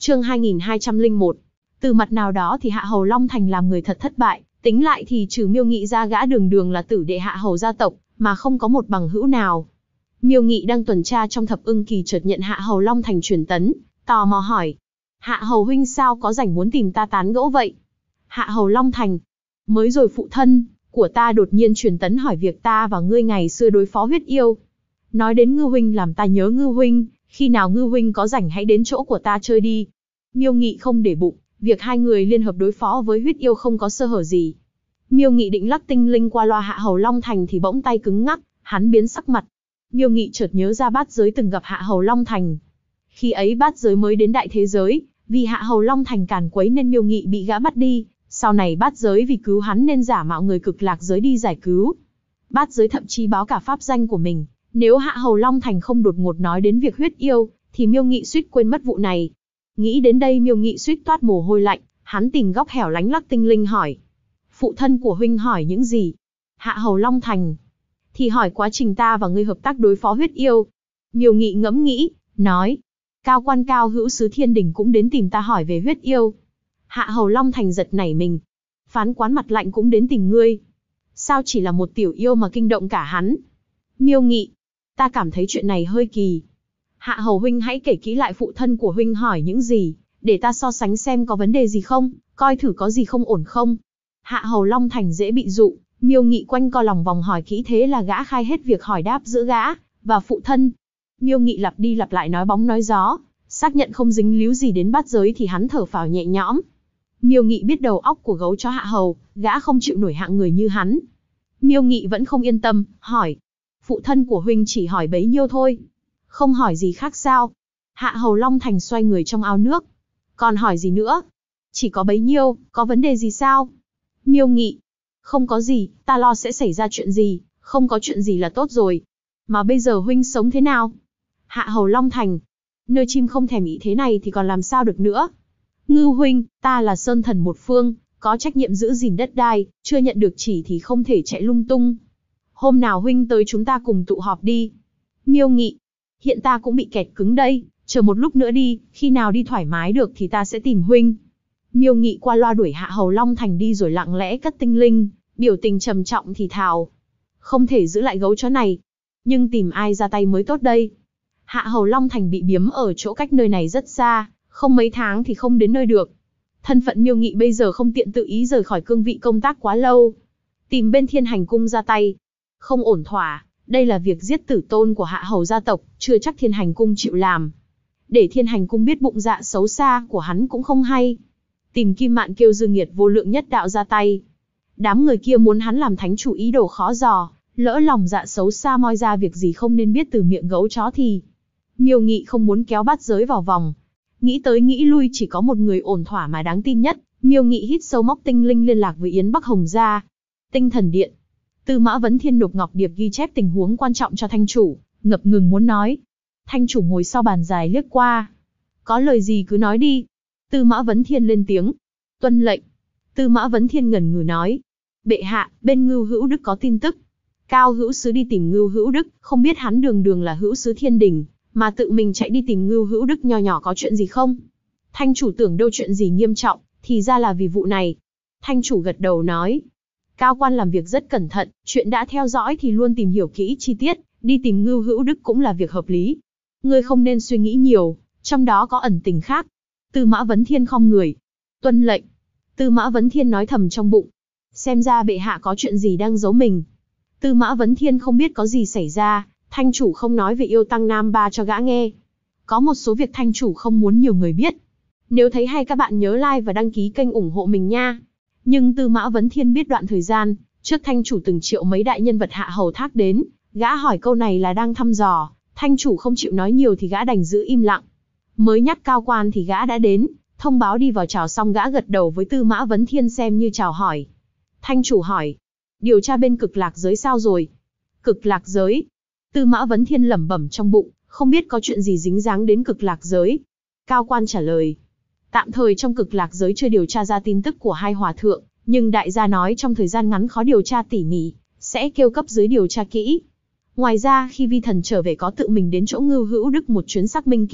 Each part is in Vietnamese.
Chương 2201. Từ mặt nào đó thì Hạ Hầu Long Thành làm người thật thất bại, tính lại thì trừ Miêu Nghị ra gã đường đường là tử đệ Hạ Hầu gia tộc, mà không có một bằng hữu nào. Miêu Nghị đang tuần tra trong Thập Ưng Kỳ chợt nhận Hạ Hầu Long Thành truyền tấn, tò mò hỏi: Hạ Hầu huynh sao có rảnh muốn tìm ta tán gẫu vậy? Hạ Hầu Long Thành: Mới rồi phụ thân của ta đột nhiên truyền tấn hỏi việc ta và ngươi ngày xưa đối phó huyết yêu. Nói đến Ngư huynh làm ta nhớ Ngư huynh, khi nào Ngư huynh có rảnh hãy đến chỗ của ta chơi đi. Miêu Nghị không để bụng, việc hai người liên hợp đối phó với huyết yêu không có sơ hở gì. Miêu Nghị định lắc tinh linh qua loa Hạ Hầu Long Thành thì bỗng tay cứng ngắc, hắn biến sắc mặt. Miêu Nghị chợt nhớ ra Bát Giới từng gặp Hạ Hầu Long Thành. Khi ấy Bát Giới mới đến đại thế giới, vì Hạ Hầu Long Thành càn quấy nên Miêu Nghị bị gã bắt đi. Sau này Bát Giới vì cứu hắn nên giả mạo người Cực Lạc giới đi giải cứu. Bát Giới thậm chí báo cả pháp danh của mình. Nếu Hạ Hầu Long Thành không đột ngột nói đến việc huyết yêu, thì Miêu Nghị suýt quên mất vụ này. Nghĩ đến đây Miêu Nghị suýt toát mồ hôi lạnh, hắn tìm góc hẻo lánh lắc tinh linh hỏi: Phụ thân của huynh hỏi những gì? Hạ Hầu Long Thành: Thì hỏi quá trình ta và ngươi hợp tác đối phó huyết yêu. Miêu Nghị ngẫm nghĩ, nói: Cao quan cao hữu sứ Thiên Đình cũng đến tìm ta hỏi về huyết yêu. Hạ Hầu Long Thành giật nảy mình. Phán quán mặt lạnh cũng đến tìm ngươi. Sao chỉ là một tiểu yêu mà kinh động cả hắn? Miêu Nghị: Ta cảm thấy chuyện này hơi kỳ. Hạ Hầu huynh hãy kể kỹ lại phụ thân của huynh hỏi những gì, để ta so sánh xem có vấn đề gì không, coi thử có gì không ổn không. Hạ Hầu Long Thành dễ bị dụ, Miêu Nghị quanh co lòng vòng hỏi kỹ thế là gã khai hết việc hỏi đáp giữa gã và phụ thân. Miêu Nghị lặp đi lặp lại nói bóng nói gió, xác nhận không dính líu gì đến Bát Giới thì hắn thở phào nhẹ nhõm. Miêu Nghị biết đầu óc của gấu chó Hạ Hầu, gã không chịu nổi hạng người như hắn. Miêu Nghị vẫn không yên tâm, hỏi: Phụ thân của huynh chỉ hỏi bấy nhiêu thôi, không hỏi gì khác sao? Hạ Hầu Long Thành xoay người trong ao nước. Còn hỏi gì nữa? Chỉ có bấy nhiêu, có vấn đề gì sao? Miêu Nghị: Không có gì, ta lo sẽ xảy ra chuyện gì, không có chuyện gì là tốt rồi. Mà bây giờ huynh sống thế nào? Hạ Hầu Long Thành: Nơi chim không thèm ý thế này thì còn làm sao được nữa. Ngư huynh, ta là sơn thần một phương, có trách nhiệm giữ gìn đất đai, chưa nhận được chỉ thì không thể chạy lung tung. Hôm nào huynh tới chúng ta cùng tụ họp đi. Miêu Nghị: Hiện ta cũng bị kẹt cứng đây, chờ một lúc nữa đi, khi nào đi thoải mái được thì ta sẽ tìm huynh. Miêu Nghị qua loa đuổi Hạ Hầu Long Thành đi rồi lặng lẽ cất tinh linh, biểu tình trầm trọng thì thào: Không thể giữ lại gấu chó này, nhưng tìm ai ra tay mới tốt đây. Hạ Hầu Long Thành bị biếm ở chỗ cách nơi này rất xa, không mấy tháng thì không đến nơi được. Thân phận Miêu Nghị bây giờ không tiện tự ý rời khỏi cương vị công tác quá lâu. Tìm bên Thiên Hành Cung ra tay, không ổn thỏa, đây là việc giết tử tôn của Hạ Hầu gia tộc, chưa chắc Thiên Hành Cung chịu làm. Để Thiên Hành Cung biết bụng dạ xấu xa của hắn cũng không hay. Tìm Kim Mạn kêu Dương Nghiệt vô lượng nhất đạo ra tay. Đám người kia muốn hắn làm thánh chủ ý đồ khó dò, lỡ lòng dạ xấu xa moi ra việc gì không nên biết từ miệng gấu chó thì. Miêu Nghị không muốn kéo Bát Giới vào vòng. Nghĩ tới nghĩ lui chỉ có một người ổn thỏa mà đáng tin nhất. Miêu Nghị hít sâu móc tinh linh liên lạc với Yến Bắc Hồng gia. Tinh Thần Điện. Tư Mã Vấn Thiên nộp ngọc điệp ghi chép tình huống quan trọng cho thanh chủ, ngập ngừng muốn nói. Thanh chủ ngồi sau bàn dài liếc qua. Có lời gì cứ nói đi. Tư Mã Vấn Thiên lên tiếng. Tuân lệnh. Tư Mã Vấn Thiên ngần ngừ nói. Bệ hạ, bên Ngưu Hữu Đức có tin tức. Cao hữu sứ đi tìm Ngưu Hữu Đức, không biết hắn đường đường là hữu sứ Thiên Đình, mà tự mình chạy đi tìm Ngưu Hữu Đức nho nhỏ có chuyện gì không? Thanh chủ tưởng đâu chuyện gì nghiêm trọng, thì ra là vì vụ này. Thanh chủ gật đầu nói. Cao quan làm việc rất cẩn thận, chuyện đã theo dõi thì luôn tìm hiểu kỹ chi tiết, đi tìm Ngưu Hữu Đức cũng là việc hợp lý. Ngươi không nên suy nghĩ nhiều, trong đó có ẩn tình khác. Tư Mã Vấn Thiên khom người. Tuân lệnh. Tư Mã Vấn Thiên nói thầm trong bụng. Xem ra bệ hạ có chuyện gì đang giấu mình. Tư Mã Vấn Thiên không biết có gì xảy ra, thanh chủ không nói về yêu tăng Nam Ba cho gã nghe. Có một số việc thanh chủ không muốn nhiều người biết. Nếu thấy hay các bạn nhớ like và đăng ký kênh ủng hộ mình nha. Nhưng Tư Mã Vấn Thiên biết đoạn thời gian trước thanh chủ từng triệu mấy đại nhân vật Hạ Hầu thác đến, gã hỏi câu này là đang thăm dò, thanh chủ không chịu nói nhiều thì gã đành giữ im lặng. Mới nhắc cao quan thì gã đã đến, thông báo đi vào chào xong gã gật đầu với Tư Mã Vấn Thiên xem như chào hỏi. Thanh chủ hỏi, điều tra bên Cực Lạc giới sao rồi? Cực Lạc giới? Tư Mã Vấn Thiên lẩm bẩm trong bụng, không biết có chuyện gì dính dáng đến Cực Lạc giới. Cao quan trả lời, tạm thời trong Cực Lạc giới chưa điều tra ra tin tức của hai hòa thượng, nhưng đại gia nói trong thời gian ngắn khó điều tra tỉ mỉ, sẽ kêu cấp dưới điều tra kỹ. Ngoài ra khi vi thần trở về có tự mình đến chỗ Ngưu Hữu Đức một chuyến xác minh kỹ,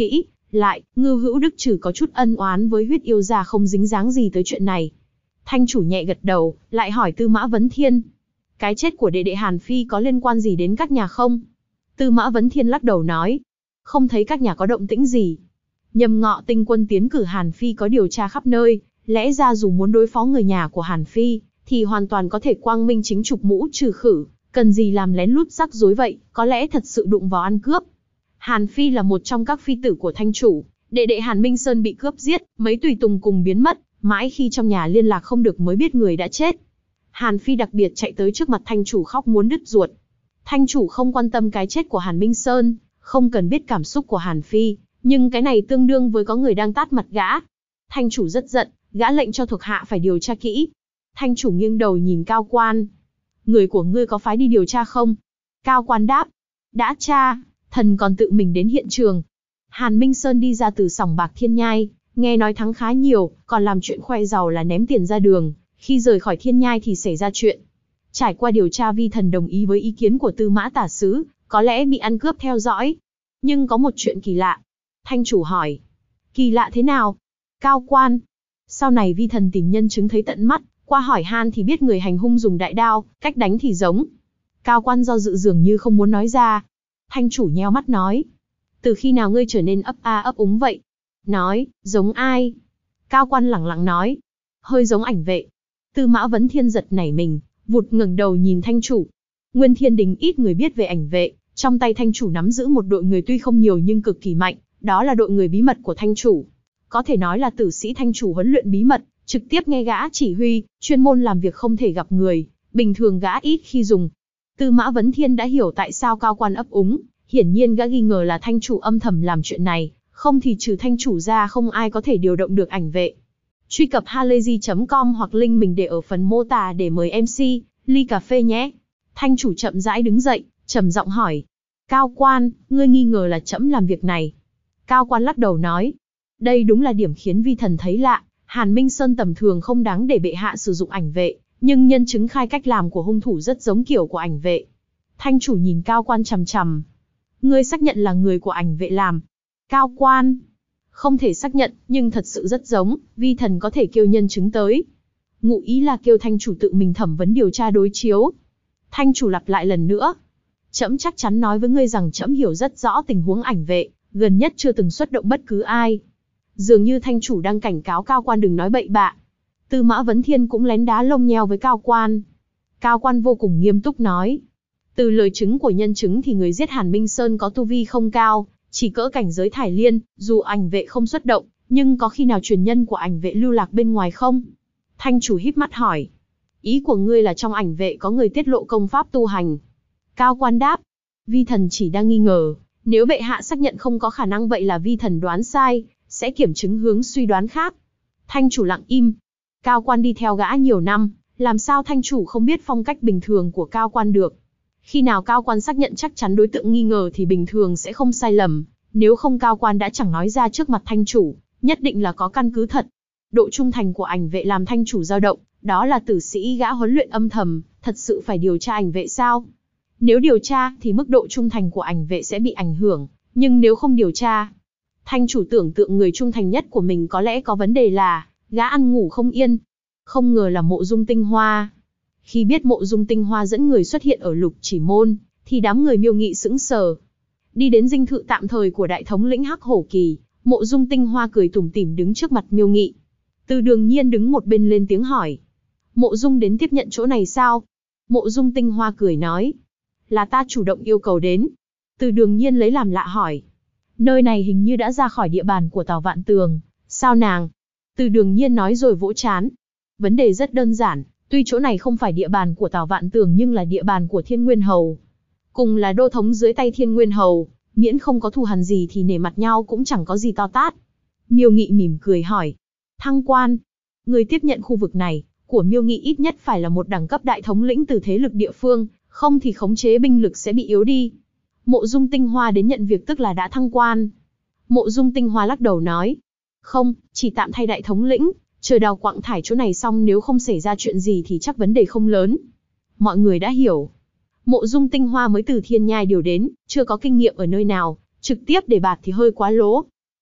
Lại, Ngưu Hữu Đức trừ có chút ân oán với huyết yêu gia không dính dáng gì tới chuyện này. Thanh chủ nhẹ gật đầu, lại hỏi Tư Mã Vấn Thiên. Cái chết của đệ đệ Hàn Phi có liên quan gì đến các nhà không? Tư Mã Vấn Thiên lắc đầu nói. Không thấy các nhà có động tĩnh gì. Nhâm Ngọ tinh quân tiến cử Hàn Phi có điều tra khắp nơi, lẽ ra dù muốn đối phó người nhà của Hàn Phi, thì hoàn toàn có thể quang minh chính trục mũ trừ khử, cần gì làm lén lút rắc rối vậy, có lẽ thật sự đụng vào ăn cướp. Hàn Phi là một trong các phi tử của Thanh chủ, đệ đệ Hàn Minh Sơn bị cướp giết, mấy tùy tùng cùng biến mất, mãi khi trong nhà liên lạc không được mới biết người đã chết. Hàn Phi đặc biệt chạy tới trước mặt Thanh chủ khóc muốn đứt ruột. Thanh chủ không quan tâm cái chết của Hàn Minh Sơn, không cần biết cảm xúc của Hàn Phi, nhưng cái này tương đương với có người đang tát mặt gã. Thanh chủ rất giận, gã lệnh cho thuộc hạ phải điều tra kỹ. Thanh chủ nghiêng đầu nhìn Cao Quan. Người của ngươi có phái đi điều tra không? Cao Quan đáp. Đã tra, thần còn tự mình đến hiện trường. Hàn Minh Sơn đi ra từ sòng bạc Thiên Nhai, nghe nói thắng khá nhiều, còn làm chuyện khoe giàu là ném tiền ra đường. Khi rời khỏi Thiên Nhai thì xảy ra chuyện. Trải qua điều tra vi thần đồng ý với ý kiến của Tư Mã Tả Sứ, có lẽ bị ăn cướp theo dõi. Nhưng có một chuyện kỳ lạ. Thanh chủ hỏi. Kỳ lạ thế nào? Cao Quan. Sau này vi thần tìm nhân chứng thấy tận mắt, qua hỏi han thì biết người hành hung dùng đại đao, cách đánh thì giống. Cao Quan do dự dường như không muốn nói ra. Thanh chủ nheo mắt nói. Từ khi nào ngươi trở nên ấp a ấp úng vậy? Nói, giống ai? Cao Quan lẳng lặng nói. Hơi giống ảnh vệ. Tư Mã Vấn Thiên giật nảy mình, vụt ngẩng đầu nhìn Thanh chủ. Nguyên Thiên Đình ít người biết về ảnh vệ, trong tay Thanh chủ nắm giữ một đội người tuy không nhiều nhưng cực kỳ mạnh, đó là đội người bí mật của Thanh chủ. Có thể nói là tử sĩ Thanh chủ huấn luyện bí mật, trực tiếp nghe gã chỉ huy, chuyên môn làm việc không thể gặp người, bình thường gã ít khi dùng. Tư Mã Vấn Thiên đã hiểu tại sao Cao Quan ấp úng, hiển nhiên gã nghi ngờ là Thanh chủ âm thầm làm chuyện này, không thì trừ Thanh chủ ra không ai có thể điều động được ảnh vệ. Truy cập halayzi.com hoặc link mình để ở phần mô tả để mời MC, ly cà phê nhé. Thanh chủ chậm rãi đứng dậy, trầm giọng hỏi. Cao Quan, ngươi nghi ngờ là trẫm làm việc này. Cao Quan lắc đầu nói. Đây đúng là điểm khiến vi thần thấy lạ, Hàn Minh Sơn tầm thường không đáng để bệ hạ sử dụng ảnh vệ, nhưng nhân chứng khai cách làm của hung thủ rất giống kiểu của ảnh vệ. Thanh chủ nhìn Cao Quan chằm chằm. Ngươi xác nhận là người của ảnh vệ làm. Cao Quan. Không thể xác nhận, nhưng thật sự rất giống, vi thần có thể kêu nhân chứng tới. Ngụ ý là kêu thanh chủ tự mình thẩm vấn điều tra đối chiếu. Thanh chủ lặp lại lần nữa. Trẫm chắc chắn nói với ngươi rằng trẫm hiểu rất rõ tình huống ảnh vệ, gần nhất chưa từng xuất động bất cứ ai. Dường như thanh chủ đang cảnh cáo Cao Quan đừng nói bậy bạ. Tư Mã Vấn Thiên cũng lén đá lông nheo với Cao Quan. Cao Quan vô cùng nghiêm túc nói. Từ lời chứng của nhân chứng thì người giết Hàn Minh Sơn có tu vi không cao, chỉ cỡ cảnh giới Thải Liên, dù ảnh vệ không xuất động, nhưng có khi nào truyền nhân của ảnh vệ lưu lạc bên ngoài không? Thanh chủ híp mắt hỏi. Ý của ngươi là trong ảnh vệ có người tiết lộ công pháp tu hành. Cao Quan đáp. Vi thần chỉ đang nghi ngờ, nếu bệ hạ xác nhận không có khả năng vậy là vi thần đoán sai, sẽ kiểm chứng hướng suy đoán khác. Thanh chủ lặng im. Cao Quan đi theo gã nhiều năm, làm sao thanh chủ không biết phong cách bình thường của Cao Quan được. Khi nào Cao Quan xác nhận chắc chắn đối tượng nghi ngờ thì bình thường sẽ không sai lầm, nếu không Cao Quan đã chẳng nói ra trước mặt thanh chủ, nhất định là có căn cứ thật. Độ trung thành của ảnh vệ làm thanh chủ dao động, đó là tử sĩ gã huấn luyện âm thầm, thật sự phải điều tra ảnh vệ sao? Nếu điều tra thì mức độ trung thành của ảnh vệ sẽ bị ảnh hưởng, nhưng nếu không điều tra, thanh chủ tưởng tượng người trung thành nhất của mình có lẽ có vấn đề là gã ăn ngủ không yên. Không ngờ là Mộ Dung Tinh Hoa. Khi biết Mộ Dung Tinh Hoa dẫn người xuất hiện ở Lục Chỉ Môn, thì đám người Miêu Nghị sững sờ. Đi đến dinh thự tạm thời của đại thống lĩnh Hắc Hổ Kỳ, Mộ Dung Tinh Hoa cười tủm tỉm đứng trước mặt Miêu Nghị. Từ Đường Nhiên đứng một bên lên tiếng hỏi. Mộ Dung đến tiếp nhận chỗ này sao? Mộ Dung Tinh Hoa cười nói. Là ta chủ động yêu cầu đến. Từ Đường Nhiên lấy làm lạ hỏi. Nơi này hình như đã ra khỏi địa bàn của Tào Vạn Tường, sao nàng? Từ Đường Nhiên nói rồi vỗ trán. Vấn đề rất đơn giản, tuy chỗ này không phải địa bàn của Tào Vạn Tường nhưng là địa bàn của Thiên Nguyên Hầu. Cùng là đô thống dưới tay Thiên Nguyên Hầu, miễn không có thù hằn gì thì nể mặt nhau cũng chẳng có gì to tát. Miêu Nghị mỉm cười hỏi. Thăng quan, người tiếp nhận khu vực này, của Miêu Nghị ít nhất phải là một đẳng cấp đại thống lĩnh từ thế lực địa phương, không thì khống chế binh lực sẽ bị yếu đi. Mộ Dung Tinh Hoa đến nhận việc tức là đã thăng quan. Mộ Dung Tinh Hoa lắc đầu nói. Không, chỉ tạm thay đại thống lĩnh, chờ đào quặng thải chỗ này xong nếu không xảy ra chuyện gì thì chắc vấn đề không lớn. Mọi người đã hiểu. Mộ Dung Tinh Hoa mới từ Thiên Nhai điều đến, chưa có kinh nghiệm ở nơi nào, trực tiếp để bạt thì hơi quá lố.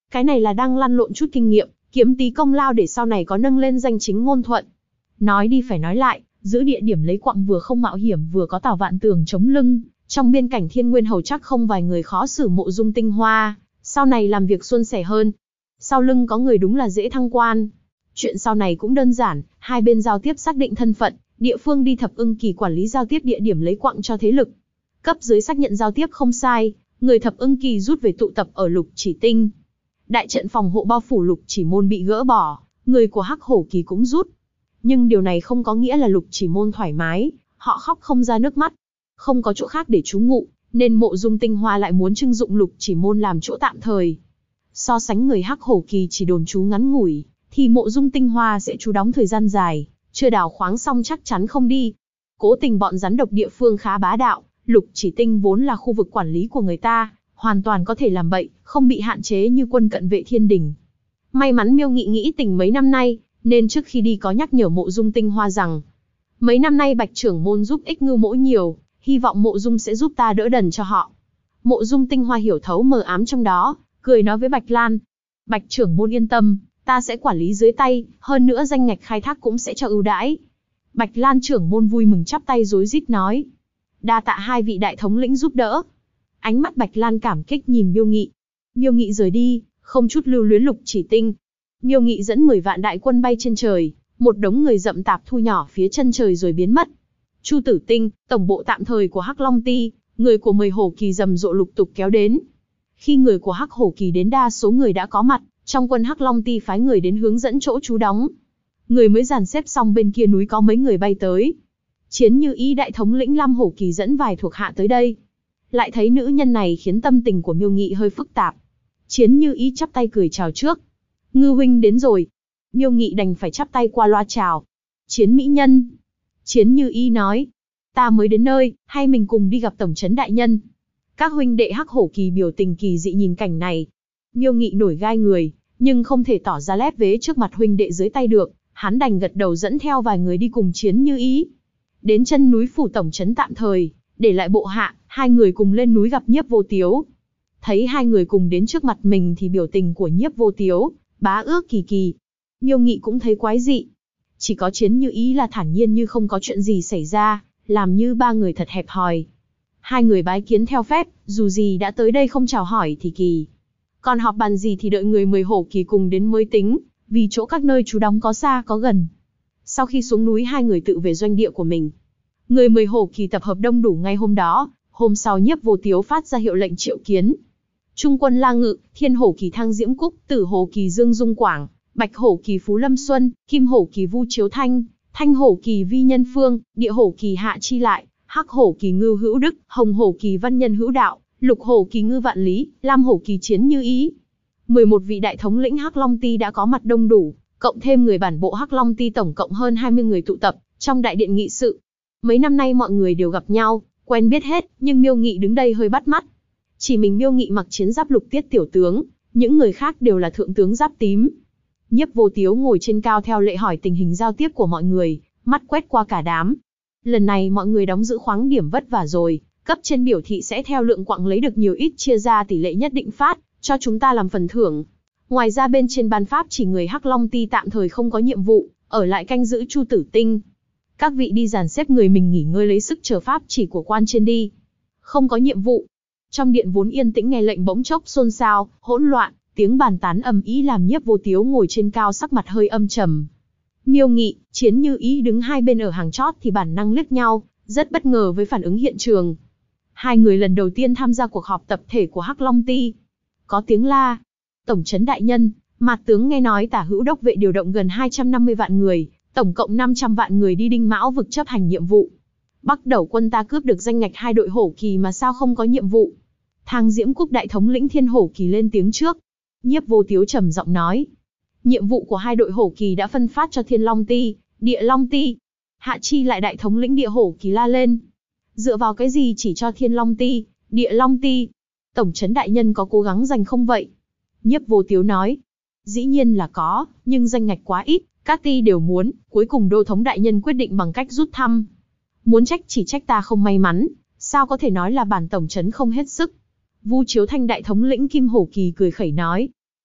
Cái này là đang lăn lộn chút kinh nghiệm, kiếm tí công lao để sau này có nâng lên danh chính ngôn thuận. Nói đi phải nói lại, giữ địa điểm lấy quặng vừa không mạo hiểm vừa có Tào Vạn Tường chống lưng, trong biên cảnh Thiên Nguyên Hầu chắc không vài người khó xử Mộ Dung Tinh Hoa, sau này làm việc suôn sẻ hơn. Sau lưng có người đúng là dễ thăng quan. Chuyện sau này cũng đơn giản, hai bên giao tiếp xác định thân phận, địa phương đi Thập Ưng Kỳ quản lý giao tiếp địa điểm lấy quặng cho thế lực. Cấp dưới xác nhận giao tiếp không sai, người Thập Ưng Kỳ rút về tụ tập ở Lục Chỉ Tinh. Đại trận phòng hộ bao phủ Lục Chỉ Môn bị gỡ bỏ, người của Hắc Hổ Kỳ cũng rút. Nhưng điều này không có nghĩa là Lục Chỉ Môn thoải mái, họ khóc không ra nước mắt. Không có chỗ khác để trú ngụ, nên Mộ Dung Tinh Hoa lại muốn trưng dụng Lục Chỉ Môn làm chỗ tạm thời. So sánh người Hắc Hổ Kỳ chỉ đồn trú ngắn ngủi, thì Mộ Dung Tinh Hoa sẽ trú đóng thời gian dài, chưa đào khoáng xong chắc chắn không đi. Cố tình bọn rắn độc địa phương khá bá đạo, Lục Chỉ Tinh vốn là khu vực quản lý của người ta, hoàn toàn có thể làm bậy, không bị hạn chế như quân cận vệ thiên đình. May mắn Miêu Nghị nghĩ tình mấy năm nay, nên trước khi đi có nhắc nhở Mộ Dung Tinh Hoa rằng, mấy năm nay Bạch trưởng môn giúp ích Ngưu Mỗ nhiều, hy vọng Mộ Dung sẽ giúp ta đỡ đần cho họ. Mộ Dung Tinh Hoa hiểu thấu mờ ám trong đó, cười nói với Bạch Lan, Bạch trưởng môn yên tâm, ta sẽ quản lý dưới tay, hơn nữa danh ngạch khai thác cũng sẽ cho ưu đãi. Bạch Lan trưởng môn vui mừng chắp tay rối rít nói, đa tạ hai vị đại thống lĩnh giúp đỡ. Ánh mắt Bạch Lan cảm kích nhìn Miêu Nghị. Miêu Nghị rời đi, không chút lưu luyến Lục Chỉ Tinh. Miêu Nghị dẫn 10 vạn đại quân bay trên trời, một đống người rậm tạp thu nhỏ phía chân trời rồi biến mất. Chu Tử Tinh, tổng bộ tạm thời của Hắc Long Ty, người của 10 hổ kỳ rầm rộ lục tục kéo đến. Khi người của Hắc Hổ Kỳ đến đa số người đã có mặt, trong quân Hắc Long Ty phái người đến hướng dẫn chỗ trú đóng. Người mới dàn xếp xong bên kia núi có mấy người bay tới. Chiến Như Ý đại thống lĩnh Lam Hổ Kỳ dẫn vài thuộc hạ tới đây. Lại thấy nữ nhân này khiến tâm tình của Miêu Nghị hơi phức tạp. Chiến Như Ý chắp tay cười chào trước. Ngư huynh đến rồi. Miêu Nghị đành phải chắp tay qua loa chào. Chiến mỹ nhân. Chiến Như Ý nói. Ta mới đến nơi, hay mình cùng đi gặp tổng trấn đại nhân. Các huynh đệ Hắc Hổ Kỳ biểu tình kỳ dị nhìn cảnh này. Miêu Nghị nổi gai người, nhưng không thể tỏ ra lép vế trước mặt huynh đệ dưới tay được. Hắn đành gật đầu dẫn theo vài người đi cùng Chiến Như Ý. Đến chân núi phủ tổng trấn tạm thời, để lại bộ hạ, hai người cùng lên núi gặp Nhiếp Vô Tiếu. Thấy hai người cùng đến trước mặt mình thì biểu tình của Nhiếp Vô Tiếu, bá ước kỳ kỳ. Miêu Nghị cũng thấy quái dị. Chỉ có Chiến Như Ý là thản nhiên như không có chuyện gì xảy ra, làm như ba người thật hẹp hòi. Hai người bái kiến theo phép, dù gì đã tới đây không chào hỏi thì kỳ. Còn họp bàn gì thì đợi người 10 hổ kỳ cùng đến mới tính, vì chỗ các nơi trú đóng có xa có gần. Sau khi xuống núi hai người tự về doanh địa của mình. Người 10 hổ kỳ tập hợp đông đủ ngay hôm đó, hôm sau Nhiếp Vô Tiếu phát ra hiệu lệnh triệu kiến. Trung quân La Ngự, Thiên hổ kỳ Thang Diễm Cúc, Tử hổ kỳ Dương Dung Quảng, Bạch hổ kỳ Phú Lâm Xuân, Kim hổ kỳ Vu Chiếu Thanh, Thanh hổ kỳ Vi Nhân Phương, Địa hổ kỳ Hạ Chi Lại, Hắc hổ kỳ Ngưu Hữu Đức, Hồng hổ kỳ Văn Nhân Hữu Đạo, Lục hổ kỳ Ngư Vạn Lý, Lam hổ kỳ Chiến Như Ý. 11 vị đại thống lĩnh Hắc Long Ty đã có mặt đông đủ, cộng thêm người bản bộ Hắc Long Ty tổng cộng hơn 20 người tụ tập trong đại điện nghị sự. Mấy năm nay mọi người đều gặp nhau, quen biết hết, nhưng Miêu Nghị đứng đây hơi bắt mắt. Chỉ mình Miêu Nghị mặc chiến giáp lục tiết tiểu tướng, những người khác đều là thượng tướng giáp tím. Nhiếp Vô Tiếu ngồi trên cao theo lệ hỏi tình hình giao tiếp của mọi người, mắt quét qua cả đám. Lần này mọi người đóng giữ khoáng điểm vất vả rồi, cấp trên biểu thị sẽ theo lượng quặng lấy được nhiều ít chia ra tỷ lệ nhất định phát, cho chúng ta làm phần thưởng. Ngoài ra bên trên ban pháp chỉ người Hắc Long Ty tạm thời không có nhiệm vụ, ở lại canh giữ Chu Tử Tinh. Các vị đi dàn xếp người mình nghỉ ngơi lấy sức chờ pháp chỉ của quan trên đi. Không có nhiệm vụ. Trong điện vốn yên tĩnh nghe lệnh bỗng chốc xôn xao, hỗn loạn, tiếng bàn tán ầm ĩ làm Nhiếp Vô Tiếu ngồi trên cao sắc mặt hơi âm trầm. Miêu Nghị, Chiến Như Ý đứng hai bên ở hàng chót thì bản năng liếc nhau, rất bất ngờ với phản ứng hiện trường. Hai người lần đầu tiên tham gia cuộc họp tập thể của Hắc Long Ty. Có tiếng la. Tổng trấn đại nhân, Mạt tướng nghe nói Tả Hữu đốc vệ điều động gần 250 vạn người, tổng cộng 500 vạn người đi Đinh Mão vực chấp hành nhiệm vụ. Bắc Đầu quân ta cướp được danh ngạch 2 đội hổ kỳ mà sao không có nhiệm vụ? Thang Diễm Cúc đại thống lĩnh Thiên hổ kỳ lên tiếng trước. Nhiếp Vô Tiếu trầm giọng nói, nhiệm vụ của 2 đội hổ kỳ đã phân phát cho Thiên Long Ty, Địa Long Ty. Hạ Chi Lại đại thống lĩnh Địa hổ kỳ la lên. Dựa vào cái gì chỉ cho Thiên Long Ty, Địa Long Ty? Tổng trấn đại nhân có cố gắng giành không vậy? Nhiếp Vô Tiếu nói, dĩ nhiên là có, nhưng danh ngạch quá ít, các ty đều muốn, cuối cùng đô thống đại nhân quyết định bằng cách rút thăm. Muốn trách chỉ trách ta không may mắn, sao có thể nói là bản tổng trấn không hết sức. Vu Chiếu Thanh đại thống lĩnh Kim hổ kỳ cười khẩy nói,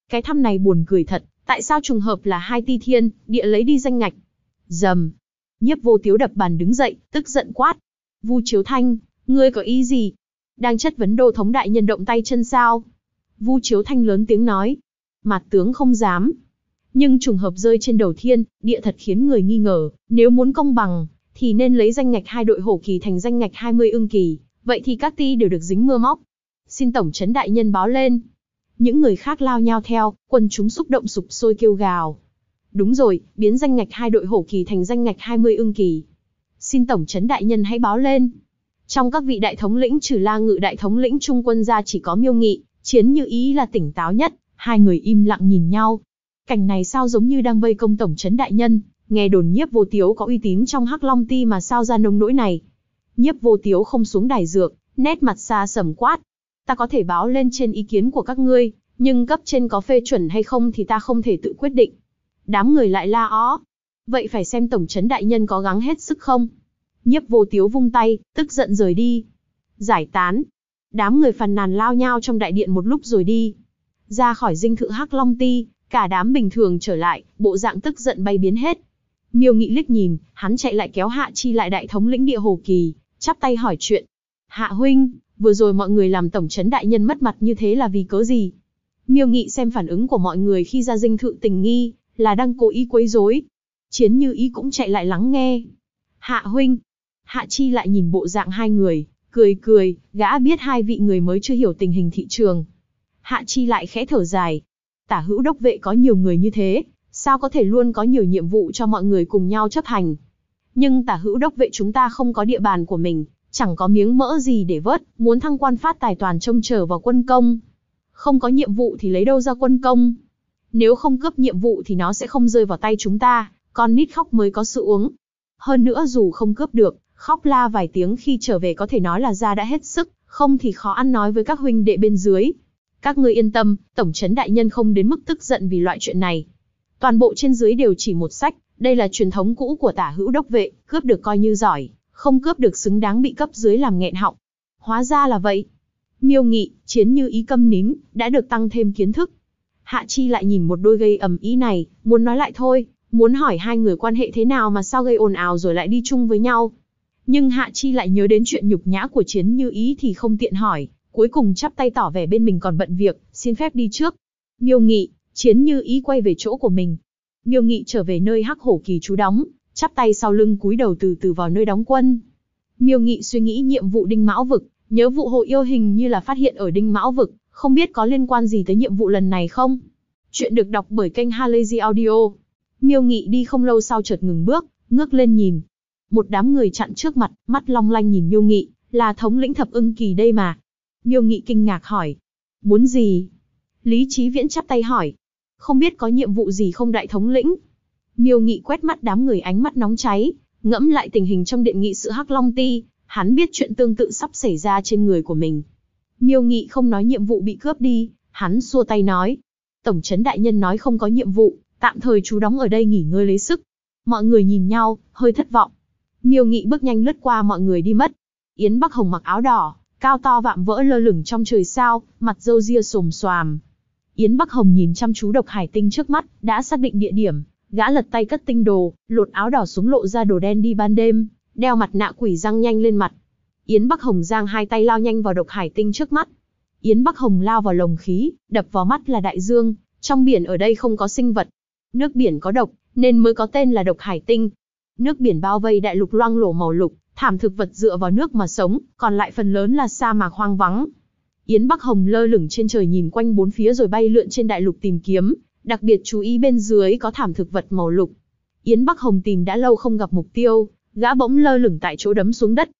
Cái thăm này buồn cười thật, tại sao trùng hợp là hai ti thiên, địa lấy đi danh ngạch? Rầm. Nhiếp Vô Tiếu đập bàn đứng dậy, tức giận quát. Vu Chiếu Thanh, ngươi có ý gì? Đang chất vấn Đô thống đại nhân động tay chân sao? Vu Chiếu Thanh lớn tiếng nói. Mạt tướng không dám. Nhưng trùng hợp rơi trên đầu thiên, địa thật khiến người nghi ngờ, nếu muốn công bằng, thì nên lấy danh ngạch 2 đội hổ kỳ thành danh ngạch 20 ưng kỳ, vậy thì các ti đều được dính mưa móc. Xin tổng trấn đại nhân báo lên. Những người khác lao nhao theo, quần chúng xúc động sục sôi kêu gào. Đúng rồi, biến danh ngạch 2 đội hổ kỳ thành danh ngạch 20 ưng kỳ. Xin tổng trấn đại nhân hãy báo lên. Trong các vị đại thống lĩnh trừ La Ngự đại thống lĩnh trung quân ra chỉ có Miêu Nghị, Chiến Như Ý là tỉnh táo nhất, hai người im lặng nhìn nhau. Cảnh này sao giống như đang vây công tổng trấn đại nhân, nghe đồn Nhiếp Vô Tiếu có uy tín trong Hắc Long Ti mà sao ra nông nỗi này. Nhiếp Vô Tiếu không xuống đài dược, nét mặt xa sầm quát. Ta có thể báo lên trên ý kiến của các ngươi, nhưng cấp trên có phê chuẩn hay không thì ta không thể tự quyết định. Đám người lại la ó. Vậy phải xem tổng trấn đại nhân có gắng hết sức không? Nhiếp Vô Tiếu vung tay, tức giận rời đi. Giải tán. Đám người phàn nàn lao nhao trong đại điện một lúc rồi đi. Ra khỏi dinh thự Hắc Long Ti, cả đám bình thường trở lại, bộ dạng tức giận bay biến hết. Miêu Nghị liếc nhìn, hắn chạy lại kéo Hạ Chi lại đại thống lĩnh địa Hồ Kỳ, chắp tay hỏi chuyện. Hạ huynh, vừa rồi mọi người làm tổng trấn đại nhân mất mặt như thế là vì cớ gì? Miêu Nghị xem phản ứng của mọi người khi ra dinh thự tình nghi, là đang cố ý quấy rối. Chiến Như Ý cũng chạy lại lắng nghe. Hạ huynh. Hạ Chi lại nhìn bộ dạng hai người, cười cười, gã biết hai vị người mới chưa hiểu tình hình thị trường. Hạ Chi lại khẽ thở dài. Tả hữu đốc vệ có nhiều người như thế, sao có thể luôn có nhiều nhiệm vụ cho mọi người cùng nhau chấp hành. Nhưng tả hữu đốc vệ chúng ta không có địa bàn của mình, chẳng có miếng mỡ gì để vớt, muốn thăng quan phát tài toàn trông chờ vào quân công. Không có nhiệm vụ thì lấy đâu ra quân công. Nếu không cướp nhiệm vụ thì nó sẽ không rơi vào tay chúng ta, con nít khóc mới có sữa uống. Hơn nữa dù không cướp được, khóc la vài tiếng khi trở về có thể nói là ra đã hết sức, không thì khó ăn nói với các huynh đệ bên dưới. Các ngươi yên tâm, tổng trấn đại nhân không đến mức tức giận vì loại chuyện này. Toàn bộ trên dưới đều chỉ một sách, đây là truyền thống cũ của tả hữu đốc vệ, cướp được coi như giỏi, không cướp được xứng đáng bị cấp dưới làm nghẹn họng. Hóa ra là vậy. Miêu Nghị, Chiến Như Ý câm nín, đã được tăng thêm kiến thức. Hạ Chi lại nhìn một đôi gây ầm ĩ này, muốn nói lại thôi, muốn hỏi hai người quan hệ thế nào mà sao gây ồn ào rồi lại đi chung với nhau. Nhưng Hạ Chi lại nhớ đến chuyện nhục nhã của Chiến Như Ý thì không tiện hỏi, cuối cùng chắp tay tỏ vẻ bên mình còn bận việc, xin phép đi trước. Miêu Nghị, Chiến Như Ý quay về chỗ của mình. Miêu Nghị trở về nơi Hắc Hổ Kỳ trú đóng, chắp tay sau lưng cúi đầu từ từ vào nơi đóng quân. Miêu Nghị suy nghĩ nhiệm vụ Đinh Mão Vực, nhớ vụ Hồ Yêu hình như là phát hiện ở Đinh Mão Vực, không biết có liên quan gì tới nhiệm vụ lần này không? Chuyện được đọc bởi kênh Halazy Audio. Miêu Nghị đi không lâu sau chợt ngừng bước, ngước lên nhìn. Một đám người chặn trước mặt, mắt long lanh nhìn Miêu Nghị, là thống lĩnh Thập Ưng Kỳ đây mà. Miêu Nghị kinh ngạc hỏi. Muốn gì? Lý Chí Viễn chắp tay hỏi. Không biết có nhiệm vụ gì không đại thống lĩnh? Miêu Nghị quét mắt đám người ánh mắt nóng cháy, ngẫm lại tình hình trong điện nghị sự Hắc Long Ti, hắn biết chuyện tương tự sắp xảy ra trên người của mình. Miêu Nghị không nói nhiệm vụ bị cướp đi, hắn xua tay nói. Tổng trấn đại nhân nói không có nhiệm vụ, tạm thời chú đóng ở đây nghỉ ngơi lấy sức. Mọi người nhìn nhau, hơi thất vọng. Miêu Nghị bước nhanh lướt qua mọi người đi mất. Yến Bắc Hồng mặc áo đỏ, cao to vạm vỡ lơ lửng trong trời sao, mặt râu ria xồm xoàm. Yến Bắc Hồng nhìn chăm chú độc hải tinh trước mắt, đã xác định địa điểm, gã lật tay cất tinh đồ, lột áo đỏ xuống lộ ra đồ đen đi ban đêm, đeo mặt nạ quỷ răng nhanh lên mặt. Yến Bắc Hồng giang hai tay lao nhanh vào độc hải tinh trước mắt. Yến Bắc Hồng lao vào lồng khí, đập vào mắt là đại dương, trong biển ở đây không có sinh vật. Nước biển có độc, nên mới có tên là độc hải tinh. Nước biển bao vây đại lục loang lổ màu lục, thảm thực vật dựa vào nước mà sống, còn lại phần lớn là sa mạc hoang vắng. Yến Bắc Hồng lơ lửng trên trời nhìn quanh bốn phía rồi bay lượn trên đại lục tìm kiếm, đặc biệt chú ý bên dưới có thảm thực vật màu lục. Yến Bắc Hồng tìm đã lâu không gặp mục tiêu, gã bỗng lơ lửng tại chỗ đấm xuống đất.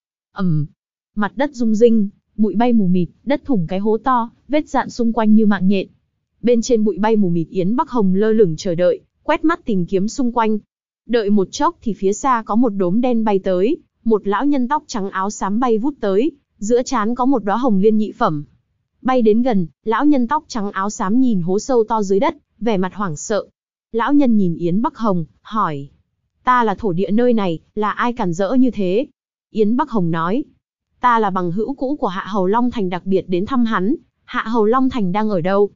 Mặt đất rung rinh, bụi bay mù mịt, đất thủng cái hố to, vết dạn xung quanh như mạng nhện. Bên trên bụi bay mù mịt Yến Bắc Hồng lơ lửng chờ đợi, quét mắt tìm kiếm xung quanh. Đợi một chốc thì phía xa có một đốm đen bay tới, một lão nhân tóc trắng áo xám bay vút tới, giữa trán có một đóa hồng liên nhị phẩm. Bay đến gần, lão nhân tóc trắng áo xám nhìn hố sâu to dưới đất, vẻ mặt hoảng sợ. Lão nhân nhìn Yến Bắc Hồng, hỏi. Ta là thổ địa nơi này, là ai cản rỡ như thế? Yến Bắc Hồng nói. Ta là bằng hữu cũ của Hạ Hầu Long Thành đặc biệt đến thăm hắn. Hạ Hầu Long Thành đang ở đâu?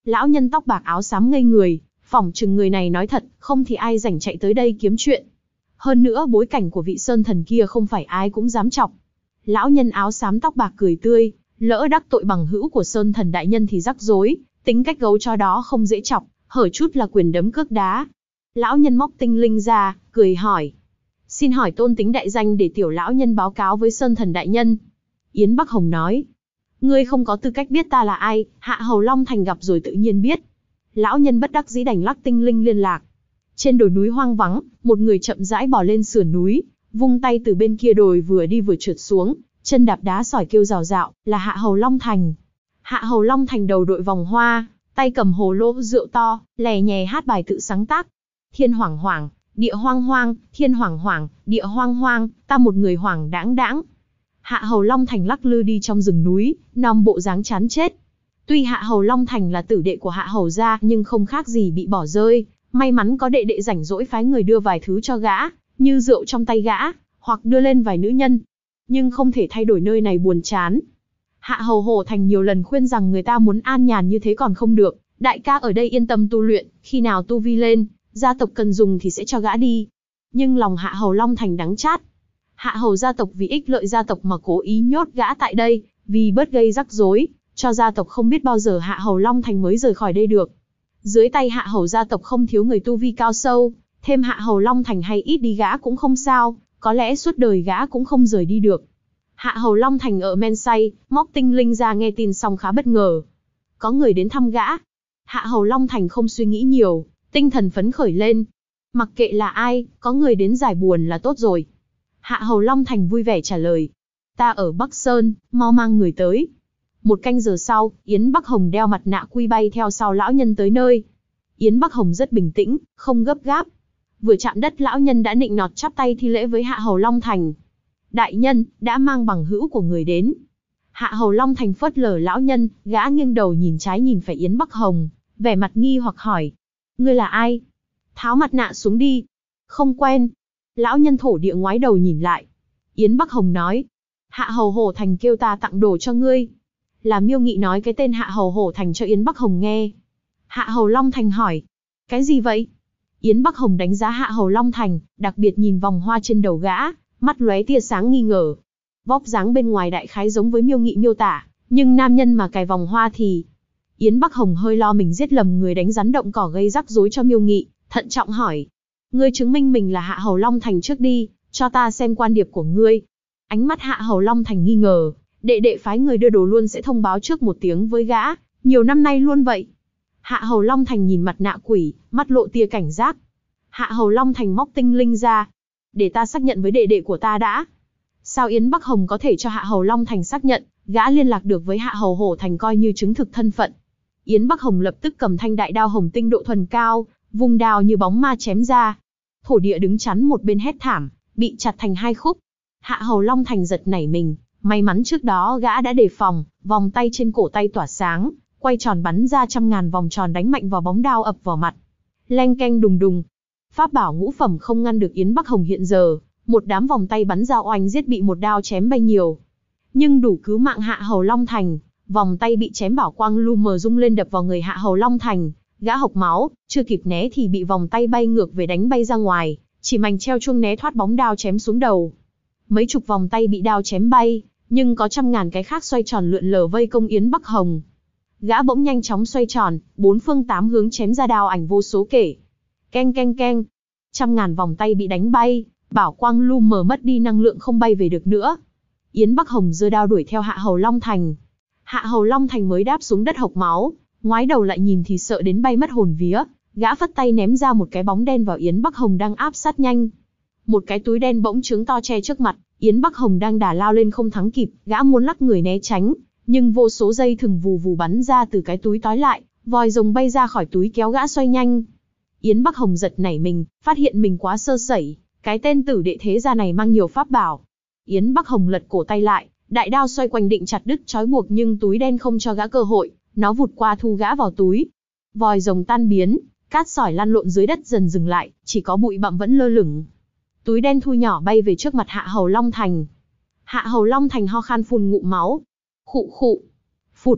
Lão nhân tóc bạc áo xám ngây người, phỏng chừng người này nói thật, không thì ai rảnh chạy tới đây kiếm chuyện. Hơn nữa bối cảnh của vị sơn thần kia không phải ai cũng dám chọc. Lão nhân áo xám tóc bạc cười tươi, lỡ đắc tội bằng hữu của sơn thần đại nhân thì rắc rối, tính cách gấu chó đó không dễ chọc, hở chút là quyền đấm cước đá. Lão nhân móc tinh linh ra, cười hỏi. Xin hỏi tôn tính đại danh để tiểu lão nhân báo cáo với sơn thần đại nhân. Yến Bắc Hồng nói. Ngươi không có tư cách biết ta là ai, Hạ Hầu Long Thành gặp rồi tự nhiên biết. Lão nhân bất đắc dĩ đành lắc tinh linh liên lạc. Trên đồi núi hoang vắng, một người chậm rãi bò lên sườn núi, vung tay từ bên kia đồi vừa đi vừa trượt xuống, chân đạp đá sỏi kêu rào rạo, là Hạ Hầu Long Thành. Hạ Hầu Long Thành đầu đội vòng hoa, tay cầm hồ lô rượu to, lè nhè hát bài tự sáng tác. Thiên hoảng hoảng, địa hoang hoang, thiên hoảng hoảng, địa hoang hoang, ta một người hoảng đãng đãng. Hạ Hầu Long Thành lắc lư đi trong rừng núi, nom bộ dáng chán chết. Tuy Hạ Hầu Long Thành là tử đệ của Hạ Hầu gia, nhưng không khác gì bị bỏ rơi. May mắn có đệ đệ rảnh rỗi phái người đưa vài thứ cho gã, như rượu trong tay gã, hoặc đưa lên vài nữ nhân. Nhưng không thể thay đổi nơi này buồn chán. Hạ Hầu Hổ Thành nhiều lần khuyên rằng người ta muốn an nhàn như thế còn không được. Đại ca ở đây yên tâm tu luyện, khi nào tu vi lên, gia tộc cần dùng thì sẽ cho gã đi. Nhưng lòng Hạ Hầu Long Thành đắng chát. Hạ Hầu gia tộc vì ích lợi gia tộc mà cố ý nhốt gã tại đây, vì bớt gây rắc rối, cho gia tộc không biết bao giờ Hạ Hầu Long Thành mới rời khỏi đây được. Dưới tay Hạ Hầu gia tộc không thiếu người tu vi cao sâu, thêm Hạ Hầu Long Thành hay ít đi gã cũng không sao, có lẽ suốt đời gã cũng không rời đi được. Hạ Hầu Long Thành ở men say, móc tinh linh ra nghe tin xong khá bất ngờ. Có người đến thăm gã. Hạ Hầu Long Thành không suy nghĩ nhiều, tinh thần phấn khởi lên. Mặc kệ là ai, có người đến giải buồn là tốt rồi. Hạ Hầu Long Thành vui vẻ trả lời. Ta ở Bắc Sơn, mau mang người tới. Một canh giờ sau, Yến Bắc Hồng đeo mặt nạ quy bay theo sau lão nhân tới nơi. Yến Bắc Hồng rất bình tĩnh, không gấp gáp. Vừa chạm đất lão nhân đã nịnh nọt chắp tay thi lễ với Hạ Hầu Long Thành. Đại nhân, đã mang bằng hữu của người đến. Hạ Hầu Long Thành phớt lờ lão nhân, gã nghiêng đầu nhìn trái nhìn phải Yến Bắc Hồng, vẻ mặt nghi hoặc hỏi. Ngươi là ai? Tháo mặt nạ xuống đi. Không quen. Lão nhân thổ địa ngoái đầu nhìn lại. Yến Bắc Hồng nói. Hạ Hầu Hổ Thành kêu ta tặng đồ cho ngươi. Là Miêu Nghị nói cái tên Hạ Hầu Hổ Thành cho Yến Bắc Hồng nghe. Hạ Hầu Long Thành hỏi. Cái gì vậy? Yến Bắc Hồng đánh giá Hạ Hầu Long Thành, đặc biệt nhìn vòng hoa trên đầu gã, mắt lóe tia sáng nghi ngờ. Vóc dáng bên ngoài đại khái giống với Miêu Nghị miêu tả, nhưng nam nhân mà cài vòng hoa thì... Yến Bắc Hồng hơi lo mình giết lầm người đánh rắn động cỏ gây rắc rối cho Miêu Nghị, thận trọng hỏi. Ngươi chứng minh mình là Hạ Hầu Long Thành trước đi, cho ta xem quan điệp của ngươi. Ánh mắt Hạ Hầu Long Thành nghi ngờ, đệ đệ phái người đưa đồ luôn sẽ thông báo trước một tiếng với gã, nhiều năm nay luôn vậy. Hạ Hầu Long Thành nhìn mặt nạ quỷ, mắt lộ tia cảnh giác. Hạ Hầu Long Thành móc tinh linh ra. Để ta xác nhận với đệ đệ của ta đã. Sao Yến Bắc Hồng có thể cho Hạ Hầu Long Thành xác nhận, gã liên lạc được với Hạ Hầu Hổ Thành coi như chứng thực thân phận. Yến Bắc Hồng lập tức cầm thanh đại đao hồng tinh độ thuần cao, vùng đao như bóng ma chém ra. Thổ địa đứng chắn một bên hét thảm, bị chặt thành hai khúc. Hạ Hầu Long Thành giật nảy mình, may mắn trước đó gã đã đề phòng, vòng tay trên cổ tay tỏa sáng, quay tròn bắn ra trăm ngàn vòng tròn đánh mạnh vào bóng đao ập vào mặt. Leng keng đùng đùng. Pháp bảo ngũ phẩm không ngăn được Yến Bắc Hồng hiện giờ, một đám vòng tay bắn ra oanh giết bị một đao chém bay nhiều. Nhưng đủ cứu mạng Hạ Hầu Long Thành, vòng tay bị chém bảo quang lu mờ rung lên đập vào người Hạ Hầu Long Thành, gã hộc máu, chưa kịp né thì bị vòng tay bay ngược về đánh bay ra ngoài, chỉ mảnh treo chuông né thoát bóng đao chém xuống đầu. Mấy chục vòng tay bị đao chém bay, nhưng có trăm ngàn cái khác xoay tròn lượn lờ vây công Yến Bắc Hồng. Gã bỗng nhanh chóng xoay tròn, bốn phương tám hướng chém ra đao ảnh vô số kể. Keng keng keng, trăm ngàn vòng tay bị đánh bay, bảo quang lu mờ mất đi năng lượng không bay về được nữa. Yến Bắc Hồng giơ đao đuổi theo Hạ Hầu Long Thành. Hạ Hầu Long Thành mới đáp xuống đất hộc máu, ngoái đầu lại nhìn thì sợ đến bay mất hồn vía, gã phất tay ném ra một cái bóng đen vào Yến Bắc Hồng đang áp sát nhanh. Một cái túi đen bỗng trướng to che trước mặt, Yến Bắc Hồng đang đả lao lên không thắng kịp, gã muốn lắc người né tránh, nhưng vô số dây thừng vù vù bắn ra từ cái túi tói lại, vòi rồng bay ra khỏi túi kéo gã xoay nhanh. Yến Bắc Hồng giật nảy mình, phát hiện mình quá sơ sẩy, cái tên tử đệ thế gia này mang nhiều pháp bảo. Yến Bắc Hồng lật cổ tay lại, đại đao xoay quanh định chặt đứt trói buộc nhưng túi đen không cho gã cơ hội, nó vụt qua thu gã vào túi. Vòi rồng tan biến, cát sỏi lăn lộn dưới đất dần dừng lại, chỉ có bụi bặm vẫn lơ lửng. Túi đen thu nhỏ bay về trước mặt Hạ Hầu Long Thành. Hạ Hầu Long Thành ho khan phun ngụm máu. Khụ khụ. Phụt.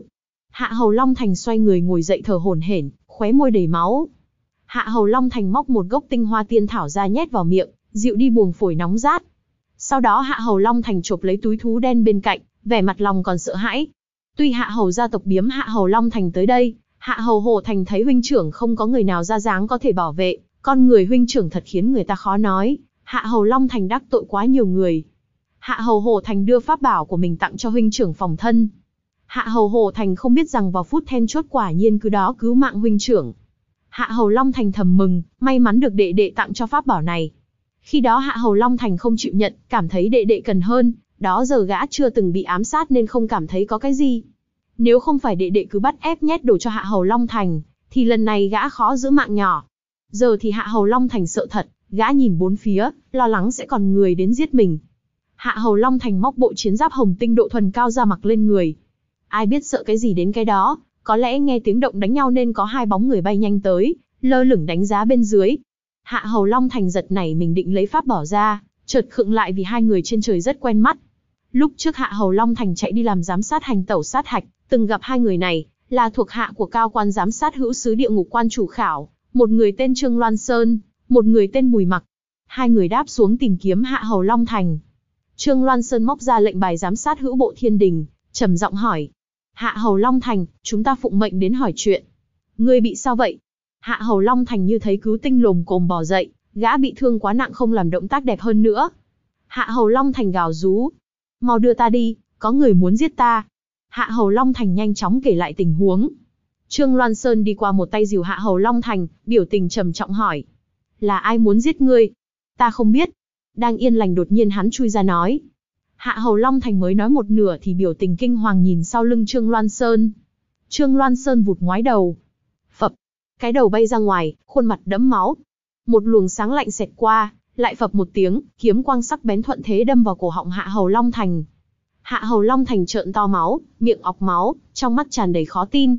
Hạ Hầu Long Thành xoay người ngồi dậy thở hổn hển, khóe môi đầy máu. Hạ Hầu Long Thành móc một gốc tinh hoa tiên thảo ra nhét vào miệng, dịu đi buồng phổi nóng rát. Sau đó Hạ Hầu Long Thành chộp lấy túi thú đen bên cạnh, vẻ mặt lòng còn sợ hãi. Tuy Hạ Hầu gia tộc biếm Hạ Hầu Long Thành tới đây, Hạ Hầu Hổ Thành thấy huynh trưởng không có người nào ra dáng có thể bảo vệ, con người huynh trưởng thật khiến người ta khó nói. Hạ Hầu Long Thành đắc tội quá nhiều người. Hạ Hầu Hổ Thành đưa pháp bảo của mình tặng cho huynh trưởng phòng thân. Hạ Hầu Hổ Thành không biết rằng vào phút then chốt quả nhiên cứ đó cứu mạng huynh trưởng. Hạ Hầu Long Thành thầm mừng, may mắn được đệ đệ tặng cho pháp bảo này. Khi đó Hạ Hầu Long Thành không chịu nhận, cảm thấy đệ đệ cần hơn, đó giờ gã chưa từng bị ám sát nên không cảm thấy có cái gì. Nếu không phải đệ đệ cứ bắt ép nhét đồ cho Hạ Hầu Long Thành, thì lần này gã khó giữ mạng nhỏ. Giờ thì Hạ Hầu Long Thành sợ thật, gã nhìn bốn phía, lo lắng sẽ còn người đến giết mình. Hạ Hầu Long Thành móc bộ chiến giáp hồng tinh độ thuần cao ra mặc lên người. Ai biết sợ cái gì đến cái đó, có lẽ nghe tiếng động đánh nhau nên có hai bóng người bay nhanh tới, lơ lửng đánh giá bên dưới. Hạ Hầu Long Thành giật nảy mình định lấy pháp bảo ra, chợt khựng lại vì hai người trên trời rất quen mắt. Lúc trước Hạ Hầu Long Thành chạy đi làm giám sát hành tẩu sát hạch, từng gặp hai người này, là thuộc hạ của cao quan giám sát hữu sứ địa ngục quan chủ khảo, một người tên Trương Loan Sơn, một người tên Bùi Mặc. Hai người đáp xuống tìm kiếm Hạ Hầu Long Thành. Trương Loan Sơn móc ra lệnh bài giám sát hữu bộ thiên đình, trầm giọng hỏi: Hạ Hầu Long Thành, chúng ta phụng mệnh đến hỏi chuyện. Ngươi bị sao vậy? Hạ Hầu Long Thành như thấy cứu tinh lồm cồm bò dậy, gã bị thương quá nặng không làm động tác đẹp hơn nữa. Hạ Hầu Long Thành gào rú: mau đưa ta đi, có người muốn giết ta. Hạ Hầu Long Thành nhanh chóng kể lại tình huống. Trương Loan Sơn đi qua một tay dìu Hạ Hầu Long Thành, biểu tình trầm trọng hỏi: là ai muốn giết ngươi? Ta không biết. Đang yên lành đột nhiên hắn chui ra nói. Hạ Hầu Long Thành mới nói một nửa thì biểu tình kinh hoàng nhìn sau lưng Trương Loan Sơn. Trương Loan Sơn vụt ngoái đầu. Phập, cái đầu bay ra ngoài, khuôn mặt đẫm máu. Một luồng sáng lạnh xẹt qua, lại phập một tiếng, kiếm quang sắc bén thuận thế đâm vào cổ họng Hạ Hầu Long Thành. Hạ Hầu Long Thành trợn to máu, miệng ọc máu, trong mắt tràn đầy khó tin.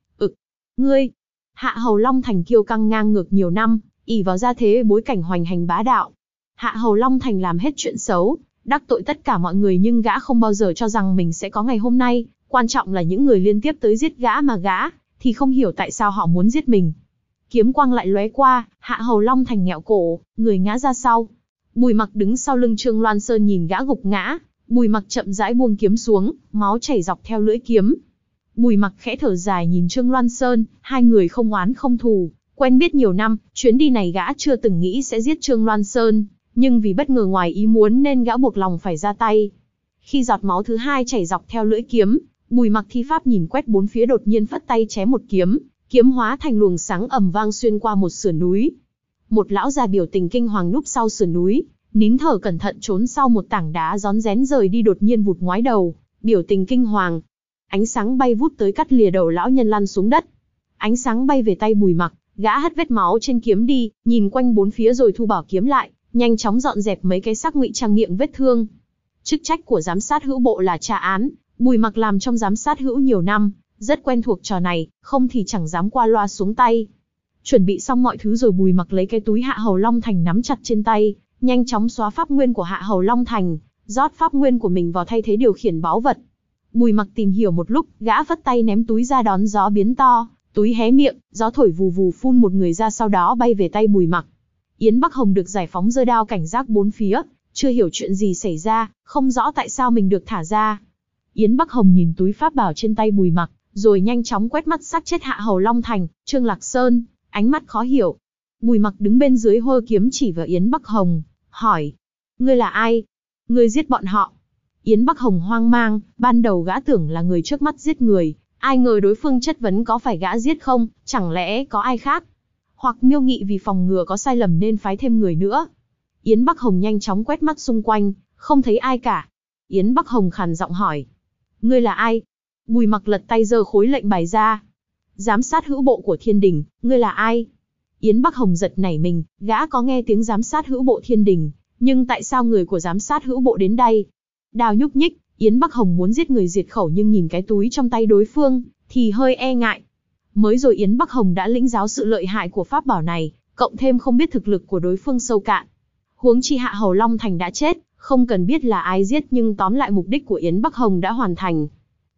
Ngươi! Hạ Hầu Long Thành kiêu căng ngang ngược nhiều năm, ỷ vào gia thế bối cảnh hoành hành bá đạo. Hạ Hầu Long Thành làm hết chuyện xấu, đắc tội tất cả mọi người nhưng gã không bao giờ cho rằng mình sẽ có ngày hôm nay, quan trọng là những người liên tiếp tới giết gã mà gã, thì không hiểu tại sao họ muốn giết mình. Kiếm quang lại lóe qua, Hạ Hầu Long Thành nghẹo cổ, người ngã ra sau. Bùi Mặc đứng sau lưng Trương Loan Sơn nhìn gã gục ngã, Bùi Mặc chậm rãi buông kiếm xuống, máu chảy dọc theo lưỡi kiếm. Bùi Mặc khẽ thở dài nhìn Trương Loan Sơn, hai người không oán không thù, quen biết nhiều năm, chuyến đi này gã chưa từng nghĩ sẽ giết Trương Loan Sơn, nhưng vì bất ngờ ngoài ý muốn nên gã buộc lòng phải ra tay. Khi giọt máu thứ hai chảy dọc theo lưỡi kiếm, Bùi Mặc thi pháp nhìn quét bốn phía đột nhiên phất tay chém một kiếm, kiếm hóa thành luồng sáng ầm vang xuyên qua một sườn núi. Một lão già biểu tình kinh hoàng núp sau sườn núi, nín thở cẩn thận trốn sau một tảng đá rón rén rời đi đột nhiên vụt ngoái đầu, biểu tình kinh hoàng. Ánh sáng bay vút tới cắt lìa đầu lão nhân lăn xuống đất. Ánh sáng bay về tay Bùi Mặc, gã hất vết máu trên kiếm đi, nhìn quanh bốn phía rồi thu bảo kiếm lại, nhanh chóng dọn dẹp mấy cái xác ngụy trang miệng vết thương. Chức trách của giám sát hữu bộ là tra án, Bùi Mặc làm trong giám sát hữu nhiều năm, rất quen thuộc trò này, không thì chẳng dám qua loa xuống tay. Chuẩn bị xong mọi thứ rồi Bùi Mặc lấy cái túi Hạ Hầu Long Thành nắm chặt trên tay, nhanh chóng xóa pháp nguyên của Hạ Hầu Long Thành, rót pháp nguyên của mình vào thay thế điều khiển báu vật. Bùi Mặc tìm hiểu một lúc, gã vất tay ném túi ra đón gió biến to, túi hé miệng, gió thổi vù vù phun một người ra sau đó bay về tay Bùi Mặc. Yến Bắc Hồng được giải phóng giơ đao cảnh giác bốn phía, chưa hiểu chuyện gì xảy ra, không rõ tại sao mình được thả ra. Yến Bắc Hồng nhìn túi pháp bảo trên tay Bùi Mặc, rồi nhanh chóng quét mắt xác chết Hạ Hầu Long Thành, Trương Lạc Sơn, ánh mắt khó hiểu. Bùi Mặc đứng bên dưới hô kiếm chỉ vào Yến Bắc Hồng, hỏi: ngươi là ai? Ngươi giết bọn họ? Yến Bắc Hồng hoang mang, ban đầu gã tưởng là người trước mắt giết người, ai ngờ đối phương chất vấn có phải gã giết không, chẳng lẽ có ai khác? Hoặc Miêu Nghị vì phòng ngừa có sai lầm nên phái thêm người nữa. Yến Bắc Hồng nhanh chóng quét mắt xung quanh, không thấy ai cả. Yến Bắc Hồng khàn giọng hỏi: ngươi là ai? Bùi Mặc lật tay giơ khối lệnh bài ra. Giám sát hữu bộ của Thiên Đình, ngươi là ai? Yến Bắc Hồng giật nảy mình, gã có nghe tiếng giám sát hữu bộ Thiên Đình, nhưng tại sao người của giám sát hữu bộ đến đây? Đao nhúc nhích, Yến Bắc Hồng muốn giết người diệt khẩu nhưng nhìn cái túi trong tay đối phương, thì hơi e ngại. Mới rồi Yến Bắc Hồng đã lĩnh giáo sự lợi hại của pháp bảo này, cộng thêm không biết thực lực của đối phương sâu cạn. Huống chi Hạ Hầu Long Thành đã chết, không cần biết là ai giết nhưng tóm lại mục đích của Yến Bắc Hồng đã hoàn thành.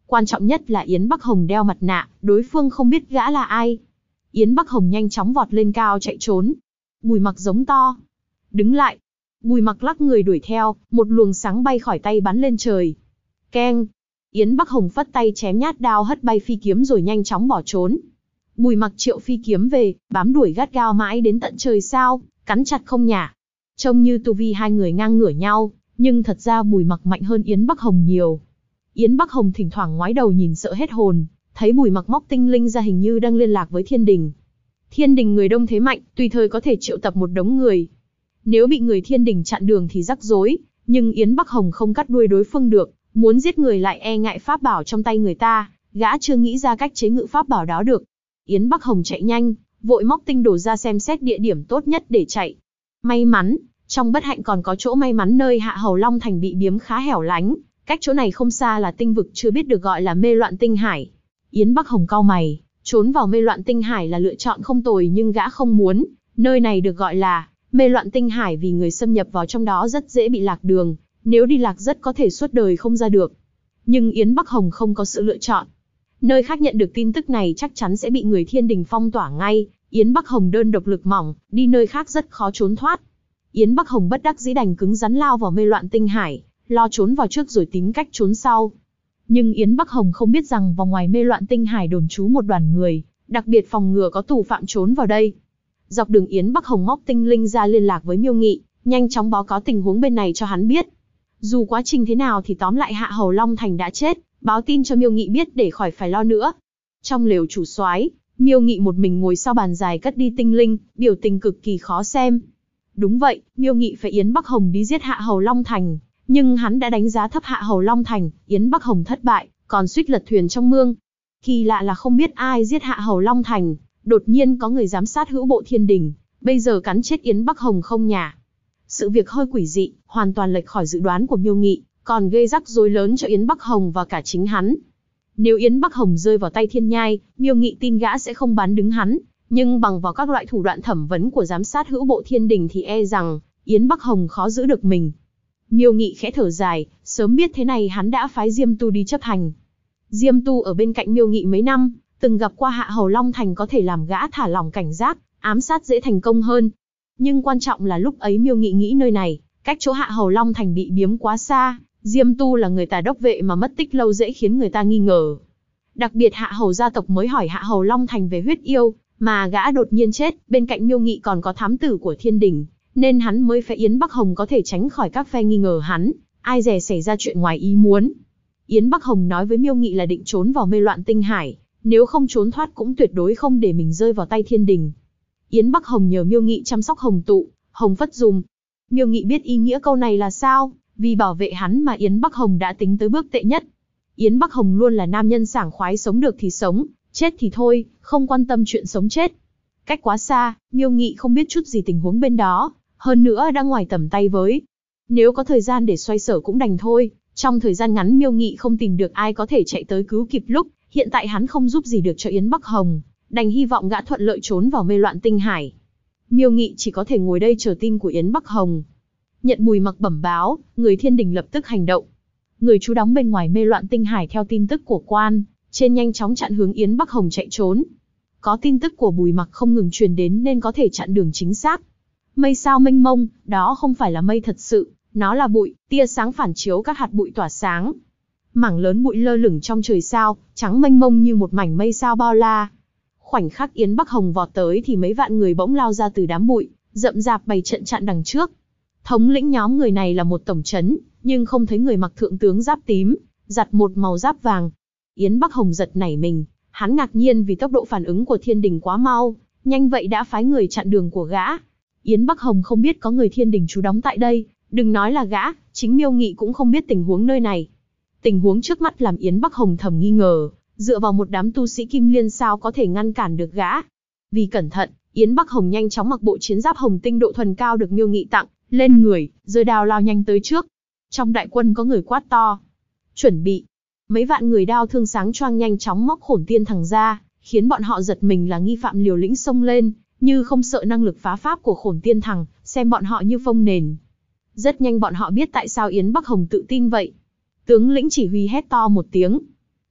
Quan trọng nhất là Yến Bắc Hồng đeo mặt nạ, đối phương không biết gã là ai. Yến Bắc Hồng nhanh chóng vọt lên cao chạy trốn. Bùi Mặc giống to. Đứng lại. Bùi Mặc lắc người đuổi theo, một luồng sáng bay khỏi tay bắn lên trời. Keng. Yến Bắc Hồng phất tay chém nhát đao hất bay phi kiếm rồi nhanh chóng bỏ trốn. Bùi Mặc triệu phi kiếm về, bám đuổi gắt gao mãi đến tận trời sao, cắn chặt không nhả. Trông như tu vi hai người ngang ngửa nhau, nhưng thật ra Bùi Mặc mạnh hơn Yến Bắc Hồng nhiều. Yến Bắc Hồng thỉnh thoảng ngoái đầu nhìn sợ hết hồn, thấy Bùi Mặc móc tinh linh ra hình như đang liên lạc với Thiên Đình. Thiên Đình người đông thế mạnh, tùy thời có thể triệu tập một đống người. Nếu bị người Thiên Đình chặn đường thì rắc rối, nhưng Yến Bắc Hồng không cắt đuôi đối phương được, muốn giết người lại e ngại pháp bảo trong tay người ta, gã chưa nghĩ ra cách chế ngự pháp bảo đó được. Yến Bắc Hồng chạy nhanh, vội móc tinh đồ ra xem xét địa điểm tốt nhất để chạy. May mắn, trong bất hạnh còn có chỗ may mắn nơi Hạ Hầu Long Thành bị biếm khá hẻo lánh, cách chỗ này không xa là tinh vực chưa biết được gọi là Mê Loạn Tinh Hải. Yến Bắc Hồng cau mày, trốn vào Mê Loạn Tinh Hải là lựa chọn không tồi nhưng gã không muốn, nơi này được gọi là Mê Loạn Tinh Hải vì người xâm nhập vào trong đó rất dễ bị lạc đường, nếu đi lạc rất có thể suốt đời không ra được. Nhưng Yến Bắc Hồng không có sự lựa chọn. Nơi khác nhận được tin tức này chắc chắn sẽ bị người Thiên Đình phong tỏa ngay, Yến Bắc Hồng đơn độc lực mỏng, đi nơi khác rất khó trốn thoát. Yến Bắc Hồng bất đắc dĩ đành cứng rắn lao vào Mê Loạn Tinh Hải, lo trốn vào trước rồi tìm cách trốn sau. Nhưng Yến Bắc Hồng không biết rằng vào ngoài Mê Loạn Tinh Hải đồn trú một đoàn người, đặc biệt phòng ngừa có tù phạm trốn vào đây. Dọc đường Yến Bắc Hồng móc tinh linh ra liên lạc với Miêu Nghị, nhanh chóng báo cáo tình huống bên này cho hắn biết. Dù quá trình thế nào thì tóm lại Hạ Hầu Long Thành đã chết, báo tin cho Miêu Nghị biết để khỏi phải lo nữa. Trong lều chủ soái, Miêu Nghị một mình ngồi sau bàn dài cất đi tinh linh, biểu tình cực kỳ khó xem. Đúng vậy, Miêu Nghị phải Yến Bắc Hồng đi giết Hạ Hầu Long Thành, nhưng hắn đã đánh giá thấp Hạ Hầu Long Thành, Yến Bắc Hồng thất bại, còn suýt lật thuyền trong mương. Kỳ lạ là không biết ai giết Hạ Hầu Long Thành, đột nhiên có người giám sát hữu bộ Thiên Đình, bây giờ cắn chết Yến Bắc Hồng không nhả. Sự việc hơi quỷ dị, hoàn toàn lệch khỏi dự đoán của Miêu Nghị, còn gây rắc rối lớn cho Yến Bắc Hồng và cả chính hắn. Nếu Yến Bắc Hồng rơi vào tay Thiên Nhai, Miêu Nghị tin gã sẽ không bán đứng hắn, nhưng bằng vào các loại thủ đoạn thẩm vấn của giám sát hữu bộ Thiên Đình thì e rằng Yến Bắc Hồng khó giữ được mình. Miêu Nghị khẽ thở dài, sớm biết thế này hắn đã phái Diêm Tu đi chấp hành. Diêm Tu ở bên cạnh Miêu Nghị mấy năm, từng gặp qua Hạ Hầu Long Thành có thể làm gã thả lỏng cảnh giác, ám sát dễ thành công hơn. Nhưng quan trọng là lúc ấy Miêu Nghị nghĩ nơi này, cách chỗ Hạ Hầu Long Thành bị biếm quá xa, Diêm Tu là người Tà Đốc vệ mà mất tích lâu dễ khiến người ta nghi ngờ. Đặc biệt Hạ Hầu gia tộc mới hỏi Hạ Hầu Long Thành về huyết yêu, mà gã đột nhiên chết, bên cạnh Miêu Nghị còn có thám tử của Thiên Đình, nên hắn mới phải Yến Bắc Hồng có thể tránh khỏi các phe nghi ngờ hắn, ai dè xảy ra chuyện ngoài ý muốn. Yến Bắc Hồng nói với Miêu Nghị là định trốn vào Mê Loạn Tinh Hải, nếu không trốn thoát cũng tuyệt đối không để mình rơi vào tay Thiên Đình. Yến Bắc Hồng nhờ Miêu Nghị chăm sóc Hồng Tụ, Hồng Phất dùm. Miêu Nghị biết ý nghĩa câu này là sao, vì bảo vệ hắn mà Yến Bắc Hồng đã tính tới bước tệ nhất. Yến Bắc Hồng luôn là nam nhân sảng khoái, sống được thì sống, chết thì thôi, không quan tâm chuyện sống chết. Cách quá xa, Miêu Nghị không biết chút gì tình huống bên đó, hơn nữa đã ngoài tầm tay với. Nếu có thời gian để xoay sở cũng đành thôi, trong thời gian ngắn Miêu Nghị không tìm được ai có thể chạy tới cứu kịp lúc, hiện tại hắn không giúp gì được cho Yến Bắc Hồng, đành hy vọng gã thuận lợi trốn vào Mê Loạn Tinh Hải. Miêu Nghị chỉ có thể ngồi đây chờ tin của Yến Bắc Hồng. Nhận Bùi Mặc bẩm báo, người Thiên Đình lập tức hành động. Người trú đóng bên ngoài Mê Loạn Tinh Hải theo tin tức của quan, trên nhanh chóng chặn hướng Yến Bắc Hồng chạy trốn. Có tin tức của Bùi Mặc không ngừng truyền đến nên có thể chặn đường chính xác. Mây sao mênh mông, đó không phải là mây thật sự, nó là bụi, tia sáng phản chiếu các hạt bụi tỏa sáng. Mảng lớn bụi lơ lửng trong trời sao, trắng mênh mông như một mảnh mây sao bao la. Khoảnh khắc Yến Bắc Hồng vọt tới thì mấy vạn người bỗng lao ra từ đám bụi, rậm rạp bày trận chặn đằng trước. Thống lĩnh nhóm người này là một tổng trấn, nhưng không thấy người mặc thượng tướng giáp tím, giặt một màu giáp vàng. Yến Bắc Hồng giật nảy mình, hắn ngạc nhiên vì tốc độ phản ứng của Thiên Đình quá mau, nhanh vậy đã phái người chặn đường của gã. Yến Bắc Hồng không biết có người Thiên Đình trú đóng tại đây, đừng nói là gã, chính Miêu Nghị cũng không biết tình huống nơi này. Tình huống trước mắt làm Yến Bắc Hồng thầm nghi ngờ, dựa vào một đám tu sĩ Kim Liên sao có thể ngăn cản được gã. Vì cẩn thận, Yến Bắc Hồng nhanh chóng mặc bộ chiến giáp hồng tinh độ thuần cao được Miêu Nghị tặng, lên người, giơ đao lao nhanh tới trước. Trong đại quân có người quát to, chuẩn bị. Mấy vạn người đao thương sáng choang nhanh chóng móc Khổn Tiên Thằng ra, khiến bọn họ giật mình là nghi phạm liều lĩnh xông lên, như không sợ năng lực phá pháp của Khổn Tiên Thằng, xem bọn họ như phông nền. Rất nhanh bọn họ biết tại sao Yến Bắc Hồng tự tin vậy. Tướng lĩnh chỉ huy hét to một tiếng.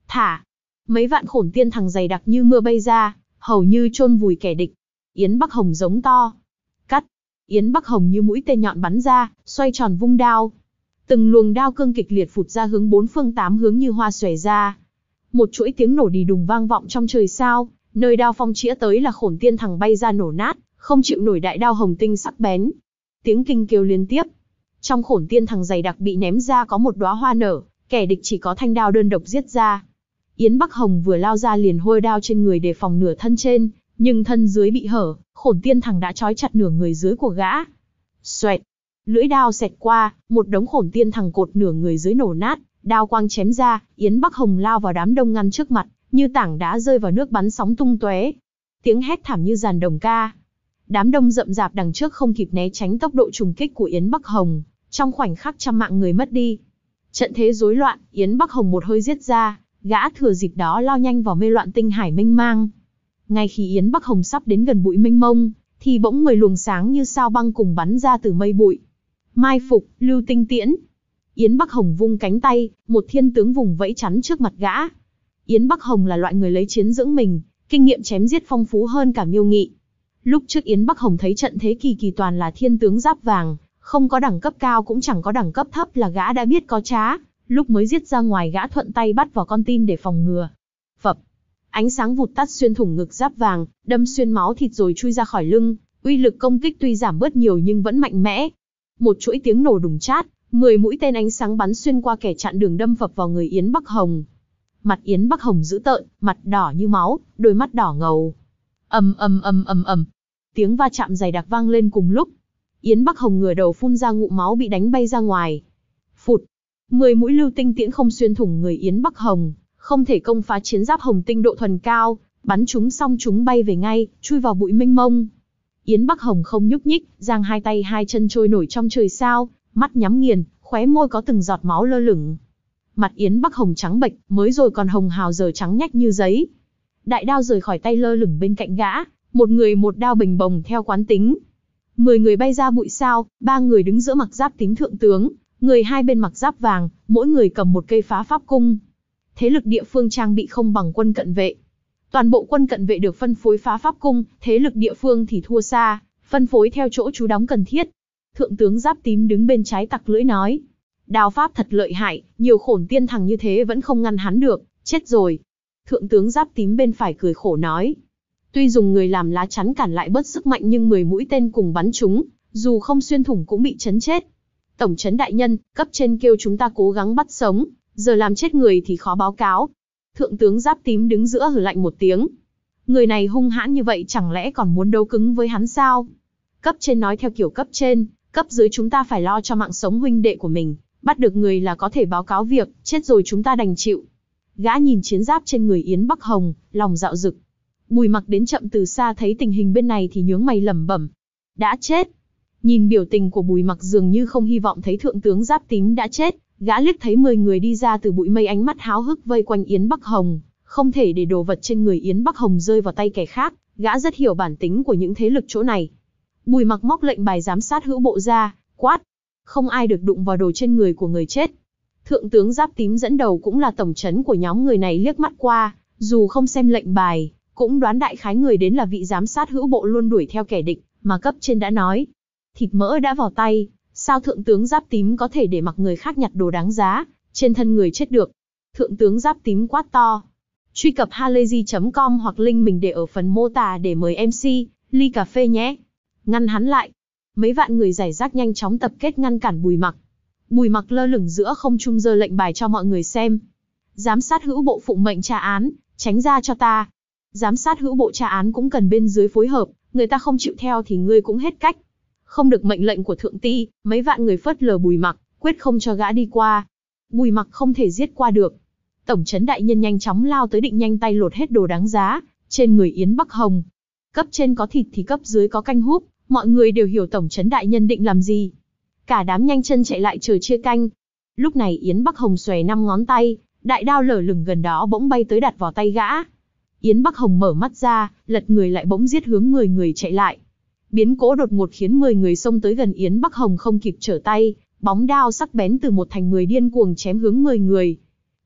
Thả. Mấy vạn khổn tiên thằng dày đặc như mưa bay ra, hầu như chôn vùi kẻ địch. Yến Bắc Hồng giống to. Cắt. Yến Bắc Hồng như mũi tên nhọn bắn ra, xoay tròn vung đao. Từng luồng đao cương kịch liệt phụt ra hướng bốn phương tám hướng như hoa xòe ra. Một chuỗi tiếng nổ đì đùng vang vọng trong trời sao, nơi đao phong chĩa tới là khổn tiên thằng bay ra nổ nát, không chịu nổi đại đao hồng tinh sắc bén. Tiếng kinh kêu liên tiếp. Trong khổn tiên thằng dày đặc bị ném ra có một đóa hoa nở, kẻ địch chỉ có thanh đao đơn độc giết ra. Yến Bắc Hồng vừa lao ra liền hôi đao trên người để phòng nửa thân trên, nhưng thân dưới bị hở, khổn tiên thằng đã trói chặt nửa người dưới của gã. Xoẹt, lưỡi đao xẹt qua, một đống khổn tiên thằng cột nửa người dưới nổ nát, đao quang chém ra, Yến Bắc Hồng lao vào đám đông ngăn trước mặt, như tảng đá rơi vào nước bắn sóng tung tóe. Tiếng hét thảm như dàn đồng ca. Đám đông rậm rạp đằng trước không kịp né tránh tốc độ trùng kích của Yến Bắc Hồng, trong khoảnh khắc trăm mạng người mất đi. Trận thế rối loạn, Yến Bắc Hồng một hơi giết ra, gã thừa dịp đó lao nhanh vào mê loạn tinh hải mênh mang. Ngay khi Yến Bắc Hồng sắp đến gần bụi mênh mông, thì bỗng 10 luồng sáng như sao băng cùng bắn ra từ mây bụi. Mai phục, lưu tinh tiễn. Yến Bắc Hồng vung cánh tay, một thiên tướng vùng vẫy chắn trước mặt gã. Yến Bắc Hồng là loại người lấy chiến dưỡng mình, kinh nghiệm chém giết phong phú hơn cả Miêu Nghị. Lúc trước Yến Bắc Hồng thấy trận thế kỳ toàn là thiên tướng giáp vàng, không có đẳng cấp cao cũng chẳng có đẳng cấp thấp là gã đã biết có trá, lúc mới giết ra ngoài gã thuận tay bắt vào con tin để phòng ngừa. Phập, ánh sáng vụt tắt xuyên thủng ngực giáp vàng, đâm xuyên máu thịt rồi chui ra khỏi lưng, uy lực công kích tuy giảm bớt nhiều nhưng vẫn mạnh mẽ. Một chuỗi tiếng nổ đùng chát, 10 mũi tên ánh sáng bắn xuyên qua kẻ chặn đường đâm phập vào người Yến Bắc Hồng. Mặt Yến Bắc Hồng dữ tợn, mặt đỏ như máu, đôi mắt đỏ ngầu. Ầm ầm ầm ầm ầm. Tiếng va chạm dày đặc vang lên cùng lúc. Yến Bắc Hồng ngửa đầu phun ra ngụm máu bị đánh bay ra ngoài. Phụt. 10 mũi lưu tinh tiễn không xuyên thủng người Yến Bắc Hồng, không thể công phá chiến giáp hồng tinh độ thuần cao, bắn chúng xong chúng bay về ngay, chui vào bụi mênh mông. Yến Bắc Hồng không nhúc nhích, giang hai tay hai chân trôi nổi trong trời sao, mắt nhắm nghiền, khóe môi có từng giọt máu lơ lửng. Mặt Yến Bắc Hồng trắng bệch, mới rồi còn hồng hào giờ trắng nhách như giấy. Đại đao rời khỏi tay lơ lửng bên cạnh gã, một người một đao bình bồng theo quán tính. 10 người bay ra bụi sao, 3 người đứng giữa mặc giáp tím thượng tướng, người hai bên mặc giáp vàng, mỗi người cầm một cây phá pháp cung. Thế lực địa phương trang bị không bằng quân cận vệ. Toàn bộ quân cận vệ được phân phối phá pháp cung, thế lực địa phương thì thua xa, phân phối theo chỗ trú đóng cần thiết. Thượng tướng giáp tím đứng bên trái tặc lưỡi nói. Đao pháp thật lợi hại, nhiều khổn tiên thằng như thế vẫn không ngăn hắn được, chết rồi. Thượng tướng giáp tím bên phải cười khổ nói. Tuy dùng người làm lá chắn cản lại bớt sức mạnh nhưng 10 mũi tên cùng bắn chúng, dù không xuyên thủng cũng bị chấn chết. Tổng trấn đại nhân, cấp trên kêu chúng ta cố gắng bắt sống, giờ làm chết người thì khó báo cáo. Thượng tướng giáp tím đứng giữa hừ lạnh một tiếng. Người này hung hãn như vậy chẳng lẽ còn muốn đấu cứng với hắn sao? Cấp trên nói theo kiểu cấp trên, cấp dưới chúng ta phải lo cho mạng sống huynh đệ của mình, bắt được người là có thể báo cáo việc, chết rồi chúng ta đành chịu. Gã nhìn chiến giáp trên người Yến Bắc Hồng, lòng dạo dực. Bùi Mặc đến chậm từ xa thấy tình hình bên này thì nhướng mày lẩm bẩm. Đã chết. Nhìn biểu tình của Bùi Mặc dường như không hy vọng thấy thượng tướng giáp tím đã chết, gã liếc thấy 10 người đi ra từ bụi mây ánh mắt háo hức vây quanh Yến Bắc Hồng, không thể để đồ vật trên người Yến Bắc Hồng rơi vào tay kẻ khác, gã rất hiểu bản tính của những thế lực chỗ này. Bùi Mặc móc lệnh bài giám sát hữu bộ ra, quát. Không ai được đụng vào đồ trên người của người chết. Thượng tướng giáp tím dẫn đầu cũng là tổng trấn của nhóm người này liếc mắt qua, dù không xem lệnh bài, cũng đoán đại khái người đến là vị giám sát hữu bộ luôn đuổi theo kẻ địch, mà cấp trên đã nói. Thịt mỡ đã vào tay, sao thượng tướng giáp tím có thể để mặc người khác nhặt đồ đáng giá, trên thân người chết được. Thượng tướng giáp tím quát to. Truy cập halayzi.com hoặc link mình để ở phần mô tả để mời MC, ly cà phê nhé. Ngăn hắn lại. Mấy vạn người rải rác nhanh chóng tập kết ngăn cản Bùi Mặc. Bùi Mặc lơ lửng giữa không trung giơ lệnh bài cho mọi người xem. Giám sát hữu bộ phụng mệnh tra án, tránh ra cho ta. Giám sát hữu bộ tra án cũng cần bên dưới phối hợp, người ta không chịu theo thì ngươi cũng hết cách. Không được mệnh lệnh của thượng ty, mấy vạn người phớt lờ Bùi Mặc, quyết không cho gã đi qua. Bùi Mặc không thể giết qua được. Tổng trấn đại nhân nhanh chóng lao tới định nhanh tay lột hết đồ đáng giá trên người Yến Bắc Hồng. Cấp trên có thịt thì cấp dưới có canh húp, mọi người đều hiểu tổng trấn đại nhân định làm gì. Cả đám nhanh chân chạy lại chờ chia canh. Lúc này Yến Bắc Hồng xòe 5 ngón tay, đại đao lở lửng gần đó bỗng bay tới đặt vào tay gã. Yến Bắc Hồng mở mắt ra, lật người lại bỗng giết hướng 10 người chạy lại. Biến cố đột ngột khiến 10 người xông tới gần Yến Bắc Hồng không kịp trở tay, bóng đao sắc bén từ 1 thành 10 điên cuồng chém hướng 10 người.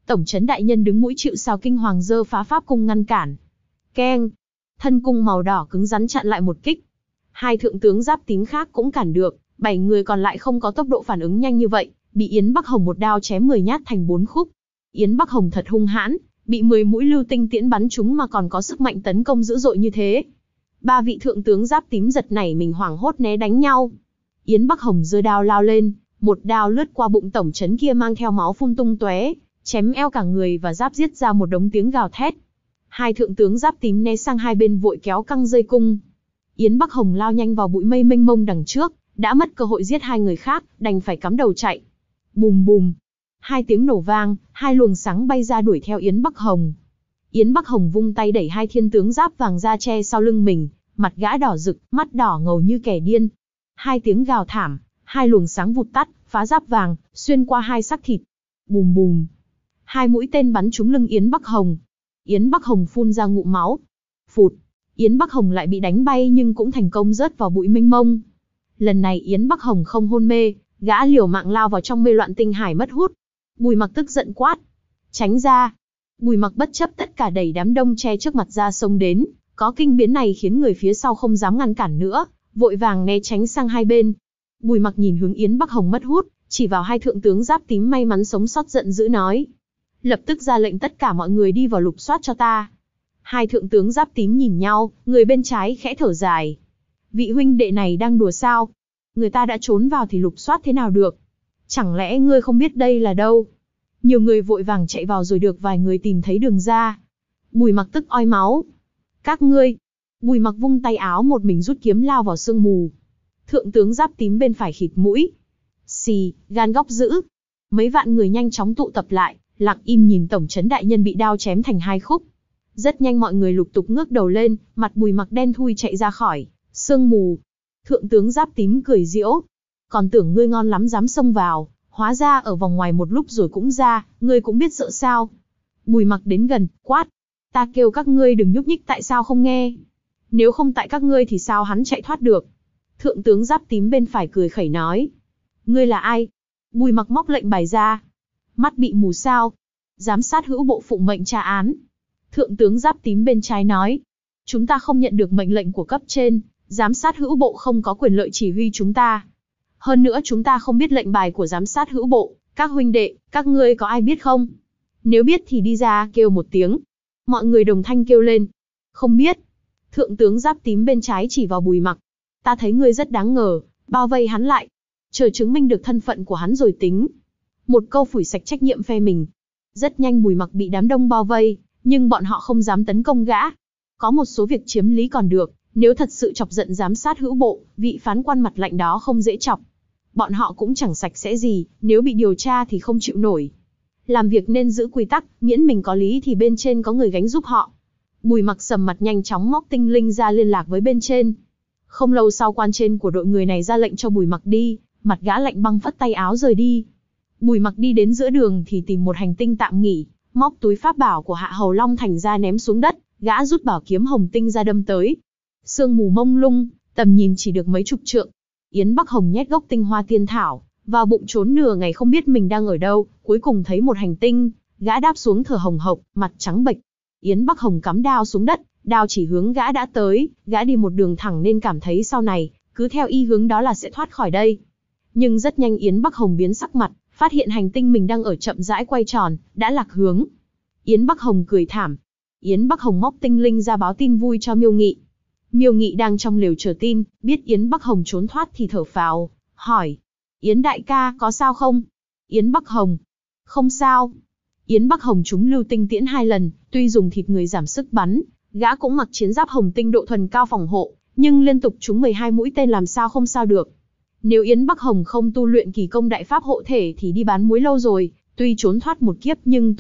Tổng trấn đại nhân đứng mũi chịu sào kinh hoàng giơ phá pháp cung ngăn cản. Keng, thân cung màu đỏ cứng rắn chặn lại một kích. Hai thượng tướng giáp tím khác cũng cản được, 7 người còn lại không có tốc độ phản ứng nhanh như vậy, bị Yến Bắc Hồng một đao chém 10 nhát thành 4 khúc. Yến Bắc Hồng thật hung hãn, bị 10 mũi lưu tinh tiễn bắn trúng mà còn có sức mạnh tấn công dữ dội như thế. 3 vị thượng tướng giáp tím giật nảy mình hoảng hốt né đánh nhau. Yến Bắc Hồng giơ đao lao lên, một đao lướt qua bụng tổng trấn kia mang theo máu phun tung tóe, chém eo cả người và giáp giết ra một đống tiếng gào thét. Hai thượng tướng giáp tím né sang hai bên vội kéo căng dây cung. Yến Bắc Hồng lao nhanh vào bụi mây mênh mông đằng trước, đã mất cơ hội giết hai người khác, đành phải cắm đầu chạy. Bùm bùm, hai tiếng nổ vang, hai luồng sáng bay ra đuổi theo Yến Bắc Hồng. Yến Bắc Hồng vung tay đẩy hai thiên tướng giáp vàng ra che sau lưng mình, mặt gã đỏ rực, mắt đỏ ngầu như kẻ điên. Hai tiếng gào thảm, hai luồng sáng vụt tắt, phá giáp vàng, xuyên qua hai xác thịt. Bùm bùm, hai mũi tên bắn trúng lưng Yến Bắc Hồng. Yến Bắc Hồng phun ra ngụm máu. Phụt, Yến Bắc Hồng lại bị đánh bay nhưng cũng thành công rớt vào bụi mênh mông. Lần này Yến Bắc Hồng không hôn mê, gã liều mạng lao vào trong mê loạn tinh hải mất hút. Bùi Mặc tức giận quát, tránh ra. Bùi Mặc bất chấp tất cả đẩy đám đông che trước mặt ra xông đến, có kinh biến này khiến người phía sau không dám ngăn cản nữa, vội vàng né tránh sang hai bên. Bùi Mặc nhìn hướng Yến Bắc Hồng mất hút, chỉ vào hai thượng tướng giáp tím may mắn sống sót giận dữ nói, lập tức ra lệnh tất cả mọi người đi vào lục soát cho ta. Hai thượng tướng giáp tím nhìn nhau, người bên trái khẽ thở dài. Vị huynh đệ này đang đùa sao? Người ta đã trốn vào thì lục soát thế nào được? Chẳng lẽ ngươi không biết đây là đâu? Nhiều người vội vàng chạy vào rồi được vài người tìm thấy đường ra. Bùi Mặc tức oi máu. Các ngươi! Bùi Mặc vung tay áo một mình rút kiếm lao vào sương mù. Thượng tướng giáp tím bên phải khịt mũi. Xì, gan góc dữ. Mấy vạn người nhanh chóng tụ tập lại, lặng im nhìn tổng trấn đại nhân bị đao chém thành hai khúc. Rất nhanh mọi người lục tục ngước đầu lên, mặt Bùi Mặc đen thui chạy ra khỏi sương mù. Thượng tướng giáp tím cười giễu. Còn tưởng ngươi ngon lắm dám xông vào, hóa ra ở vòng ngoài một lúc rồi cũng ra, ngươi cũng biết sợ sao. Bùi Mặc đến gần, quát. Ta kêu các ngươi đừng nhúc nhích tại sao không nghe? Nếu không tại các ngươi thì sao hắn chạy thoát được? Thượng tướng giáp tím bên phải cười khẩy nói. Ngươi là ai? Bùi Mặc móc lệnh bài ra. Mắt bị mù sao? Giám sát hữu bộ phụng mệnh tra án. Thượng tướng giáp tím bên trái nói. Chúng ta không nhận được mệnh lệnh của cấp trên, giám sát hữu bộ không có quyền lợi chỉ huy chúng ta. Hơn nữa chúng ta không biết lệnh bài của giám sát hữu bộ, các huynh đệ, các ngươi có ai biết không? Nếu biết thì đi ra kêu một tiếng. Mọi người đồng thanh kêu lên. Không biết. Thượng tướng giáp tím bên trái chỉ vào Bùi Mặc. Ta thấy ngươi rất đáng ngờ, bao vây hắn lại. Chờ chứng minh được thân phận của hắn rồi tính. Một câu phủi sạch trách nhiệm phe mình. Rất nhanh Bùi Mặc bị đám đông bao vây, nhưng bọn họ không dám tấn công gã. Có một số việc chiếm lý còn được, nếu thật sự chọc giận giám sát hữu bộ, vị phán quan mặt lạnh đó không dễ chọc. Bọn họ cũng chẳng sạch sẽ gì, nếu bị điều tra thì không chịu nổi. Làm việc nên giữ quy tắc, miễn mình có lý thì bên trên có người gánh giúp họ. Bùi Mặc sầm mặt nhanh chóng móc tinh linh ra liên lạc với bên trên. Không lâu sau quan trên của đội người này ra lệnh cho Bùi Mặc đi, mặt gã lạnh băng phất tay áo rời đi. Bùi Mặc đi đến giữa đường thì tìm một hành tinh tạm nghỉ, móc túi pháp bảo của Hạ Hầu Long Thành ra ném xuống đất, gã rút bảo kiếm hồng tinh ra đâm tới. Sương mù mông lung, tầm nhìn chỉ được mấy chục trượng. Yến Bắc Hồng nhét gốc tinh hoa tiên thảo vào bụng trốn nửa ngày không biết mình đang ở đâu, cuối cùng thấy một hành tinh, gã đáp xuống thở hồng hộc, mặt trắng bệch. Yến Bắc Hồng cắm đao xuống đất, đao chỉ hướng gã đã tới, gã đi một đường thẳng nên cảm thấy sau này, cứ theo y hướng đó là sẽ thoát khỏi đây. Nhưng rất nhanh Yến Bắc Hồng biến sắc mặt, phát hiện hành tinh mình đang ở chậm rãi quay tròn, đã lạc hướng. Yến Bắc Hồng cười thảm. Yến Bắc Hồng móc tinh linh ra báo tin vui cho Miêu Nghị. Miêu Nghị đang trong lều chờ tin, biết Yến Bắc Hồng trốn thoát thì thở phào, hỏi. Yến đại ca có sao không? Yến Bắc Hồng. Không sao. Yến Bắc Hồng trúng lưu tinh tiễn 2 lần, tuy dùng thịt người giảm sức bắn, gã cũng mặc chiến giáp hồng tinh độ thuần cao phòng hộ, nhưng liên tục trúng 12 mũi tên làm sao không sao được. Nếu Yến Bắc Hồng không tu luyện kỳ công đại pháp hộ thể thì đi bán muối lâu rồi, tuy trốn thoát một kiếp nhưng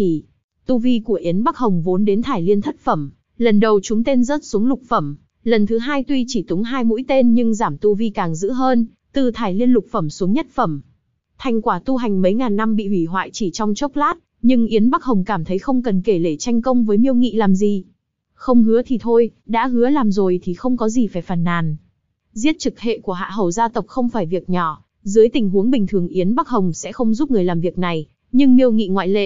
tu vi của Yến Bắc Hồng vốn đến thải liên thất phẩm, lần đầu trúng tên rớt xuống lục phẩm, lần thứ 2 tuy chỉ trúng 2 mũi tên nhưng giảm tu vi càng dữ hơn, từ thải liên lục phẩm xuống nhất phẩm. Thành quả tu hành mấy ngàn năm bị hủy hoại chỉ trong chốc lát, nhưng Yến Bắc Hồng cảm thấy không cần kể lể tranh công với Miêu Nghị làm gì. Không hứa thì thôi, đã hứa làm rồi thì không có gì phải phàn nàn. Giết trực hệ của Hạ Hầu gia tộc không phải việc nhỏ, dưới tình huống bình thường Yến Bắc Hồng sẽ không giúp người làm việc này, nhưng Miêu Nghị ngoại lệ.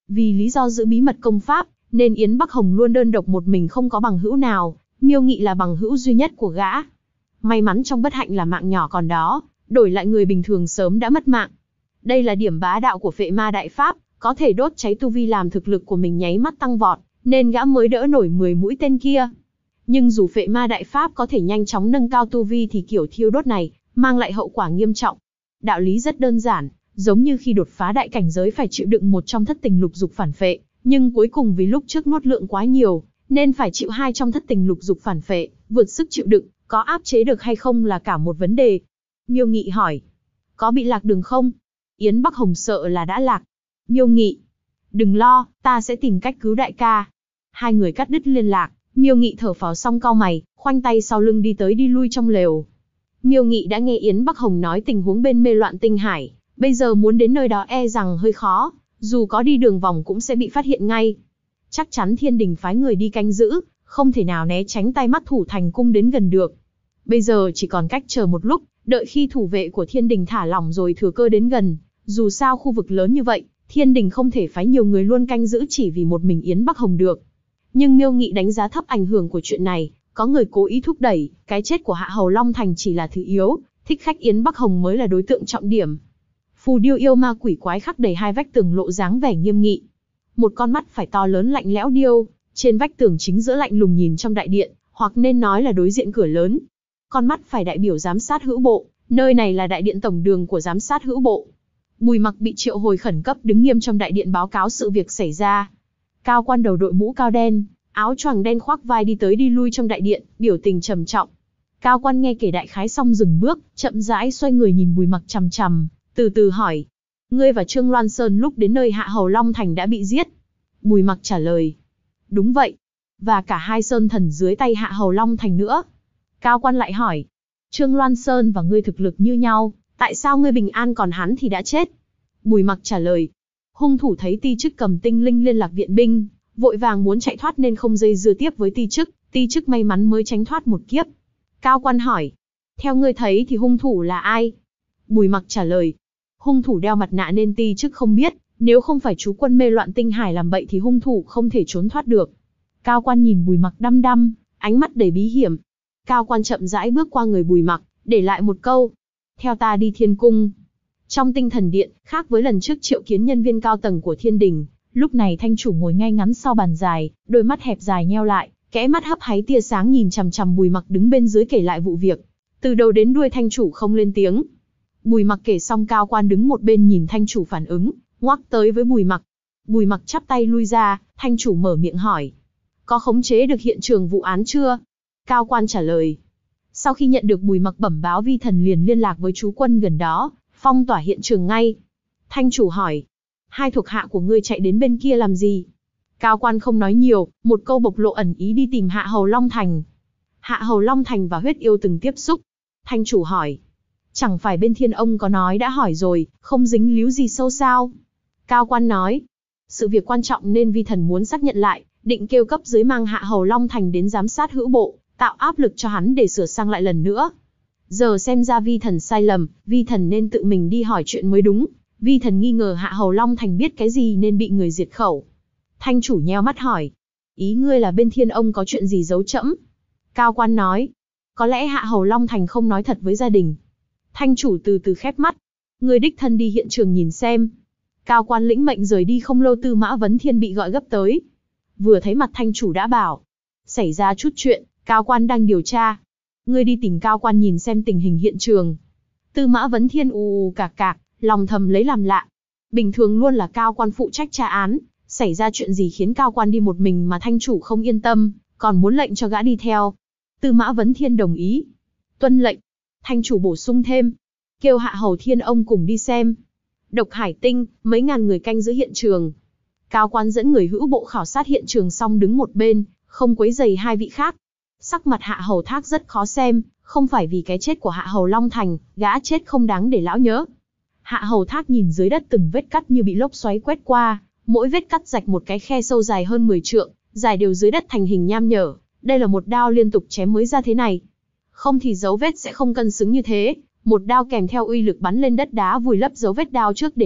Vì lý do giữ bí mật công pháp, nên Yến Bắc Hồng luôn đơn độc một mình không có bằng hữu nào, Miêu Nghị là bằng hữu duy nhất của gã. May mắn trong bất hạnh là mạng nhỏ còn đó, đổi lại người bình thường sớm đã mất mạng. Đây là điểm bá đạo của Phệ Ma Đại Pháp, có thể đốt cháy tu vi làm thực lực của mình nháy mắt tăng vọt, nên gã mới đỡ nổi 10 mũi tên kia. Nhưng dù Phệ Ma Đại Pháp có thể nhanh chóng nâng cao tu vi thì kiểu thiêu đốt này mang lại hậu quả nghiêm trọng. Đạo lý rất đơn giản, giống như khi đột phá đại cảnh giới phải chịu đựng một trong thất tình lục dục phản phệ, nhưng cuối cùng vì lúc trước nuốt lượng quá nhiều, nên phải chịu hai trong thất tình lục dục phản phệ, vượt sức chịu đựng, có áp chế được hay không là cả một vấn đề. Miêu Nghị hỏi, có bị lạc đường không? Yến Bắc Hồng sợ là đã lạc. Miêu Nghị, đừng lo, ta sẽ tìm cách cứu đại ca. Hai người cắt đứt liên lạc, Miêu Nghị thở phào xong cau mày, khoanh tay sau lưng đi tới đi lui trong lều. Miêu Nghị đã nghe Yến Bắc Hồng nói tình huống bên Mê Loạn Tinh Hải, bây giờ muốn đến nơi đó e rằng hơi khó, dù có đi đường vòng cũng sẽ bị phát hiện ngay. Chắc chắn Thiên Đình phái người đi canh giữ, không thể nào né tránh tay mắt thủ thành cung đến gần được. Bây giờ chỉ còn cách chờ một lúc, đợi khi thủ vệ của Thiên Đình thả lỏng rồi thừa cơ đến gần. Dù sao khu vực lớn như vậy, Thiên Đình không thể phái nhiều người luôn canh giữ chỉ vì một mình Yến Bắc Hồng được. Nhưng Miêu Nghị đánh giá thấp ảnh hưởng của chuyện này, có người cố ý thúc đẩy, cái chết của Hạ Hầu Long Thành chỉ là thứ yếu, thích khách Yến Bắc Hồng mới là đối tượng trọng điểm. Phù điêu yêu ma quỷ quái khắc đầy hai vách tường lộ dáng vẻ nghiêm nghị. Một con mắt phải to lớn lạnh lẽo điêu, trên vách tường chính giữa lạnh lùng nhìn trong đại điện, hoặc nên nói là đối diện cửa lớn. Con mắt phải đại biểu giám sát hữu bộ, nơi này là đại điện tổng đường của giám sát hữu bộ. Bùi Mặc bị triệu hồi khẩn cấp đứng nghiêm trong đại điện báo cáo sự việc xảy ra. Cao quan đầu đội mũ cao đen, áo choàng đen khoác vai đi tới đi lui trong đại điện, biểu tình trầm trọng. Cao quan nghe kể đại khái xong dừng bước, chậm rãi xoay người nhìn Bùi Mặc chằm chằm, từ từ hỏi: ngươi và Trương Loan Sơn lúc đến nơi Hạ Hầu Long Thành đã bị giết? Bùi Mặc trả lời: đúng vậy. Và cả hai sơn thần dưới tay Hạ Hầu Long Thành nữa. Cao quan lại hỏi: Trương Loan Sơn và ngươi thực lực như nhau, tại sao ngươi bình an còn hắn thì đã chết? Bùi Mặc trả lời: hung thủ thấy Ti Chức cầm tinh linh liên lạc viện binh, vội vàng muốn chạy thoát nên không dây dưa tiếp với Ti Chức may mắn mới tránh thoát một kiếp. Cao quan hỏi: theo ngươi thấy thì hung thủ là ai? Bùi Mặc trả lời: hung thủ đeo mặt nạ nên Ti Chức không biết, nếu không phải chú quân Mê Loạn Tinh Hải làm bậy thì hung thủ không thể trốn thoát được. Cao quan nhìn Bùi Mặc đăm đăm, ánh mắt đầy bí hiểm. Cao quan chậm rãi bước qua người Bùi Mặc, để lại một câu: theo ta đi Thiên Cung. Trong Tinh Thần Điện, khác với lần trước triệu kiến nhân viên cao tầng của Thiên Đình, lúc này thanh chủ ngồi ngay ngắn sau bàn dài, đôi mắt hẹp dài nheo lại, kẽ mắt hấp háy tia sáng nhìn chằm chằm Bùi Mặc đứng bên dưới kể lại vụ việc. Từ đầu đến đuôi thanh chủ không lên tiếng. Bùi Mặc kể xong, Cao quan đứng một bên nhìn thanh chủ phản ứng, ngoắc tới với Bùi Mặc. Bùi Mặc chắp tay lui ra, thanh chủ mở miệng hỏi: có khống chế được hiện trường vụ án chưa? Cao quan trả lời: sau khi nhận được Bùi Mặc bẩm báo, vi thần liền liên lạc với chú quân gần đó, phong tỏa hiện trường ngay. Thanh chủ hỏi: hai thuộc hạ của ngươi chạy đến bên kia làm gì? Cao quan không nói nhiều, một câu bộc lộ ẩn ý đi tìm Hạ Hầu Long Thành. Hạ Hầu Long Thành và huyết yêu từng tiếp xúc. Thanh chủ hỏi: chẳng phải bên Thiên ông có nói đã hỏi rồi, không dính líu gì sâu sao? Cao quan nói: sự việc quan trọng nên vi thần muốn xác nhận lại, định kêu cấp dưới mang Hạ Hầu Long Thành đến giám sát hữu bộ, tạo áp lực cho hắn để sửa sang lại lần nữa. Giờ xem ra vi thần sai lầm, vi thần nên tự mình đi hỏi chuyện mới đúng. Vi thần nghi ngờ Hạ Hầu Long Thành biết cái gì nên bị người diệt khẩu. Thanh chủ nheo mắt hỏi: ý ngươi là bên Thiên ông có chuyện gì giấu trẫm? Cao quan nói: có lẽ Hạ Hầu Long Thành không nói thật với gia đình. Thanh chủ từ từ khép mắt: ngươi đích thân đi hiện trường nhìn xem. Cao quan lĩnh mệnh rời đi không lâu, Tư Mã Vấn Thiên bị gọi gấp tới. Vừa thấy mặt thanh chủ đã bảo: xảy ra chút chuyện, Cao quan đang điều tra. Ngươi đi tìm Cao quan nhìn xem tình hình hiện trường. Tư Mã Vấn Thiên ù cạc cạc, lòng thầm lấy làm lạ. Bình thường luôn là Cao quan phụ trách tra án, xảy ra chuyện gì khiến Cao quan đi một mình mà thanh chủ không yên tâm, còn muốn lệnh cho gã đi theo. Tư Mã Vấn Thiên đồng ý. Tuân lệnh. Thanh chủ bổ sung thêm: kêu Hạ Hầu Thiên ông cùng đi xem. Độc Hải Tinh, mấy ngàn người canh giữ hiện trường. Cao quan dẫn người hữu bộ khảo sát hiện trường xong đứng một bên, không quấy rầy hai vị khác. Sắc mặt Hạ Hầu Thác rất khó xem, không phải vì cái chết của Hạ Hầu Long Thành, gã chết không đáng để lão nhớ. Hạ Hầu Thác nhìn dưới đất từng vết cắt như bị lốc xoáy quét qua, mỗi vết cắt rạch một cái khe sâu dài hơn 10 trượng, dài đều dưới đất thành hình nham nhở. Đây là một đao liên tục chém mới ra thế này. Không thì dấu vết sẽ không cân xứng như thế. Một đao kèm theo uy lực bắn lên đất đá vùi lấp dấu vết đao trước để lại,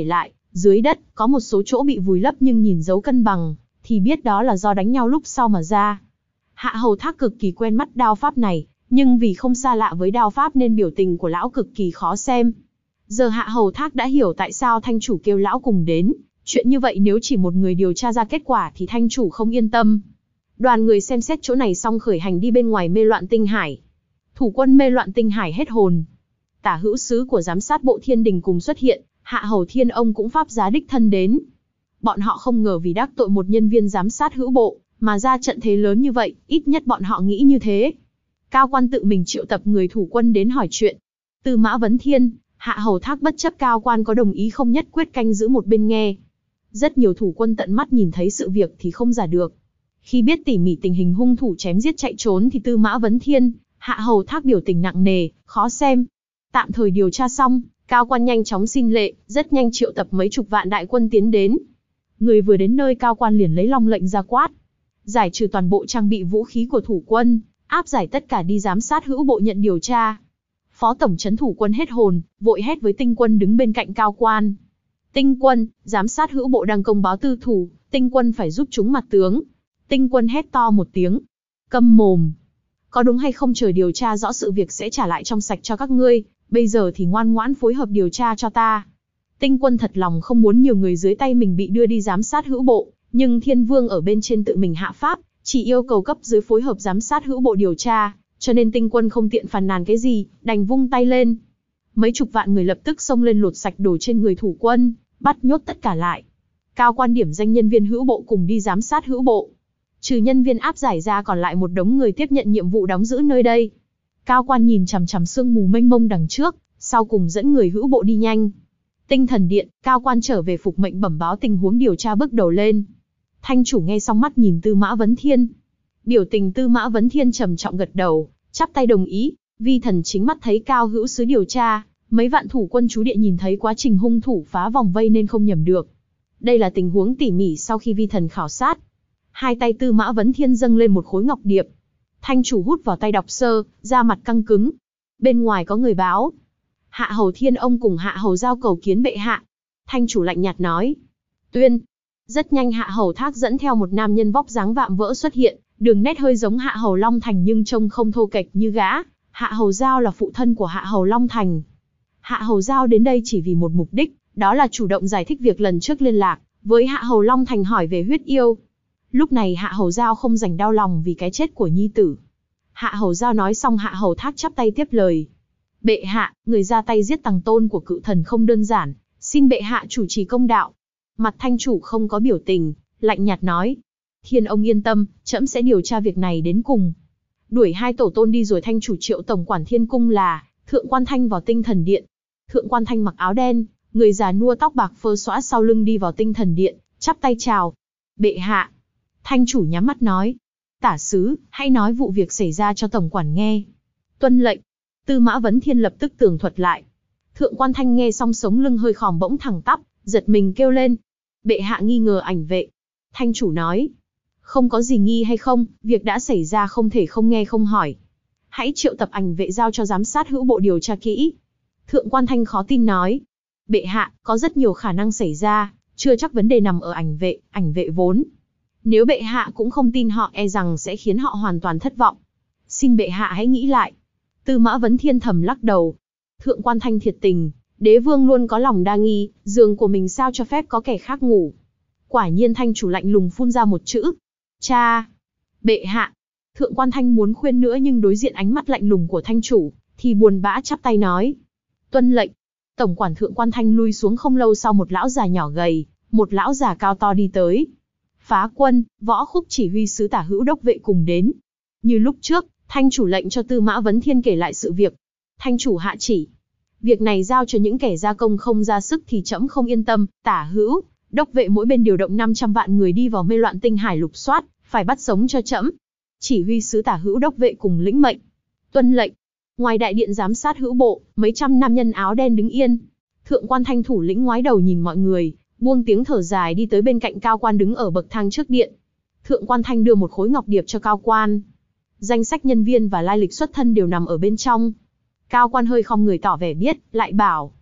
Dưới đất, có một số chỗ bị vùi lấp nhưng nhìn dấu cân bằng, thì biết đó là do đánh nhau lúc sau mà ra. Hạ Hầu Thác cực kỳ quen mắt đao pháp này, nhưng vì không xa lạ với đao pháp nên biểu tình của lão cực kỳ khó xem. Giờ Hạ Hầu Thác đã hiểu tại sao thanh chủ kêu lão cùng đến, chuyện như vậy nếu chỉ một người điều tra ra kết quả thì thanh chủ không yên tâm. Đoàn người xem xét chỗ này xong khởi hành đi bên ngoài Mê Loạn Tinh Hải. Thủ quân Mê Loạn Tinh Hải hết hồn. Tả hữu sứ của giám sát bộ Thiên Đình cùng xuất hiện, Hạ Hầu Thiên ông cũng pháp giá đích thân đến. Bọn họ không ngờ vì đắc tội một nhân viên giám sát hữu bộ, mà ra trận thế lớn như vậy, ít nhất bọn họ nghĩ như thế. Cao quan tự mình triệu tập người thủ quân đến hỏi chuyện. Tư Mã Vấn Thiên, Hạ Hầu Thác bất chấp cao quan có đồng ý không nhất quyết canh giữ một bên nghe. Rất nhiều thủ quân tận mắt nhìn thấy sự việc thì không giả được. Khi biết tỉ mỉ tình hình hung thủ chém giết chạy trốn thì Tư Mã Vấn Thiên, Hạ Hầu Thác biểu tình nặng nề, khó xem. Tạm thời điều tra xong, cao quan nhanh chóng xin lệ, rất nhanh triệu tập mấy chục vạn đại quân tiến đến. Người vừa đến nơi cao quan liền lấy long lệnh ra quát. Giải trừ toàn bộ trang bị vũ khí của thủ quân, áp giải tất cả đi giám sát hữu bộ nhận điều tra. Phó tổng trấn thủ quân hết hồn, vội hét với Tinh Quân đứng bên cạnh cao quan. Tinh Quân, giám sát hữu bộ đang công báo tư thủ, Tinh Quân phải giúp chúng mặt tướng. Tinh Quân hét to một tiếng. Câm mồm. Có đúng hay không chờ điều tra rõ sự việc sẽ trả lại trong sạch cho các ngươi, bây giờ thì ngoan ngoãn phối hợp điều tra cho ta. Tinh Quân thật lòng không muốn nhiều người dưới tay mình bị đưa đi giám sát hữu bộ, nhưng Thiên Vương ở bên trên tự mình hạ pháp, chỉ yêu cầu cấp dưới phối hợp giám sát hữu bộ điều tra, cho nên Tinh Quân không tiện phàn nàn cái gì, đành vung tay lên. Mấy chục vạn người lập tức xông lên lột sạch đồ trên người thủ quân, bắt nhốt tất cả lại. Cao quan điểm danh nhân viên hữu bộ cùng đi giám sát hữu bộ. Trừ nhân viên áp giải ra còn lại một đống người tiếp nhận nhiệm vụ đóng giữ nơi đây. Cao quan nhìn chằm chằm sương mù mênh mông đằng trước, sau cùng dẫn người hữu bộ đi nhanh. Tinh Thần Điện, cao quan trở về phục mệnh bẩm báo tình huống điều tra bước đầu lên. Thanh chủ nghe xong mắt nhìn Tư Mã Vấn Thiên. Biểu tình Tư Mã Vấn Thiên trầm trọng gật đầu, chắp tay đồng ý, vi thần chính mắt thấy cao hữu sứ điều tra, mấy vạn thủ quân chú địa nhìn thấy quá trình hung thủ phá vòng vây nên không nhầm được. Đây là tình huống tỉ mỉ sau khi vi thần khảo sát. Hai tay Tư Mã Vấn Thiên dâng lên một khối ngọc điệp. Thanh chủ hút vào tay đọc sơ, da mặt căng cứng. Bên ngoài có người báo. Hạ Hầu Thiên ông cùng Hạ Hầu Giao cầu kiến bệ hạ. Thanh chủ lạnh nhạt nói. Tuyên. Rất nhanh Hạ Hầu Thác dẫn theo một nam nhân vóc dáng vạm vỡ xuất hiện, đường nét hơi giống Hạ Hầu Long Thành nhưng trông không thô kệch như gã. Hạ Hầu Giao là phụ thân của Hạ Hầu Long Thành. Hạ Hầu Giao đến đây chỉ vì một mục đích, đó là chủ động giải thích việc lần trước liên lạc với Hạ Hầu Long Thành hỏi về huyết yêu. Lúc này Hạ Hầu Giao không dành đau lòng vì cái chết của nhi tử. Hạ Hầu Giao nói xong Hạ Hầu Thác chắp tay tiếp lời. Bệ hạ, người ra tay giết Tằng Tôn của cự thần không đơn giản, xin bệ hạ chủ trì công đạo. Mặt thanh chủ không có biểu tình, lạnh nhạt nói. Thiên ông yên tâm, trẫm sẽ điều tra việc này đến cùng. Đuổi hai tổ tôn đi rồi thanh chủ triệu tổng quản thiên cung là Thượng Quan Thanh vào Tinh Thần Điện. Thượng Quan Thanh mặc áo đen, người già nua tóc bạc phơ xõa sau lưng đi vào Tinh Thần Điện, chắp tay chào. Bệ hạ. Thanh chủ nhắm mắt nói. Tả sứ, hãy nói vụ việc xảy ra cho tổng quản nghe. Tuân lệnh. Tư Mã Vấn Thiên lập tức tường thuật lại. Thượng Quan Thanh nghe xong sống lưng hơi khòm bỗng thẳng tắp, giật mình kêu lên. Bệ hạ nghi ngờ ảnh vệ. Thanh chủ nói. Không có gì nghi hay không, việc đã xảy ra không thể không nghe không hỏi. Hãy triệu tập ảnh vệ giao cho giám sát hữu bộ điều tra kỹ. Thượng Quan Thanh khó tin nói. Bệ hạ, có rất nhiều khả năng xảy ra, chưa chắc vấn đề nằm ở ảnh vệ vốn. Nếu bệ hạ cũng không tin họ e rằng sẽ khiến họ hoàn toàn thất vọng. Xin bệ hạ hãy nghĩ lại. Tư Mã Vấn Thiên thầm lắc đầu. Thượng Quan Thanh thiệt tình, đế vương luôn có lòng đa nghi, giường của mình sao cho phép có kẻ khác ngủ. Quả nhiên thanh chủ lạnh lùng phun ra một chữ. Cha. Bệ hạ. Thượng Quan Thanh muốn khuyên nữa nhưng đối diện ánh mắt lạnh lùng của thanh chủ, thì buồn bã chắp tay nói. Tuân lệnh. Tổng quản Thượng Quan Thanh lui xuống không lâu sau một lão già nhỏ gầy, một lão già cao to đi tới. Phá Quân, Võ Khúc chỉ huy sứ tả hữu đốc vệ cùng đến. Như lúc trước, thanh chủ lệnh cho Tư Mã Vấn Thiên kể lại sự việc. Thanh chủ hạ chỉ. Việc này giao cho những kẻ gia công không ra sức thì trẫm không yên tâm. Tả hữu, đốc vệ mỗi bên điều động 500 vạn người đi vào Mê Loạn Tinh Hải lục soát, phải bắt sống cho trẫm. Chỉ huy sứ tả hữu đốc vệ cùng lĩnh mệnh. Tuân lệnh. Ngoài đại điện giám sát hữu bộ, mấy trăm nam nhân áo đen đứng yên. Thượng Quan Thanh thủ lĩnh ngoái đầu nhìn mọi người, buông tiếng thở dài đi tới bên cạnh cao quan đứng ở bậc thang trước điện. Thượng Quan Thanh đưa một khối ngọc điệp cho cao quan. Danh sách nhân viên và lai lịch xuất thân đều nằm ở bên trong. Cao quan hơi khom người tỏ vẻ biết, lại bảo.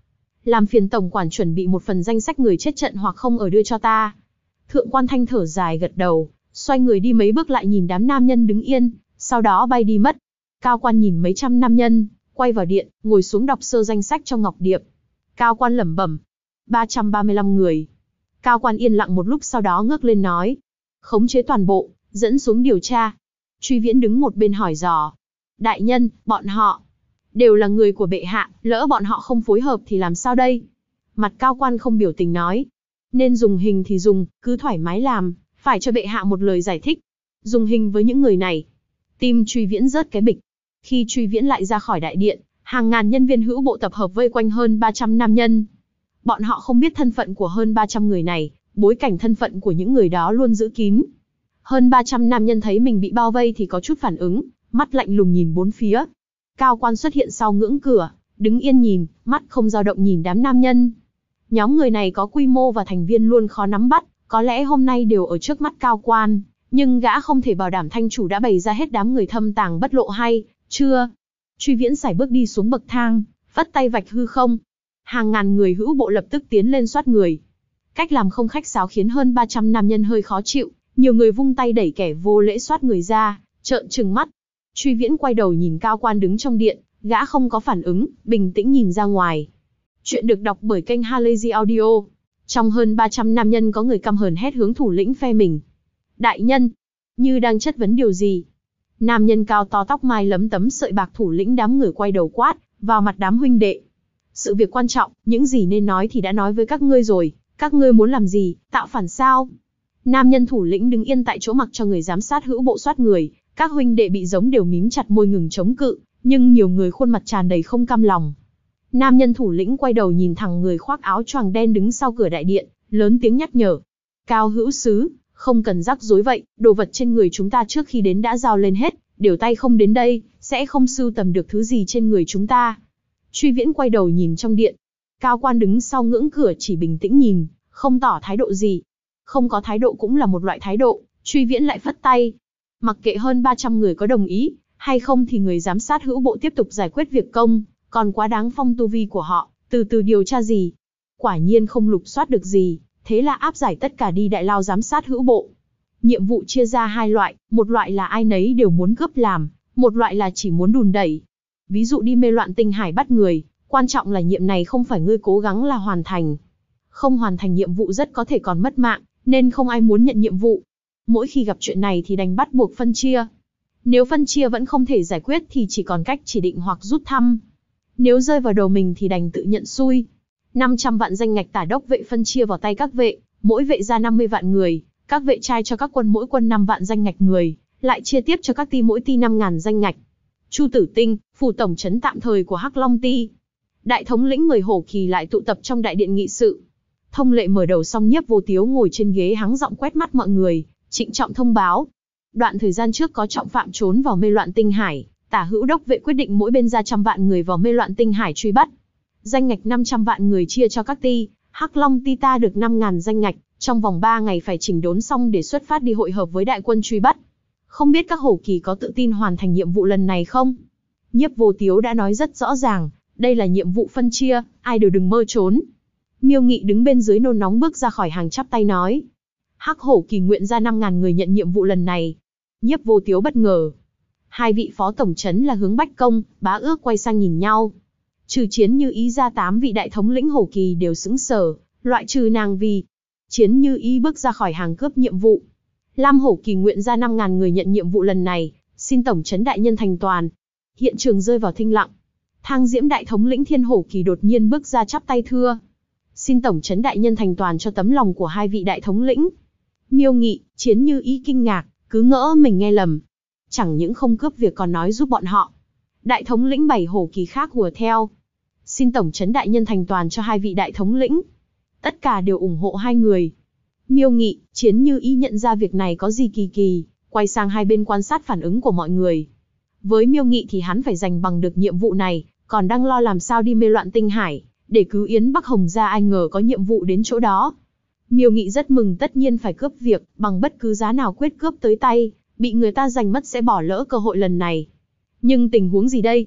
làm phiền tổng quản chuẩn bị một phần danh sách người chết trận hoặc không ở đưa cho ta. Thượng quan Thanh thở dài gật đầu, xoay người đi mấy bước lại nhìn đám nam nhân đứng yên, sau đó bay đi mất. Cao quan nhìn mấy trăm nam nhân, quay vào điện, ngồi xuống đọc sơ danh sách trong ngọc điệp. Cao quan lẩm bẩm, 335 người. Cao quan yên lặng một lúc sau đó ngước lên nói, khống chế toàn bộ, dẫn xuống điều tra. Truy Viễn đứng một bên hỏi dò, đại nhân, bọn họ đều là người của bệ hạ, lỡ bọn họ không phối hợp thì làm sao đây? Mặt Cao quan không biểu tình nói, nên dùng hình thì dùng, cứ thoải mái làm, phải cho bệ hạ một lời giải thích. Dùng hình với những người này. Tim Truy Viễn rớt cái bịch. Khi Truy Viễn lại ra khỏi đại điện, hàng ngàn nhân viên hữu bộ tập hợp vây quanh hơn 300 nam nhân. Bọn họ không biết thân phận của hơn 300 người này, bối cảnh thân phận của những người đó luôn giữ kín. Hơn 300 nam nhân thấy mình bị bao vây thì có chút phản ứng, mắt lạnh lùng nhìn bốn phía. Cao quan xuất hiện sau ngưỡng cửa, đứng yên nhìn, mắt không dao động nhìn đám nam nhân. Nhóm người này có quy mô và thành viên luôn khó nắm bắt, có lẽ hôm nay đều ở trước mắt Cao quan, nhưng gã không thể bảo đảm thanh chủ đã bày ra hết đám người thâm tàng bất lộ hay chưa. Truy Viễn sải bước đi xuống bậc thang, phất tay vạch hư không. Hàng ngàn người hữu bộ lập tức tiến lên soát người. Cách làm không khách sáo khiến hơn 300 nam nhân hơi khó chịu, nhiều người vung tay đẩy kẻ vô lễ soát người ra, trợn trừng mắt. Truy Viễn quay đầu nhìn Cao quan đứng trong điện, gã không có phản ứng, bình tĩnh nhìn ra ngoài. Chuyện được đọc bởi kênh Halazy Audio. Trong hơn 300 nam nhân có người căm hờn hét hướng thủ lĩnh phe mình. Đại nhân, như đang chất vấn điều gì. Nam nhân cao to tóc mai lấm tấm sợi bạc thủ lĩnh đám người quay đầu quát vào mặt đám huynh đệ. Sự việc quan trọng, những gì nên nói thì đã nói với các ngươi rồi, các ngươi muốn làm gì, tạo phản sao? Nam nhân thủ lĩnh đứng yên tại chỗ mặc cho người giám sát hữu bộ soát người, các huynh đệ bị giống đều mím chặt môi ngừng chống cự, nhưng nhiều người khuôn mặt tràn đầy không cam lòng. Nam nhân thủ lĩnh quay đầu nhìn thẳng người khoác áo choàng đen đứng sau cửa đại điện, lớn tiếng nhắc nhở. Cao hữu sứ, không cần rắc rối vậy, đồ vật trên người chúng ta trước khi đến đã giao lên hết, điều tay không đến đây, sẽ không sưu tầm được thứ gì trên người chúng ta. Truy Viễn quay đầu nhìn trong điện. Cao quan đứng sau ngưỡng cửa chỉ bình tĩnh nhìn, không tỏ thái độ gì. Không có thái độ cũng là một loại thái độ, Truy Viễn lại phất tay. Mặc kệ hơn 300 người có đồng ý, hay không thì người giám sát hữu bộ tiếp tục giải quyết việc công, còn quá đáng phong tu vi của họ, từ từ điều tra gì. Quả nhiên không lục soát được gì, thế là áp giải tất cả đi đại lao giám sát hữu bộ. Nhiệm vụ chia ra hai loại, một loại là ai nấy đều muốn cướp làm, một loại là chỉ muốn đùn đẩy. Ví dụ đi mê loạn tinh hải bắt người, quan trọng là nhiệm này không phải ngươi cố gắng là hoàn thành. Không hoàn thành nhiệm vụ rất có thể còn mất mạng, nên không ai muốn nhận nhiệm vụ. Mỗi khi gặp chuyện này thì đành bắt buộc phân chia. Nếu phân chia vẫn không thể giải quyết thì chỉ còn cách chỉ định hoặc rút thăm. Nếu rơi vào đầu mình thì đành tự nhận xui. 500 vạn danh ngạch tả đốc vệ phân chia vào tay các vệ, mỗi vệ ra 50 vạn người, các vệ trai cho các quân mỗi quân 5 vạn danh ngạch người, lại chia tiếp cho các ty mỗi ty 5.000 danh ngạch. Chu Tử Tinh, phủ tổng trấn tạm thời của Hắc Long Ty. Đại thống lĩnh 10 hổ kỳ lại tụ tập trong đại điện nghị sự. Thông lệ mở đầu xong Nhiếp Vô Tiếu ngồi trên ghế hắng giọng quét mắt mọi người, trịnh trọng thông báo. Đoạn thời gian trước có trọng phạm trốn vào mê loạn tinh hải, tả hữu đốc vệ quyết định mỗi bên ra 100 vạn người vào mê loạn tinh hải truy bắt. Danh ngạch 500 vạn người chia cho các ty, Hắc Long Ty ta được 5.000 danh ngạch, trong vòng 3 ngày phải chỉnh đốn xong để xuất phát đi hội hợp với đại quân truy bắt. Không biết các hổ kỳ có tự tin hoàn thành nhiệm vụ lần này không? Nhiếp Vô Tiếu đã nói rất rõ ràng, đây là nhiệm vụ phân chia, ai đều đừng mơ trốn. Miêu Nghị đứng bên dưới nôn nóng bước ra khỏi hàng chắp tay nói. Hắc hổ kỳ nguyện ra 5.000 người nhận nhiệm vụ lần này. Nhiếp Vô Tiếu bất ngờ. Hai vị phó tổng trấn là Hướng Bách Công, Bá Ước quay sang nhìn nhau. Trừ Chiến Như Ý ra 8 vị đại thống lĩnh hổ kỳ đều sững sờ, loại trừ nàng vì. Chiến Như Ý bước ra khỏi hàng cướp nhiệm vụ. Lam hổ kỳ nguyện ra 5.000 người nhận nhiệm vụ lần này, xin tổng trấn đại nhân thành toàn. Hiện trường rơi vào thinh lặng. Thang Diễm đại thống lĩnh Thiên hổ kỳ đột nhiên bước ra chắp tay thưa. Xin tổng trấn đại nhân thành toàn cho tấm lòng của hai vị đại thống lĩnh. Miêu Nghị, Chiến Như Ý kinh ngạc, cứ ngỡ mình nghe lầm. Chẳng những không cướp việc còn nói giúp bọn họ. Đại thống lĩnh 7 hổ kỳ khác hùa theo. Xin tổng trấn đại nhân thành toàn cho hai vị đại thống lĩnh. Tất cả đều ủng hộ hai người. Miêu Nghị, Chiến Như Ý nhận ra việc này có gì kỳ kỳ, quay sang hai bên quan sát phản ứng của mọi người. Với Miêu Nghị thì hắn phải giành bằng được nhiệm vụ này, còn đang lo làm sao đi mê loạn tinh hải, để cứu Yến Bắc Hồng ra, ai ngờ có nhiệm vụ đến chỗ đó. Miêu Nghị rất mừng, tất nhiên phải cướp việc, bằng bất cứ giá nào quyết cướp tới tay, bị người ta giành mất sẽ bỏ lỡ cơ hội lần này. Nhưng tình huống gì đây?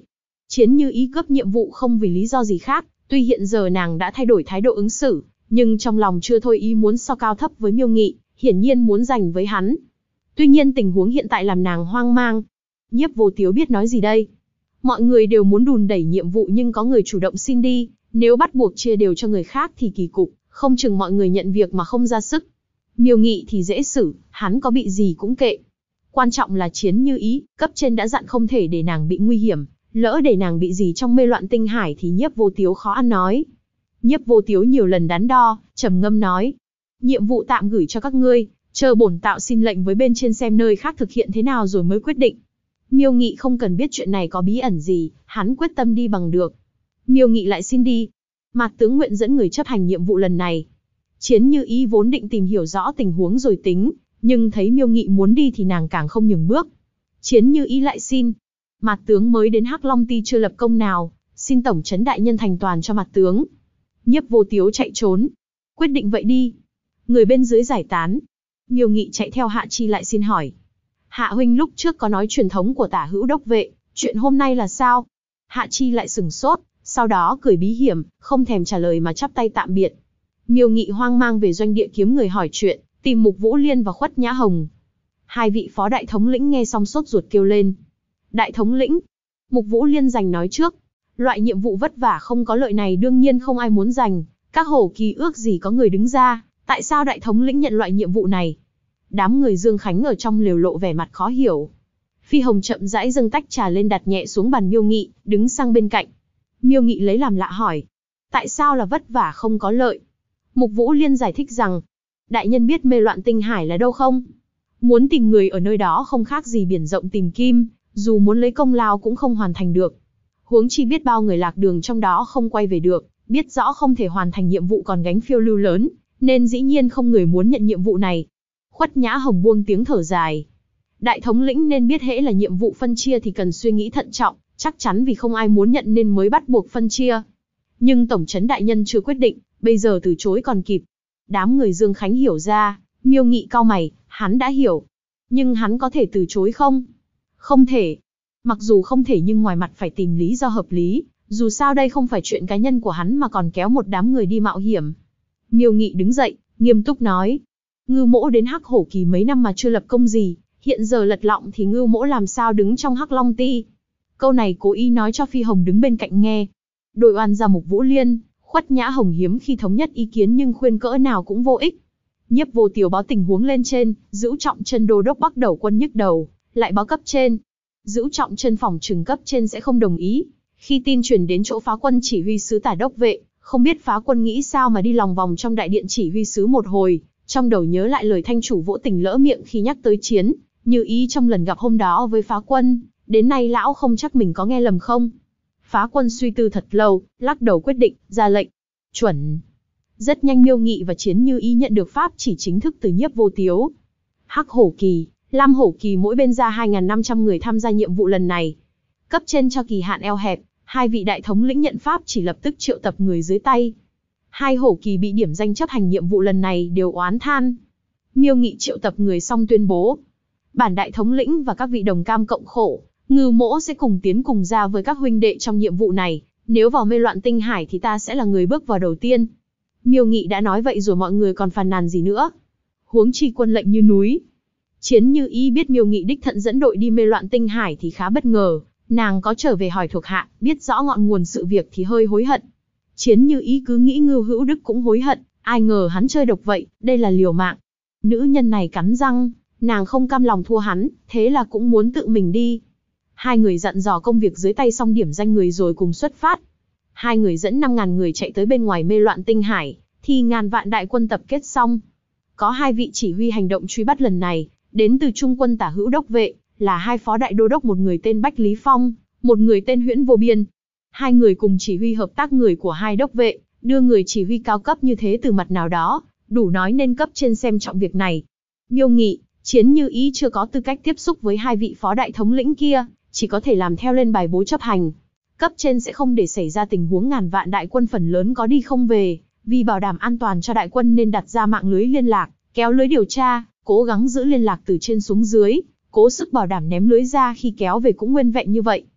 Chiến Như Ý cướp nhiệm vụ không vì lý do gì khác, tuy hiện giờ nàng đã thay đổi thái độ ứng xử, nhưng trong lòng chưa thôi ý muốn so cao thấp với Miêu Nghị, hiển nhiên muốn giành với hắn. Tuy nhiên tình huống hiện tại làm nàng hoang mang. Nhiếp Vô Tiếu biết nói gì đây? Mọi người đều muốn đùn đẩy nhiệm vụ nhưng có người chủ động xin đi, nếu bắt buộc chia đều cho người khác thì kỳ cục, không chừng mọi người nhận việc mà không ra sức. Miêu Nghị thì dễ xử, hắn có bị gì cũng kệ. Quan trọng là Chiến Như Ý, cấp trên đã dặn không thể để nàng bị nguy hiểm, lỡ để nàng bị gì trong mê loạn tinh hải thì Nhiếp Vô Tiếu khó ăn nói. Nhiếp Vô Tiếu nhiều lần đắn đo, trầm ngâm nói: nhiệm vụ tạm gửi cho các ngươi, chờ bổn tạo xin lệnh với bên trên xem nơi khác thực hiện thế nào rồi mới quyết định. Miêu Nghị không cần biết chuyện này có bí ẩn gì, hắn quyết tâm đi bằng được. Miêu Nghị lại xin đi. Mạt tướng nguyện dẫn người chấp hành nhiệm vụ lần này. Chiến Như Ý vốn định tìm hiểu rõ tình huống rồi tính, nhưng thấy Miêu Nghị muốn đi thì nàng càng không nhường bước. Chiến Như Ý lại xin: Mạt tướng mới đến Hắc Long Ti chưa lập công nào, xin tổng trấn đại nhân thành toàn cho Mạt tướng. Nhiếp Vô Tiếu chạy trốn. Quyết định vậy đi. Người bên dưới giải tán. Miêu Nghị chạy theo Hạ Chi lại xin hỏi: Hạ huynh lúc trước có nói truyền thống của Tả Hữu đốc vệ, chuyện hôm nay là sao? Hạ Chi lại sửng sốt, sau đó cười bí hiểm, không thèm trả lời mà chắp tay tạm biệt. Miêu Nghị hoang mang về doanh địa kiếm người hỏi chuyện, tìm Mục Vũ Liên và Khuất Nhã Hồng. Hai vị phó đại thống lĩnh nghe xong sốt ruột kêu lên: Đại thống lĩnh! Mục Vũ Liên giành nói trước: loại nhiệm vụ vất vả không có lợi này đương nhiên không ai muốn giành, các hổ kỳ ước gì có người đứng ra, tại sao đại thống lĩnh nhận loại nhiệm vụ này? Đám người Dương Khánh ở trong lều lộ vẻ mặt khó hiểu. Phi Hồng chậm rãi dâng tách trà lên đặt nhẹ xuống bàn Miêu Nghị, đứng sang bên cạnh. Miêu Nghị lấy làm lạ hỏi: tại sao là vất vả không có lợi? Mục Vũ Liên giải thích rằng: đại nhân biết mê loạn tinh hải là đâu không? Muốn tìm người ở nơi đó không khác gì biển rộng tìm kim, dù muốn lấy công lao cũng không hoàn thành được. Huống chi biết bao người lạc đường trong đó không quay về được, biết rõ không thể hoàn thành nhiệm vụ còn gánh phiêu lưu lớn, nên dĩ nhiên không người muốn nhận nhiệm vụ này. Khuất Nhã Hồng buông tiếng thở dài. Đại thống lĩnh nên biết hễ là nhiệm vụ phân chia thì cần suy nghĩ thận trọng, chắc chắn vì không ai muốn nhận nên mới bắt buộc phân chia. Nhưng tổng trấn đại nhân chưa quyết định, bây giờ từ chối còn kịp. Đám người Dương Khánh hiểu ra, Miêu Nghị cau mày, hắn đã hiểu. Nhưng hắn có thể từ chối không? Không thể. Mặc dù không thể nhưng ngoài mặt phải tìm lý do hợp lý, dù sao đây không phải chuyện cá nhân của hắn mà còn kéo một đám người đi mạo hiểm. Miêu Nghị đứng dậy, nghiêm túc nói: Ngưu Mỗ đến Hắc Hổ Kỳ mấy năm mà chưa lập công gì, hiện giờ lật lọng thì Ngưu Mỗ làm sao đứng trong Hắc Long Ti? Câu này cố ý nói cho Phi Hồng đứng bên cạnh nghe. Đội oan ra Mục Vũ Liên, Khuất Nhã Hồng hiếm khi thống nhất ý kiến nhưng khuyên cỡ nào cũng vô ích. Nhiếp Vô Tiếu báo tình huống lên trên, Dữu Trọng Chân đô đốc Bắc Đầu quân nhức đầu, lại báo cấp trên. Dữu Trọng Chân phòng trừng cấp trên sẽ không đồng ý. Khi tin truyền đến chỗ phá quân chỉ huy sứ Tả đốc vệ, không biết phá quân nghĩ sao mà đi lòng vòng trong đại điện chỉ huy sứ một hồi, trong đầu nhớ lại lời thanh chủ Vỗ Tình lỡ miệng khi nhắc tới Chiến Như Ý trong lần gặp hôm đó với phá quân, đến nay lão không chắc mình có nghe lầm không. Phá quân suy tư thật lâu, lắc đầu quyết định, ra lệnh. Chuẩn. Rất nhanh Miêu Nghị và Chiến Như Ý nhận được pháp chỉ chính thức từ Nhiếp Vô Tiếu. Hắc Hổ Kỳ, Lam Hổ Kỳ mỗi bên ra 2.500 người tham gia nhiệm vụ lần này. Cấp trên cho kỳ hạn eo hẹp, hai vị đại thống lĩnh nhận pháp chỉ lập tức triệu tập người dưới tay. Hai hổ kỳ bị điểm danh chấp hành nhiệm vụ lần này đều oán than. Miêu Nghị triệu tập người xong tuyên bố: bản đại thống lĩnh và các vị đồng cam cộng khổ, Ngưu Mỗ sẽ cùng tiến cùng ra với các huynh đệ trong nhiệm vụ này. Nếu vào mê loạn tinh hải thì ta sẽ là người bước vào đầu tiên. Miêu Nghị đã nói vậy rồi mọi người còn phàn nàn gì nữa? Huống chi quân lệnh như núi. Chiến Như Ý biết Miêu Nghị đích thận dẫn đội đi mê loạn tinh hải thì khá bất ngờ. Nàng có trở về hỏi thuộc hạ, biết rõ ngọn nguồn sự việc thì hơi hối hận. Chiến Như Ý cứ nghĩ Ngưu Hữu Đức cũng hối hận, ai ngờ hắn chơi độc vậy, đây là liều mạng. Nữ nhân này cắn răng, nàng không cam lòng thua hắn, thế là cũng muốn tự mình đi. Hai người dặn dò công việc dưới tay xong điểm danh người rồi cùng xuất phát. Hai người dẫn 5.000 người chạy tới bên ngoài mê loạn tinh hải, thì ngàn vạn đại quân tập kết xong. Có hai vị chỉ huy hành động truy bắt lần này, đến từ Trung quân Tả Hữu đốc vệ, là hai phó đại đô đốc, một người tên Bách Lý Phong, một người tên Huyễn Vô Biên. Hai người cùng chỉ huy hợp tác người của hai đốc vệ, đưa người chỉ huy cao cấp như thế từ mặt nào đó, đủ nói nên cấp trên xem trọng việc này. Miêu Nghị, Chiến Như Ý chưa có tư cách tiếp xúc với hai vị phó đại thống lĩnh kia, chỉ có thể làm theo lên bài bố chấp hành. Cấp trên sẽ không để xảy ra tình huống ngàn vạn đại quân phần lớn có đi không về, vì bảo đảm an toàn cho đại quân nên đặt ra mạng lưới liên lạc, kéo lưới điều tra, cố gắng giữ liên lạc từ trên xuống dưới, cố sức bảo đảm ném lưới ra khi kéo về cũng nguyên vẹn như vậy.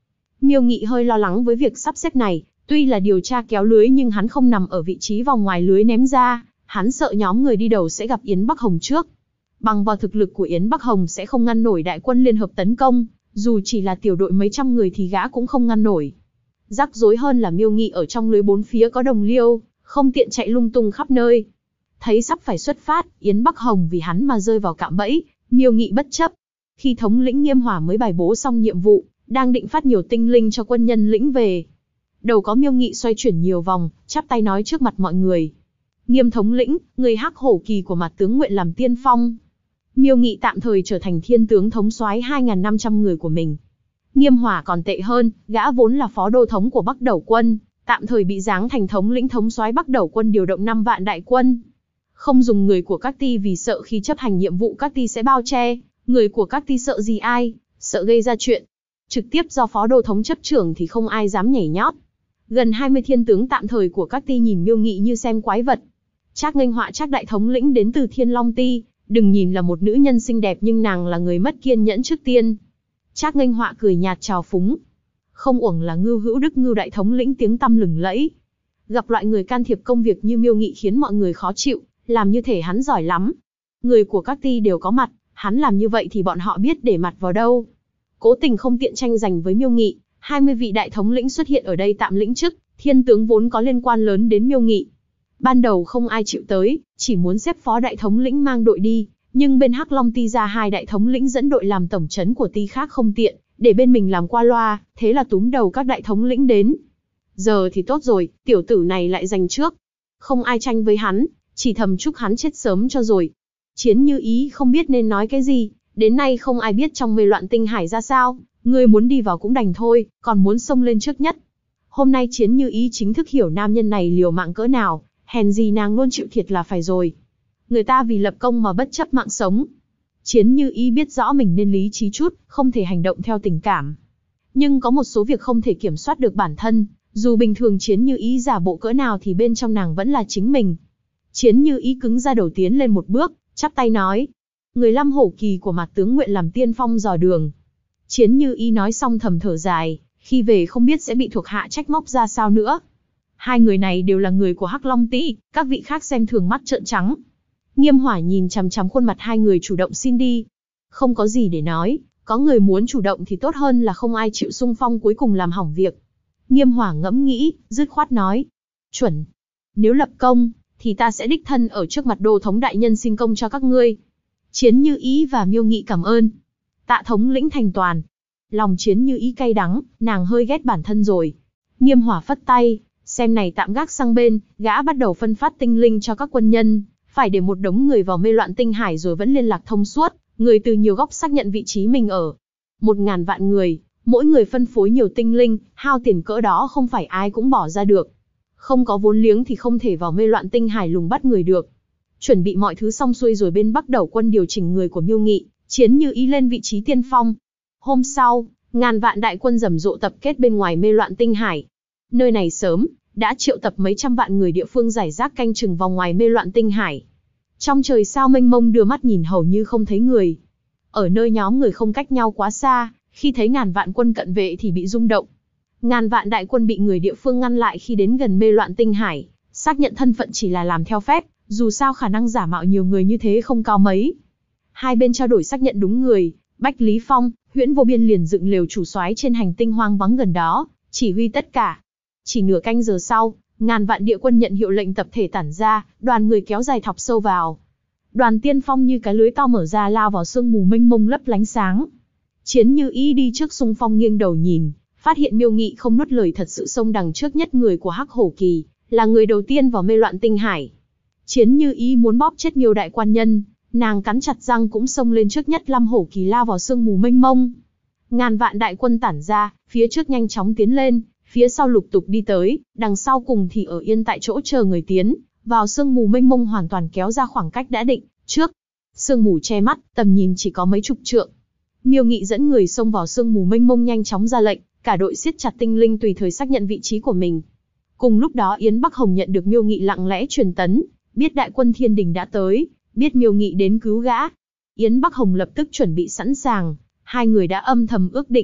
Miêu Nghị hơi lo lắng với việc sắp xếp này, tuy là điều tra kéo lưới nhưng hắn không nằm ở vị trí vòng ngoài lưới ném ra, hắn sợ nhóm người đi đầu sẽ gặp Yến Bắc Hồng trước. Bằng vào thực lực của Yến Bắc Hồng sẽ không ngăn nổi đại quân liên hợp tấn công, dù chỉ là tiểu đội mấy trăm người thì gã cũng không ngăn nổi. Rắc rối hơn là Miêu Nghị ở trong lưới bốn phía có đồng liêu, không tiện chạy lung tung khắp nơi. Thấy sắp phải xuất phát, Yến Bắc Hồng vì hắn mà rơi vào cạm bẫy, Miêu Nghị bất chấp. Khi thống lĩnh Nghiêm Hỏa mới bài bố xong nhiệm vụ, đang định phát nhiều tinh linh cho quân nhân lĩnh về. Đầu có Miêu Nghị xoay chuyển nhiều vòng, chắp tay nói trước mặt mọi người. Nghiêm thống lĩnh, người Hắc Hổ Kỳ của mặt tướng nguyện làm tiên phong. Miêu Nghị tạm thời trở thành thiên tướng thống soái 2.500 người của mình. Nghiêm Hỏa còn tệ hơn, gã vốn là phó đô thống của Bắc Đẩu quân, tạm thời bị giáng thành thống lĩnh thống soái Bắc Đẩu quân điều động 5 vạn đại quân. Không dùng người của các ty vì sợ khi chấp hành nhiệm vụ các ty sẽ bao che, người của các ty sợ gì ai, sợ gây ra chuyện. Trực tiếp do phó đô thống chấp trưởng thì không ai dám nhảy nhót. Gần 20 thiên tướng tạm thời của các ty nhìn Miêu Nghị như xem quái vật. Trác Nghênh Họa Trác đại thống lĩnh đến từ Thiên Long Ty, đừng nhìn là một nữ nhân xinh đẹp nhưng nàng là người mất kiên nhẫn trước tiên. Trác Nghênh Họa cười nhạt trào phúng. Không uổng là Ngưu Hữu Đức Ngưu đại thống lĩnh tiếng tăm lừng lẫy. Gặp loại người can thiệp công việc như Miêu Nghị khiến mọi người khó chịu, làm như thể hắn giỏi lắm. Người của các ty đều có mặt, hắn làm như vậy thì bọn họ biết để mặt vào đâu. Cố tình không tiện tranh giành với Miêu Nghị, 20 vị đại thống lĩnh xuất hiện ở đây tạm lĩnh chức, thiên tướng vốn có liên quan lớn đến Miêu Nghị. Ban đầu không ai chịu tới, chỉ muốn xếp phó đại thống lĩnh mang đội đi, nhưng bên Hắc Long Ty ra 2 đại thống lĩnh dẫn đội làm tổng trấn của ty khác không tiện, để bên mình làm qua loa, thế là túm đầu các đại thống lĩnh đến. Giờ thì tốt rồi, tiểu tử này lại giành trước. Không ai tranh với hắn, chỉ thầm chúc hắn chết sớm cho rồi. Chiến Như Ý không biết nên nói cái gì, đến nay không ai biết trong mê loạn tinh hải ra sao, người muốn đi vào cũng đành thôi, còn muốn xông lên trước nhất. Hôm nay Chiến Như Ý chính thức hiểu nam nhân này liều mạng cỡ nào, hèn gì nàng luôn chịu thiệt là phải rồi. Người ta vì lập công mà bất chấp mạng sống. Chiến Như Ý biết rõ mình nên lý trí chút, không thể hành động theo tình cảm. Nhưng có một số việc không thể kiểm soát được bản thân, dù bình thường Chiến Như Ý giả bộ cỡ nào thì bên trong nàng vẫn là chính mình. Chiến Như Ý cứng ra đầu tiến lên một bước, chắp tay nói. Người Lâm Hổ Kỳ của mặt tướng nguyện làm tiên phong dò đường. Chiến Như Ý nói xong thầm thở dài, khi về không biết sẽ bị thuộc hạ trách móc ra sao nữa. Hai người này đều là người của Hắc Long Ty, các vị khác xem thường mắt trợn trắng. Nghiêm Hỏa nhìn chằm chằm khuôn mặt hai người chủ động xin đi. Không có gì để nói, có người muốn chủ động thì tốt hơn là không ai chịu xung phong cuối cùng làm hỏng việc. Nghiêm Hỏa ngẫm nghĩ, dứt khoát nói. Chuẩn. Nếu lập công, thì ta sẽ đích thân ở trước mặt đô thống đại nhân xin công cho các ngươi. Chiến Như Ý và Miêu Nghị cảm ơn. Tạ thống lĩnh thành toàn. Lòng Chiến Như Ý cay đắng, nàng hơi ghét bản thân rồi. Nghiêm Hỏa phất tay, xem này tạm gác sang bên, gã bắt đầu phân phát tinh linh cho các quân nhân, phải để một đống người vào mê loạn tinh hải rồi vẫn liên lạc thông suốt, người từ nhiều góc xác nhận vị trí mình ở. 1000 vạn người, mỗi người phân phối nhiều tinh linh, hao tiền cỡ đó không phải ai cũng bỏ ra được. Không có vốn liếng thì không thể vào mê loạn tinh hải lùng bắt người được. Chuẩn bị mọi thứ xong xuôi rồi bên Bắc Đẩu quân điều chỉnh người của Miêu Nghị, Chiến Như Ý lên vị trí tiên phong. Hôm sau, ngàn vạn đại quân rầm rộ tập kết bên ngoài mê loạn tinh hải. Nơi này sớm đã triệu tập mấy trăm vạn người địa phương rải rác canh chừng vòng ngoài mê loạn tinh hải. Trong trời sao mênh mông đưa mắt nhìn hầu như không thấy người. Ở nơi nhóm người không cách nhau quá xa, khi thấy ngàn vạn quân cận vệ thì bị rung động. Ngàn vạn đại quân bị người địa phương ngăn lại khi đến gần mê loạn tinh hải, xác nhận thân phận chỉ là làm theo phép, dù sao khả năng giả mạo nhiều người như thế không cao mấy. Hai bên trao đổi xác nhận đúng người, Bách Lý Phong, Huyễn Vô Biên liền dựng lều chủ soái trên hành tinh hoang vắng gần đó, chỉ huy tất cả. Chỉ nửa canh giờ sau, ngàn vạn địa quân nhận hiệu lệnh tập thể tản ra, đoàn người kéo dài thọc sâu vào. Đoàn tiên phong như cái lưới to mở ra lao vào sương mù mênh mông lấp lánh sáng. Chiến Như Ý đi trước xung phong nghiêng đầu nhìn, phát hiện Miêu Nghị không nuốt lời thật sự xông đằng trước nhất người của Hắc Hổ Kỳ, là người đầu tiên vào mê loạn tinh hải. Chiến Như Ý muốn bóp chết Miêu đại quan nhân, nàng cắn chặt răng cũng xông lên trước nhất Lâm Hổ Kỳ lao vào sương mù mênh mông. Ngàn vạn đại quân tản ra, phía trước nhanh chóng tiến lên, phía sau lục tục đi tới, đằng sau cùng thì ở yên tại chỗ chờ người tiến, vào sương mù mênh mông hoàn toàn kéo ra khoảng cách đã định, trước. Sương mù che mắt, tầm nhìn chỉ có mấy chục trượng. Miêu Nghị dẫn người xông vào sương mù mênh mông nhanh chóng ra lệnh, cả đội siết chặt tinh linh tùy thời xác nhận vị trí của mình. Cùng lúc đó Yến Bắc Hồng nhận được Miêu Nghị lặng lẽ truyền tấn, biết đại quân Thiên Đình đã tới, biết Miêu Nghị đến cứu gã. Yến Bắc Hồng lập tức chuẩn bị sẵn sàng, hai người đã âm thầm ước định.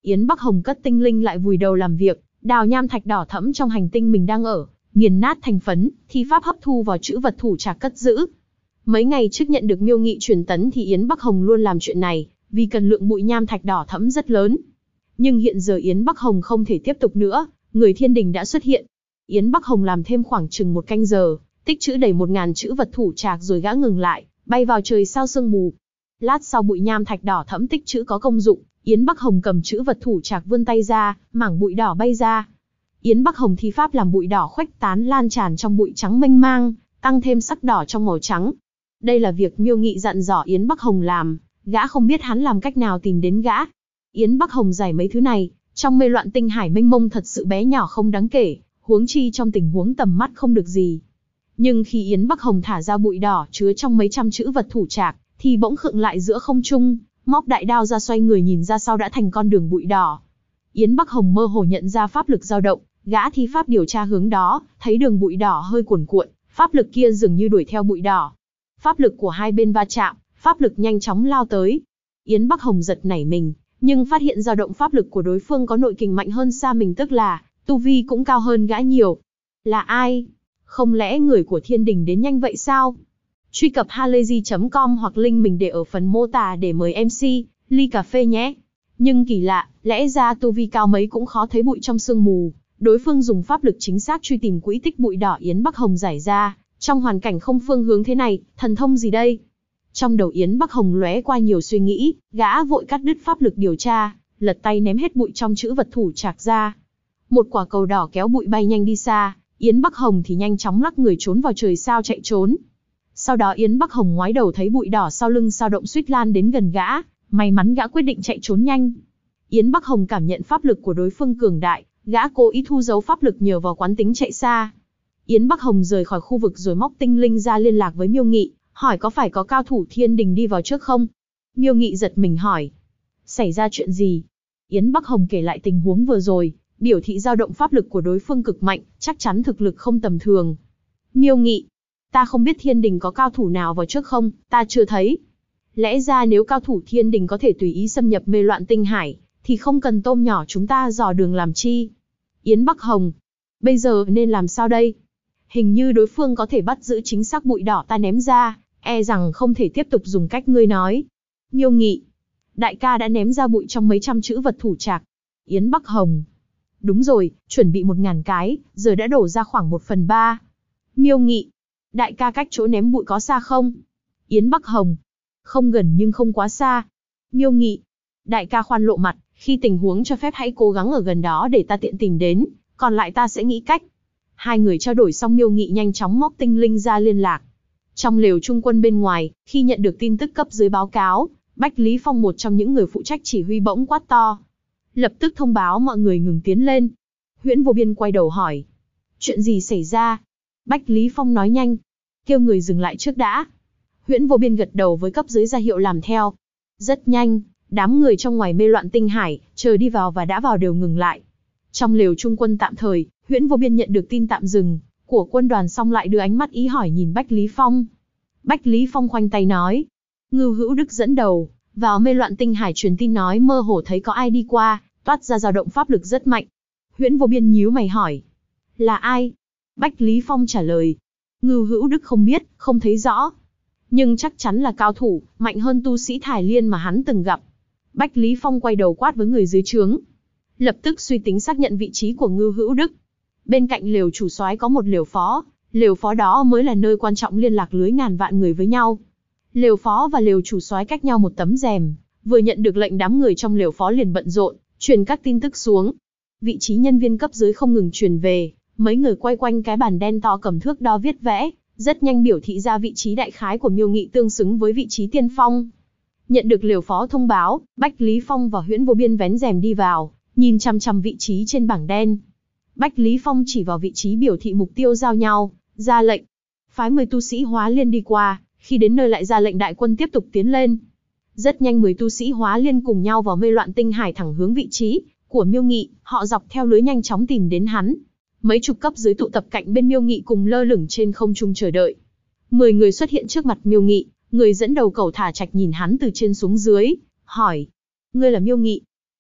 Yến Bắc Hồng cất tinh linh lại vùi đầu làm việc, đào nham thạch đỏ thẫm trong hành tinh mình đang ở, nghiền nát thành phấn, thi pháp hấp thu vào trữ vật thủ trạc cất giữ. Mấy ngày trước nhận được Miêu Nghị truyền tấn thì Yến Bắc Hồng luôn làm chuyện này, vì cần lượng bụi nham thạch đỏ thẫm rất lớn. Nhưng hiện giờ Yến Bắc Hồng không thể tiếp tục nữa, người thiên đình đã xuất hiện. Yến Bắc Hồng làm thêm khoảng chừng 1 canh giờ, tích trữ đầy 1000 trữ vật thủ trạc rồi gã ngừng lại, bay vào trời sao sương mù. Lát sau bụi nham thạch đỏ thẫm tích trữ có công dụng, Yến Bắc Hồng cầm trữ vật thủ trạc vươn tay ra, mảng bụi đỏ bay ra. Yến Bắc Hồng thi pháp làm bụi đỏ khuếch tán lan tràn trong bụi trắng mênh mang, tăng thêm sắc đỏ trong màu trắng. Đây là việc Miêu Nghị dặn dò Yến Bắc Hồng làm, gã không biết hắn làm cách nào tìm đến gã. Yến Bắc Hồng giải mấy thứ này, trong mê loạn tinh hải mênh mông thật sự bé nhỏ không đáng kể, huống chi trong tình huống tầm mắt không được gì. Nhưng khi Yến Bắc Hồng thả ra bụi đỏ chứa trong mấy trăm trữ vật thủ trạc, thì bỗng khựng lại giữa không trung, móc đại đao ra xoay người nhìn ra sau đã thành con đường bụi đỏ. Yến Bắc Hồng mơ hồ nhận ra pháp lực dao động, gã thi pháp điều tra hướng đó, thấy đường bụi đỏ hơi cuồn cuộn, pháp lực kia dường như đuổi theo bụi đỏ. Pháp lực của hai bên va chạm, pháp lực nhanh chóng lao tới. Yến Bắc Hồng giật nảy mình, nhưng phát hiện dao động pháp lực của đối phương có nội kình mạnh hơn xa mình, tức là tu vi cũng cao hơn gã nhiều. Là ai? Không lẽ người của thiên đình đến nhanh vậy sao? Truy cập halayzi.com hoặc link mình để ở phần mô tả để mời MC ly cà phê nhé. Nhưng kỳ lạ, lẽ ra tu vi cao mấy cũng khó thấy bụi trong sương mù. Đối phương dùng pháp lực chính xác truy tìm quỹ tích bụi đỏ Yến Bắc Hồng giải ra. Trong hoàn cảnh không phương hướng thế này, thần thông gì đây? Trong đầu Yến Bắc Hồng lóe qua nhiều suy nghĩ, gã vội cắt đứt pháp lực điều tra, lật tay ném hết bụi trong trữ vật thủ trạc ra. Một quả cầu đỏ kéo bụi bay nhanh đi xa, Yến Bắc Hồng thì nhanh chóng lắc người trốn vào trời sao chạy trốn. Sau đó Yến Bắc Hồng ngoái đầu thấy bụi đỏ sau lưng sao động suýt lan đến gần gã, may mắn gã quyết định chạy trốn nhanh. Yến Bắc Hồng cảm nhận pháp lực của đối phương cường đại, gã cố ý thu giấu pháp lực nhờ vào quán tính chạy xa. Yến Bắc Hồng rời khỏi khu vực rồi móc tinh linh ra liên lạc với Miêu Nghị, hỏi có phải có cao thủ thiên đình đi vào trước không? Miêu Nghị giật mình hỏi. Xảy ra chuyện gì? Yến Bắc Hồng kể lại tình huống vừa rồi, biểu thị dao động pháp lực của đối phương cực mạnh, chắc chắn thực lực không tầm thường. Miêu Nghị, ta không biết thiên đình có cao thủ nào vào trước không, ta chưa thấy. Lẽ ra nếu cao thủ thiên đình có thể tùy ý xâm nhập mê loạn tinh hải, thì không cần tôm nhỏ chúng ta dò đường làm chi. Yến Bắc Hồng, bây giờ nên làm sao đây? Hình như đối phương có thể bắt giữ chính xác bụi đỏ ta ném ra, e rằng không thể tiếp tục dùng cách ngươi nói. Miêu Nghị, đại ca đã ném ra bụi trong mấy trăm trữ vật thủ trạc. Yến Bắc Hồng, đúng rồi, chuẩn bị 1000 cái, giờ đã đổ ra khoảng 1/3. Miêu Nghị, đại ca cách chỗ ném bụi có xa không? Yến Bắc Hồng, không gần nhưng không quá xa. Miêu Nghị, đại ca khoan lộ mặt, khi tình huống cho phép hãy cố gắng ở gần đó để ta tiện tìm đến, còn lại ta sẽ nghĩ cách. Hai người trao đổi xong Miêu Nghị nhanh chóng móc tinh linh ra liên lạc. Trong lều trung quân bên ngoài, khi nhận được tin tức cấp dưới báo cáo, Bách Lý Phong một trong những người phụ trách chỉ huy bỗng quát to. Lập tức thông báo mọi người ngừng tiến lên. Huyễn Vô Biên quay đầu hỏi. Chuyện gì xảy ra? Bách Lý Phong nói nhanh. Kêu người dừng lại trước đã. Huyễn Vô Biên gật đầu với cấp dưới ra hiệu làm theo. Rất nhanh, đám người trong ngoài mê loạn tinh hải, chờ đi vào và đã vào đều ngừng lại. Trong lều trung quân tạm thời, Huyễn Vô Biên nhận được tin tạm dừng của quân đoàn xong lại đưa ánh mắt ý hỏi nhìn Bách Lý Phong. Bách Lý Phong khoanh tay nói. Ngưu Hữu Đức dẫn đầu, vào mê loạn tinh hải truyền tin nói mơ hồ thấy có ai đi qua, toát ra dao động pháp lực rất mạnh. Huyễn Vô Biên nhíu mày hỏi. Là ai? Bách Lý Phong trả lời. Ngưu Hữu Đức không biết, không thấy rõ. Nhưng chắc chắn là cao thủ, mạnh hơn tu sĩ Thải Liên mà hắn từng gặp. Bách Lý Phong quay đầu quát với người dưới trướng. Lập tức suy tính xác nhận vị trí của Ngưu Hữu Đức. Bên cạnh lều chủ soái có một lều phó đó mới là nơi quan trọng liên lạc lưới ngàn vạn người với nhau. Lều phó và lều chủ soái cách nhau một tấm rèm, vừa nhận được lệnh đám người trong lều phó liền bận rộn, truyền các tin tức xuống. Vị trí nhân viên cấp dưới không ngừng truyền về, mấy người quay quanh cái bàn đen to cầm thước đo viết vẽ, rất nhanh biểu thị ra vị trí đại khái của Miêu Nghị tương xứng với vị trí tiên phong. Nhận được lều phó thông báo, Bách Lý Phong và Huyễn Vô Biên vén rèm đi vào, nhìn chằm chằm vị trí trên bảng đen. Bách Lý Phong chỉ vào vị trí biểu thị mục tiêu giao nhau, ra lệnh. Phái 10 tu sĩ Hóa Liên đi qua, khi đến nơi lại ra lệnh đại quân tiếp tục tiến lên. Rất nhanh 10 tu sĩ Hóa Liên cùng nhau vào mê loạn tinh hải thẳng hướng vị trí của Miêu Nghị, họ dọc theo lưới nhanh chóng tìm đến hắn. Mấy chục cấp dưới tụ tập cạnh bên Miêu Nghị cùng lơ lửng trên không trung chờ đợi. 10 người xuất hiện trước mặt Miêu Nghị, người dẫn đầu Cẩu Thả Trạch nhìn hắn từ trên xuống dưới, hỏi. Ngươi là Miêu Nghị?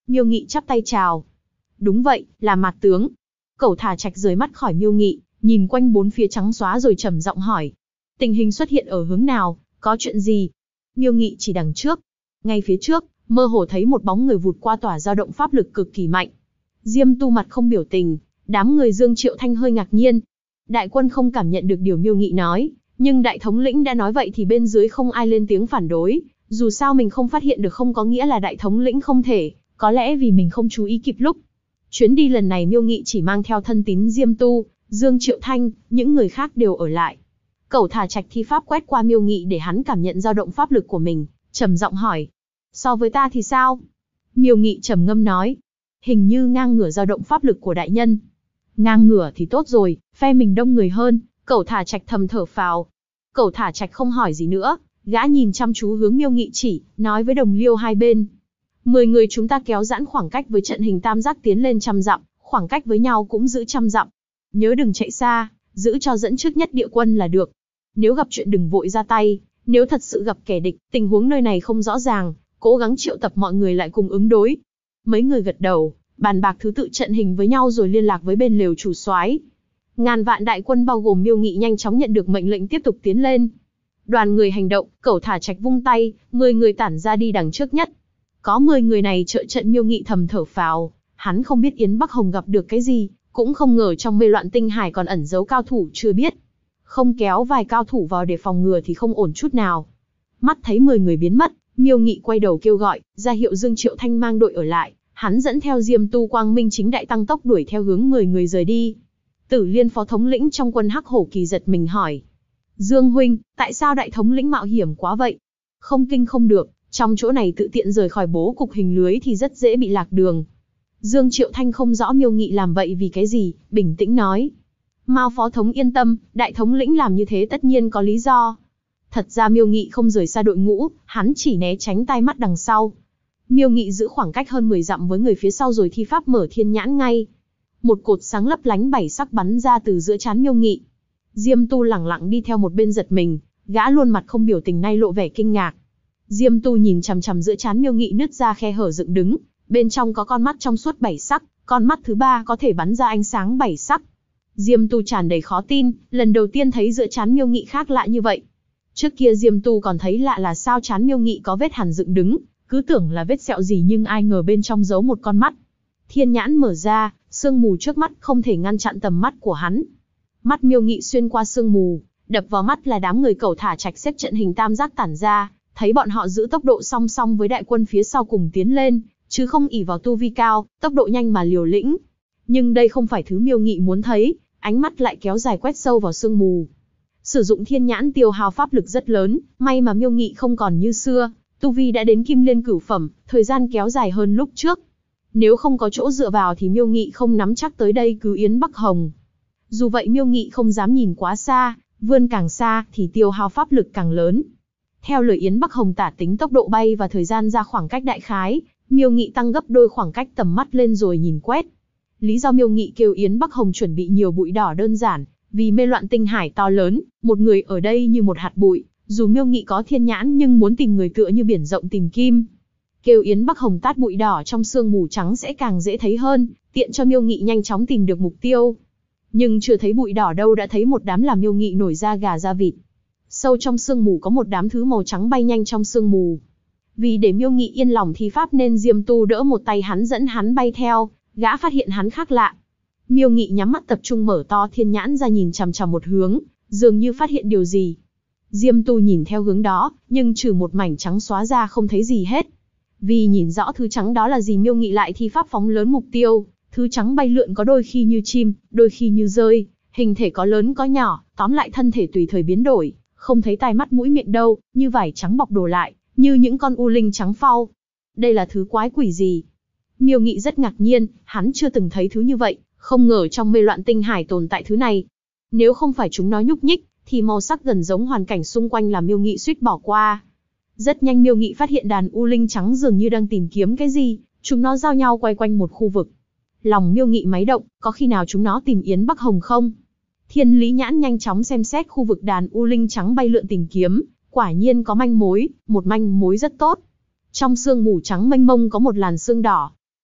Miêu Nghị chắp tay chào. Đúng vậy, là Mạt tướng. Cẩu Thả Trạch rời mắt khỏi Miêu Nghị, nhìn quanh bốn phía trắng xóa rồi trầm giọng hỏi. Tình hình xuất hiện ở hướng nào, có chuyện gì? Miêu Nghị chỉ đằng trước. Ngay phía trước, mơ hồ thấy một bóng người vụt qua tỏa dao động pháp lực cực kỳ mạnh. Diêm Tu mặt không biểu tình, đám người Dương Triệu Thanh hơi ngạc nhiên. Đại quân không cảm nhận được điều Miêu Nghị nói, nhưng đại thống lĩnh đã nói vậy thì bên dưới không ai lên tiếng phản đối. Dù sao mình không phát hiện được không có nghĩa là đại thống lĩnh không thể, có lẽ vì mình không chú ý kịp lúc. Chuyến đi lần này Miêu Nghị chỉ mang theo thân tín Diêm Tu, Dương Triệu Thanh, những người khác đều ở lại. Cẩu Thả Trạch thi pháp quét qua Miêu Nghị để hắn cảm nhận dao động pháp lực của mình, trầm giọng hỏi. So với ta thì sao? Miêu Nghị trầm ngâm nói. Hình như ngang ngửa dao động pháp lực của đại nhân. Ngang ngửa thì tốt rồi, phe mình đông người hơn. Cẩu Thả Trạch thầm thở phào. Cẩu Thả Trạch không hỏi gì nữa, gã nhìn chăm chú hướng Miêu Nghị chỉ, nói với đồng liêu hai bên. 10 người chúng ta kéo giãn khoảng cách với trận hình tam giác tiến lên 100 dặm, khoảng cách với nhau cũng giữ 100 dặm. Nhớ đừng chạy xa, giữ cho dẫn trước nhất địa quân là được. Nếu gặp chuyện đừng vội ra tay, nếu thật sự gặp kẻ địch, tình huống nơi này không rõ ràng, cố gắng triệu tập mọi người lại cùng ứng đối. Mấy người gật đầu, bàn bạc thứ tự trận hình với nhau rồi liên lạc với bên lều chủ soái. Ngàn vạn đại quân bao gồm Miêu Nghị nhanh chóng nhận được mệnh lệnh tiếp tục tiến lên. Đoàn người hành động, Cẩu Thả Trạch vung tay, 10 người tản ra đi đằng trước nhất. Có 10 người này trợ trận Miêu Nghị thầm thở phào, hắn không biết Yến Bắc Hồng gặp được cái gì, cũng không ngờ trong mê loạn tinh hải còn ẩn giấu cao thủ chưa biết. Không kéo vài cao thủ vào để phòng ngừa thì không ổn chút nào. Mắt thấy 10 người biến mất, Miêu Nghị quay đầu kêu gọi, ra hiệu Dương Triệu Thanh mang đội ở lại, hắn dẫn theo Diêm Tu Quang Minh chính đại tăng tốc đuổi theo hướng 10 người rời đi. Tử Liên phó thống lĩnh trong quân Hắc Hổ Kỳ giật mình hỏi. Dương huynh, tại sao đại thống lĩnh mạo hiểm quá vậy? Không kinh không được, trong chỗ này tự tiện rời khỏi bố cục hình lưới thì rất dễ bị lạc đường. Dương Triệu Thanh không rõ Miêu Nghị làm vậy vì cái gì, bình tĩnh nói. Mao phó thống yên tâm, đại thống lĩnh làm như thế tất nhiên có lý do. Thật ra Miêu Nghị không rời xa đội ngũ, hắn chỉ né tránh tai mắt đằng sau. Miêu Nghị giữ khoảng cách hơn 10 dặm với người phía sau rồi thi pháp mở thiên nhãn ngay. Một cột sáng lấp lánh 7 sắc bắn ra từ giữa trán Miêu Nghị. Diêm Tu lẳng lặng đi theo một bên giật mình, gã luôn mặt không biểu tình nay lộ vẻ kinh ngạc. Diêm Tu nhìn chằm chằm giữa trán Miêu Nghị nứt ra khe hở dựng đứng, bên trong có con mắt trong suốt 7 sắc, con mắt thứ 3 có thể bắn ra ánh sáng 7 sắc. Diêm Tu tràn đầy khó tin, lần đầu tiên thấy giữa trán Miêu Nghị khác lạ như vậy. Trước kia Diêm Tu còn thấy lạ là sao trán Miêu Nghị có vết hằn dựng đứng, cứ tưởng là vết sẹo gì nhưng ai ngờ bên trong giấu một con mắt. Thiên nhãn mở ra, sương mù trước mắt không thể ngăn chặn tầm mắt của hắn. Mắt Miêu Nghị xuyên qua sương mù, đập vào mắt là đám người Cẩu Thả Trạch xếp trận hình tam giác tản ra, thấy bọn họ giữ tốc độ song song với đại quân phía sau cùng tiến lên, chứ không ỷ vào tu vi cao, tốc độ nhanh mà liều lĩnh. Nhưng đây không phải thứ Miêu Nghị muốn thấy, ánh mắt lại kéo dài quét sâu vào sương mù. Sử dụng thiên nhãn tiêu hao pháp lực rất lớn, may mà Miêu Nghị không còn như xưa, tu vi đã đến Kim Liên cửu phẩm, thời gian kéo dài hơn lúc trước. Nếu không có chỗ dựa vào thì Miêu Nghị không nắm chắc tới đây cứu Yến Bắc Hồng. Dù vậy Miêu Nghị không dám nhìn quá xa, vươn càng xa thì tiêu hao pháp lực càng lớn. Theo lời Yến Bắc Hồng tả tính tốc độ bay và thời gian ra khoảng cách đại khái, Miêu Nghị tăng gấp đôi khoảng cách tầm mắt lên rồi nhìn quét. Lý do Miêu Nghị kêu Yến Bắc Hồng chuẩn bị nhiều bụi đỏ đơn giản, vì mê loạn tinh hải to lớn, một người ở đây như một hạt bụi, dù Miêu Nghị có thiên nhãn nhưng muốn tìm người tựa như biển rộng tìm kim. Kêu Yến Bắc Hồng tát bụi đỏ trong sương mù trắng sẽ càng dễ thấy hơn, tiện cho Miêu Nghị nhanh chóng tìm được mục tiêu. Nhưng chưa thấy bụi đỏ đâu đã thấy một đám làm Miêu Nghị nổi da gà da vịt. Sâu trong sương mù có một đám thứ màu trắng bay nhanh trong sương mù. Vì để Miêu Nghị yên lòng thi pháp nên Diêm Tu đỡ một tay hắn dẫn hắn bay theo, gã phát hiện hắn khác lạ. Miêu Nghị nhắm mắt tập trung mở to thiên nhãn ra nhìn chằm chằm một hướng, dường như phát hiện điều gì. Diêm Tu nhìn theo hướng đó, nhưng trừ một mảnh trắng xóa ra không thấy gì hết. Vì nhìn rõ thứ trắng đó là gì Miêu Nghị lại thi pháp phóng lớn mục tiêu, thứ trắng bay lượn có đôi khi như chim, đôi khi như rơi, hình thể có lớn có nhỏ, tóm lại thân thể tùy thời biến đổi, không thấy tai mắt mũi miệng đâu, như vải trắng bọc đồ lại, như những con u linh trắng phau. Đây là thứ quái quỷ gì? Miêu Nghị rất ngạc nhiên, hắn chưa từng thấy thứ như vậy, không ngờ trong mê loạn tinh hải tồn tại thứ này. Nếu không phải chúng nó nhúc nhích, thì màu sắc gần giống hoàn cảnh xung quanh làm Miêu Nghị suýt bỏ qua. Rất nhanh Miêu Nghị phát hiện đàn u linh trắng dường như đang tìm kiếm cái gì, chúng nó giao nhau quay quanh một khu vực. Lòng Miêu Nghị máy động, có khi nào chúng nó tìm Yến Bắc Hồng không? Thiên Lý Nhãn nhanh chóng xem xét khu vực đàn u linh trắng bay lượn tìm kiếm, quả nhiên có manh mối, một manh mối rất tốt. Trong sương mù trắng mênh mông có một làn sương đỏ.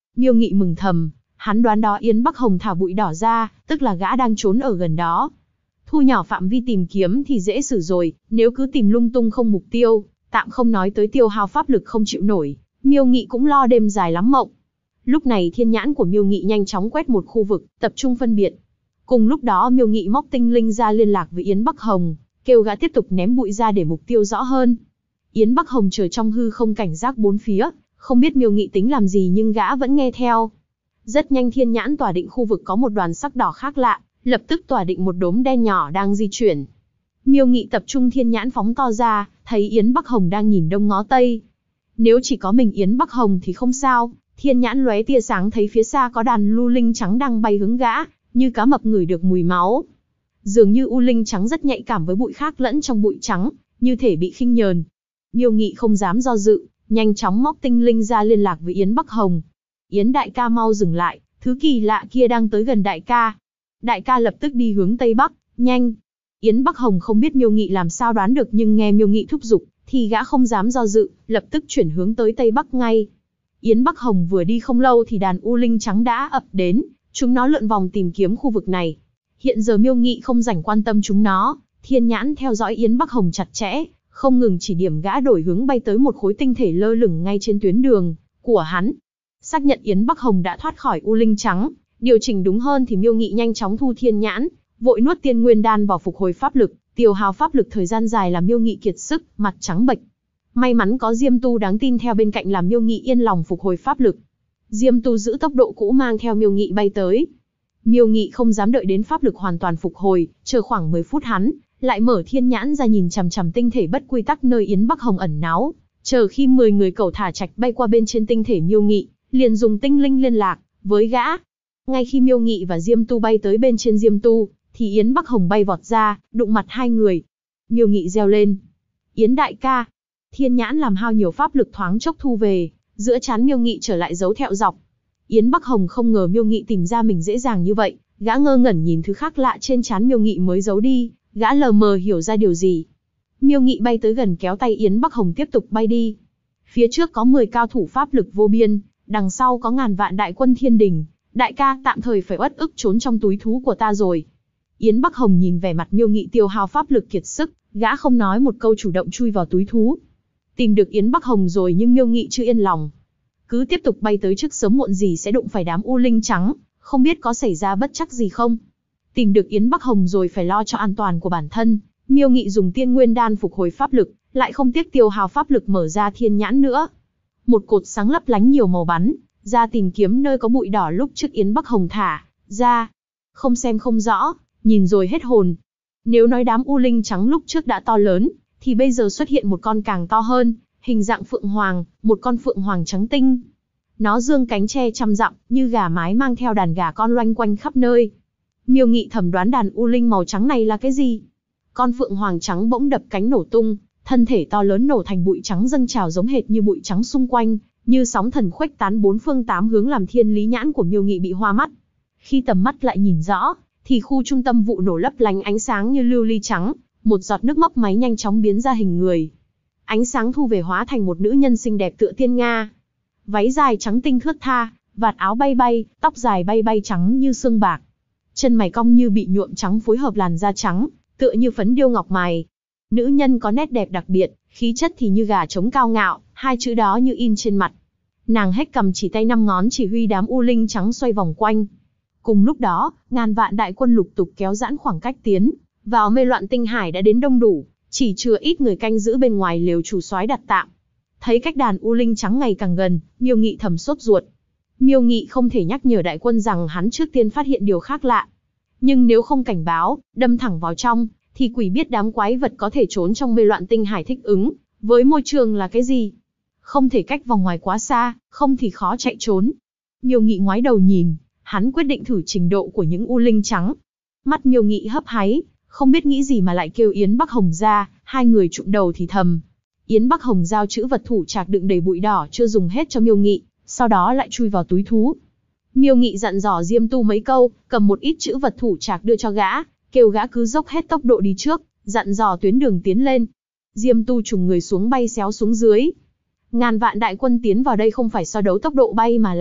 Miêu Nghị mừng thầm, hắn đoán đó Yến Bắc Hồng thả bụi đỏ ra, tức là gã đang trốn ở gần đó. Thu nhỏ phạm vi tìm kiếm thì dễ xử rồi, nếu cứ tìm lung tung không mục tiêu, tạm không nói tới tiêu hao pháp lực không chịu nổi, Miêu Nghị cũng lo đêm dài lắm mộng. Lúc này thiên nhãn của Miêu Nghị nhanh chóng quét một khu vực, tập trung phân biệt. Cùng lúc đó Miêu Nghị móc tinh linh ra liên lạc với Yến Bắc Hồng, kêu gã tiếp tục ném bụi ra để mục tiêu rõ hơn. Yến Bắc Hồng chờ trong hư không cảnh giác bốn phía, không biết Miêu Nghị tính làm gì nhưng gã vẫn nghe theo. Rất nhanh thiên nhãn tỏa định khu vực có một đoàn sắc đỏ khác lạ, lập tức tỏa định một đốm đen nhỏ đang di chuyển. Miêu Nghị tập trung thiên nhãn phóng to ra, thấy Yến Bắc Hồng đang nhìn đông ngó tây. Nếu chỉ có mình Yến Bắc Hồng thì không sao, thiên nhãn lóe tia sáng thấy phía xa có đàn lưu linh trắng đang bay hướng gã, như cá mập ngửi được mùi máu. Dường như u linh trắng rất nhạy cảm với bụi khác lẫn trong bụi trắng, như thể bị khinh nhờn. Miêu Nghị không dám do dự, nhanh chóng móc tinh linh ra liên lạc với Yến Bắc Hồng. Yến đại ca mau dừng lại, thứ kỳ lạ kia đang tới gần đại ca. Đại ca lập tức đi hướng tây bắc, nhanh. Yến Bắc Hồng không biết Miêu Nghị làm sao đoán được nhưng nghe Miêu Nghị thúc giục, thì gã không dám do dự, lập tức chuyển hướng tới tây bắc ngay. Yến Bắc Hồng vừa đi không lâu thì đàn u linh trắng đã ập đến, chúng nó lượn vòng tìm kiếm khu vực này. Hiện giờ Miêu Nghị không rảnh quan tâm chúng nó, thiên nhãn theo dõi Yến Bắc Hồng chặt chẽ, không ngừng chỉ điểm gã đổi hướng bay tới một khối tinh thể lơ lửng ngay trên tuyến đường của hắn. Xác nhận Yến Bắc Hồng đã thoát khỏi u linh trắng, điều chỉnh đúng hơn thì Miêu Nghị nhanh chóng thu thiên nhãn, vội nuốt tiên nguyên đan vào phục hồi pháp lực, tiêu hao pháp lực thời gian dài làm Miêu Nghị kiệt sức, mặt trắng bệch. May mắn có Diêm Tu đáng tin theo bên cạnh làm Miêu Nghị yên lòng phục hồi pháp lực. Diêm Tu giữ tốc độ cũ mang theo Miêu Nghị bay tới. Miêu Nghị không dám đợi đến pháp lực hoàn toàn phục hồi, chờ khoảng 10 phút hắn lại mở thiên nhãn ra nhìn chằm chằm tinh thể bất quy tắc nơi Yến Bắc Hồng ẩn náu, chờ khi 10 người cẩu thả trạch bay qua bên trên tinh thể Miêu Nghị, liền dùng tinh linh liên lạc với gã. Ngay khi Miêu Nghị và Diêm Tu bay tới bên trên Diêm Tu, thì Yến Bắc Hồng bay vọt ra, đụng mặt hai người. Miêu Nghị reo lên, Yến đại ca. Thiên nhãn làm hao nhiều pháp lực thoáng chốc thu về, giữa trán Miêu Nghị trở lại dấu thẹo dọc. Yến Bắc Hồng không ngờ Miêu Nghị tìm ra mình dễ dàng như vậy, gã ngơ ngẩn nhìn thứ khác lạ trên trán Miêu Nghị mới giấu đi, gã lờ mờ hiểu ra điều gì. Miêu Nghị bay tới gần kéo tay Yến Bắc Hồng tiếp tục bay đi. Phía trước có 10 cao thủ pháp lực vô biên, đằng sau có ngàn vạn đại quân thiên đình. Đại ca tạm thời phải uất ức trốn trong túi thú của ta rồi. Yến Bắc Hồng nhìn vẻ mặt Miêu Nghị tiêu hao pháp lực kiệt sức, gã không nói một câu chủ động chui vào túi thú. Tìm được Yến Bắc Hồng rồi nhưng Miêu Nghị chưa yên lòng. Cứ tiếp tục bay tới trước sớm muộn gì sẽ đụng phải đám u linh trắng, không biết có xảy ra bất trắc gì không. Tìm được Yến Bắc Hồng rồi phải lo cho an toàn của bản thân. Miêu Nghị dùng tiên nguyên đan phục hồi pháp lực, lại không tiếc tiêu hao pháp lực mở ra thiên nhãn nữa. Một cột sáng lấp lánh nhiều màu bắn ra tìm kiếm nơi có bụi đỏ lúc trước Yến Bắc Hồng thả ra. Không xem không rõ, nhìn rồi hết hồn. Nếu nói đám u linh trắng lúc trước đã to lớn, thì bây giờ xuất hiện một con càng to hơn, hình dạng phượng hoàng, một con phượng hoàng trắng tinh. Nó dương cánh che trăm dặm, như gà mái mang theo đàn gà con loanh quanh khắp nơi. Miêu Nghị thầm đoán đàn u linh màu trắng này là cái gì? Con phượng hoàng trắng bỗng đập cánh nổ tung, thân thể to lớn nổ thành bụi trắng dâng trào giống hệt như bụi trắng xung quanh, như sóng thần khuếch tán bốn phương tám hướng làm thiên lý nhãn của Miêu Nghị bị hoa mắt. Khi tầm mắt lại nhìn rõ, thì khu trung tâm vụ nổ lấp lánh ánh sáng như lưu ly trắng, một giọt nước mấp máy nhanh chóng biến ra hình người. Ánh sáng thu về hóa thành một nữ nhân xinh đẹp tựa tiên nga. Váy dài trắng tinh thướt tha, vạt áo bay bay, tóc dài bay bay trắng như sương bạc. Chân mày cong như bị nhuộm trắng phối hợp làn da trắng, tựa như phấn điêu ngọc mày. Nữ nhân có nét đẹp đặc biệt, khí chất thì như gà trống cao ngạo, hai chữ đó như in trên mặt. Nàng hét cầm chỉ tay 5 ngón chỉ huy đám u linh trắng xoay vòng quanh. Cùng lúc đó, ngàn vạn đại quân lục tục kéo giãn khoảng cách tiến vào mê loạn tinh hải đã đến đông đủ, chỉ chừa ít người canh giữ bên ngoài lều chủ soái đặt tạm. Thấy cách đàn u linh trắng ngày càng gần, Miêu Nghị thầm sốt ruột. Miêu Nghị không thể nhắc nhở đại quân rằng hắn trước tiên phát hiện điều khác lạ. Nhưng nếu không cảnh báo, đâm thẳng vào trong, thì quỷ biết đám quái vật có thể trốn trong mê loạn tinh hải thích ứng với môi trường là cái gì. Không thể cách vòng ngoài quá xa, không thì khó chạy trốn. Miêu Nghị ngoái đầu nhìn, hắn quyết định thử trình độ của những u linh trắng. Mắt Miêu Nghị hấp háy, không biết nghĩ gì mà lại kêu Yến Bắc Hồng ra, hai người trụm đầu thì thầm. Yến Bắc Hồng giao chữ vật thủ trạc đựng đầy bụi đỏ chưa dùng hết cho Miêu Nghị, sau đó lại chui vào túi thú. Miêu Nghị dặn dò Diêm Tu mấy câu, cầm một ít chữ vật thủ trạc đưa cho gã, kêu gã cứ dốc hết tốc độ đi trước, dặn dò tuyến đường tiến lên. Diêm Tu trùng người xuống bay xéo xuống dưới. Ngàn vạn đại quân tiến vào đây không phải so đấu tốc độ bay mà là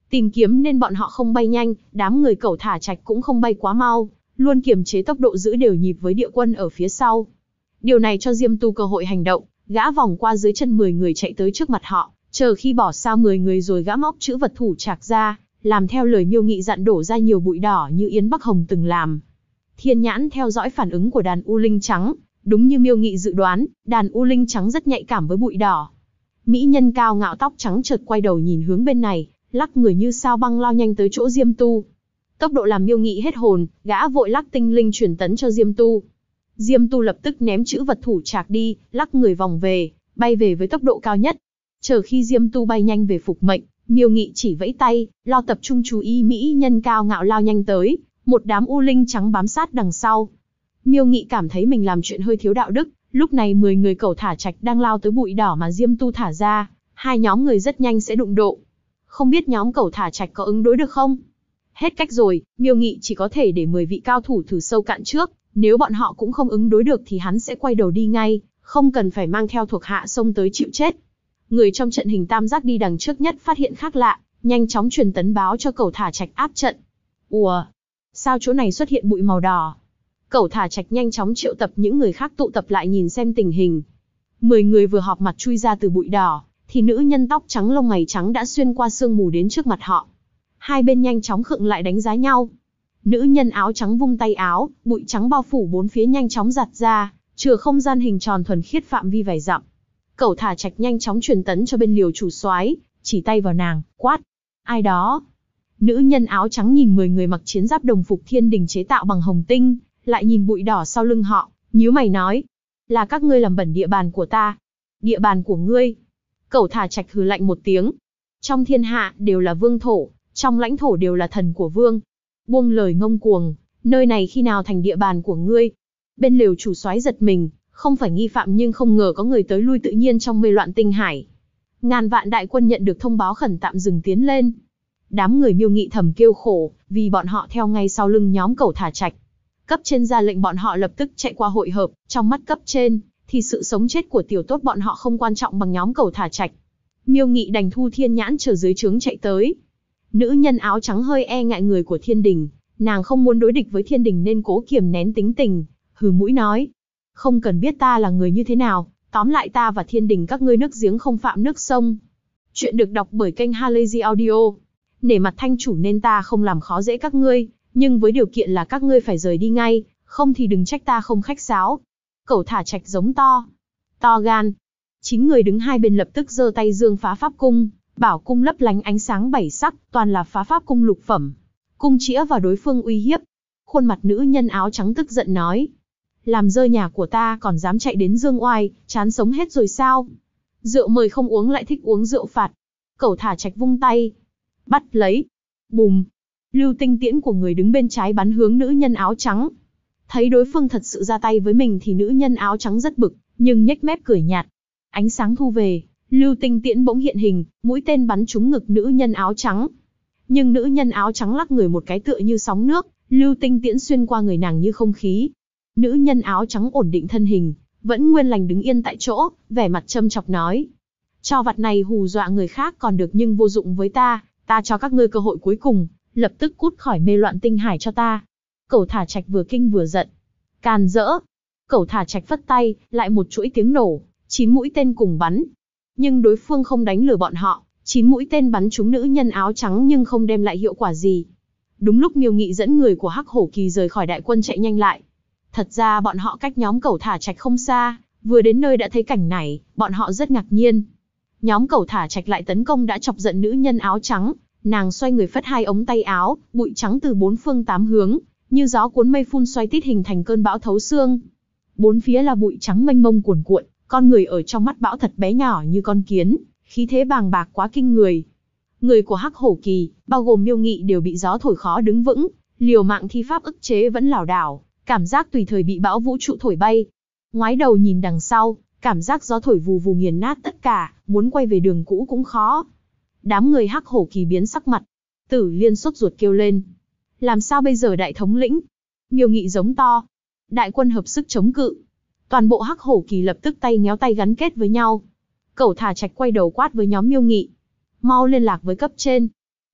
Tìm kiếm nên bọn họ không bay nhanh, đám người Cẩu Thả Trạch cũng không bay quá mau, luôn kiềm chế tốc độ giữ đều nhịp với địa quân ở phía sau. Điều này cho Diêm Tu cơ hội hành động, gã vòng qua dưới chân 10 người chạy tới trước mặt họ, chờ khi bỏ xa 10 người rồi gã móc chữ vật thủ trạc ra, làm theo lời Miêu Nghị dặn đổ ra nhiều bụi đỏ như Yến Bắc Hồng từng làm. Thiên nhãn theo dõi phản ứng của đàn U Linh trắng, đúng như Miêu Nghị dự đoán, đàn U Linh trắng rất nhạy cảm với bụi đỏ. Mỹ nhân cao ngạo tóc trắng chợt quay đầu nhìn hướng bên này, lắc người như sao băng lao nhanh tới chỗ Diêm Tu. Tốc độ làm Miêu Nghị hết hồn, gã vội lắc tinh linh truyền tấn cho Diêm Tu. Diêm Tu lập tức ném chữ vật thủ trạc đi, lắc người vòng về, bay về với tốc độ cao nhất. Chờ khi Diêm Tu bay nhanh về phục mệnh, Miêu Nghị chỉ vẫy tay, lo tập trung chú ý mỹ nhân cao ngạo lao nhanh tới, một đám U Linh trắng bám sát đằng sau. Miêu Nghị cảm thấy mình làm chuyện hơi thiếu đạo đức, lúc này 10 người Cẩu Thả Trạch đang lao tới bụi đỏ mà Diêm Tu thả ra, hai nhóm người rất nhanh sẽ đụng độ. Không biết nhóm Cẩu Thả Trạch có ứng đối được không? Hết cách rồi, Miêu Nghị chỉ có thể để 10 vị cao thủ thử sâu cạn trước, nếu bọn họ cũng không ứng đối được thì hắn sẽ quay đầu đi ngay, không cần phải mang theo thuộc hạ xông tới chịu chết. Người trong trận hình tam giác đi đằng trước nhất phát hiện khác lạ, nhanh chóng truyền tấn báo cho Cẩu Thả Trạch áp trận. Ùa, sao chỗ này xuất hiện bụi màu đỏ? Cẩu Thả Trạch nhanh chóng triệu tập những người khác tụ tập lại nhìn xem tình hình. 10 người vừa họp mặt chui ra từ bụi đỏ, thì nữ nhân tóc trắng lông mày trắng đã xuyên qua sương mù đến trước mặt họ. Hai bên nhanh chóng khựng lại đánh giá nhau. Nữ nhân áo trắng vung tay áo, bụi trắng bao phủ bốn phía nhanh chóng giặt ra, chừa không gian hình tròn thuần khiết phạm vi vài dặm. Cẩu Thả Trạch nhanh chóng truyền tấn cho bên liều chủ soái, chỉ tay vào nàng, quát: "Ai đó?" Nữ nhân áo trắng nhìn 10 người mặc chiến giáp đồng phục thiên đình chế tạo bằng hồng tinh, lại nhìn bụi đỏ sau lưng họ, nhíu mày nói: "Là các ngươi làm bẩn địa bàn của ta." "Địa bàn của ngươi?" Cẩu Thả Trạch hừ lạnh một tiếng. "Trong thiên hạ đều là vương thổ, trong lãnh thổ đều là thần của vương. Buông lời ngông cuồng, nơi này khi nào thành địa bàn của ngươi?" Bên liều chủ soái giật mình, không phải nghi phạm nhưng không ngờ có người tới lui tự nhiên trong mê loạn tinh hải. Ngàn vạn đại quân nhận được thông báo khẩn tạm dừng tiến lên. Đám người Miêu Nghị thầm kêu khổ, vì bọn họ theo ngay sau lưng nhóm Cẩu Thả Trạch. Cấp trên ra lệnh bọn họ lập tức chạy qua hội hợp, trong mắt cấp trên, thì sự sống chết của tiểu tốt bọn họ không quan trọng bằng nhóm Cẩu Thả Trạch. Miêu Nghị đành thu thiên nhãn chờ dưới trướng chạy tới. Nữ nhân áo trắng hơi e ngại người của thiên đình, nàng không muốn đối địch với thiên đình nên cố kiềm nén tính tình, hừ mũi nói: "Không cần biết ta là người như thế nào, tóm lại ta và thiên đình các ngươi nước giếng không phạm nước sông." Chuyện được đọc bởi kênh Halazy Audio. Nể mặt thanh chủ nên ta không làm khó dễ các ngươi, nhưng với điều kiện là các ngươi phải rời đi ngay, không thì đừng trách ta không khách sáo. Cẩu Thả Trạch giống to. To gan. 9 người đứng hai bên lập tức giơ tay giương phá pháp cung, bảo cung lấp lánh ánh sáng bảy sắc, toàn là phá pháp cung lục phẩm. Cung chĩa vào đối phương uy hiếp. Khuôn mặt nữ nhân áo trắng tức giận nói: "Làm rơi nhà của ta còn dám chạy đến dương oai, chán sống hết rồi sao? Rượu mời không uống lại thích uống rượu phạt." Cẩu Thả Trạch vung tay. Bắt lấy. Bùm. Lưu tinh tiễn của người đứng bên trái bắn hướng nữ nhân áo trắng. Thấy đối phương thật sự ra tay với mình thì nữ nhân áo trắng rất bực, nhưng nhếch mép cười nhạt. Ánh sáng thu về, lưu tinh tiễn bỗng hiện hình, mũi tên bắn trúng ngực nữ nhân áo trắng. Nhưng nữ nhân áo trắng lắc người một cái tựa như sóng nước, lưu tinh tiễn xuyên qua người nàng như không khí. Nữ nhân áo trắng ổn định thân hình, vẫn nguyên lành đứng yên tại chỗ, vẻ mặt châm chọc nói: "Trò vặt này hù dọa người khác còn được nhưng vô dụng với ta, ta cho các ngươi cơ hội cuối cùng, lập tức cút khỏi mê loạn tinh hải cho ta." Cẩu Thả Trạch vừa kinh vừa giận. Càn rỡ. Cẩu Thả Trạch phất tay, lại một chuỗi tiếng nổ, 9 mũi tên cùng bắn. Nhưng đối phương không đánh lừa bọn họ, 9 mũi tên bắn trúng nữ nhân áo trắng nhưng không đem lại hiệu quả gì. Đúng lúc Miêu Nghị dẫn người của Hắc Hổ Kỳ rời khỏi đại quân chạy nhanh lại. Thật ra bọn họ cách nhóm Cẩu Thả Trạch không xa, vừa đến nơi đã thấy cảnh này, bọn họ rất ngạc nhiên. Nhóm Cẩu Thả Trạch lại tấn công đã chọc giận nữ nhân áo trắng, nàng xoay người phất hai ống tay áo, bụi trắng từ bốn phương tám hướng, như gió cuốn mây phun xoay tít hình thành cơn bão thấu xương. Bốn phía là bụi trắng mênh mông cuồn cuộn, con người ở trong mắt bão thật bé nhỏ như con kiến, khí thế bàng bạc quá kinh người. Người của Hắc Hổ Kỳ, bao gồm Miêu Nghị đều bị gió thổi khó đứng vững, liều mạng thi pháp ức chế vẫn lảo đảo, cảm giác tùy thời bị bão vũ trụ thổi bay. Ngoái đầu nhìn đằng sau, cảm giác gió thổi vù vù nghiền nát tất cả, muốn quay về đường cũ cũng khó. Đám người Hắc Hổ Kỳ biến sắc mặt. Tử Liên sốt ruột kêu lên: "Làm sao bây giờ đại thống lĩnh?" Miêu Nghị giống to. Đại quân hợp sức chống cự. Toàn bộ Hắc Hổ Kỳ lập tức tay nhéo tay gắn kết với nhau. Cẩu Thả Trạch quay đầu quát với nhóm Miêu Nghị: "Mau liên lạc với cấp trên."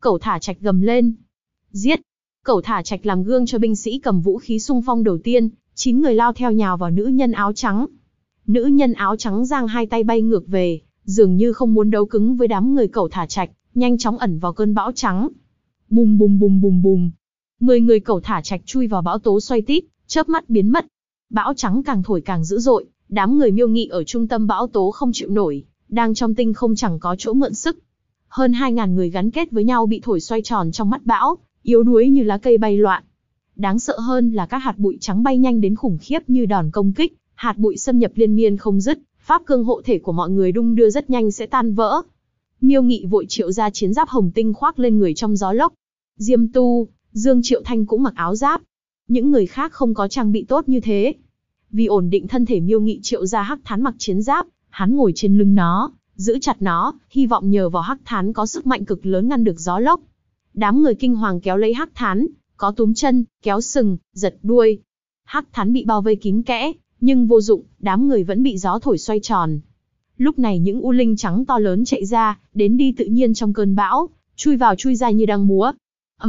Cẩu Thả Trạch gầm lên. Giết! Cẩu Thả Trạch làm gương cho binh sĩ cầm vũ khí xung phong đầu tiên, 9 người lao theo nhào vào nữ nhân áo trắng. Nữ nhân áo trắng giang hai tay bay ngược về, dường như không muốn đấu cứng với đám người Cẩu Thả Trạch, nhanh chóng ẩn vào cơn bão trắng. Bùm bùm bùm bùm bùm. 10 người Cẩu Thả Trạch chui vào bão tố xoay tít, chớp mắt biến mất. Bão trắng càng thổi càng dữ dội, đám người Miêu Nghị ở trung tâm bão tố không chịu nổi, đang trong tinh không chẳng có chỗ mượn sức. Hơn 2.000 người gắn kết với nhau bị thổi xoay tròn trong mắt bão, yếu đuối như lá cây bay loạn. Đáng sợ hơn là các hạt bụi trắng bay nhanh đến khủng khiếp như đòn công kích, hạt bụi xâm nhập liên miên không dứt, pháp cương hộ thể của mọi người đung đưa rất nhanh sẽ tan vỡ. Miêu Nghị vội triệu ra chiến giáp hồng tinh khoác lên người trong gió lốc. Diêm Tu, Dương Triệu Thanh cũng mặc áo giáp. Những người khác không có trang bị tốt như thế. Vì ổn định thân thể, Miêu Nghị triệu ra Hắc Thán mặc chiến giáp, hắn ngồi trên lưng nó, giữ chặt nó, hy vọng nhờ vào Hắc Thán có sức mạnh cực lớn ngăn được gió lốc. Đám người kinh hoàng kéo lấy Hắc Thán, có túm chân, kéo sừng, giật đuôi. Hắc Thán bị bao vây kín kẽ, nhưng vô dụng, đám người vẫn bị gió thổi xoay tròn. Lúc này những u linh trắng to lớn chạy ra, đến đi tự nhiên trong cơn bão, chui vào chui ra như đang múa.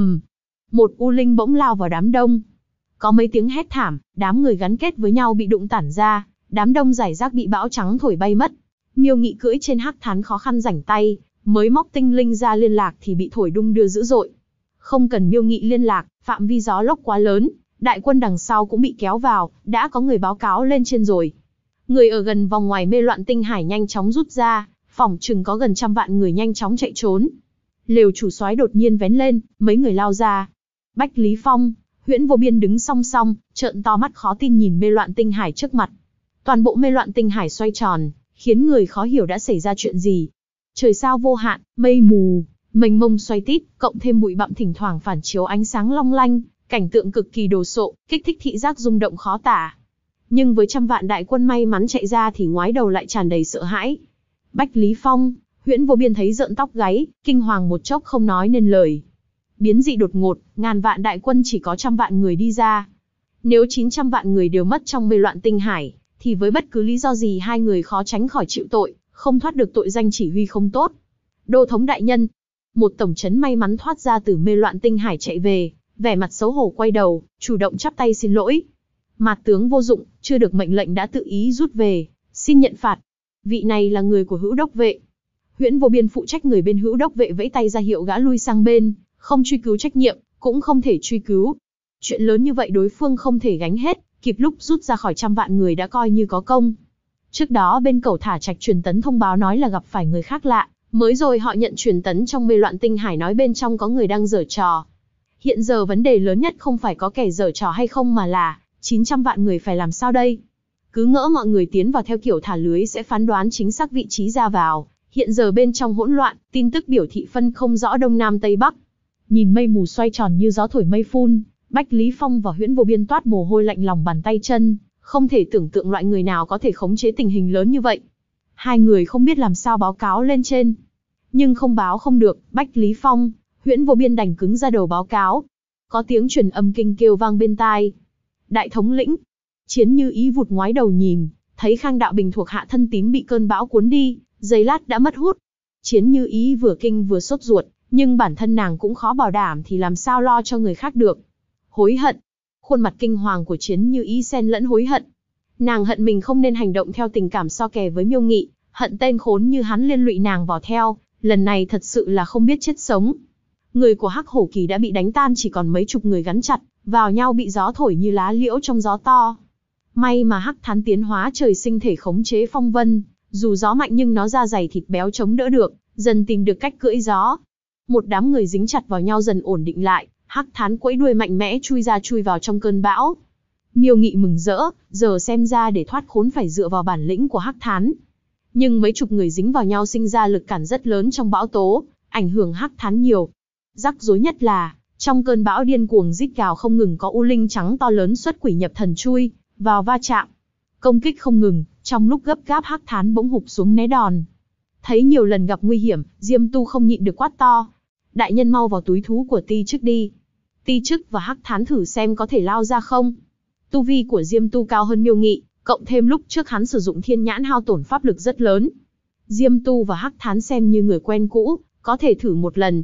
Một u linh bỗng lao vào đám đông. Có mấy tiếng hét thảm, đám người gắn kết với nhau bị đụng tản ra, đám đông rải rác bị bão trắng thổi bay mất. Miêu Nghị cưỡi trên Hắc Thán khó khăn rảnh tay, mới móc tinh linh ra liên lạc thì bị thổi đung đưa dữ dội. Không cần Miêu Nghị liên lạc, phạm vi gió lốc quá lớn, đại quân đằng sau cũng bị kéo vào, đã có người báo cáo lên trên rồi. Người ở gần vòng ngoài mê loạn tinh hải nhanh chóng rút ra, phỏng chừng có gần 100 vạn người nhanh chóng chạy trốn. Lều chủ soái đột nhiên vén lên, mấy người lao ra. Bách Lý Phong, Huyễn Vô Biên đứng song song, trợn to mắt khó tin nhìn mê loạn tinh hải trước mặt. Toàn bộ mê loạn tinh hải xoay tròn, khiến người khó hiểu đã xảy ra chuyện gì. Trời sao vô hạn, mây mù, mênh mông xoay tít, cộng thêm bụi bặm thỉnh thoảng phản chiếu ánh sáng long lanh, cảnh tượng cực kỳ đồ sộ, kích thích thị giác rung động khó tả. Nhưng với 100 vạn đại quân may mắn chạy ra thì ngoái đầu lại tràn đầy sợ hãi. Bách Lý Phong, Huyễn Vô Biên thấy rợn tóc gáy, kinh hoàng một chốc không nói nên lời. Biến dị đột ngột, ngàn vạn đại quân chỉ có 100 vạn người đi ra. Nếu 900 vạn người đều mất trong mê loạn tinh hải, thì với bất cứ lý do gì hai người khó tránh khỏi chịu tội, không thoát được tội danh chỉ huy không tốt. Đô thống đại nhân, một tổng trấn may mắn thoát ra từ mê loạn tinh hải chạy về, vẻ mặt xấu hổ quay đầu, chủ động chắp tay xin lỗi. Mạt tướng vô dụng, chưa được mệnh lệnh đã tự ý rút về, xin nhận phạt. Vị này là người của Hữu Đốc vệ. Huyễn Vô Biên phụ trách người bên Hữu Đốc vệ vẫy tay ra hiệu gã lui sang bên, không truy cứu trách nhiệm, cũng không thể truy cứu. Chuyện lớn như vậy đối phương không thể gánh hết, kịp lúc rút ra khỏi 100 vạn người đã coi như có công. Trước đó bên Cẩu Thả Trạch truyền tấn thông báo nói là gặp phải người khác lạ, mới rồi họ nhận truyền tấn trong mê loạn tinh hải nói bên trong có người đang giở trò. Hiện giờ vấn đề lớn nhất không phải có kẻ giở trò hay không mà là 900 vạn người phải làm sao đây? Cứ ngỡ mọi người tiến vào theo kiểu thả lưới sẽ phán đoán chính xác vị trí ra vào. Hiện giờ bên trong hỗn loạn, tin tức biểu thị phân không rõ đông nam tây bắc. Nhìn mây mù xoay tròn như gió thổi mây phun, Bách Lý Phong và Huyễn Vô Biên toát mồ hôi lạnh lòng bàn tay chân, không thể tưởng tượng loại người nào có thể khống chế tình hình lớn như vậy. Hai người không biết làm sao báo cáo lên trên. Nhưng không báo không được, Bách Lý Phong, Huyễn Vô Biên đành cứng ra đầu báo cáo. Có tiếng truyền âm kinh kêu vang bên tai. Đại thống lĩnh. Chiến Như Ý vụt ngoái đầu nhìn, thấy Khang Đạo Bình thuộc hạ thân tín bị cơn bão cuốn đi, giây lát đã mất hút. Chiến Như Ý vừa kinh vừa sốt ruột, nhưng bản thân nàng cũng khó bảo đảm thì làm sao lo cho người khác được. Hối hận. Khuôn mặt kinh hoàng của Chiến Như Ý xen lẫn hối hận. Nàng hận mình không nên hành động theo tình cảm so kè với Miêu Nghị, hận tên khốn như hắn liên lụy nàng vào theo, lần này thật sự là không biết chết sống. Người của Hắc Hổ Kỳ đã bị đánh tan chỉ còn mấy chục người gắn chặt, vào nhau bị gió thổi như lá liễu trong gió to. May mà Hắc Thán tiến hóa trời sinh thể khống chế phong vân, dù gió mạnh nhưng nó da dày thịt béo chống đỡ được, dần tìm được cách cưỡi gió. Một đám người dính chặt vào nhau dần ổn định lại, Hắc Thán quẫy đuôi mạnh mẽ chui ra chui vào trong cơn bão. Miêu Nghị mừng rỡ, giờ xem ra để thoát khốn phải dựa vào bản lĩnh của Hắc Thán. Nhưng mấy chục người dính vào nhau sinh ra lực cản rất lớn trong bão tố, ảnh hưởng Hắc Thán nhiều. Rắc rối nhất là, trong cơn bão điên cuồng rít gào không ngừng có u linh trắng to lớn xuất quỷ nhập thần chui vào va chạm. Công kích không ngừng, trong lúc gấp gáp Hắc Thán bỗng hụp xuống né đòn. Thấy nhiều lần gặp nguy hiểm, Diêm Tu không nhịn được quát to. Đại nhân mau vào túi thú của Ti Chức đi. Ti Chức và Hắc Thán thử xem có thể lao ra không. Tu vi của Diêm Tu cao hơn Miêu Nghị, cộng thêm lúc trước hắn sử dụng thiên nhãn hao tổn pháp lực rất lớn. Diêm Tu và Hắc Thán xem như người quen cũ, có thể thử một lần.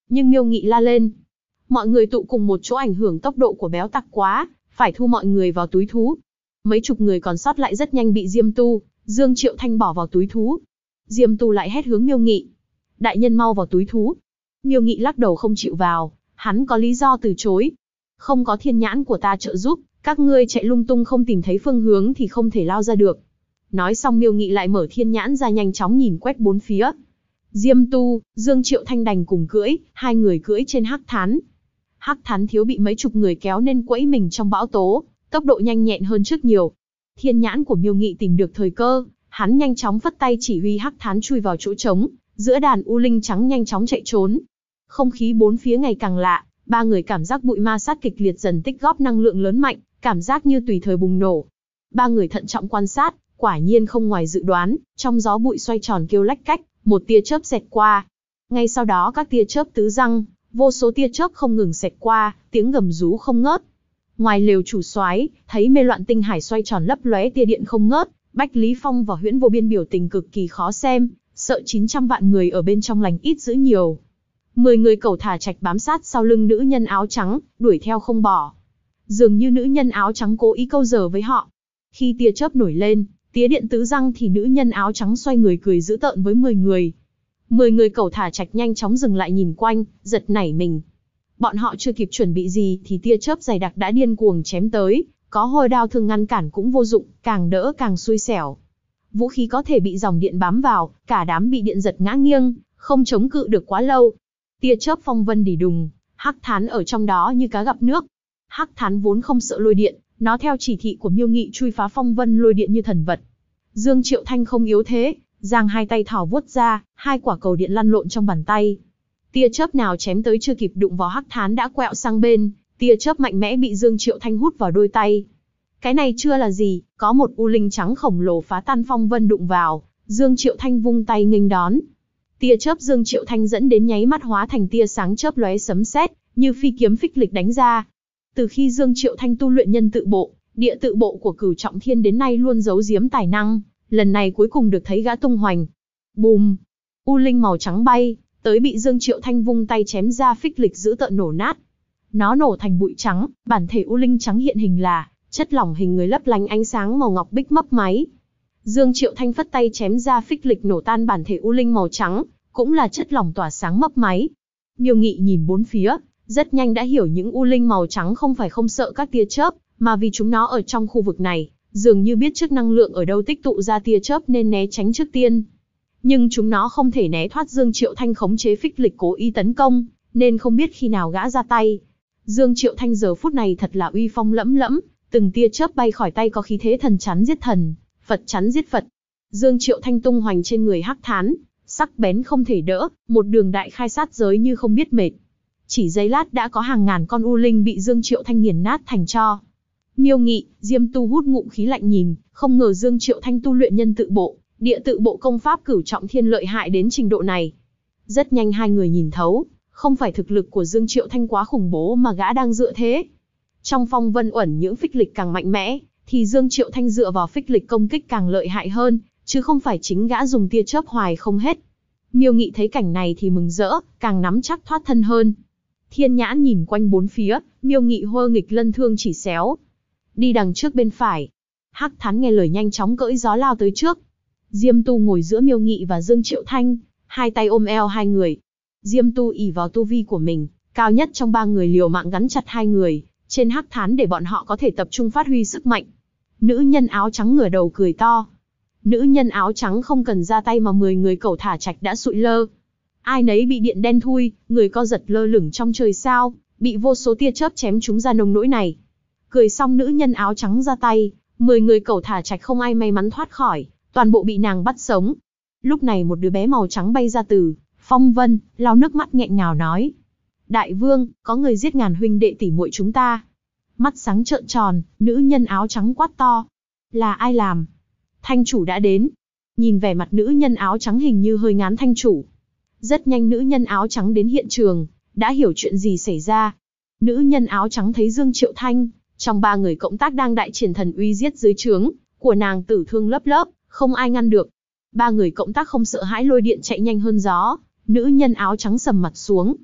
Nhưng Miêu Nghị la lên. Mọi người tụ cùng một chỗ ảnh hưởng tốc độ của béo tặc quá, phải thu mọi người vào túi thú. Mấy chục người còn sót lại rất nhanh bị Diêm Tu, Dương Triệu Thanh bỏ vào túi thú. Diêm Tu lại hét hướng Miêu Nghị. Đại nhân mau vào túi thú. Miêu Nghị lắc đầu không chịu vào, hắn có lý do từ chối. Không có thiên nhãn của ta trợ giúp, các ngươi chạy lung tung không tìm thấy phương hướng thì không thể lao ra được. Nói xong Miêu Nghị lại mở thiên nhãn ra nhanh chóng nhìn quét bốn phía. Diêm Tu, Dương Triệu Thanh đành cùng cưỡi, hai người cưỡi trên hắc thán. Hắc thán thiếu bị mấy chục người kéo nên quẫy mình trong bão tố, tốc độ nhanh nhẹn hơn trước nhiều. Thiên nhãn của Miêu Nghị tìm được thời cơ, hắn nhanh chóng phất tay chỉ huy hắc thán chui vào chỗ trống, giữa đàn u linh trắng nhanh chóng chạy trốn. Không khí bốn phía ngày càng lạ, ba người cảm giác bụi ma sát kịch liệt dần tích góp năng lượng lớn mạnh, cảm giác như tùy thời bùng nổ. Ba người thận trọng quan sát, quả nhiên không ngoài dự đoán, trong gió bụi xoay tròn kêu lách cách, một tia chớp xẹt qua. Ngay sau đó các tia chớp tứ răng, vô số tia chớp không ngừng xẹt qua, tiếng gầm rú không ngớt. Ngoài lều chủ soái, thấy mê loạn tinh hải xoay tròn lấp lóe tia điện không ngớt, Bách Lý Phong và Huyễn Vô Biên biểu tình cực kỳ khó xem, sợ 900 vạn người ở bên trong lành ít dữ nhiều. 10 người cẩu thả trạch bám sát sau lưng nữ nhân áo trắng, đuổi theo không bỏ. Dường như nữ nhân áo trắng cố ý câu giờ với họ. Khi tia chớp nổi lên, tía điện tứ răng thì nữ nhân áo trắng xoay người cười dữ tợn với 10 người. 10 người cẩu thả trạch nhanh chóng dừng lại nhìn quanh, giật nảy mình. Bọn họ chưa kịp chuẩn bị gì thì tia chớp dày đặc đã điên cuồng chém tới, có hôi đao thường ngăn cản cũng vô dụng, càng đỡ càng xui xẻo. Vũ khí có thể bị dòng điện bám vào, cả đám bị điện giật ngã nghiêng, không chống cự được quá lâu. Tia chớp phong vân đỉ đùng, hắc thán ở trong đó như cá gặp nước. Hắc thán vốn không sợ lôi điện, nó theo chỉ thị của Miêu Nghị chui phá phong vân lôi điện như thần vật. Dương Triệu Thanh không yếu thế, giang hai tay thỏ vuốt ra, hai quả cầu điện lăn lộn trong bàn tay. Tia chớp nào chém tới chưa kịp đụng vào hắc thán đã quẹo sang bên, tia chớp mạnh mẽ bị Dương Triệu Thanh hút vào đôi tay. Cái này chưa là gì, có một u linh trắng khổng lồ phá tan phong vân đụng vào, Dương Triệu Thanh vung tay nghênh đón. Tia chớp Dương Triệu Thanh dẫn đến nháy mắt hóa thành tia sáng chớp lóe sấm sét, như phi kiếm phích lịch đánh ra. Từ khi Dương Triệu Thanh tu luyện nhân tự bộ, địa tự bộ của Cửu Trọng Thiên đến nay luôn giấu giếm tài năng, lần này cuối cùng được thấy gã tung hoành. Bùm! U linh màu trắng bay, tới bị Dương Triệu Thanh vung tay chém ra phích lịch dữ tợn nổ nát. Nó nổ thành bụi trắng, bản thể u linh trắng hiện hình là chất lỏng hình người lấp lánh ánh sáng màu ngọc bích mấp máy. Dương Triệu Thanh phất tay chém ra phích lịch nổ tan bản thể u linh màu trắng, cũng là chất lỏng tỏa sáng mấp máy. Miêu Nghị nhìn bốn phía, rất nhanh đã hiểu những u linh màu trắng không phải không sợ các tia chớp, mà vì chúng nó ở trong khu vực này, dường như biết trước năng lượng ở đâu tích tụ ra tia chớp nên né tránh trước tiên. Nhưng chúng nó không thể né thoát Dương Triệu Thanh khống chế phích lịch cố ý tấn công, nên không biết khi nào gã ra tay. Dương Triệu Thanh giờ phút này thật là uy phong lẫm lẫm, từng tia chớp bay khỏi tay có khí thế thần chắn giết thần, Phật chắn giết Phật. Dương Triệu Thanh tung hoành trên người hắc thán, sắc bén không thể đỡ, một đường đại khai sát giới như không biết mệt. Chỉ giây lát đã có hàng ngàn con u linh bị Dương Triệu Thanh nghiền nát thành tro. Miêu Nghị, Diêm Tu hút ngụm khí lạnh nhìn, không ngờ Dương Triệu Thanh tu luyện nhân tự bộ, địa tự bộ công pháp Cửu Trọng Thiên lợi hại đến trình độ này. Rất nhanh hai người nhìn thấu, không phải thực lực của Dương Triệu Thanh quá khủng bố mà gã đang dựa thế. Trong phong vân uẩn những phích lịch càng mạnh mẽ, thì Dương Triệu Thanh dựa vào phích lịch công kích càng lợi hại hơn, chứ không phải chính gã dùng tia chớp hoài không hết. Miêu Nghị thấy cảnh này thì mừng rỡ, càng nắm chắc thoát thân hơn. Thiên nhãn nhìn quanh bốn phía, Miêu Nghị hô nghịch lân thương chỉ xéo. Đi đằng trước bên phải. Hắc thán nghe lời nhanh chóng cưỡi gió lao tới trước. Diêm Tu ngồi giữa Miêu Nghị và Dương Triệu Thanh, hai tay ôm eo hai người. Diêm Tu ỷ vào tu vi của mình, cao nhất trong ba người liều mạng gắn chặt hai người trên hắc thán để bọn họ có thể tập trung phát huy sức mạnh. Nữ nhân áo trắng ngửa đầu cười to. Nữ nhân áo trắng không cần ra tay mà 10 người cẩu thả trạch đã sụi lơ. Ai nấy bị điện đen thui, người co giật lơ lửng trong trời sao, bị vô số tia chớp chém chúng ra nông nỗi này. Cười xong nữ nhân áo trắng ra tay, 10 người cẩu thả trạch không ai may mắn thoát khỏi, toàn bộ bị nàng bắt sống. Lúc này một đứa bé màu trắng bay ra từ phong vân, lau nước mắt nghẹn ngào nói: Đại vương, có người giết ngàn huynh đệ tỷ muội chúng ta. Mắt sáng trợn tròn, nữ nhân áo trắng quát to: Là ai làm? Thanh chủ đã đến. Nhìn vẻ mặt nữ nhân áo trắng hình như hơi ngán thanh chủ. Rất nhanh nữ nhân áo trắng đến hiện trường, đã hiểu chuyện gì xảy ra. Nữ nhân áo trắng thấy Dương Triệu Thanh, trong ba người cộng tác đang đại triển thần uy giết dưới trướng của nàng tử thương lớp lớp, không ai ngăn được. Ba người cộng tác không sợ hãi lôi điện chạy nhanh hơn gió, nữ nhân áo trắng sầm mặt xuống.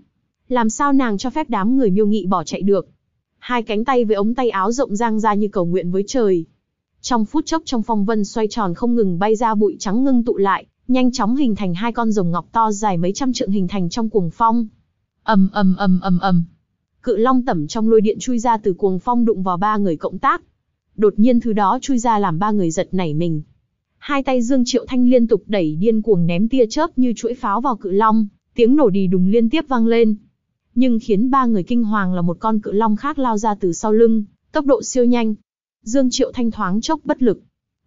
làm sao nàng cho phép đám người Miêu Nghị bỏ chạy được. Hai cánh tay với ống tay áo rộng dang ra như cầu nguyện với trời. Trong phút chốc trong phong vân xoay tròn không ngừng bay ra bụi trắng ngưng tụ lại, nhanh chóng hình thành hai con rồng ngọc to dài mấy trăm trượng hình thành trong cuồng phong. Ầm ầm ầm ầm ầm. Cự long tẩm trong lôi điện chui ra từ cuồng phong đụng vào ba người cộng tác. Đột nhiên thứ đó chui ra làm ba người giật nảy mình. Hai tay Dương Triệu Thanh liên tục đẩy điên cuồng ném tia chớp như chuỗi pháo vào cự long, tiếng nổ đì đùng liên tiếp vang lên. Nhưng khiến ba người kinh hoàng là một con cự long khác lao ra từ sau lưng, tốc độ siêu nhanh. Dương Triệu Thanh thoáng chốc bất lực.